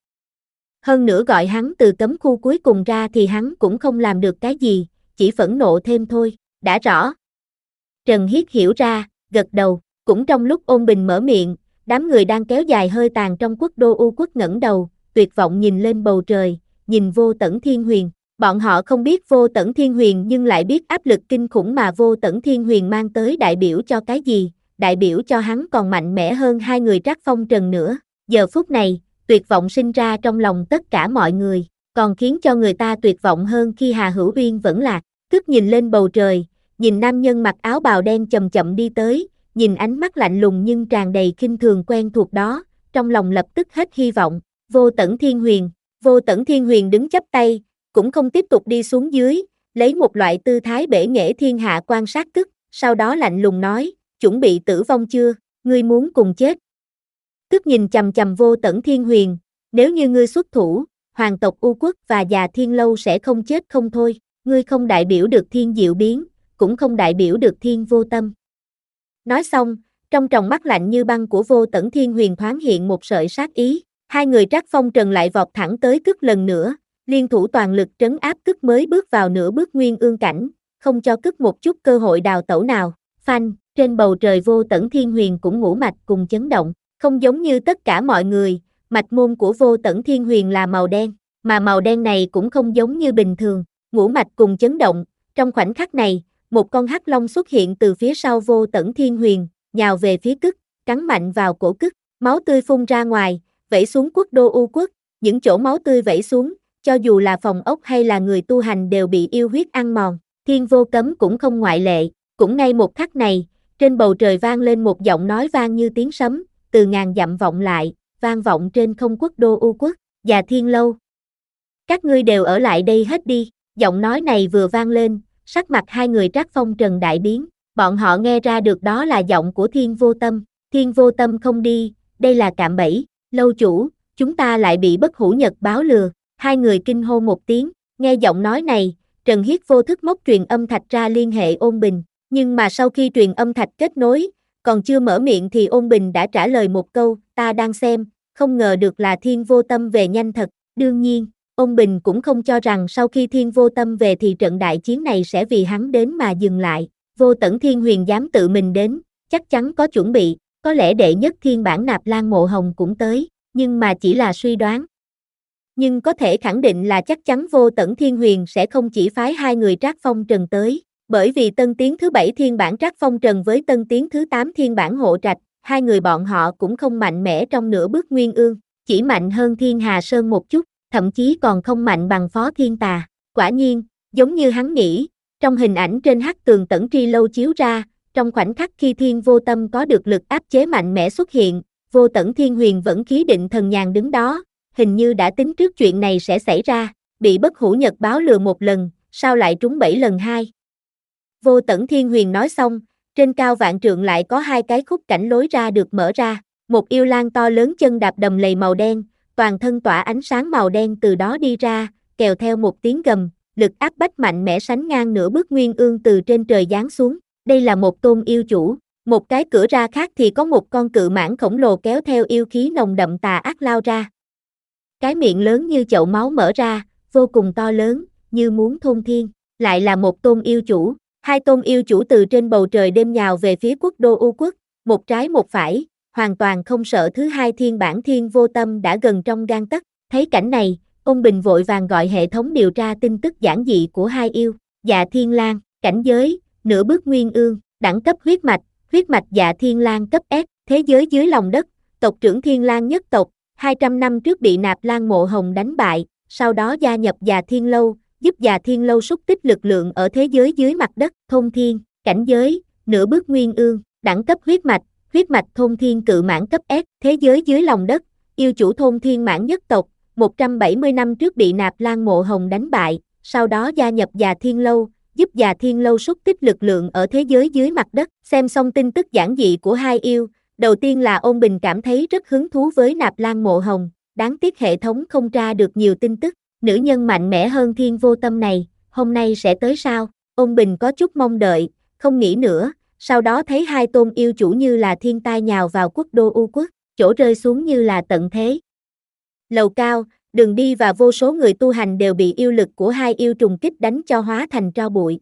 Speaker 2: Hơn nữa gọi hắn từ cấm khu cuối cùng ra thì hắn cũng không làm được cái gì, chỉ phẫn nộ thêm thôi, đã rõ. Trần Hiết hiểu ra, gật đầu, cũng trong lúc Ôn Bình mở miệng, đám người đang kéo dài hơi tàn trong quốc đô U Quốc ngẩng đầu, tuyệt vọng nhìn lên bầu trời, nhìn Vô Tẩn Thiên Huyền. Bọn họ không biết Vô Tẩn Thiên Huyền nhưng lại biết áp lực kinh khủng mà Vô Tẩn Thiên Huyền mang tới đại biểu cho cái gì, đại biểu cho hắn còn mạnh mẽ hơn hai người Trác Phong Trần nữa. Giờ phút này, tuyệt vọng sinh ra trong lòng tất cả mọi người, còn khiến cho người ta tuyệt vọng hơn khi Hà Hữu Uyên vẫn lạc. Tức nhìn lên bầu trời, nhìn nam nhân mặc áo bào đen chậm chậm đi tới, nhìn ánh mắt lạnh lùng nhưng tràn đầy khinh thường quen thuộc đó, trong lòng lập tức hết hy vọng. Vô Tẩn Thiên Huyền, Vô Tẩn Thiên Huyền đứng chắp tay, cũng không tiếp tục đi xuống dưới, lấy một loại tư thái bể nghệ thiên hạ quan sát Tức, sau đó lạnh lùng nói, chuẩn bị tử vong chưa, ngươi muốn cùng chết. Tức nhìn chằm chằm Vô Tẩn Thiên Huyền, nếu như ngươi xuất thủ, hoàng tộc U Quốc và Già Thiên Lâu sẽ không chết không thôi, ngươi không đại biểu được thiên diệu biến, cũng không đại biểu được thiên vô tâm. Nói xong, trong tròng mắt lạnh như băng của Vô Tẩn Thiên Huyền thoáng hiện một sợi sát ý, hai người Trác Phong Trần lại vọt thẳng tới Tức lần nữa, liên thủ toàn lực trấn áp Tức mới bước vào nửa bước nguyên ương cảnh, không cho Tức một chút cơ hội đào tẩu nào. Phanh, trên bầu trời Vô Tẩn Thiên Huyền cũng ngũ mạch cùng chấn động, không giống như tất cả mọi người, mạch môn của Vô Tẩn Thiên Huyền là màu đen, mà màu đen này cũng không giống như bình thường, ngũ mạch cùng chấn động, trong khoảnh khắc này, một con hắc long xuất hiện từ phía sau Vô Tẩn Thiên Huyền, nhào về phía Tức, cắn mạnh vào cổ Tức, máu tươi phun ra ngoài, vẩy xuống quốc đô U Quốc, những chỗ máu tươi vẩy xuống, cho dù là phòng ốc hay là người tu hành đều bị yêu huyết ăn mòn, Thiên Vô Cấm cũng không ngoại lệ, cũng ngay một khắc này, trên bầu trời vang lên một giọng nói vang như tiếng sấm, từ ngàn dặm vọng lại, vang vọng trên không quốc đô U Quốc, Già Thiên Lâu. Các ngươi đều ở lại đây hết đi, giọng nói này vừa vang lên, sắc mặt hai người Trác Phong Trần đại biến, bọn họ nghe ra được đó là giọng của Thiên Vô Tâm, Thiên Vô Tâm không đi, đây là cạm bẫy, lâu chủ, chúng ta lại bị Bất Hủ Nhật báo lừa, hai người kinh hô một tiếng, nghe giọng nói này, Trần Hiết vô thức móc truyền âm thạch ra liên hệ Ôn Bình, nhưng mà sau khi truyền âm thạch kết nối, còn chưa mở miệng thì Ôn Bình đã trả lời một câu, ta đang xem, không ngờ được là Thiên Vô Tâm về nhanh thật, đương nhiên, Ôn Bình cũng không cho rằng sau khi Thiên Vô Tâm về thì trận đại chiến này sẽ vì hắn đến mà dừng lại, Vô Tẩn Thiên Huyền dám tự mình đến, chắc chắn có chuẩn bị, có lẽ đệ nhất thiên bản Nạp Lan Mộ Hồng cũng tới, nhưng mà chỉ là suy đoán. Nhưng có thể khẳng định là chắc chắn Vô Tẩn Thiên Huyền sẽ không chỉ phái hai người Trác Phong Trần tới, bởi vì tân tiến thứ bảy thiên bản Trác Phong Trần với tân tiến thứ tám thiên bản Hộ Trạch, hai người bọn họ cũng không mạnh mẽ trong nửa bước nguyên ương, chỉ mạnh hơn Thiên Hà Sơn một chút, thậm chí còn không mạnh bằng Phó Thiên Tà. Quả nhiên, giống như hắn nghĩ, trong hình ảnh trên hắc tường Tẩn Tri Lâu chiếu ra, trong khoảnh khắc khi Thiên Vô Tâm có được lực áp chế mạnh mẽ xuất hiện, Vô Tẩn Thiên Huyền vẫn khí định thần nhàn đứng đó, hình như đã tính trước chuyện này sẽ xảy ra, bị Bất Hủ Nhật báo lừa một lần, sao lại trúng bẫy lần hai. Vô Tẩn Thiên Huyền nói xong, trên cao vạn trượng lại có hai cái khúc cảnh lối ra được mở ra, một yêu lang to lớn chân đạp đầm lầy màu đen, toàn thân tỏa ánh sáng màu đen từ đó đi ra, kèo theo một tiếng gầm, lực áp bách mạnh mẽ sánh ngang nửa bước nguyên ương từ trên trời giáng xuống, đây là một tôn yêu chủ, một cái cửa ra khác thì có một con cự mãng khổng lồ kéo theo yêu khí nồng đậm tà ác lao ra. Cái miệng lớn như chậu máu mở ra, vô cùng to lớn, như muốn thôn thiên, lại là một tôn yêu chủ, hai tôn yêu chủ từ trên bầu trời đêm nhào về phía quốc đô U Quốc, một trái một phải, hoàn toàn không sợ thứ hai thiên bản Thiên Vô Tâm đã gần trong gang tấc. Thấy cảnh này, Ôn Bình vội vàng gọi hệ thống điều tra tin tức giản dị của hai yêu, Dạ Thiên Lang, cảnh giới, nửa bước nguyên ương, đẳng cấp huyết mạch, huyết mạch Dạ Thiên Lang cấp S, thế giới dưới lòng đất, tộc trưởng Thiên Lang nhất tộc, hai trăm năm trước bị Nạp Lan Mộ Hồng đánh bại, sau đó gia nhập Già Thiên Lâu, giúp Già Thiên Lâu xúc tích lực lượng ở thế giới dưới mặt đất, thôn thiên, cảnh giới, nửa bước nguyên ương, đẳng cấp huyết mạch, huyết mạch thôn thiên cự mãn cấp S, thế giới dưới lòng đất, yêu chủ thôn thiên mãn nhất tộc, một trăm bảy mươi năm trước bị Nạp Lan Mộ Hồng đánh bại, sau đó gia nhập Già Thiên Lâu, giúp Già Thiên Lâu xúc tích lực lượng ở thế giới dưới mặt đất. Xem xong tin tức giản dị của hai yêu, đầu tiên là Ôn Bình cảm thấy rất hứng thú với Nạp Lan Mộ Hồng, đáng tiếc hệ thống không tra được nhiều tin tức, nữ nhân mạnh mẽ hơn Thiên Vô Tâm này, hôm nay sẽ tới sao? Ôn Bình có chút mong đợi, không nghĩ nữa, sau đó thấy hai tôn yêu chủ như là thiên tai nhào vào quốc đô U Quốc, chỗ rơi xuống như là tận thế. Lầu cao, đường đi và vô số người tu hành đều bị yêu lực của hai yêu trùng kích đánh cho hóa thành tro bụi.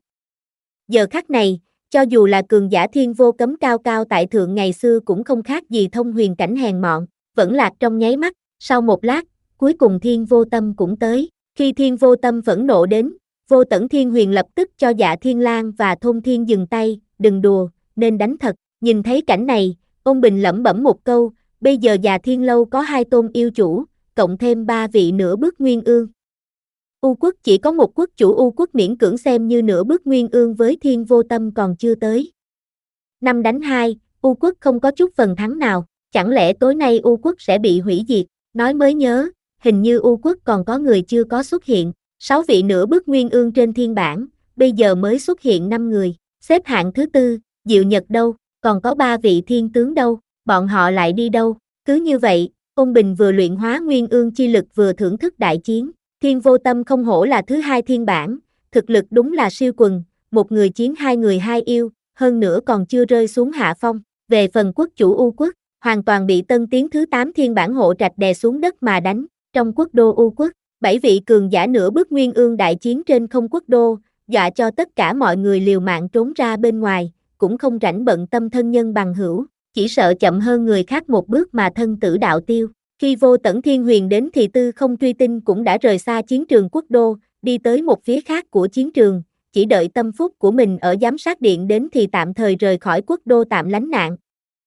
Speaker 2: Giờ khắc này, cho dù là cường giả Thiên Vô Cấm cao cao tại thượng ngày xưa cũng không khác gì thông huyền cảnh hèn mọn, vẫn lạc trong nháy mắt, sau một lát, cuối cùng Thiên Vô Tâm cũng tới. Khi Thiên Vô Tâm phẫn nộ đến, Vô Tẩn Thiên Huyền lập tức cho Dạ Thiên Lang và Thôn Thiên dừng tay, đừng đùa, nên đánh thật. Nhìn thấy cảnh này, Ôn Bình lẩm bẩm một câu, bây giờ Già Thiên Lâu có hai tôn yêu chủ, cộng thêm ba vị nửa bước nguyên ương. U quốc chỉ có một quốc chủ, U quốc miễn cưỡng xem như nửa bước nguyên ương với Thiên Vô Tâm còn chưa tới. Năm đánh hai, U quốc không có chút phần thắng nào, chẳng lẽ tối nay U quốc sẽ bị hủy diệt? Nói mới nhớ, hình như U quốc còn có người chưa có xuất hiện, sáu vị nửa bước nguyên ương trên thiên bảng, bây giờ mới xuất hiện năm người, xếp hạng thứ tư, Diệu Nhật đâu, còn có ba vị thiên tướng đâu, bọn họ lại đi đâu? Cứ như vậy, Ôn Bình vừa luyện hóa nguyên ương chi lực vừa thưởng thức đại chiến. Thiên Vô Tâm không hổ là thứ hai thiên bảng, thực lực đúng là siêu quần, một người chiến hai người hai yêu, hơn nữa còn chưa rơi xuống hạ phong. Về phần quốc chủ U quốc, hoàn toàn bị tân tiến thứ tám thiên bảng hộ trạch đè xuống đất mà đánh. Trong quốc đô U quốc, bảy vị cường giả nửa bước nguyên ương đại chiến trên không quốc đô, dọa cho tất cả mọi người liều mạng trốn ra bên ngoài, cũng không rảnh bận tâm thân nhân bằng hữu, chỉ sợ chậm hơn người khác một bước mà thân tử đạo tiêu. Khi Vô Tẩn Thiên Huyền đến thì Tư Không Truy Tinh cũng đã rời xa chiến trường quốc đô, đi tới một phía khác của chiến trường, chỉ đợi tâm phúc của mình ở giám sát điện đến thì tạm thời rời khỏi quốc đô tạm lánh nạn.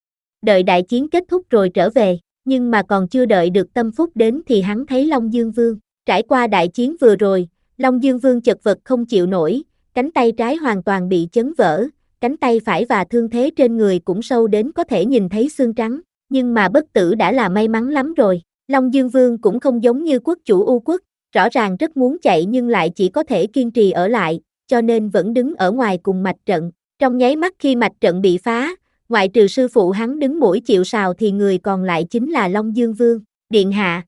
Speaker 2: Đợi đại chiến kết thúc rồi trở về, nhưng mà còn chưa đợi được tâm phúc đến thì hắn thấy Long Dương Vương. Trải qua đại chiến vừa rồi, Long Dương Vương chật vật không chịu nổi, cánh tay trái hoàn toàn bị chấn vỡ, cánh tay phải và thương thế trên người cũng sâu đến có thể nhìn thấy xương trắng. Nhưng mà bất tử đã là may mắn lắm rồi. Long Dương Vương cũng không giống như quốc chủ U quốc, rõ ràng rất muốn chạy nhưng lại chỉ có thể kiên trì ở lại, cho nên vẫn đứng ở ngoài cùng mạch trận. Trong nháy mắt khi mạch trận bị phá, ngoại trừ sư phụ hắn đứng mũi chịu sào thì người còn lại chính là Long Dương Vương. Điện hạ.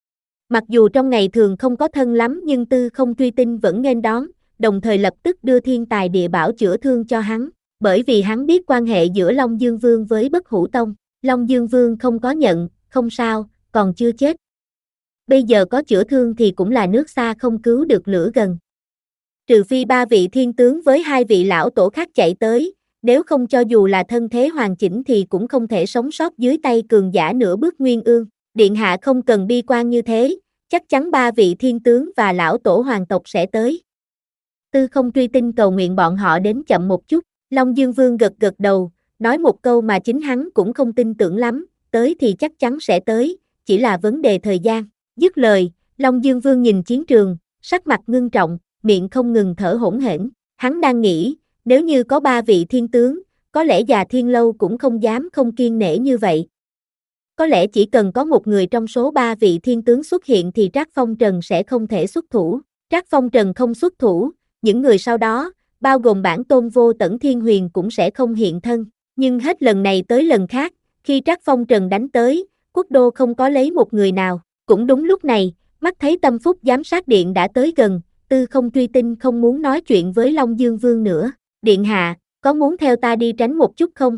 Speaker 2: Mặc dù trong ngày thường không có thân lắm nhưng Tư Không Truy Tinh vẫn nghênh đón, đồng thời lập tức đưa thiên tài địa bảo chữa thương cho hắn, bởi vì hắn biết quan hệ giữa Long Dương Vương với Bất Hủ Tông. Long Dương Vương không có nhận, không sao, còn chưa chết. Bây giờ có chữa thương thì cũng là nước xa không cứu được lửa gần. Trừ phi ba vị thiên tướng với hai vị lão tổ khác chạy tới, nếu không cho dù là thân thế hoàn chỉnh thì cũng không thể sống sót dưới tay cường giả nửa bước nguyên ương. Điện hạ không cần bi quan như thế, chắc chắn ba vị thiên tướng và lão tổ hoàng tộc sẽ tới. Tư Không Truy Tinh cầu nguyện bọn họ đến chậm một chút, Long Dương Vương gật gật đầu, nói một câu mà chính hắn cũng không tin tưởng lắm, tới thì chắc chắn sẽ tới, chỉ là vấn đề thời gian. Dứt lời, Long Dương Vương nhìn chiến trường, sắc mặt ngưng trọng, miệng không ngừng thở hổn hển. Hắn đang nghĩ, nếu như có ba vị thiên tướng, có lẽ Già Thiên Lâu cũng không dám không kiên nể như vậy. Có lẽ chỉ cần có một người trong số ba vị thiên tướng xuất hiện thì Trác Phong Trần sẽ không thể xuất thủ. Trác Phong Trần không xuất thủ, những người sau đó, bao gồm bản tôn Vô Tẩn Thiên Huyền cũng sẽ không hiện thân. Nhưng hết lần này tới lần khác, khi Trác Phong Trần đánh tới, quốc đô không có lấy một người nào. Cũng đúng lúc này, mắt thấy tâm phúc giám sát điện đã tới gần, Tư Không Truy Tinh không muốn nói chuyện với Long Dương Vương nữa. Điện hạ, có muốn theo ta đi tránh một chút không?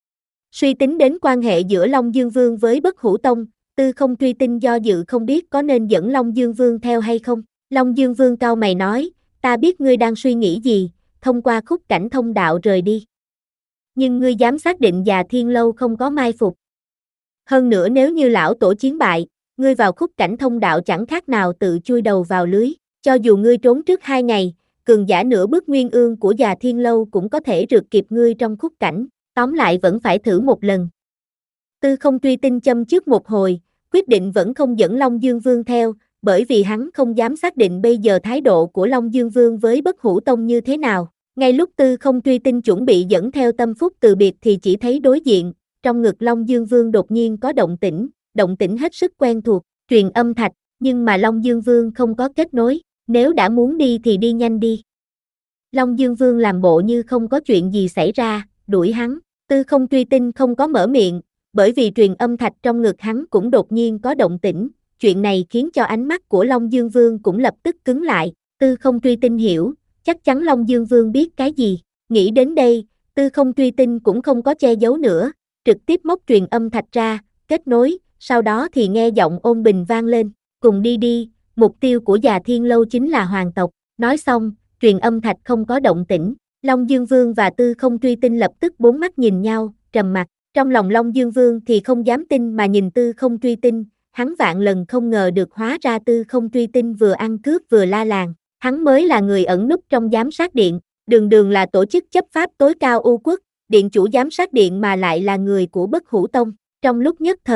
Speaker 2: Suy tính đến quan hệ giữa Long Dương Vương với Bất Hủ Tông, Tư Không Truy Tinh do dự không biết có nên dẫn Long Dương Vương theo hay không. Long Dương Vương cau mày nói, ta biết ngươi đang suy nghĩ gì, thông qua khúc cảnh thông đạo rời đi. Nhưng ngươi dám xác định Già Thiên Lâu không có mai phục. Hơn nữa nếu như lão tổ chiến bại, ngươi vào khúc cảnh thông đạo chẳng khác nào tự chui đầu vào lưới. Cho dù ngươi trốn trước hai ngày, cường giả nửa bước nguyên ương của Già Thiên Lâu cũng có thể rượt kịp ngươi trong khúc cảnh, tóm lại vẫn phải thử một lần. Tư Không Truy Tinh châm trước một hồi, quyết định vẫn không dẫn Long Dương Vương theo, bởi vì hắn không dám xác định bây giờ thái độ của Long Dương Vương với Bất Hủ Tông như thế nào. Ngay lúc Tư Không Truy Tinh chuẩn bị dẫn theo tâm phúc từ biệt thì chỉ thấy đối diện, trong ngực Long Dương Vương đột nhiên có động tĩnh, động tĩnh hết sức quen thuộc, truyền âm thạch, nhưng mà Long Dương Vương không có kết nối, nếu đã muốn đi thì đi nhanh đi. Long Dương Vương làm bộ như không có chuyện gì xảy ra, đuổi hắn, Tư Không Truy Tinh không có mở miệng, bởi vì truyền âm thạch trong ngực hắn cũng đột nhiên có động tĩnh, chuyện này khiến cho ánh mắt của Long Dương Vương cũng lập tức cứng lại, Tư Không Truy Tinh hiểu, chắc chắn Long Dương Vương biết cái gì, nghĩ đến đây, Tư Không Truy Tinh cũng không có che giấu nữa, trực tiếp móc truyền âm thạch ra, kết nối, sau đó thì nghe giọng ôn bình vang lên, cùng đi đi, mục tiêu của Già Thiên Lâu chính là hoàng tộc, nói xong, truyền âm thạch không có động tĩnh, Long Dương Vương và Tư Không Truy Tinh lập tức bốn mắt nhìn nhau, trầm mặc, trong lòng Long Dương Vương thì không dám tin mà nhìn Tư Không Truy Tinh, hắn vạn lần không ngờ được hóa ra Tư Không Truy Tinh vừa ăn cướp vừa la làng, hắn mới là người ẩn núp trong giám sát điện, đường đường là tổ chức chấp pháp tối cao U quốc, điện chủ giám sát điện mà lại là người của Bất Hủ Tông, trong lúc nhất thời,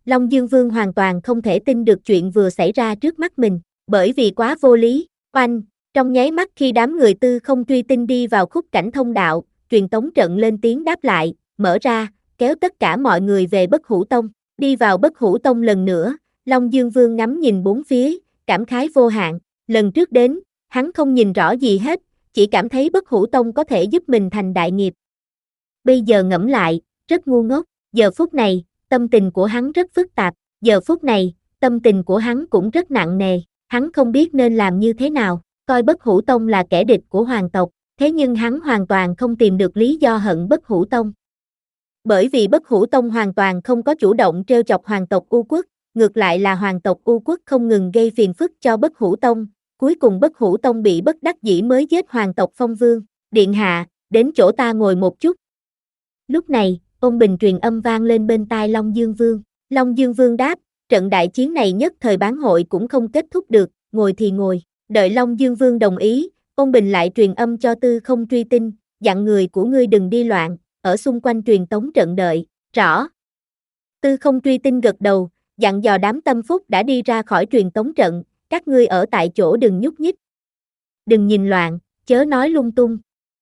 Speaker 2: Long Dương Vương hoàn toàn không thể tin được chuyện vừa xảy ra trước mắt mình, bởi vì quá vô lý. Oanh, trong nháy mắt khi đám người Tư Không Truy Tinh đi vào khúc cảnh thông đạo, truyền tống trận lên tiếng đáp lại, mở ra, kéo tất cả mọi người về Bất Hủ Tông. Đi vào Bất Hủ Tông lần nữa, Long Dương Vương ngắm nhìn bốn phía, cảm khái vô hạn. Lần trước đến, hắn không nhìn rõ gì hết, chỉ cảm thấy Bất Hủ Tông có thể giúp mình thành đại nghiệp. Bây giờ ngẫm lại, rất ngu ngốc. Giờ phút này, tâm tình của hắn rất phức tạp. Giờ phút này, tâm tình của hắn cũng rất nặng nề. Hắn không biết nên làm như thế nào. Coi Bất Hủ Tông là kẻ địch của hoàng tộc, thế nhưng hắn hoàn toàn không tìm được lý do hận Bất Hủ Tông. Bởi vì Bất Hủ Tông hoàn toàn không có chủ động trêu chọc hoàng tộc U Quốc, ngược lại là hoàng tộc U Quốc không ngừng gây phiền phức cho Bất Hủ Tông, cuối cùng Bất Hủ Tông bị bất đắc dĩ mới giết hoàng tộc Phong Vương. Điện hạ, đến chỗ ta ngồi một chút. Lúc này, ôn bình truyền âm vang lên bên tai Long Dương Vương. Long Dương Vương đáp, trận đại chiến này nhất thời bán hội cũng không kết thúc được, ngồi thì ngồi. Đợi Long Dương Vương đồng ý, ôn bình lại truyền âm cho Tư Không Truy Tinh, dặn người của ngươi đừng đi loạn, ở xung quanh truyền tống trận đợi. Rõ. Tư Không Truy Tinh gật đầu, dặn dò đám tâm phúc đã đi ra khỏi truyền tống trận, các ngươi ở tại chỗ đừng nhúc nhích. Đừng nhìn loạn, chớ nói lung tung.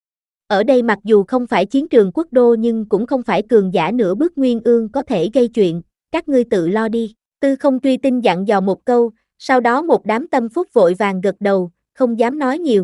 Speaker 2: Ở đây mặc dù không phải chiến trường quốc đô nhưng cũng không phải cường giả nửa bước nguyên ương có thể gây chuyện, các ngươi tự lo đi. Tư Không Truy Tinh dặn dò một câu, sau đó một đám tâm phúc vội vàng gật đầu, không dám nói nhiều.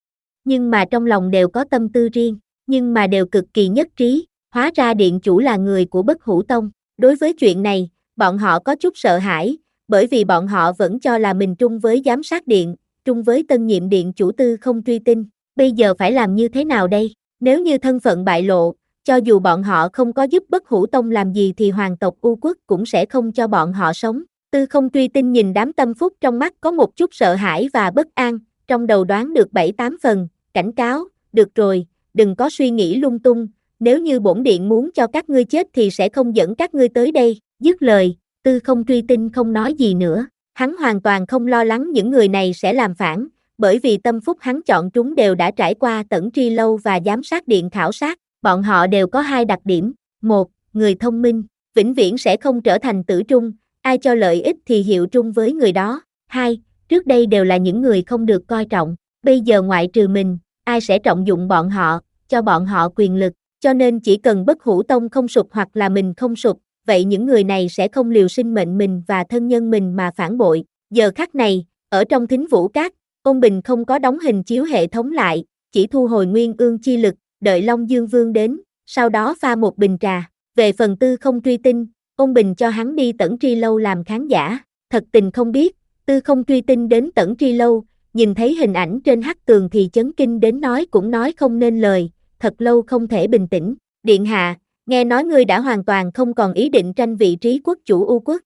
Speaker 2: Nhưng mà trong lòng đều có tâm tư riêng, nhưng mà đều cực kỳ nhất trí, hóa ra điện chủ là người của Bất Hủ Tông. Đối với chuyện này, bọn họ có chút sợ hãi, bởi vì bọn họ vẫn cho là mình trung với giám sát điện, trung với tân nhiệm điện chủ Tư Không Truy Tinh. Bây giờ phải làm như thế nào đây? Nếu như thân phận bại lộ, cho dù bọn họ không có giúp Bất Hủ Tông làm gì thì hoàng tộc U Quốc cũng sẽ không cho bọn họ sống. Tư Không Truy Tinh nhìn đám tâm phúc trong mắt có một chút sợ hãi và bất an, trong đầu đoán được bảy tám phần, cảnh cáo, được rồi, đừng có suy nghĩ lung tung, nếu như bổn điện muốn cho các ngươi chết thì sẽ không dẫn các ngươi tới đây. Dứt lời, Tư Không Truy Tinh không nói gì nữa, hắn hoàn toàn không lo lắng những người này sẽ làm phản, bởi vì tâm phúc hắn chọn chúng đều đã trải qua Tẩn Tri Lâu và giám sát điện khảo sát, bọn họ đều có hai đặc điểm, một, người thông minh, vĩnh viễn sẽ không trở thành tử trung, ai cho lợi ích thì hiệu trung với người đó, hai, trước đây đều là những người không được coi trọng, bây giờ ngoại trừ mình, ai sẽ trọng dụng bọn họ, cho bọn họ quyền lực, cho nên chỉ cần Bất Hủ Tông không sụp hoặc là mình không sụp, vậy những người này sẽ không liều sinh mệnh mình và thân nhân mình mà phản bội. Giờ khắc này, ở trong Thính Vũ Các, Ôn Bình không có đóng hình chiếu hệ thống lại, chỉ thu hồi nguyên ương chi lực, đợi Long Dương Vương đến, sau đó pha một bình trà. Về phần Tư Không Truy Tinh, Ôn Bình cho hắn đi Tẩn Tri Lâu làm khán giả, thật tình không biết, Tư Không Truy Tinh đến Tẩn Tri Lâu, nhìn thấy hình ảnh trên hắc tường thì chấn kinh đến nói cũng nói không nên lời, thật lâu không thể bình tĩnh. Điện hạ, nghe nói ngươi đã hoàn toàn không còn ý định tranh vị trí quốc chủ U Quốc.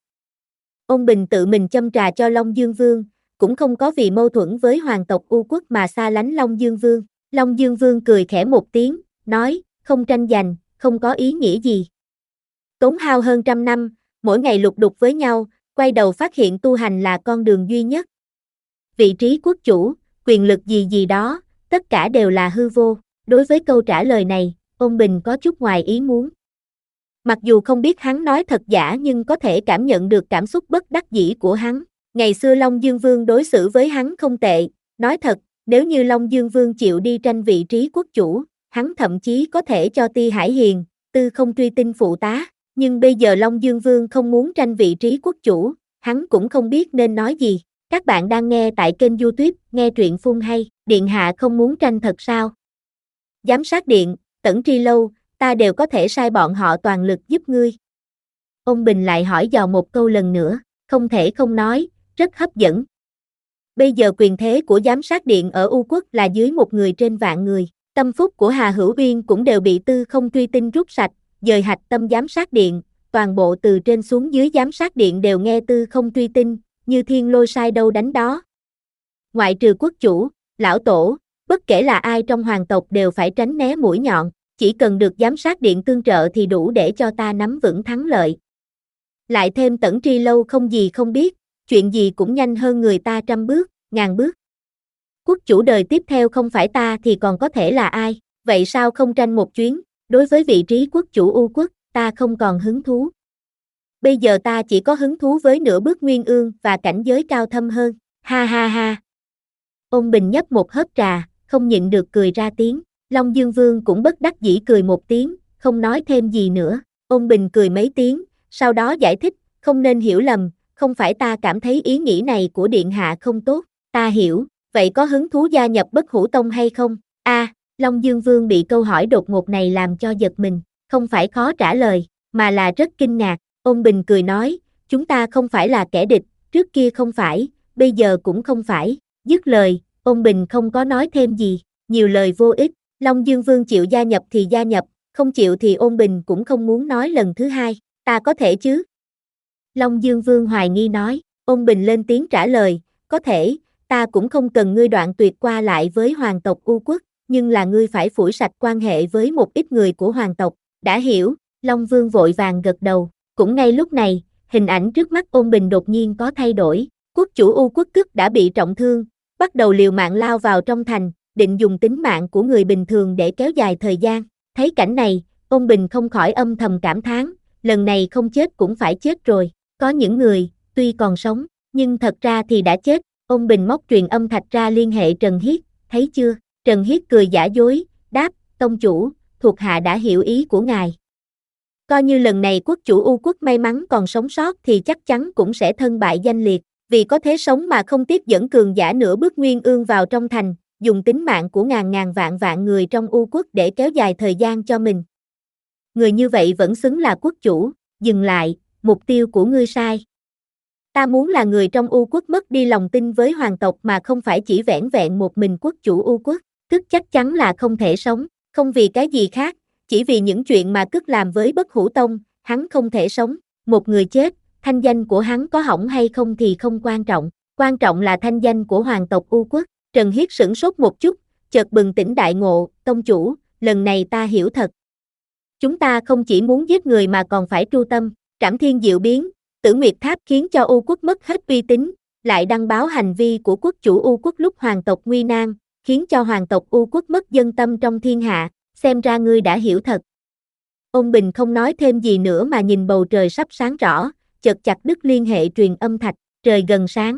Speaker 2: Ôn Bình tự mình châm trà cho Long Dương Vương, cũng không có vì mâu thuẫn với hoàng tộc U Quốc mà xa lánh Long Dương Vương. Long Dương Vương cười khẽ một tiếng, nói, không tranh giành, không có ý nghĩa gì. Tốn hao hơn trăm năm, mỗi ngày lục đục với nhau, quay đầu phát hiện tu hành là con đường duy nhất. Vị trí quốc chủ, quyền lực gì gì đó, tất cả đều là hư vô. Đối với câu trả lời này, Ôn Bình có chút ngoài ý muốn. Mặc dù không biết hắn nói thật giả nhưng có thể cảm nhận được cảm xúc bất đắc dĩ của hắn. Ngày xưa Long Dương Vương đối xử với hắn không tệ, nói thật, nếu như Long Dương Vương chịu đi tranh vị trí quốc chủ, hắn thậm chí có thể cho Ti Hải Hiền, Tư Không Truy Tinh phụ tá, nhưng bây giờ Long Dương Vương không muốn tranh vị trí quốc chủ, hắn cũng không biết nên nói gì. Các bạn đang nghe tại kênh YouTube, nghe truyện phun hay, điện hạ không muốn tranh thật sao? Giám sát điện, Tẩn Tri Lâu, ta đều có thể sai bọn họ toàn lực giúp ngươi. Ông Bình lại hỏi dò một câu lần nữa, không thể không nói, rất hấp dẫn. Bây giờ quyền thế của giám sát điện ở U Quốc là dưới một người trên vạn người, tâm phúc của Hà Hữu Uyên cũng đều bị Tư Không Truy Tinh rút sạch, dời hạch tâm giám sát điện, toàn bộ từ trên xuống dưới giám sát điện đều nghe Tư Không Truy Tinh, như thiên lôi sai đâu đánh đó. Ngoại trừ quốc chủ, lão tổ, bất kể là ai trong hoàng tộc đều phải tránh né mũi nhọn, chỉ cần được giám sát điện tương trợ thì đủ để cho ta nắm vững thắng lợi. Lại thêm Tẩn Tri Lâu không gì không biết, chuyện gì cũng nhanh hơn người ta trăm bước, ngàn bước. Quốc chủ đời tiếp theo không phải ta thì còn có thể là ai, vậy sao không tranh một chuyến, đối với vị trí quốc chủ U Quốc, ta không còn hứng thú. bây giờ ta chỉ có hứng thú với nửa bước nguyên ương và cảnh giới cao thâm hơn, ha ha ha. Ôn Bình nhấp một hớp trà, không nhịn được cười ra tiếng, Long Dương Vương cũng bất đắc dĩ cười một tiếng, không nói thêm gì nữa. Ôn Bình cười mấy tiếng, sau đó giải thích, không nên hiểu lầm, không phải ta cảm thấy ý nghĩ này của Điện Hạ không tốt, ta hiểu, vậy có hứng thú gia nhập Bất Hủ Tông hay không? A, à, Long Dương Vương bị câu hỏi đột ngột này làm cho giật mình, không phải khó trả lời, mà là rất kinh ngạc. Ôn Bình cười nói, chúng ta không phải là kẻ địch, trước kia không phải, bây giờ cũng không phải. Dứt lời, Ôn Bình không có nói thêm gì, nhiều lời vô ích. Long Dương Vương chịu gia nhập thì gia nhập, không chịu thì Ôn Bình cũng không muốn nói lần thứ hai, ta có thể chứ? Long Dương Vương hoài nghi nói, Ôn Bình lên tiếng trả lời, có thể, ta cũng không cần ngươi đoạn tuyệt qua lại với hoàng tộc U Quốc, nhưng là ngươi phải phủi sạch quan hệ với một ít người của hoàng tộc, đã hiểu, Long Vương vội vàng gật đầu, cũng ngay lúc này, hình ảnh trước mắt Ôn Bình đột nhiên có thay đổi, quốc chủ U Quốc Cức đã bị trọng thương, bắt đầu liều mạng lao vào trong thành, định dùng tính mạng của người bình thường để kéo dài thời gian, thấy cảnh này, Ôn Bình không khỏi âm thầm cảm thán, lần này không chết cũng phải chết rồi, có những người, tuy còn sống, nhưng thật ra thì đã chết. Ôn Bình móc truyền âm thạch ra liên hệ Trần Hiết, thấy chưa? Trần Hiết cười giả dối, đáp, tông chủ, thuộc hạ đã hiểu ý của ngài. Coi như lần này quốc chủ U Quốc may mắn còn sống sót thì chắc chắn cũng sẽ thân bại danh liệt, vì có thế sống mà không tiếp dẫn cường giả nửa bước nguyên ương vào trong thành, dùng tính mạng của ngàn ngàn vạn vạn người trong U Quốc để kéo dài thời gian cho mình. Người như vậy vẫn xứng là quốc chủ, dừng lại, mục tiêu của ngươi sai. Ta muốn là người trong U Quốc mất đi lòng tin với hoàng tộc mà không phải chỉ vẻn vẹn một mình quốc chủ U Quốc, Cức chắc chắn là không thể sống, không vì cái gì khác, chỉ vì những chuyện mà Cức làm với Bất Hủ Tông, hắn không thể sống, một người chết, thanh danh của hắn có hỏng hay không thì không quan trọng, quan trọng là thanh danh của hoàng tộc U Quốc. Trần Hiết sửng sốt một chút, chợt bừng tỉnh đại ngộ, tông chủ, lần này ta hiểu thật. Chúng ta không chỉ muốn giết người mà còn phải tru tâm, trảm thiên diệu biến, Tử Nguyệt Tháp khiến cho U Quốc mất hết uy tín, lại đăng báo hành vi của quốc chủ U Quốc lúc hoàng tộc nguy nan, khiến cho hoàng tộc U Quốc mất dân tâm trong thiên hạ, xem ra ngươi đã hiểu thật. Ôn Bình không nói thêm gì nữa mà nhìn bầu trời sắp sáng rõ, chợt chặt đứt liên hệ truyền âm thạch, trời gần sáng.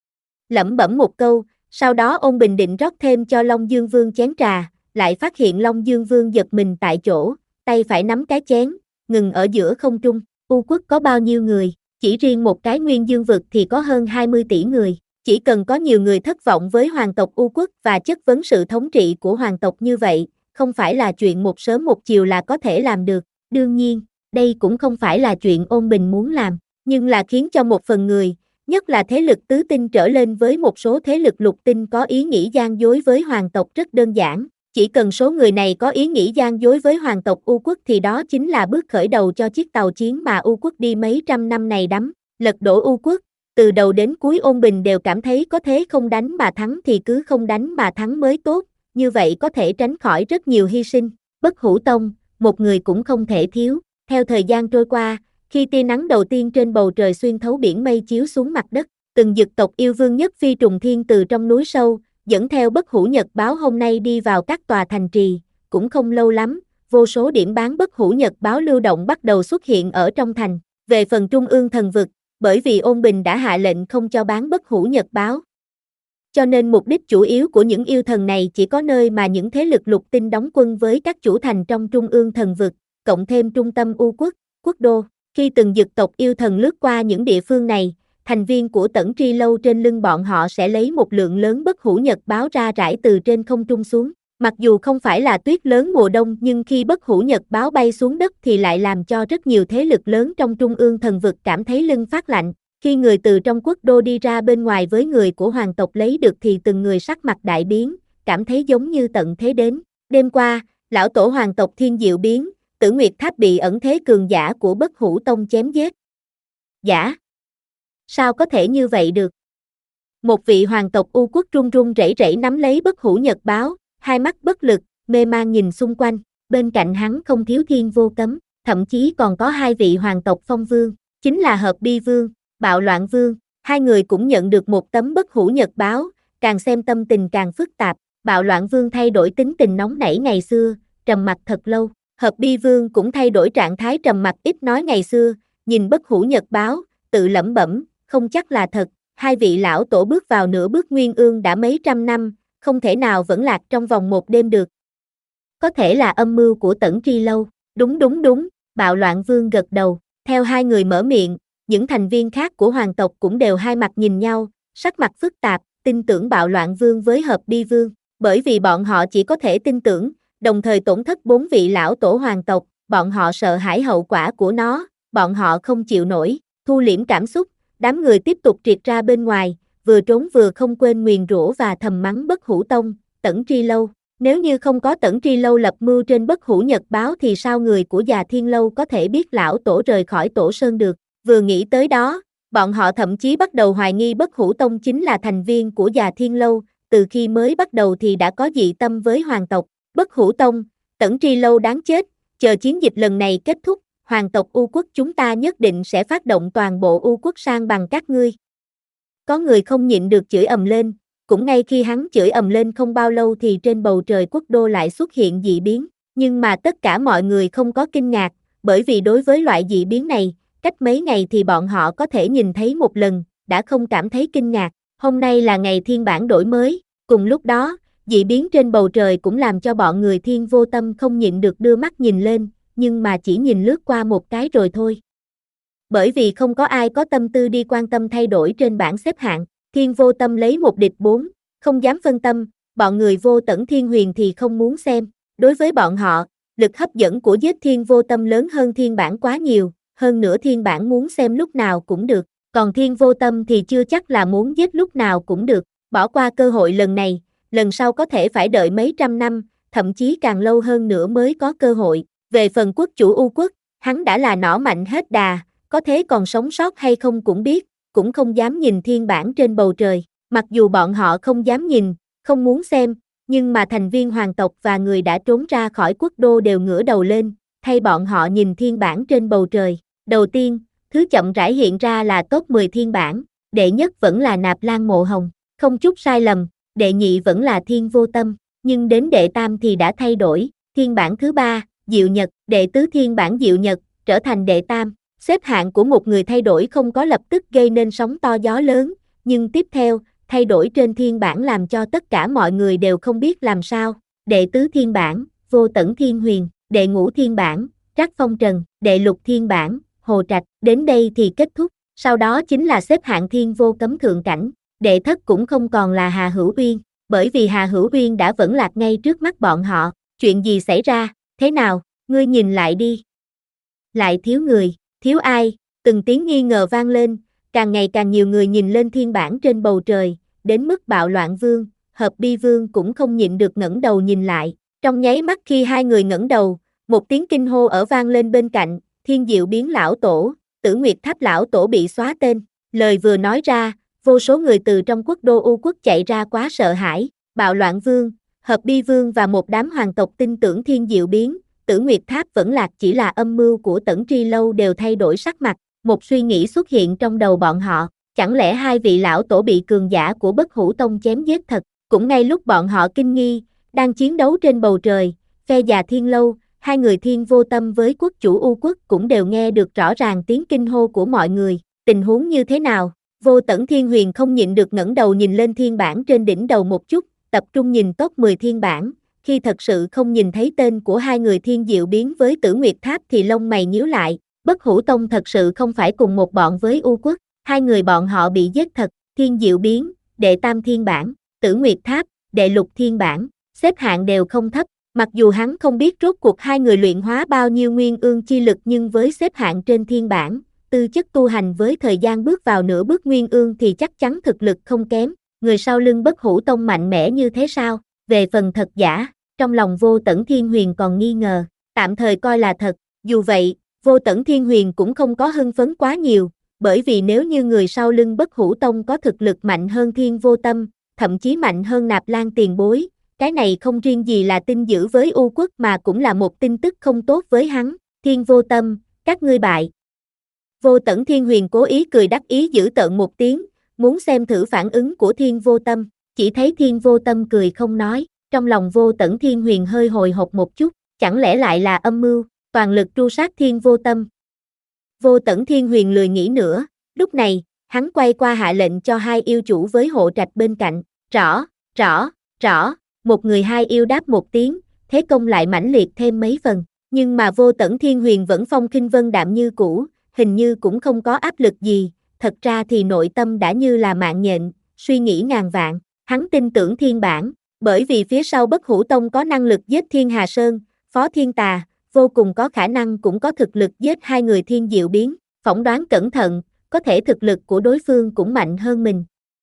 Speaker 2: Lẩm bẩm một câu, sau đó Ôn Bình định rót thêm cho Long Dương Vương chén trà, lại phát hiện Long Dương Vương giật mình tại chỗ, tay phải nắm cái chén, ngừng ở giữa không trung. U Quốc có bao nhiêu người? Chỉ riêng một cái Nguyên Dương vực thì có hơn hai mươi tỷ người, chỉ cần có nhiều người thất vọng với hoàng tộc U Quốc và chất vấn sự thống trị của hoàng tộc như vậy, không phải là chuyện một sớm một chiều là có thể làm được. Đương nhiên, đây cũng không phải là chuyện Ôn Bình muốn làm, nhưng là khiến cho một phần người, nhất là thế lực tứ tinh trở lên với một số thế lực lục tinh có ý nghĩ gian dối với hoàng tộc rất đơn giản. Chỉ cần số người này có ý nghĩ gian dối với hoàng tộc U Quốc thì đó chính là bước khởi đầu cho chiếc tàu chiến mà U Quốc đi mấy trăm năm này đắm, lật đổ U Quốc. Từ đầu đến cuối Ôn Bình đều cảm thấy có thế không đánh mà thắng thì cứ không đánh mà thắng mới tốt, như vậy có thể tránh khỏi rất nhiều hy sinh. Bất Hủ Tông, một người cũng không thể thiếu. Theo thời gian trôi qua, khi tia nắng đầu tiên trên bầu trời xuyên thấu biển mây chiếu xuống mặt đất, từng dực tộc yêu vương nhất phi trùng thiên từ trong núi sâu, dẫn theo Bất Hủ Nhật báo hôm nay đi vào các tòa thành trì, cũng không lâu lắm, vô số điểm bán Bất Hủ Nhật báo lưu động bắt đầu xuất hiện ở trong thành. Về phần Trung ương thần vực, bởi vì Ôn Bình đã hạ lệnh không cho bán Bất Hủ Nhật báo, cho nên mục đích chủ yếu của những yêu thần này chỉ có nơi mà những thế lực lục tinh đóng quân với các chủ thành trong Trung ương thần vực, cộng thêm trung tâm U Quốc, quốc đô. Khi từng dực tộc yêu thần lướt qua những địa phương này, thành viên của Tẩn Tri Lâu trên lưng bọn họ sẽ lấy một lượng lớn Bất Hủ Nhật báo ra rải từ trên không trung xuống. Mặc dù không phải là tuyết lớn mùa đông nhưng khi Bất Hủ Nhật báo bay xuống đất thì lại làm cho rất nhiều thế lực lớn trong Trung ương thần vực cảm thấy lưng phát lạnh. Khi người từ trong quốc đô đi ra bên ngoài với người của hoàng tộc lấy được thì từng người sắc mặt đại biến, cảm thấy giống như tận thế đến. Đêm qua, lão tổ hoàng tộc Thiên Diệu biến, Tử Nguyệt Tháp bị ẩn thế cường giả của Bất Hủ Tông chém giết. Giả? Sao có thể như vậy được? Một vị hoàng tộc U Quốc run run rẩy rẩy nắm lấy Bất Hủ Nhật báo, hai mắt bất lực, mê man nhìn xung quanh, bên cạnh hắn không thiếu Thiên Vô Cấm, thậm chí còn có hai vị hoàng tộc Phong Vương, chính là Hợp Bi Vương, Bạo Loạn Vương, hai người cũng nhận được một tấm Bất Hủ Nhật báo, càng xem tâm tình càng phức tạp. Bạo Loạn Vương thay đổi tính tình nóng nảy ngày xưa, trầm mặc thật lâu. Hợp Bi Vương cũng thay đổi trạng thái trầm mặc ít nói ngày xưa, nhìn Bất Hủ Nhật báo, tự lẩm bẩm, không chắc là thật, hai vị lão tổ bước vào nửa bước nguyên ương đã mấy trăm năm, không thể nào vẫn lạc trong vòng một đêm được. Có thể là âm mưu của Tẩn Tri Lâu, đúng đúng đúng, Bạo Loạn Vương gật đầu, theo hai người mở miệng, những thành viên khác của hoàng tộc cũng đều hai mặt nhìn nhau, sắc mặt phức tạp, tin tưởng Bạo Loạn Vương với Hợp Bi Vương, bởi vì bọn họ chỉ có thể tin tưởng, đồng thời tổn thất bốn vị lão tổ hoàng tộc, bọn họ sợ hãi hậu quả của nó, bọn họ không chịu nổi, thu liễm cảm xúc, đám người tiếp tục triệt ra bên ngoài, vừa trốn vừa không quên nguyền rủa và thầm mắng Bất Hủ Tông, Tẩn Tri Lâu. Nếu như không có Tẩn Tri Lâu lập mưu trên Bất Hủ Nhật báo thì sao người của Già Thiên Lâu có thể biết lão tổ rời khỏi tổ sơn được, vừa nghĩ tới đó, bọn họ thậm chí bắt đầu hoài nghi Bất Hủ Tông chính là thành viên của Già Thiên Lâu, từ khi mới bắt đầu thì đã có dị tâm với hoàng tộc, Bất Hủ Tông, Tẩn Tri Lâu đáng chết, chờ chiến dịch lần này kết thúc, hoàng tộc U Quốc chúng ta nhất định sẽ phát động toàn bộ U Quốc sang bằng các ngươi. Có người không nhịn được chửi ầm lên, cũng ngay khi hắn chửi ầm lên không bao lâu thì trên bầu trời quốc đô lại xuất hiện dị biến, nhưng mà tất cả mọi người không có kinh ngạc, bởi vì đối với loại dị biến này, cách mấy ngày thì bọn họ có thể nhìn thấy một lần, đã không cảm thấy kinh ngạc, hôm nay là ngày thiên bản đổi mới, cùng lúc đó, dị biến trên bầu trời cũng làm cho bọn người Thiên Vô Tâm không nhịn được đưa mắt nhìn lên, nhưng mà chỉ nhìn lướt qua một cái rồi thôi. Bởi vì không có ai có tâm tư đi quan tâm thay đổi trên bảng xếp hạng, Thiên Vô Tâm lấy một địch bốn, không dám phân tâm, bọn người Vô Tẩn Thiên Huyền thì không muốn xem, đối với bọn họ, lực hấp dẫn của giết Thiên Vô Tâm lớn hơn thiên bản quá nhiều, hơn nữa thiên bản muốn xem lúc nào cũng được, còn Thiên Vô Tâm thì chưa chắc là muốn giết lúc nào cũng được, bỏ qua cơ hội lần này, lần sau có thể phải đợi mấy trăm năm, thậm chí càng lâu hơn nữa mới có cơ hội. Về phần quốc chủ U Quốc, hắn đã là nỏ mạnh hết đà, có thế còn sống sót hay không cũng biết, cũng không dám nhìn thiên bản trên bầu trời, mặc dù bọn họ không dám nhìn, không muốn xem, nhưng mà thành viên hoàng tộc và người đã trốn ra khỏi quốc đô đều ngửa đầu lên, thay bọn họ nhìn thiên bản trên bầu trời. Đầu tiên, thứ chậm rãi hiện ra là top mười thiên bản, đệ nhất vẫn là Nạp Lan Mộ Hồng, không chút sai lầm, đệ nhị vẫn là Thiên Vô Tâm, nhưng đến đệ tam thì đã thay đổi, thiên bản thứ ba, Diệu Nhật, đệ tứ thiên bản Diệu Nhật, trở thành đệ tam, xếp hạng của một người thay đổi không có lập tức gây nên sóng to gió lớn, nhưng tiếp theo, thay đổi trên thiên bản làm cho tất cả mọi người đều không biết làm sao, đệ tứ thiên bản, Vô Tẩn Thiên Huyền, đệ ngũ thiên bản, Trác Phong Trần, đệ lục thiên bản, Hồ Trạch, đến đây thì kết thúc, sau đó chính là xếp hạng Thiên Vô Cấm thượng cảnh, đệ thất cũng không còn là Hà Hữu Uyên, bởi vì Hà Hữu Uyên đã vẫn lạc ngay trước mắt bọn họ, chuyện gì xảy ra, thế nào, ngươi nhìn lại đi. Lại thiếu người, thiếu ai, từng tiếng nghi ngờ vang lên, càng ngày càng nhiều người nhìn lên thiên bản trên bầu trời, đến mức Bạo Loạn Vương, Hợp Bi Vương cũng không nhịn được ngẩng đầu nhìn lại, trong nháy mắt khi hai người ngẩng đầu, một tiếng kinh hô ở vang lên bên cạnh, Thiên Diệu Biến lão tổ, Tử Nguyệt Tháp lão tổ bị xóa tên, lời vừa nói ra, vô số người từ trong quốc đô U Quốc chạy ra quá sợ hãi, Bạo Loạn Vương, Hợp Bi Vương và một đám hoàng tộc tin tưởng Thiên Diệu Biến, Tử Nguyệt Tháp vẫn lạc chỉ là âm mưu của Tẩn Tri Lâu đều thay đổi sắc mặt, một suy nghĩ xuất hiện trong đầu bọn họ, chẳng lẽ hai vị lão tổ bị cường giả của Bất Hủ Tông chém giết thật, cũng ngay lúc bọn họ kinh nghi, đang chiến đấu trên bầu trời, phe Già Thiên Lâu, hai người Thiên Vô Tâm với quốc chủ U Quốc cũng đều nghe được rõ ràng tiếng kinh hô của mọi người, tình huống như thế nào? Vô Tẩn Thiên Huyền không nhịn được ngẩng đầu nhìn lên thiên bản trên đỉnh đầu một chút, tập trung nhìn top mười thiên bản, khi thật sự không nhìn thấy tên của hai người Thiên Diệu Biến với Tử Nguyệt Tháp thì lông mày nhíu lại, Bất Hủ Tông thật sự không phải cùng một bọn với U Quốc, hai người bọn họ bị giết thật, Thiên Diệu Biến, đệ tam thiên bản, Tử Nguyệt Tháp, đệ lục thiên bản, xếp hạng đều không thấp, mặc dù hắn không biết rốt cuộc hai người luyện hóa bao nhiêu nguyên ương chi lực nhưng với xếp hạng trên thiên bản, tư chất tu hành với thời gian bước vào nửa bước nguyên ương thì chắc chắn thực lực không kém, người sau lưng Bất Hủ Tông mạnh mẽ như thế sao, về phần thật giả, trong lòng Vô Tẩn Thiên Huyền còn nghi ngờ, tạm thời coi là thật, dù vậy, Vô Tẩn Thiên Huyền cũng không có hưng phấn quá nhiều, bởi vì nếu như người sau lưng Bất Hủ Tông có thực lực mạnh hơn Thiên Vô Tâm, thậm chí mạnh hơn Nạp Lan tiền bối, cái này không riêng gì là tin dữ với U Quốc mà cũng là một tin tức không tốt với hắn, Thiên Vô Tâm, các ngươi bại. Vô Tẩn Thiên Huyền cố ý cười đắc ý giữ tợn một tiếng, muốn xem thử phản ứng của Thiên Vô Tâm, chỉ thấy Thiên Vô Tâm cười không nói, trong lòng Vô Tẩn Thiên Huyền hơi hồi hộp một chút, chẳng lẽ lại là âm mưu, toàn lực tru sát Thiên Vô Tâm. Vô Tẩn Thiên Huyền lười nghĩ nữa, lúc này, hắn quay qua hạ lệnh cho hai yêu chủ với hộ trạch bên cạnh, rõ, rõ, rõ, một người hai yêu đáp một tiếng, thế công lại mãnh liệt thêm mấy phần, nhưng mà Vô Tẩn Thiên Huyền vẫn phong khinh vân đạm như cũ, hình như cũng không có áp lực gì, thật ra thì nội tâm đã như là mạng nhện, suy nghĩ ngàn vạn, hắn tin tưởng thiên bản, bởi vì phía sau Bất Hủ Tông có năng lực giết Thiên Hà Sơn, Phó Thiên Tà, vô cùng có khả năng cũng có thực lực giết hai người Thiên Diệu Biến, phỏng đoán cẩn thận, có thể thực lực của đối phương cũng mạnh hơn mình.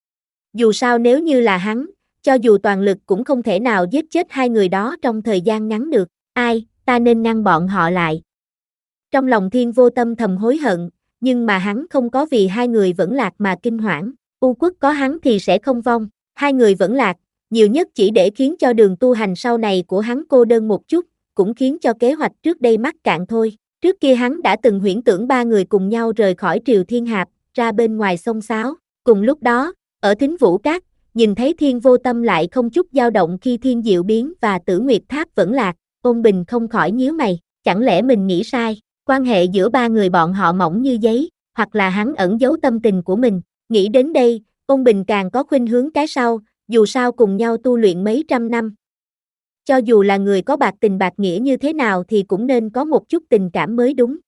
Speaker 2: Dù sao nếu như là hắn, cho dù toàn lực cũng không thể nào giết chết hai người đó trong thời gian ngắn được, ai, ta nên ngăn bọn họ lại. Trong lòng Thiên Vô Tâm thầm hối hận, nhưng mà hắn không có vì hai người vẫn lạc mà kinh hoảng, U Quốc có hắn thì sẽ không vong, hai người vẫn lạc, nhiều nhất chỉ để khiến cho đường tu hành sau này của hắn cô đơn một chút, cũng khiến cho kế hoạch trước đây mắc cạn thôi. Trước kia hắn đã từng huyễn tưởng ba người cùng nhau rời khỏi Triều Thiên Hạp, ra bên ngoài sông Sáo. Cùng lúc đó, ở Thính Vũ Các, nhìn thấy Thiên Vô Tâm lại không chút dao động khi Thiên Diệu Biến và Tử Nguyệt Tháp vẫn lạc, Ôn Bình không khỏi nhíu mày, chẳng lẽ mình nghĩ sai, quan hệ giữa ba người bọn họ mỏng như giấy, hoặc là hắn ẩn giấu tâm tình của mình. Nghĩ đến đây, Ôn Bình càng có khuynh hướng cái sau, dù sao cùng nhau tu luyện mấy trăm năm. Cho dù là người có bạc tình bạc nghĩa như thế nào thì cũng nên có một chút tình cảm mới đúng.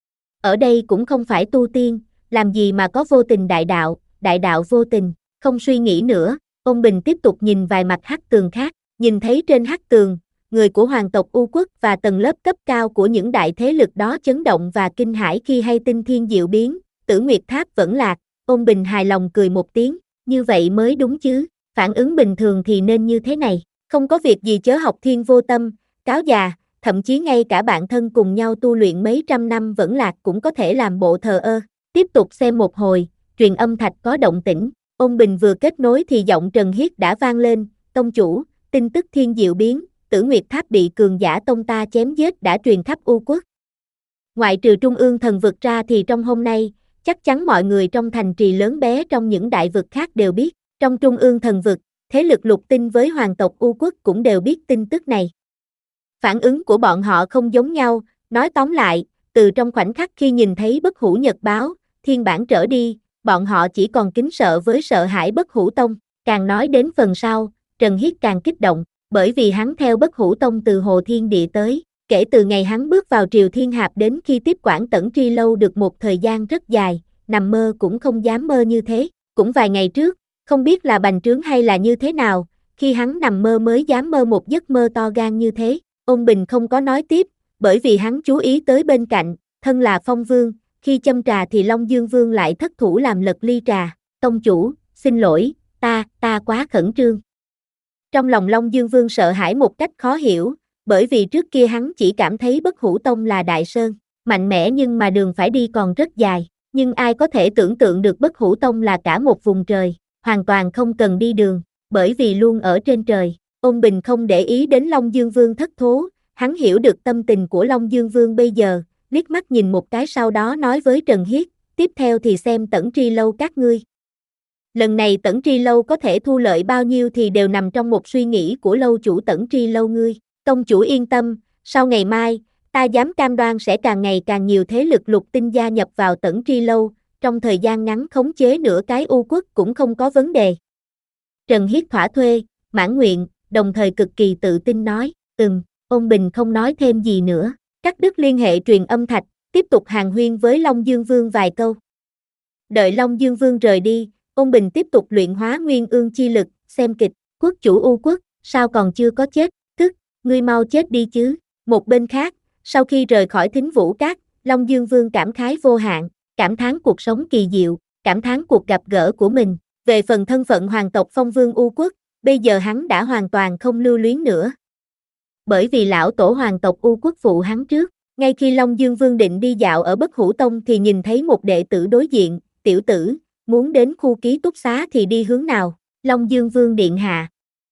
Speaker 2: Ở đây cũng không phải tu tiên, làm gì mà có vô tình đại đạo, đại đạo vô tình, không suy nghĩ nữa, Ôn Bình tiếp tục nhìn vài mặt hắc tường khác, nhìn thấy trên hắc tường, người của hoàng tộc U Quốc và tầng lớp cấp cao của những đại thế lực đó chấn động và kinh hãi khi hay tin Thiên Diệu Biến, Tử Nguyệt Tháp vẫn lạc, Ôn Bình hài lòng cười một tiếng, như vậy mới đúng chứ, phản ứng bình thường thì nên như thế này. Không có việc gì chớ học Thiên Vô Tâm, cáo già, thậm chí ngay cả bạn thân cùng nhau tu luyện mấy trăm năm vẫn lạc cũng có thể làm bộ thờ ơ. Tiếp tục xem một hồi, truyền âm thạch có động tĩnh, Ôn Bình vừa kết nối thì giọng Trần Hiết đã vang lên, tông chủ, tin tức Thiên Diệu Biến, Tử Nguyệt Tháp bị cường giả tông ta chém giết đã truyền khắp U Quốc. Ngoại trừ Trung ương thần vực ra thì trong hôm nay, chắc chắn mọi người trong thành trì lớn bé trong những đại vực khác đều biết, trong Trung ương thần vực, thế lực lục tinh với hoàng tộc U Quốc cũng đều biết tin tức này. Phản ứng của bọn họ không giống nhau, nói tóm lại, từ trong khoảnh khắc khi nhìn thấy Bất Hủ Nhật báo, thiên bản trở đi, bọn họ chỉ còn kính sợ với sợ hãi Bất Hủ Tông, càng nói đến phần sau, Trần Hiết càng kích động, bởi vì hắn theo Bất Hủ Tông từ Hồ Thiên Địa tới, kể từ ngày hắn bước vào Triều Thiên Hạp đến khi tiếp quản Tẩn Tri Lâu được một thời gian rất dài, nằm mơ cũng không dám mơ như thế, cũng vài ngày trước, không biết là bành trướng hay là như thế nào, khi hắn nằm mơ mới dám mơ một giấc mơ to gan như thế, Ôn Bình không có nói tiếp, bởi vì hắn chú ý tới bên cạnh, thân là Phong Vương, khi châm trà thì Long Dương Vương lại thất thủ làm lật ly trà, tông chủ, xin lỗi, ta, ta quá khẩn trương. Trong lòng Long Dương Vương sợ hãi một cách khó hiểu, bởi vì trước kia hắn chỉ cảm thấy Bất Hủ Tông là đại sơn, mạnh mẽ nhưng mà đường phải đi còn rất dài, nhưng ai có thể tưởng tượng được Bất Hủ Tông là cả một vùng trời, hoàn toàn không cần đi đường, bởi vì luôn ở trên trời. Ôn Bình không để ý đến Long Dương Vương thất thố, hắn hiểu được tâm tình của Long Dương Vương bây giờ, liếc mắt nhìn một cái sau đó nói với Trần Hiết, tiếp theo thì xem Tẩn Tri Lâu các ngươi. Lần này Tẩn Tri Lâu có thể thu lợi bao nhiêu thì đều nằm trong một suy nghĩ của lâu chủ Tẩn Tri Lâu ngươi. Tông chủ yên tâm, sau ngày mai, ta dám cam đoan sẽ càng ngày càng nhiều thế lực lục tinh gia nhập vào Tẩn Tri Lâu, trong thời gian ngắn khống chế nửa cái U Quốc cũng không có vấn đề. Trần Hiết thỏa thuê, mãn nguyện, đồng thời cực kỳ tự tin nói, ừm, Ôn Bình không nói thêm gì nữa, cắt đứt liên hệ truyền âm thạch, tiếp tục hàn huyên với Long Dương Vương vài câu. Đợi Long Dương Vương rời đi, Ôn Bình tiếp tục luyện hóa nguyên ương chi lực, xem kịch, quốc chủ U Quốc, sao còn chưa có chết, tức, ngươi mau chết đi chứ. Một bên khác, sau khi rời khỏi Thính Vũ Các, Long Dương Vương cảm khái vô hạn, cảm thán cuộc sống kỳ diệu, cảm thán cuộc gặp gỡ của mình. Về phần thân phận hoàng tộc Phong Vương U Quốc, bây giờ hắn đã hoàn toàn không lưu luyến nữa. Bởi vì lão tổ hoàng tộc U Quốc phụ hắn trước, ngay khi Long Dương Vương định đi dạo ở Bất Hủ Tông thì nhìn thấy một đệ tử đối diện, tiểu tử, muốn đến khu ký túc xá thì đi hướng nào, Long Dương Vương điện hạ.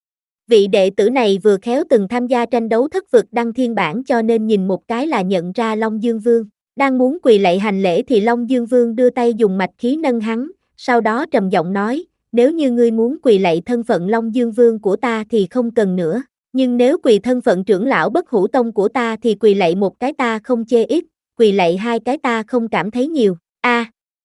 Speaker 2: Vị đệ tử này vừa khéo từng tham gia tranh đấu thất vực đăng thiên bản cho nên nhìn một cái là nhận ra Long Dương Vương. Đang muốn quỳ lạy hành lễ thì Long Dương Vương đưa tay dùng mạch khí nâng hắn, sau đó trầm giọng nói, nếu như ngươi muốn quỳ lạy thân phận Long Dương Vương của ta thì không cần nữa, nhưng nếu quỳ thân phận trưởng lão Bất Hủ Tông của ta thì quỳ lạy một cái ta không chê ít, quỳ lạy hai cái ta không cảm thấy nhiều. A.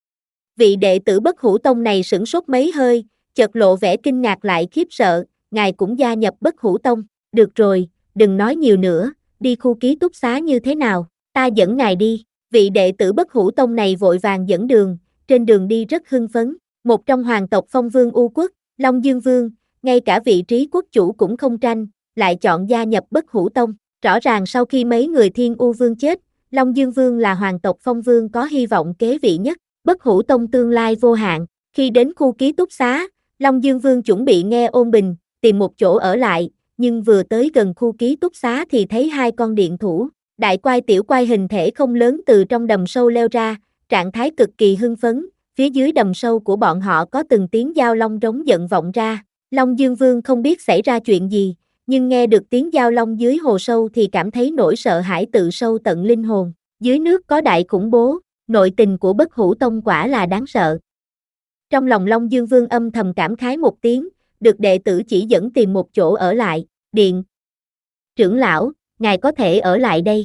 Speaker 2: Vị đệ tử Bất Hủ Tông này sửng sốt mấy hơi, chợt lộ vẻ kinh ngạc lại khiếp sợ, ngài cũng gia nhập Bất Hủ Tông, được rồi, đừng nói nhiều nữa, đi khu ký túc xá như thế nào, ta dẫn ngài đi. Vị đệ tử Bất Hủ Tông này vội vàng dẫn đường, trên đường đi rất hưng phấn, một trong hoàng tộc Phong Vương U Quốc, Long Dương Vương, ngay cả vị trí quốc chủ cũng không tranh, lại chọn gia nhập Bất Hủ Tông, rõ ràng sau khi mấy người Thiên U Vương chết, Long Dương Vương là hoàng tộc Phong Vương có hy vọng kế vị nhất, Bất Hủ Tông tương lai vô hạn. Khi đến khu ký túc xá, Long Dương Vương chuẩn bị nghe ôn bình, tìm một chỗ ở lại, nhưng vừa tới gần khu ký túc xá thì thấy hai con điện thủ, đại quai tiểu quai hình thể không lớn từ trong đầm sâu leo ra, trạng thái cực kỳ hưng phấn, phía dưới đầm sâu của bọn họ có từng tiếng giao long rống giận vọng ra. Long Dương Vương không biết xảy ra chuyện gì, nhưng nghe được tiếng giao long dưới hồ sâu thì cảm thấy nỗi sợ hãi tự sâu tận linh hồn. Dưới nước có đại khủng bố, nội tình của Bất Hủ Tông quả là đáng sợ. Trong lòng Long Dương Vương âm thầm cảm khái một tiếng, được đệ tử chỉ dẫn tìm một chỗ ở lại, điện. Trưởng lão, ngài có thể ở lại đây.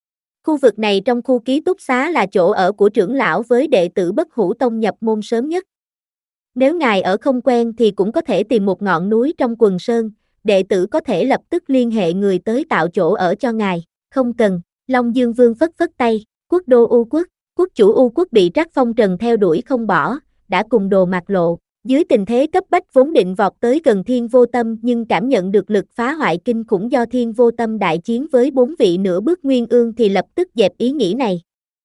Speaker 2: Khu vực này trong khu ký túc xá là chỗ ở của trưởng lão với đệ tử Bất Hủ Tông nhập môn sớm nhất. Nếu ngài ở không quen thì cũng có thể tìm một ngọn núi trong quần sơn, đệ tử có thể lập tức liên hệ người tới tạo chỗ ở cho ngài, không cần. Long Dương Vương phất phất tay, quốc đô U Quốc, quốc chủ U Quốc bị Trác Phong Trần theo đuổi không bỏ, đã cùng Đồ Mạt lộ, dưới tình thế cấp bách vốn định vọt tới gần Thiên Vô Tâm nhưng cảm nhận được lực phá hoại kinh khủng do Thiên Vô Tâm đại chiến với bốn vị nửa bước nguyên ương thì lập tức dẹp ý nghĩ này.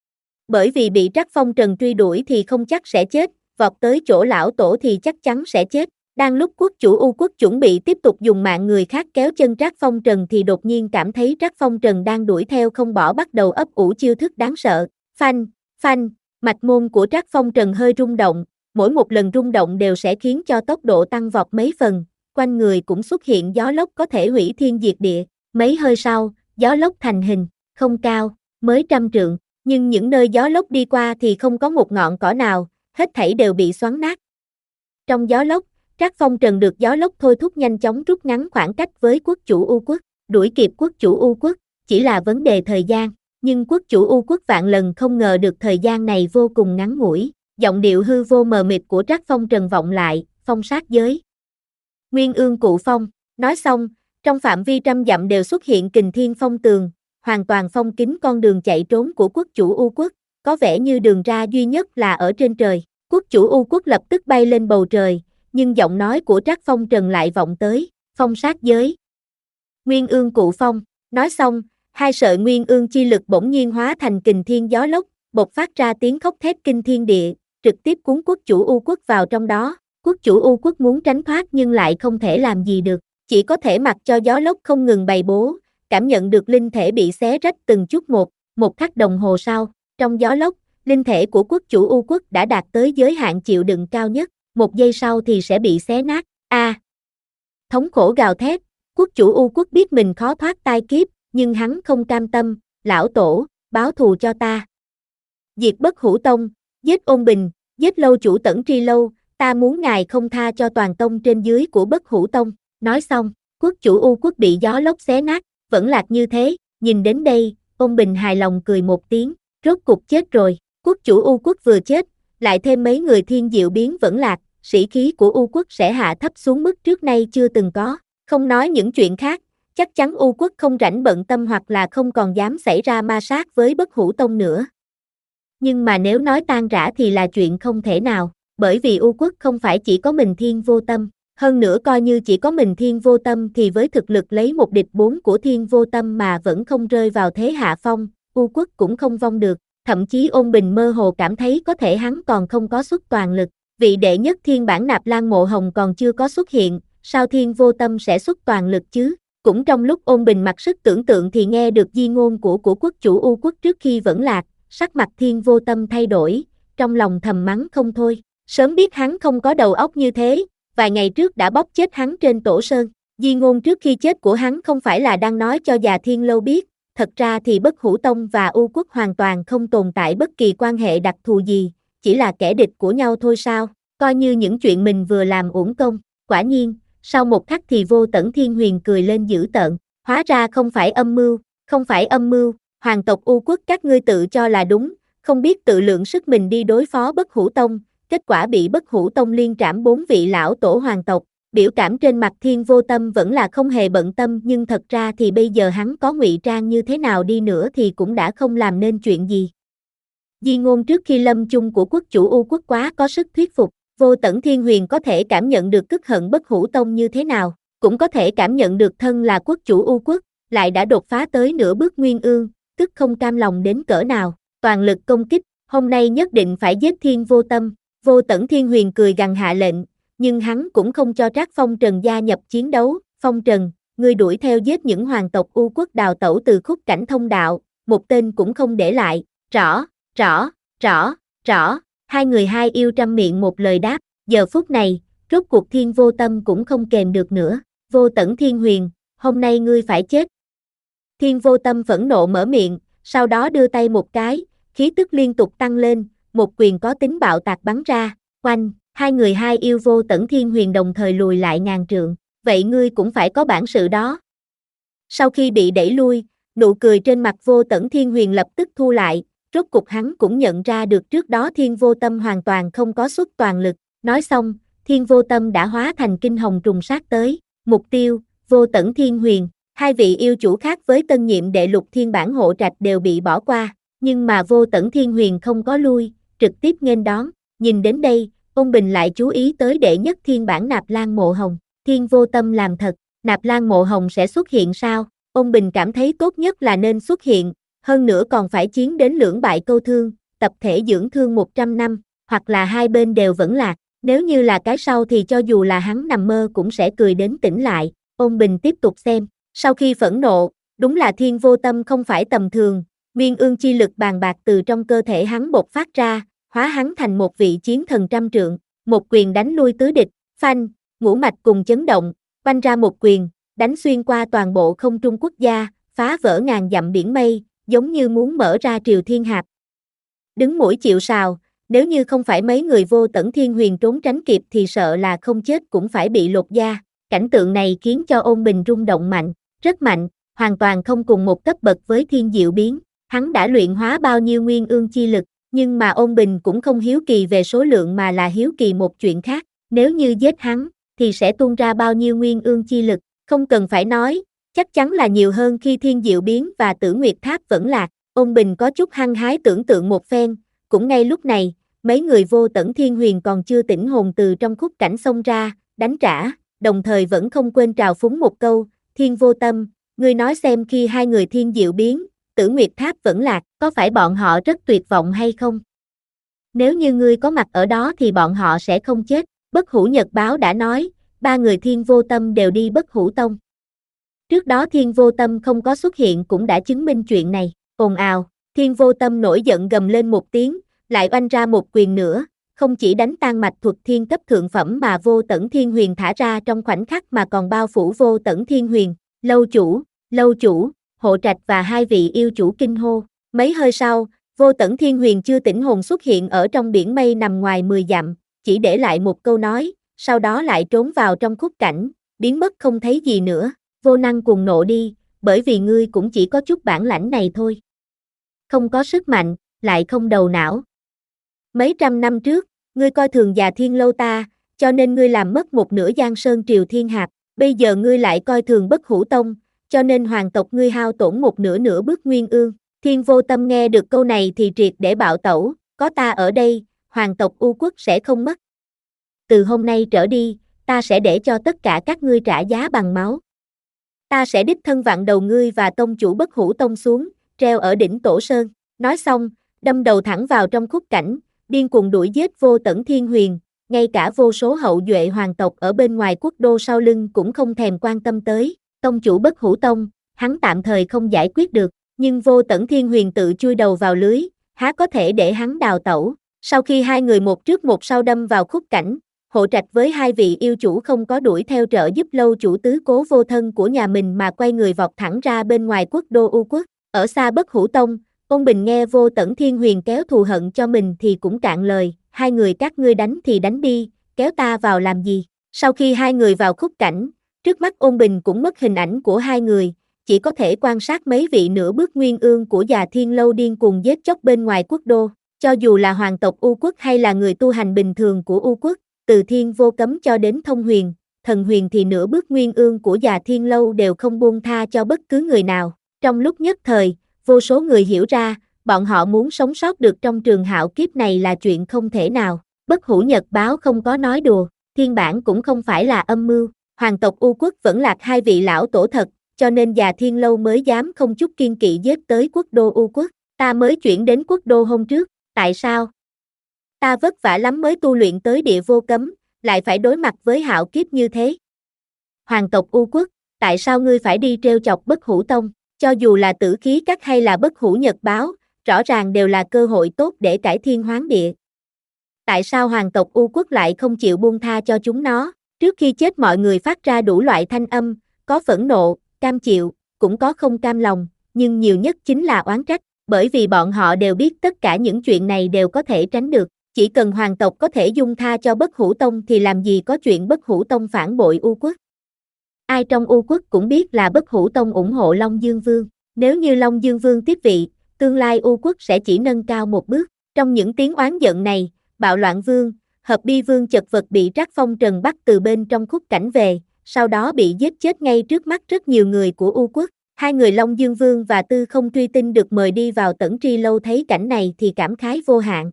Speaker 2: Bởi vì bị Trác Phong Trần truy đuổi thì không chắc sẽ chết, vọt tới chỗ lão tổ thì chắc chắn sẽ chết. Đang lúc quốc chủ U Quốc chuẩn bị tiếp tục dùng mạng người khác kéo chân Trác Phong Trần thì đột nhiên cảm thấy Trác Phong Trần đang đuổi theo không bỏ, bắt đầu ấp ủ chiêu thức đáng sợ. Phanh, phanh, mạch môn của Trác Phong Trần hơi rung động, mỗi một lần rung động đều sẽ khiến cho tốc độ tăng vọt mấy phần, quanh người cũng xuất hiện gió lốc có thể hủy thiên diệt địa. Mấy hơi sau, gió lốc thành hình, không cao, mới trăm trượng, nhưng những nơi gió lốc đi qua thì không có một ngọn cỏ nào, hết thảy đều bị xoắn nát. Trong gió lốc, Trác Phong Trần được gió lốc thôi thúc nhanh chóng rút ngắn khoảng cách với quốc chủ U Quốc, đuổi kịp quốc chủ U Quốc, chỉ là vấn đề thời gian, nhưng quốc chủ U Quốc vạn lần không ngờ được thời gian này vô cùng ngắn ngủi, giọng điệu hư vô mờ mịt của Trác Phong Trần vọng lại, phong sát giới. Nguyên ương cụ phong, nói xong, trong phạm vi trăm dặm đều xuất hiện kình thiên phong tường, hoàn toàn phong kín con đường chạy trốn của quốc chủ U Quốc, có vẻ như đường ra duy nhất là ở trên trời, quốc chủ U Quốc lập tức bay lên bầu trời, nhưng giọng nói của Trác Phong Trần lại vọng tới, phong sát giới. Nguyên ương cụ phong, nói xong, hai sợi nguyên ương chi lực bỗng nhiên hóa thành kình thiên gió lốc, bộc phát ra tiếng khóc thét kinh thiên địa, trực tiếp cuốn quốc chủ U Quốc vào trong đó. Quốc chủ U Quốc muốn tránh thoát nhưng lại không thể làm gì được, chỉ có thể mặc cho gió lốc không ngừng bày bố, cảm nhận được linh thể bị xé rách từng chút một, một khắc đồng hồ sau, trong gió lốc, linh thể của quốc chủ U Quốc đã đạt tới giới hạn chịu đựng cao nhất, một giây sau thì sẽ bị xé nát. A. À, thống khổ gào thét, quốc chủ U Quốc biết mình khó thoát tai kiếp, nhưng hắn không cam tâm, lão tổ, báo thù cho ta. Diệt Bất Hủ Tông, giết Ôn Bình, giết lâu chủ Tẩn Tri Lâu, ta muốn ngài không tha cho toàn tông trên dưới của Bất Hủ Tông. Nói xong, quốc chủ U Quốc bị gió lốc xé nát, vẫn lạc như thế. Nhìn đến đây, Ôn Bình hài lòng cười một tiếng, rốt cục chết rồi. Quốc chủ U Quốc vừa chết, lại thêm mấy người thiên diệu biến vẫn lạc, sĩ khí của U Quốc sẽ hạ thấp xuống mức trước nay chưa từng có. Không nói những chuyện khác, chắc chắn U Quốc không rảnh bận tâm hoặc là không còn dám xảy ra ma sát với Bất Hủ Tông nữa. Nhưng mà nếu nói tan rã thì là chuyện không thể nào, bởi vì U Quốc không phải chỉ có mình Thiên Vô Tâm, hơn nữa coi như chỉ có mình Thiên Vô Tâm thì với thực lực lấy một địch bốn của Thiên Vô Tâm mà vẫn không rơi vào thế hạ phong, U Quốc cũng không vong được, thậm chí Ôn Bình mơ hồ cảm thấy có thể hắn còn không có xuất toàn lực, vị đệ nhất thiên bản Nạp Lan Mộ Hồng còn chưa có xuất hiện, sao Thiên Vô Tâm sẽ xuất toàn lực chứ? Cũng trong lúc Ôn Bình mặc sức tưởng tượng thì nghe được di ngôn của của quốc chủ U Quốc trước khi vẫn lạc, sắc mặt Thiên Vô Tâm thay đổi, trong lòng thầm mắng không thôi, sớm biết hắn không có đầu óc như thế, vài ngày trước đã bóp chết hắn trên tổ sơn, di ngôn trước khi chết của hắn không phải là đang nói cho già Thiên Lâu biết, thật ra thì Bất Hủ Tông và U Quốc hoàn toàn không tồn tại bất kỳ quan hệ đặc thù gì, chỉ là kẻ địch của nhau thôi sao, coi như những chuyện mình vừa làm uổng công. Quả nhiên, sau một khắc thì Vô Tẩn Thiên Huyền cười lên dữ tợn, hóa ra không phải âm mưu, không phải âm mưu, Hoàng tộc U Quốc các ngươi tự cho là đúng, không biết tự lượng sức mình đi đối phó Bất Hủ Tông, kết quả bị Bất Hủ Tông liên trảm bốn vị lão tổ hoàng tộc. Biểu cảm trên mặt Thiên Vô Tâm vẫn là không hề bận tâm, nhưng thật ra thì bây giờ hắn có ngụy trang như thế nào đi nữa thì cũng đã không làm nên chuyện gì. Di ngôn trước khi lâm chung của quốc chủ U Quốc quá có sức thuyết phục, Vô Tẩn Thiên Huyền có thể cảm nhận được cức hận Bất Hủ Tông như thế nào, cũng có thể cảm nhận được thân là quốc chủ U Quốc, lại đã đột phá tới nửa bước Nguyên Ương, tức không cam lòng đến cỡ nào, toàn lực công kích, hôm nay nhất định phải giết Thiên Vô Tâm. Vô Tẩn Thiên Huyền cười gằn hạ lệnh, nhưng hắn cũng không cho Trác Phong Trần gia nhập chiến đấu. Phong Trần, ngươi đuổi theo giết những hoàng tộc U Quốc đào tẩu từ khúc cảnh thông đạo, một tên cũng không để lại. Rõ, rõ, rõ, rõ, hai người hai yêu trăm miệng một lời đáp. Giờ phút này, rốt cuộc Thiên Vô Tâm cũng không kềm được nữa. Vô Tẩn Thiên Huyền, hôm nay ngươi phải chết. Thiên Vô Tâm phẫn nộ mở miệng, sau đó đưa tay một cái, khí tức liên tục tăng lên, một quyền có tính bạo tạc bắn ra, oanh, hai người hai yêu Vô Tẩn Thiên Huyền đồng thời lùi lại ngàn trượng, vậy ngươi cũng phải có bản sự đó. Sau khi bị đẩy lui, nụ cười trên mặt Vô Tẩn Thiên Huyền lập tức thu lại, rốt cục hắn cũng nhận ra được trước đó Thiên Vô Tâm hoàn toàn không có xuất toàn lực, nói xong, Thiên Vô Tâm đã hóa thành kinh hồng trùng sát tới, mục tiêu, Vô Tẩn Thiên Huyền, hai vị yêu chủ khác với tân nhiệm đệ lục thiên bản hộ trạch đều bị bỏ qua, nhưng mà Vô Tẩn Thiên Huyền không có lui, trực tiếp nghênh đón, nhìn đến đây, Ôn Bình lại chú ý tới đệ nhất thiên bản Nạp Lan Mộ Hồng, Thiên Vô Tâm làm thật, Nạp Lan Mộ Hồng sẽ xuất hiện sao? Ôn Bình cảm thấy tốt nhất là nên xuất hiện, hơn nữa còn phải chiến đến lưỡng bại câu thương, tập thể dưỡng thương một trăm năm, hoặc là hai bên đều vẫn lạc, nếu như là cái sau thì cho dù là hắn nằm mơ cũng sẽ cười đến tỉnh lại. Ôn Bình tiếp tục xem, sau khi phẫn nộ, đúng là Thiên Vô Tâm không phải tầm thường, Nguyên Ương chi lực bàn bạc từ trong cơ thể hắn bộc phát ra, hóa hắn thành một vị chiến thần trăm trượng, một quyền đánh lui tứ địch, phanh, ngũ mạch cùng chấn động, quanh ra một quyền, đánh xuyên qua toàn bộ không trung quốc gia, phá vỡ ngàn dặm biển mây, giống như muốn mở ra triều thiên hạp. Đứng mũi chịu sào, nếu như không phải mấy người Vô Tẩn Thiên Huyền trốn tránh kịp thì sợ là không chết cũng phải bị lột da. Cảnh tượng này khiến cho Ôn Bình rung động mạnh, rất mạnh, hoàn toàn không cùng một cấp bậc với Thiên Diệu Biến. Hắn đã luyện hóa bao nhiêu Nguyên Ương chi lực, nhưng mà Ôn Bình cũng không hiếu kỳ về số lượng mà là hiếu kỳ một chuyện khác, nếu như giết hắn, thì sẽ tuôn ra bao nhiêu Nguyên Ương chi lực, không cần phải nói, chắc chắn là nhiều hơn khi Thiên Diệu Biến và Tử Nguyệt Tháp vẫn lạc. Ôn Bình có chút hăng hái tưởng tượng một phen, cũng ngay lúc này, mấy người Vô Tẩn Thiên Huyền còn chưa tỉnh hồn từ trong khúc cảnh xông ra, đánh trả, đồng thời vẫn không quên trào phúng một câu, Thiên Vô Tâm, ngươi nói xem khi hai người Thiên Diệu Biến, Tử Nguyệt Tháp vẫn lạc, có phải bọn họ rất tuyệt vọng hay không? Nếu như ngươi có mặt ở đó thì bọn họ sẽ không chết. Bất Hủ Nhật Báo đã nói, ba người Thiên Vô Tâm đều đi Bất Hủ Tông. Trước đó Thiên Vô Tâm không có xuất hiện cũng đã chứng minh chuyện này, ồn ào, Thiên Vô Tâm nổi giận gầm lên một tiếng, lại oanh ra một quyền nữa, không chỉ đánh tan mạch thuật thiên cấp thượng phẩm mà Vô Tẩn Thiên Huyền thả ra trong khoảnh khắc mà còn bao phủ Vô Tẩn Thiên Huyền, lâu chủ, lâu chủ, hộ trạch và hai vị yêu chủ kinh hô. Mấy hơi sau, Vô Tẩn Thiên Huyền chưa tỉnh hồn xuất hiện ở trong biển mây nằm ngoài mười dặm, chỉ để lại một câu nói, sau đó lại trốn vào trong khúc cảnh, biến mất không thấy gì nữa. Vô Năng cuồng nộ đi, bởi vì ngươi cũng chỉ có chút bản lãnh này thôi. Không có sức mạnh, lại không đầu não. Mấy trăm năm trước, ngươi coi thường già Thiên Lâu ta, cho nên ngươi làm mất một nửa Giang Sơn triều thiên hạp, bây giờ ngươi lại coi thường Bất Hủ Tông, cho nên hoàng tộc ngươi hao tổn một nửa nửa bước Nguyên Ương. Thiên Vô Tâm nghe được câu này thì triệt để bạo tẩu, có ta ở đây, hoàng tộc U Quốc sẽ không mất. Từ hôm nay trở đi, ta sẽ để cho tất cả các ngươi trả giá bằng máu. Ta sẽ đích thân vặn đầu ngươi và tông chủ Bất Hủ Tông xuống, treo ở đỉnh Tổ Sơn. Nói xong, đâm đầu thẳng vào trong khúc cảnh, điên cuồng đuổi giết Vô Tẩn Thiên Huyền, ngay cả vô số hậu duệ hoàng tộc ở bên ngoài quốc đô sau lưng cũng không thèm quan tâm tới. Tông chủ Bất Hủ Tông, hắn tạm thời không giải quyết được, nhưng Vô Tẩn Thiên Huyền tự chui đầu vào lưới, há có thể để hắn đào tẩu. Sau khi hai người một trước một sau đâm vào khúc cảnh, hộ trạch với hai vị yêu chủ không có đuổi theo trợ giúp lâu chủ tứ cố vô thân của nhà mình mà quay người vọt thẳng ra bên ngoài quốc đô U Quốc. Ở xa Bất Hủ Tông, Ôn Bình nghe Vô Tẩn Thiên Huyền kéo thù hận cho mình thì cũng cạn lời, hai người các ngươi đánh thì đánh đi, kéo ta vào làm gì. Sau khi hai người vào khúc cảnh, trước mắt Ôn Bình cũng mất hình ảnh của hai người, chỉ có thể quan sát mấy vị nửa bước nguyên ương của Già Thiên Lâu điên cuồng giết chóc bên ngoài quốc đô. Cho dù là hoàng tộc U Quốc hay là người tu hành bình thường của U Quốc, từ Thiên Vô Cấm cho đến Thông Huyền, Thần Huyền thì nửa bước nguyên ương của Già Thiên Lâu đều không buông tha cho bất cứ người nào. Trong lúc nhất thời, vô số người hiểu ra, bọn họ muốn sống sót được trong trường hạo kiếp này là chuyện không thể nào. Bất Hủ Nhật Báo không có nói đùa, thiên bản cũng không phải là âm mưu. Hoàng tộc U Quốc vẫn lạc hai vị lão tổ thật, cho nên Già Thiên Lâu mới dám không chút kiên kỵ giết tới quốc đô U Quốc. Ta mới chuyển đến quốc đô hôm trước, tại sao? Ta vất vả lắm mới tu luyện tới địa vô cấm, lại phải đối mặt với hạo kiếp như thế. Hoàng tộc U Quốc, tại sao ngươi phải đi trêu chọc Bất Hủ Tông? Cho dù là Tử Khí Các hay là Bất Hủ Nhật Báo, rõ ràng đều là cơ hội tốt để cải thiên hoán địa. Tại sao hoàng tộc U Quốc lại không chịu buông tha cho chúng nó? Trước khi chết mọi người phát ra đủ loại thanh âm, có phẫn nộ, cam chịu, cũng có không cam lòng, nhưng nhiều nhất chính là oán trách, bởi vì bọn họ đều biết tất cả những chuyện này đều có thể tránh được. Chỉ cần hoàng tộc có thể dung tha cho Bất Hủ Tông thì làm gì có chuyện Bất Hủ Tông phản bội U Quốc. Ai trong U Quốc cũng biết là Bất Hủ Tông ủng hộ Long Dương Vương. Nếu như Long Dương Vương tiếp vị, tương lai U Quốc sẽ chỉ nâng cao một bước. Trong những tiếng oán giận này, Bạo Loạn Vương, Hợp Bi Vương chật vật bị Trác Phong Trần bắt từ bên trong khúc cảnh về, sau đó bị giết chết ngay trước mắt rất nhiều người của U Quốc. Hai người Long Dương Vương và Tư Không Truy Tinh được mời đi vào Tẩn Tri Lâu thấy cảnh này thì cảm khái vô hạn.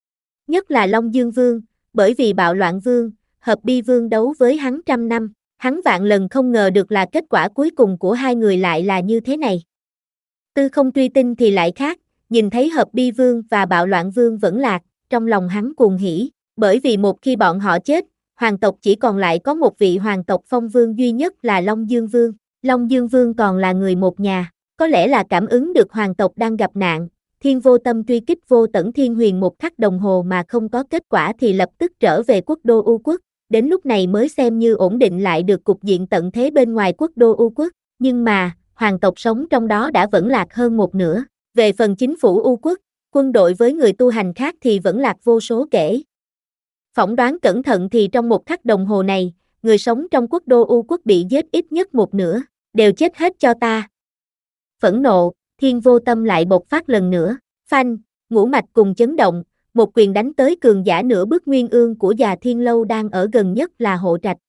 Speaker 2: Nhất là Long Dương Vương, bởi vì Bạo Loạn Vương, Hợp Bi Vương đấu với hắn trăm năm, hắn vạn lần không ngờ được là kết quả cuối cùng của hai người lại là như thế này. Tư Không Truy Tinh thì lại khác, nhìn thấy Hợp Bi Vương và Bạo Loạn Vương vẫn lạc, trong lòng hắn cuồng hỉ, bởi vì một khi bọn họ chết, hoàng tộc chỉ còn lại có một vị hoàng tộc phong vương duy nhất là Long Dương Vương. Long Dương Vương còn là người một nhà, có lẽ là cảm ứng được hoàng tộc đang gặp nạn, Thiên Vô Tâm truy kích Vô Tẩn Thiên Huyền một khắc đồng hồ mà không có kết quả thì lập tức trở về quốc đô U Quốc, đến lúc này mới xem như ổn định lại được cục diện tận thế bên ngoài quốc đô U Quốc, nhưng mà, hoàng tộc sống trong đó đã vẫn lạc hơn một nửa, về phần chính phủ U Quốc, quân đội với người tu hành khác thì vẫn lạc vô số kể. Phỏng đoán cẩn thận thì trong một khắc đồng hồ này, người sống trong quốc đô U Quốc bị giết ít nhất một nửa, đều chết hết cho ta. Phẫn nộ, Thiên Vô Tâm lại bộc phát lần nữa, phanh, ngũ mạch cùng chấn động, một quyền đánh tới cường giả nửa bước nguyên ương của Già Thiên Lâu đang ở gần nhất là Hộ Trạch.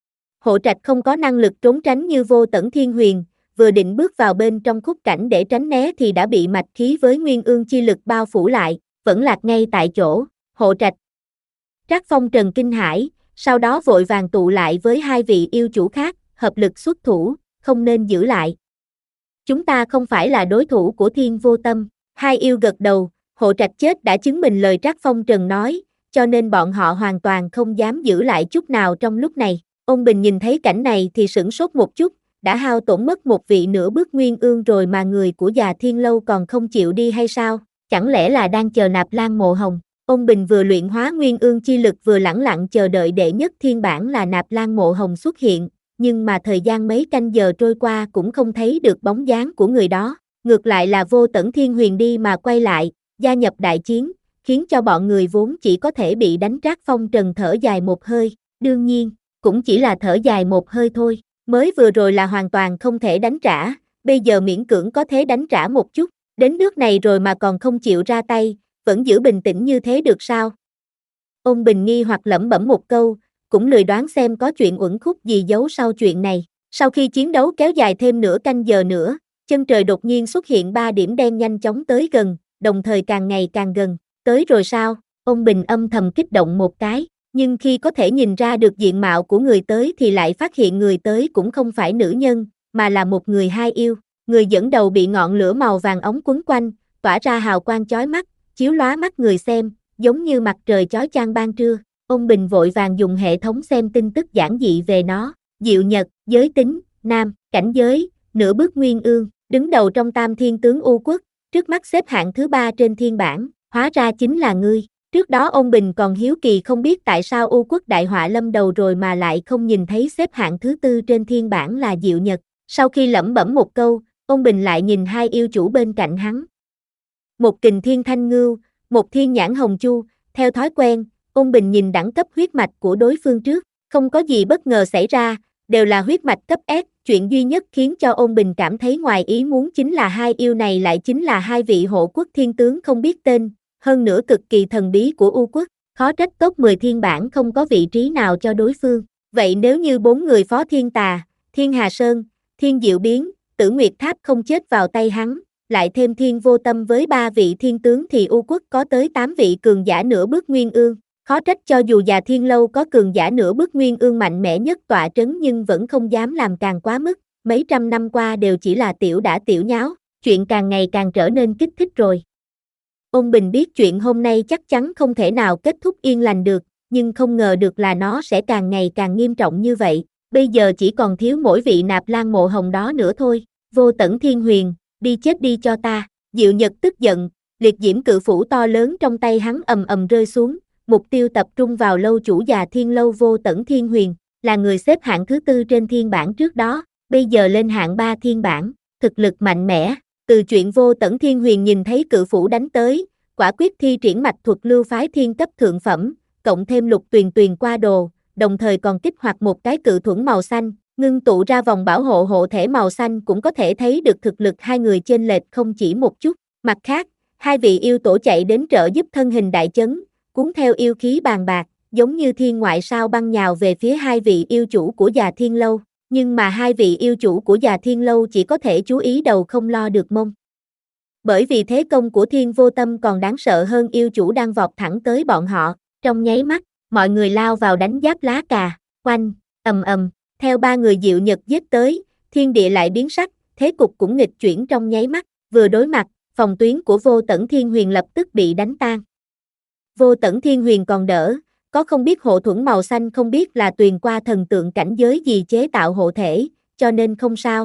Speaker 2: Hộ Trạch không có năng lực trốn tránh như Vô Tẩn Thiên Huyền, vừa định bước vào bên trong khúc cảnh để tránh né thì đã bị mạch khí với nguyên ương chi lực bao phủ lại, vẫn lạc ngay tại chỗ. Hộ Trạch. Trác Phong Trần kinh hãi, sau đó vội vàng tụ lại với hai vị yêu chủ khác, hợp lực xuất thủ, không nên giữ lại. Chúng ta không phải là đối thủ của Thiên Vô Tâm. Hai yêu gật đầu, Hộ Trạch chết đã chứng minh lời Trác Phong Trần nói, cho nên bọn họ hoàn toàn không dám giữ lại chút nào trong lúc này. Ôn Bình nhìn thấy cảnh này thì sửng sốt một chút, đã hao tổn mất một vị nửa bước nguyên ương rồi mà người của Già Thiên Lâu còn không chịu đi hay sao? Chẳng lẽ là đang chờ Nạp Lan Mộ Hồng? Ôn Bình vừa luyện hóa nguyên ương chi lực vừa lẳng lặng chờ đợi đệ nhất thiên bản là Nạp Lan Mộ Hồng xuất hiện, nhưng mà thời gian mấy canh giờ trôi qua cũng không thấy được bóng dáng của người đó. Ngược lại là Vô Tẩn Thiên Huyền đi mà quay lại, gia nhập đại chiến, khiến cho bọn người vốn chỉ có thể bị đánh Trác Phong Trần thở dài một hơi, đương nhiên, cũng chỉ là thở dài một hơi thôi, mới vừa rồi là hoàn toàn không thể đánh trả, bây giờ miễn cưỡng có thể đánh trả một chút, đến nước này rồi mà còn không chịu ra tay, vẫn giữ bình tĩnh như thế được sao? Ôn Bình nghi hoặc lẩm bẩm một câu, cũng lười đoán xem có chuyện uẩn khúc gì giấu sau chuyện này. Sau khi chiến đấu kéo dài thêm nửa canh giờ nữa, chân trời đột nhiên xuất hiện ba điểm đen nhanh chóng tới gần, đồng thời càng ngày càng gần. Tới rồi sao? Ôn Bình âm thầm kích động một cái, nhưng khi có thể nhìn ra được diện mạo của người tới thì lại phát hiện người tới cũng không phải nữ nhân, mà là một người hai yêu. Người dẫn đầu bị ngọn lửa màu vàng ống quấn quanh, tỏa ra hào quang chói mắt, chiếu lóa mắt người xem, giống như mặt trời chói chang ban trưa. Ôn Bình vội vàng dùng hệ thống xem tin tức giản dị về nó. Diệu Nhật, giới tính, nam, cảnh giới, nửa bước nguyên ương, đứng đầu trong tam thiên tướng U Quốc, trước mắt xếp hạng thứ ba trên thiên bảng, hóa ra chính là ngươi. Trước đó Ôn Bình còn hiếu kỳ không biết tại sao U Quốc đại họa lâm đầu rồi mà lại không nhìn thấy xếp hạng thứ tư trên thiên bảng là Diệu Nhật. Sau khi lẩm bẩm một câu, Ôn Bình lại nhìn hai yêu chủ bên cạnh hắn. Một Kình Thiên Thanh Ngưu, một Thiên Nhãn Hồng Chu, theo thói quen, Ôn Bình nhìn đẳng cấp huyết mạch của đối phương trước, không có gì bất ngờ xảy ra, đều là huyết mạch cấp S, chuyện duy nhất khiến cho Ôn Bình cảm thấy ngoài ý muốn chính là hai yêu này lại chính là hai vị hộ quốc thiên tướng không biết tên, hơn nữa cực kỳ thần bí của U quốc, khó trách top mười thiên bản không có vị trí nào cho đối phương. Vậy nếu như bốn người Phó Thiên Tà, Thiên Hà Sơn, Thiên Diệu Biến, Tử Nguyệt Tháp không chết vào tay hắn, lại thêm Thiên Vô Tâm với ba vị thiên tướng thì U quốc có tới tám vị cường giả nửa bước nguyên ương. Khó trách cho dù già Thiên Lâu có cường giả nửa bước nguyên ương mạnh mẽ nhất tọa trấn nhưng vẫn không dám làm càng quá mức, mấy trăm năm qua đều chỉ là tiểu đã tiểu nháo, chuyện càng ngày càng trở nên kích thích rồi. Ôn Bình biết chuyện hôm nay chắc chắn không thể nào kết thúc yên lành được, nhưng không ngờ được là nó sẽ càng ngày càng nghiêm trọng như vậy, bây giờ chỉ còn thiếu mỗi vị Nạp Lan Mộ Hồng đó nữa thôi. Vô Tẩn Thiên Huyền, đi chết đi cho ta. Diệu Nhật tức giận, liệt diễm cự phủ to lớn trong tay hắn ầm ầm rơi xuống, mục tiêu tập trung vào lâu chủ già Thiên Lâu Vô Tẩn Thiên Huyền, là người xếp hạng thứ tư trên thiên bản trước đó, bây giờ lên hạng ba thiên bản, thực lực mạnh mẽ. Từ chuyện Vô Tẩn Thiên Huyền nhìn thấy cự phủ đánh tới, quả quyết thi triển mạch thuật lưu phái thiên cấp thượng phẩm, cộng thêm lục tuyền tuyền qua đồ, đồng thời còn kích hoạt một cái cự thuẫn màu xanh, ngưng tụ ra vòng bảo hộ hộ thể màu xanh cũng có thể thấy được thực lực hai người chênh lệch không chỉ một chút. Mặt khác, hai vị yêu tổ chạy đến trợ giúp thân hình đại chấn, cuốn theo yêu khí bàn bạc, giống như thiên ngoại sao băng nhào về phía hai vị yêu chủ của già Thiên Lâu, nhưng mà hai vị yêu chủ của già Thiên Lâu chỉ có thể chú ý đầu không lo được mông. Bởi vì thế công của Thiên Vô Tâm còn đáng sợ hơn yêu chủ đang vọt thẳng tới bọn họ, trong nháy mắt, mọi người lao vào đánh giáp lá cà, oanh, ầm ầm, theo ba người Diệu Nhật giết tới, thiên địa lại biến sắc, thế cục cũng nghịch chuyển trong nháy mắt, vừa đối mặt, phòng tuyến của Vô Tẩn Thiên Huyền lập tức bị đánh tan. Vô Tẩn Thiên Huyền còn đỡ, có không biết hộ thuẫn màu xanh không biết là tuyền qua thần tượng cảnh giới gì chế tạo hộ thể, cho nên không sao.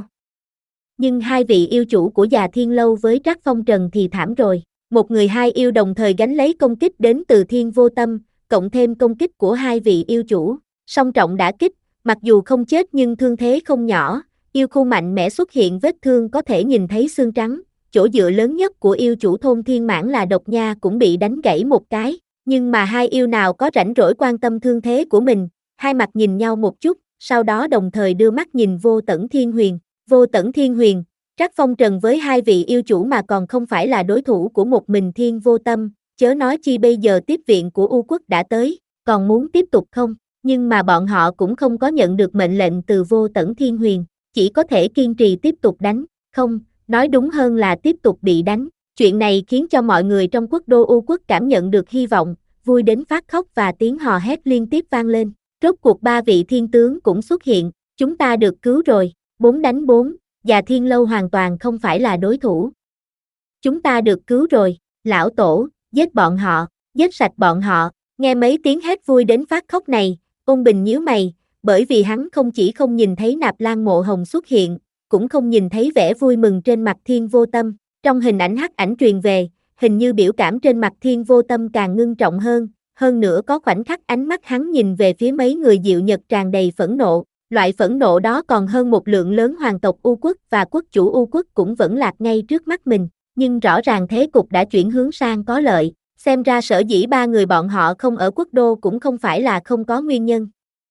Speaker 2: Nhưng hai vị yêu chủ của già Thiên Lâu với Trác Phong Trần thì thảm rồi, một người hai yêu đồng thời gánh lấy công kích đến từ Thiên Vô Tâm, cộng thêm công kích của hai vị yêu chủ, song trọng đả kích, mặc dù không chết nhưng thương thế không nhỏ, yêu khu mạnh mẽ xuất hiện vết thương có thể nhìn thấy xương trắng, chỗ dựa lớn nhất của yêu chủ thôn Thiên Mãn là Độc Nha cũng bị đánh gãy một cái, nhưng mà hai yêu nào có rảnh rỗi quan tâm thương thế của mình, hai mặt nhìn nhau một chút, sau đó đồng thời đưa mắt nhìn Vô Tẩn Thiên Huyền. Vô Tẩn Thiên Huyền, Trác Phong Trần với hai vị yêu chủ mà còn không phải là đối thủ của một mình Thiên Vô Tâm, chớ nói chi bây giờ tiếp viện của U quốc đã tới, còn muốn tiếp tục không? Nhưng mà bọn họ cũng không có nhận được mệnh lệnh từ Vô Tẩn Thiên Huyền, chỉ có thể kiên trì tiếp tục đánh, không, nói đúng hơn là tiếp tục bị đánh. Chuyện này khiến cho mọi người trong quốc đô U quốc cảm nhận được hy vọng, vui đến phát khóc và tiếng hò hét liên tiếp vang lên. Rốt cuộc ba vị thiên tướng cũng xuất hiện, chúng ta được cứu rồi, bốn đánh bốn, già Thiên Lâu hoàn toàn không phải là đối thủ. Chúng ta được cứu rồi, lão tổ, giết bọn họ, giết sạch bọn họ. Nghe mấy tiếng hét vui đến phát khóc này, Ôn Bình nhíu mày, bởi vì hắn không chỉ không nhìn thấy Nạp Lan Mộ Hồng xuất hiện, cũng không nhìn thấy vẻ vui mừng trên mặt Thiên Vô Tâm. Trong hình ảnh hắc ảnh truyền về, hình như biểu cảm trên mặt Thiên Vô Tâm càng ngưng trọng hơn, hơn nữa có khoảnh khắc ánh mắt hắn nhìn về phía mấy người Diệu Nhật tràn đầy phẫn nộ, loại phẫn nộ đó còn hơn một lượng lớn hoàng tộc U quốc và quốc chủ U quốc cũng vẫn lạc ngay trước mắt mình, nhưng rõ ràng thế cục đã chuyển hướng sang có lợi, xem ra sở dĩ ba người bọn họ không ở quốc đô cũng không phải là không có nguyên nhân.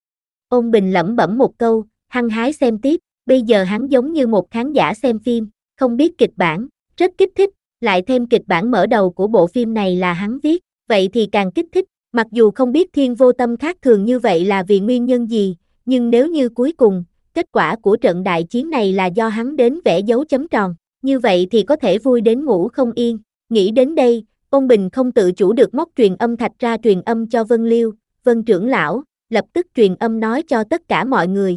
Speaker 2: Ôn Bình lẩm bẩm một câu, hăng hái xem tiếp, bây giờ hắn giống như một khán giả xem phim, không biết kịch bản, rất kích thích, lại thêm kịch bản mở đầu của bộ phim này là hắn viết, vậy thì càng kích thích, mặc dù không biết Thiên Vô Tâm khác thường như vậy là vì nguyên nhân gì, nhưng nếu như cuối cùng, kết quả của trận đại chiến này là do hắn đến vẽ dấu chấm tròn, như vậy thì có thể vui đến ngủ không yên. Nghĩ đến đây, Ôn Bình không tự chủ được móc truyền âm thạch ra truyền âm cho Vân Liêu, Vân trưởng lão, lập tức truyền âm nói cho tất cả mọi người.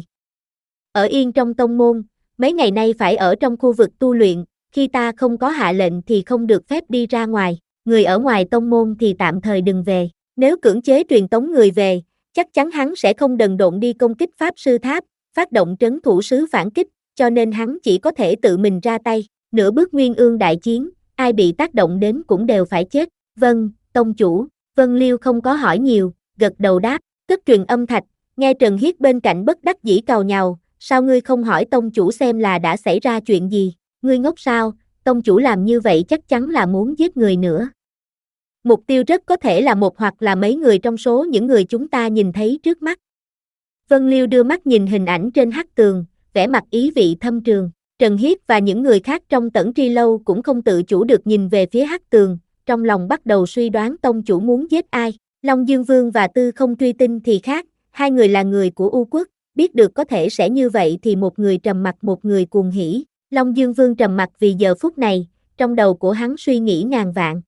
Speaker 2: Ở yên trong tông môn, mấy ngày nay phải ở trong khu vực tu luyện, khi ta không có hạ lệnh thì không được phép đi ra ngoài, người ở ngoài tông môn thì tạm thời đừng về, nếu cưỡng chế truyền tống người về, chắc chắn hắn sẽ không đần độn đi công kích Pháp Sư Tháp, phát động trấn thủ sứ phản kích, cho nên hắn chỉ có thể tự mình ra tay, nửa bước nguyên ương đại chiến, ai bị tác động đến cũng đều phải chết. Vâng, tông chủ. Vân Liêu không có hỏi nhiều, gật đầu đáp, cất truyền âm thạch, nghe Trần Hiết bên cạnh bất đắc dĩ càu nhàu, sao ngươi không hỏi tông chủ xem là đã xảy ra chuyện gì, ngươi ngốc sao, tông chủ làm như vậy chắc chắn là muốn giết người nữa. Mục tiêu rất có thể là một hoặc là mấy người trong số những người chúng ta nhìn thấy trước mắt. Vân Liêu đưa mắt nhìn hình ảnh trên hắc tường, vẻ mặt ý vị thâm trường. Trần Hiết và những người khác trong Tẩn Tri Lâu cũng không tự chủ được nhìn về phía hắc tường, trong lòng bắt đầu suy đoán tông chủ muốn giết ai. Long Dương Vương và Tư Không Truy Tinh thì khác, hai người là người của U Quốc, biết được có thể sẽ như vậy thì một người trầm mặc một người cuồng hỉ. Long Dương Vương trầm mặc vì giờ phút này, trong đầu của hắn suy nghĩ ngàn vạn.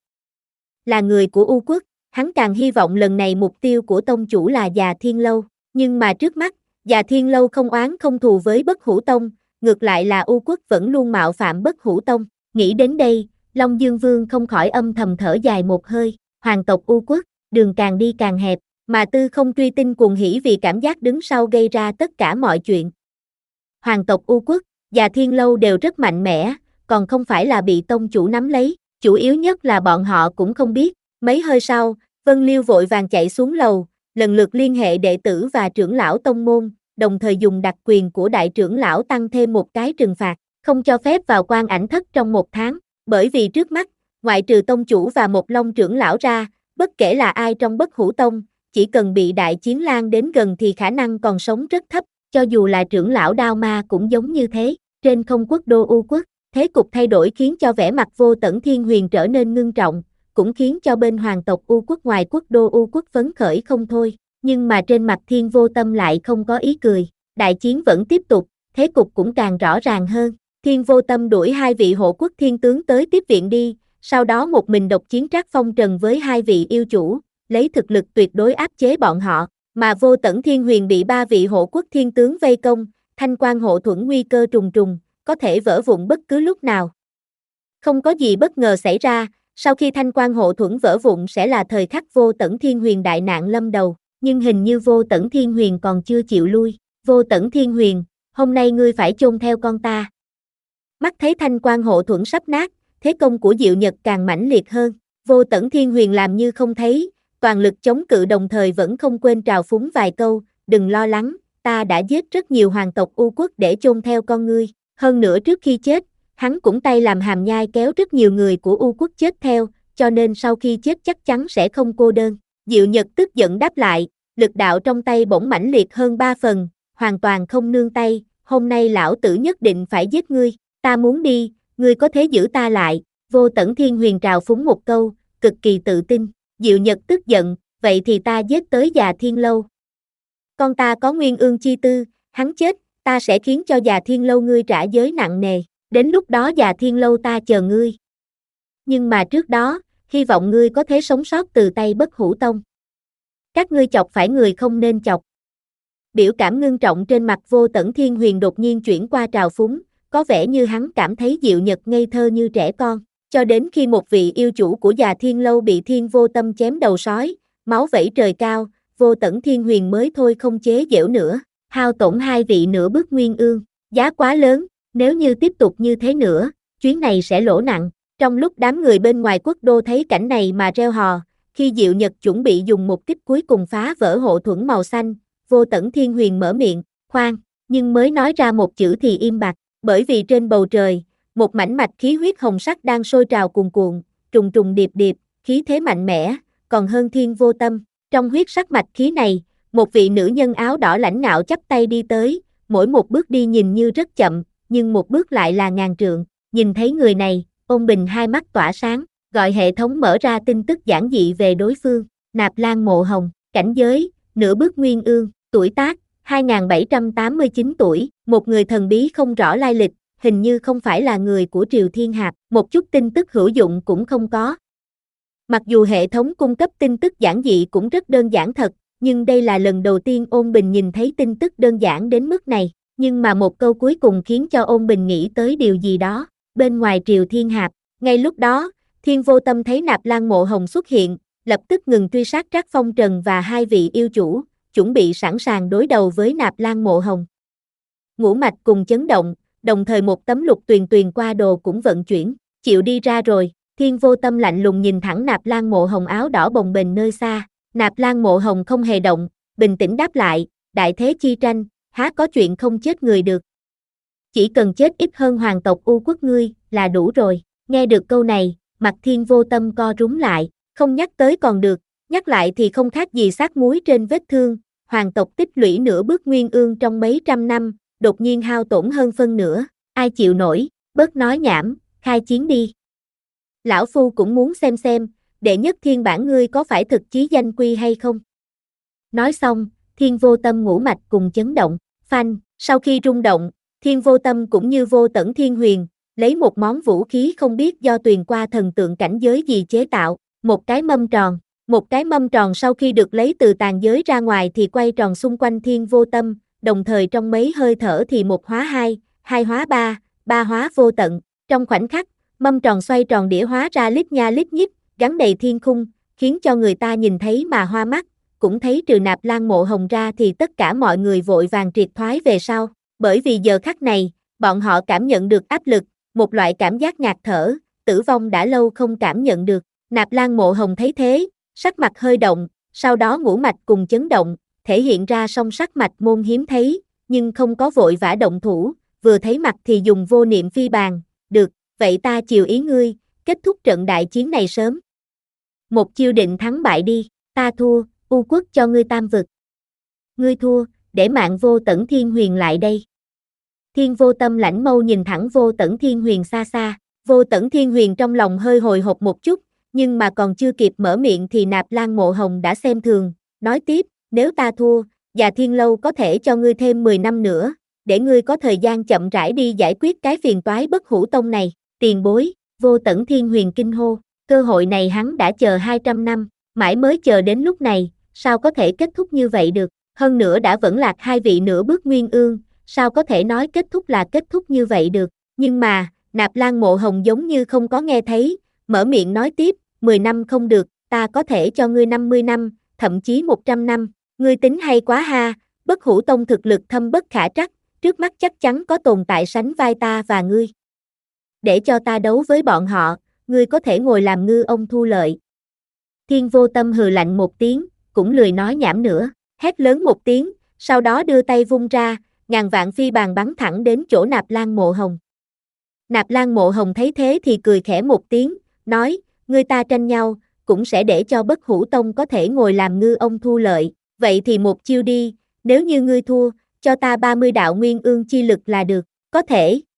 Speaker 2: Là người của U Quốc, hắn càng hy vọng lần này mục tiêu của tông chủ là Già Thiên Lâu, nhưng mà trước mắt, Già Thiên Lâu không oán không thù với Bất Hủ Tông, ngược lại là U Quốc vẫn luôn mạo phạm Bất Hủ Tông. Nghĩ đến đây, Long Dương Vương không khỏi âm thầm thở dài một hơi, hoàng tộc U Quốc, đường càng đi càng hẹp, mà Tư Không Truy Tinh cuồng hỉ vì cảm giác đứng sau gây ra tất cả mọi chuyện. Hoàng tộc U Quốc, Già Thiên Lâu đều rất mạnh mẽ, còn không phải là bị tông chủ nắm lấy, chủ yếu nhất là bọn họ cũng không biết. Mấy hơi sau, Vân Liêu vội vàng chạy xuống lầu, lần lượt liên hệ đệ tử và trưởng lão tông môn, đồng thời dùng đặc quyền của đại trưởng lão tăng thêm một cái trừng phạt, không cho phép vào quan ảnh thất trong một tháng, bởi vì trước mắt, ngoại trừ tông chủ và một long trưởng lão ra, bất kể là ai trong Bất Hủ Tông, chỉ cần bị đại chiến lan đến gần thì khả năng còn sống rất thấp, cho dù là trưởng lão Đao Ma cũng giống như thế. Trên không quốc đô U Quốc, thế cục thay đổi khiến cho vẻ mặt Vô Tẩn Thiên Huyền trở nên ngưng trọng, cũng khiến cho bên hoàng tộc U Quốc ngoài quốc đô U Quốc phấn khởi không thôi, nhưng mà trên mặt Thiên Vô Tâm lại không có ý cười. Đại chiến vẫn tiếp tục, thế cục cũng càng rõ ràng hơn. Thiên Vô Tâm đuổi hai vị hộ quốc thiên tướng tới tiếp viện đi, sau đó một mình độc chiến Trác Phong Trần với hai vị yêu chủ, lấy thực lực tuyệt đối áp chế bọn họ, mà Vô Tẩn Thiên Huyền bị ba vị hộ quốc thiên tướng vây công, Thanh Quan hộ thuẫn nguy cơ trùng trùng, có thể vỡ vụn bất cứ lúc nào. Không có gì bất ngờ xảy ra, sau khi Thanh Quan hộ thuẫn vỡ vụn sẽ là thời khắc Vô Tẩn Thiên Huyền đại nạn lâm đầu, nhưng hình như Vô Tẩn Thiên Huyền còn chưa chịu lui. Vô Tẩn Thiên Huyền, hôm nay ngươi phải chôn theo con ta. Mắt thấy Thanh Quan hộ thuẫn sắp nát, thế công của Diệu Nhật càng mãnh liệt hơn. Vô Tẩn Thiên Huyền làm như không thấy, toàn lực chống cự đồng thời vẫn không quên trào phúng vài câu, đừng lo lắng, ta đã giết rất nhiều hoàng tộc U Quốc để chôn theo con ngươi. Hơn nữa trước khi chết, hắn cũng tay làm hàm nhai kéo rất nhiều người của U Quốc chết theo, cho nên sau khi chết chắc chắn sẽ không cô đơn. Diệu Nhật tức giận đáp lại, lực đạo trong tay bỗng mãnh liệt hơn ba phần, hoàn toàn không nương tay, hôm nay lão tử nhất định phải giết ngươi, ta muốn đi, ngươi có thể giữ ta lại. Vô Tẩn Thiên Huyền trào phúng một câu, cực kỳ tự tin. Diệu Nhật tức giận, vậy thì ta giết tới Già Thiên Lâu. Con ta có nguyên ương chi tư, hắn chết, ta sẽ khiến cho Già Thiên Lâu ngươi trả giới nặng nề, đến lúc đó Già Thiên Lâu ta chờ ngươi. Nhưng mà trước đó, hy vọng ngươi có thể sống sót từ tay Bất Hủ Tông. Các ngươi chọc phải người không nên chọc. Biểu cảm ngưng trọng trên mặt Vô Tẩn Thiên Huyền đột nhiên chuyển qua trào phúng, có vẻ như hắn cảm thấy Diệu Nhật ngây thơ như trẻ con. Cho đến khi một vị yêu chủ của Già Thiên Lâu bị Thiên Vô Tâm chém đầu sói, máu vẩy trời cao, Vô Tẩn Thiên Huyền mới thôi không chế giễu nữa, hao tổn hai vị nửa bước nguyên ương, giá quá lớn, nếu như tiếp tục như thế nữa, chuyến này sẽ lỗ nặng. Trong lúc đám người bên ngoài quốc đô thấy cảnh này mà reo hò, khi Diệu Nhật chuẩn bị dùng một kích cuối cùng phá vỡ hộ thuẫn màu xanh, Vô Tẩn Thiên Huyền mở miệng, khoan, nhưng mới nói ra một chữ thì im bặt, bởi vì trên bầu trời, một mảnh mạch khí huyết hồng sắc đang sôi trào cuồn cuộn, trùng trùng điệp điệp, khí thế mạnh mẽ, còn hơn Thiên Vô Tâm. Trong huyết sắc mạch khí này, một vị nữ nhân áo đỏ lãnh ngạo chắp tay đi tới, mỗi một bước đi nhìn như rất chậm, nhưng một bước lại là ngàn trượng. Nhìn thấy người này, Ôn Bình hai mắt tỏa sáng, gọi hệ thống mở ra tin tức giản dị về đối phương. Nạp Lan Mộ Hồng, cảnh giới, nửa bước nguyên ương, tuổi tác, hai nghìn bảy trăm tám mươi chín tuổi, một người thần bí không rõ lai lịch, hình như không phải là người của Triều Thiên Hạp, một chút tin tức hữu dụng cũng không có. Mặc dù hệ thống cung cấp tin tức giản dị cũng rất đơn giản thật, nhưng đây là lần đầu tiên Ôn Bình nhìn thấy tin tức đơn giản đến mức này, nhưng mà một câu cuối cùng khiến cho Ôn Bình nghĩ tới điều gì đó. Bên ngoài Triều Thiên Hạp, ngay lúc đó, Thiên Vô Tâm thấy Nạp Lan Mộ Hồng xuất hiện, lập tức ngừng truy sát Trác Phong Trần và hai vị yêu chủ, chuẩn bị sẵn sàng đối đầu với Nạp Lan Mộ Hồng. Ngũ mạch cùng chấn động, đồng thời một tấm lục tuyền tuyền qua đồ cũng vận chuyển, chịu đi ra rồi. Thiên Vô Tâm lạnh lùng nhìn thẳng Nạp Lan Mộ Hồng áo đỏ bồng bềnh nơi xa. Nạp Lan Mộ Hồng không hề động, bình tĩnh đáp lại, đại thế chi tranh, há có chuyện không chết người được. Chỉ cần chết ít hơn hoàng tộc U Quốc ngươi, là đủ rồi. Nghe được câu này, mặt Thiên Vô Tâm co rúm lại, không nhắc tới còn được, nhắc lại thì không khác gì sát muối trên vết thương, hoàng tộc tích lũy nửa bước nguyên ương trong mấy trăm năm, đột nhiên hao tổn hơn phân nửa, ai chịu nổi, bớt nói nhảm, khai chiến đi. Lão Phu cũng muốn xem xem, đệ nhất thiên bản ngươi có phải thực chí danh quy hay không? Nói xong, Thiên Vô Tâm ngũ mạch cùng chấn động, phanh, sau khi rung động, Thiên Vô Tâm cũng như Vô Tẩn Thiên Huyền, lấy một món vũ khí không biết do tuyền qua thần tượng cảnh giới gì chế tạo, một cái mâm tròn. Một cái mâm tròn sau khi được lấy từ tàn giới ra ngoài thì quay tròn xung quanh Thiên Vô Tâm, đồng thời trong mấy hơi thở thì một hóa hai, hai hóa ba, ba hóa vô tận. Trong khoảnh khắc, mâm tròn xoay tròn đĩa hóa ra lít nha lít nhít, gắn đầy thiên khung, khiến cho người ta nhìn thấy mà hoa mắt, cũng thấy trừ Nạp Lan Mộ Hồng ra thì tất cả mọi người vội vàng triệt thoái về sau, bởi vì giờ khắc này, bọn họ cảm nhận được áp lực, một loại cảm giác ngạt thở, tử vong đã lâu không cảm nhận được. Nạp Lan Mộ Hồng thấy thế, sắc mặt hơi động, sau đó ngũ mạch cùng chấn động, thể hiện ra song sắc mạch môn hiếm thấy, nhưng không có vội vã động thủ, vừa thấy mặt thì dùng vô niệm phi bàn, được, vậy ta chiều ý ngươi, kết thúc trận đại chiến này sớm. Một chiêu định thắng bại đi, ta thua, U Quốc cho ngươi tam vực. Ngươi thua, để mạng Vô Tẩn Thiên Huyền lại đây. Thiên Vô Tâm lãnh mâu nhìn thẳng Vô Tẩn Thiên Huyền xa xa, Vô Tẩn Thiên Huyền trong lòng hơi hồi hộp một chút, nhưng mà còn chưa kịp mở miệng thì Nạp Lan Mộ Hồng đã xem thường, nói tiếp, nếu ta thua, Già Thiên Lâu có thể cho ngươi thêm mười năm nữa, để ngươi có thời gian chậm rãi đi giải quyết cái phiền toái bất hủ tông này, tiền bối, Vô Tẩn Thiên Huyền kinh hô, cơ hội này hắn đã chờ hai trăm năm, mãi mới chờ đến lúc này, sao có thể kết thúc như vậy được, hơn nữa đã vẫn lạc hai vị nửa bước nguyên ương, sao có thể nói kết thúc là kết thúc như vậy được, nhưng mà, Nạp Lan Mộ Hồng giống như không có nghe thấy, mở miệng nói tiếp, mười năm không được, ta có thể cho ngươi năm mươi năm, thậm chí một trăm năm, ngươi tính hay quá ha, bất hủ tông thực lực thâm bất khả trắc, trước mắt chắc chắn có tồn tại sánh vai ta và ngươi. Để cho ta đấu với bọn họ, ngươi có thể ngồi làm ngư ông thu lợi. Thiên Vô Tâm hừ lạnh một tiếng, cũng lười nói nhảm nữa, hét lớn một tiếng, sau đó đưa tay vung ra, ngàn vạn phi bàn bắn thẳng đến chỗ Nạp Lan Mộ Hồng. Nạp Lan Mộ Hồng thấy thế thì cười khẽ một tiếng, nói, người ta tranh nhau, cũng sẽ để cho bất hủ tông có thể ngồi làm ngư ông thu lợi, vậy thì một chiêu đi, nếu như ngươi thua, cho ta ba mươi đạo nguyên ương chi lực là được, có thể,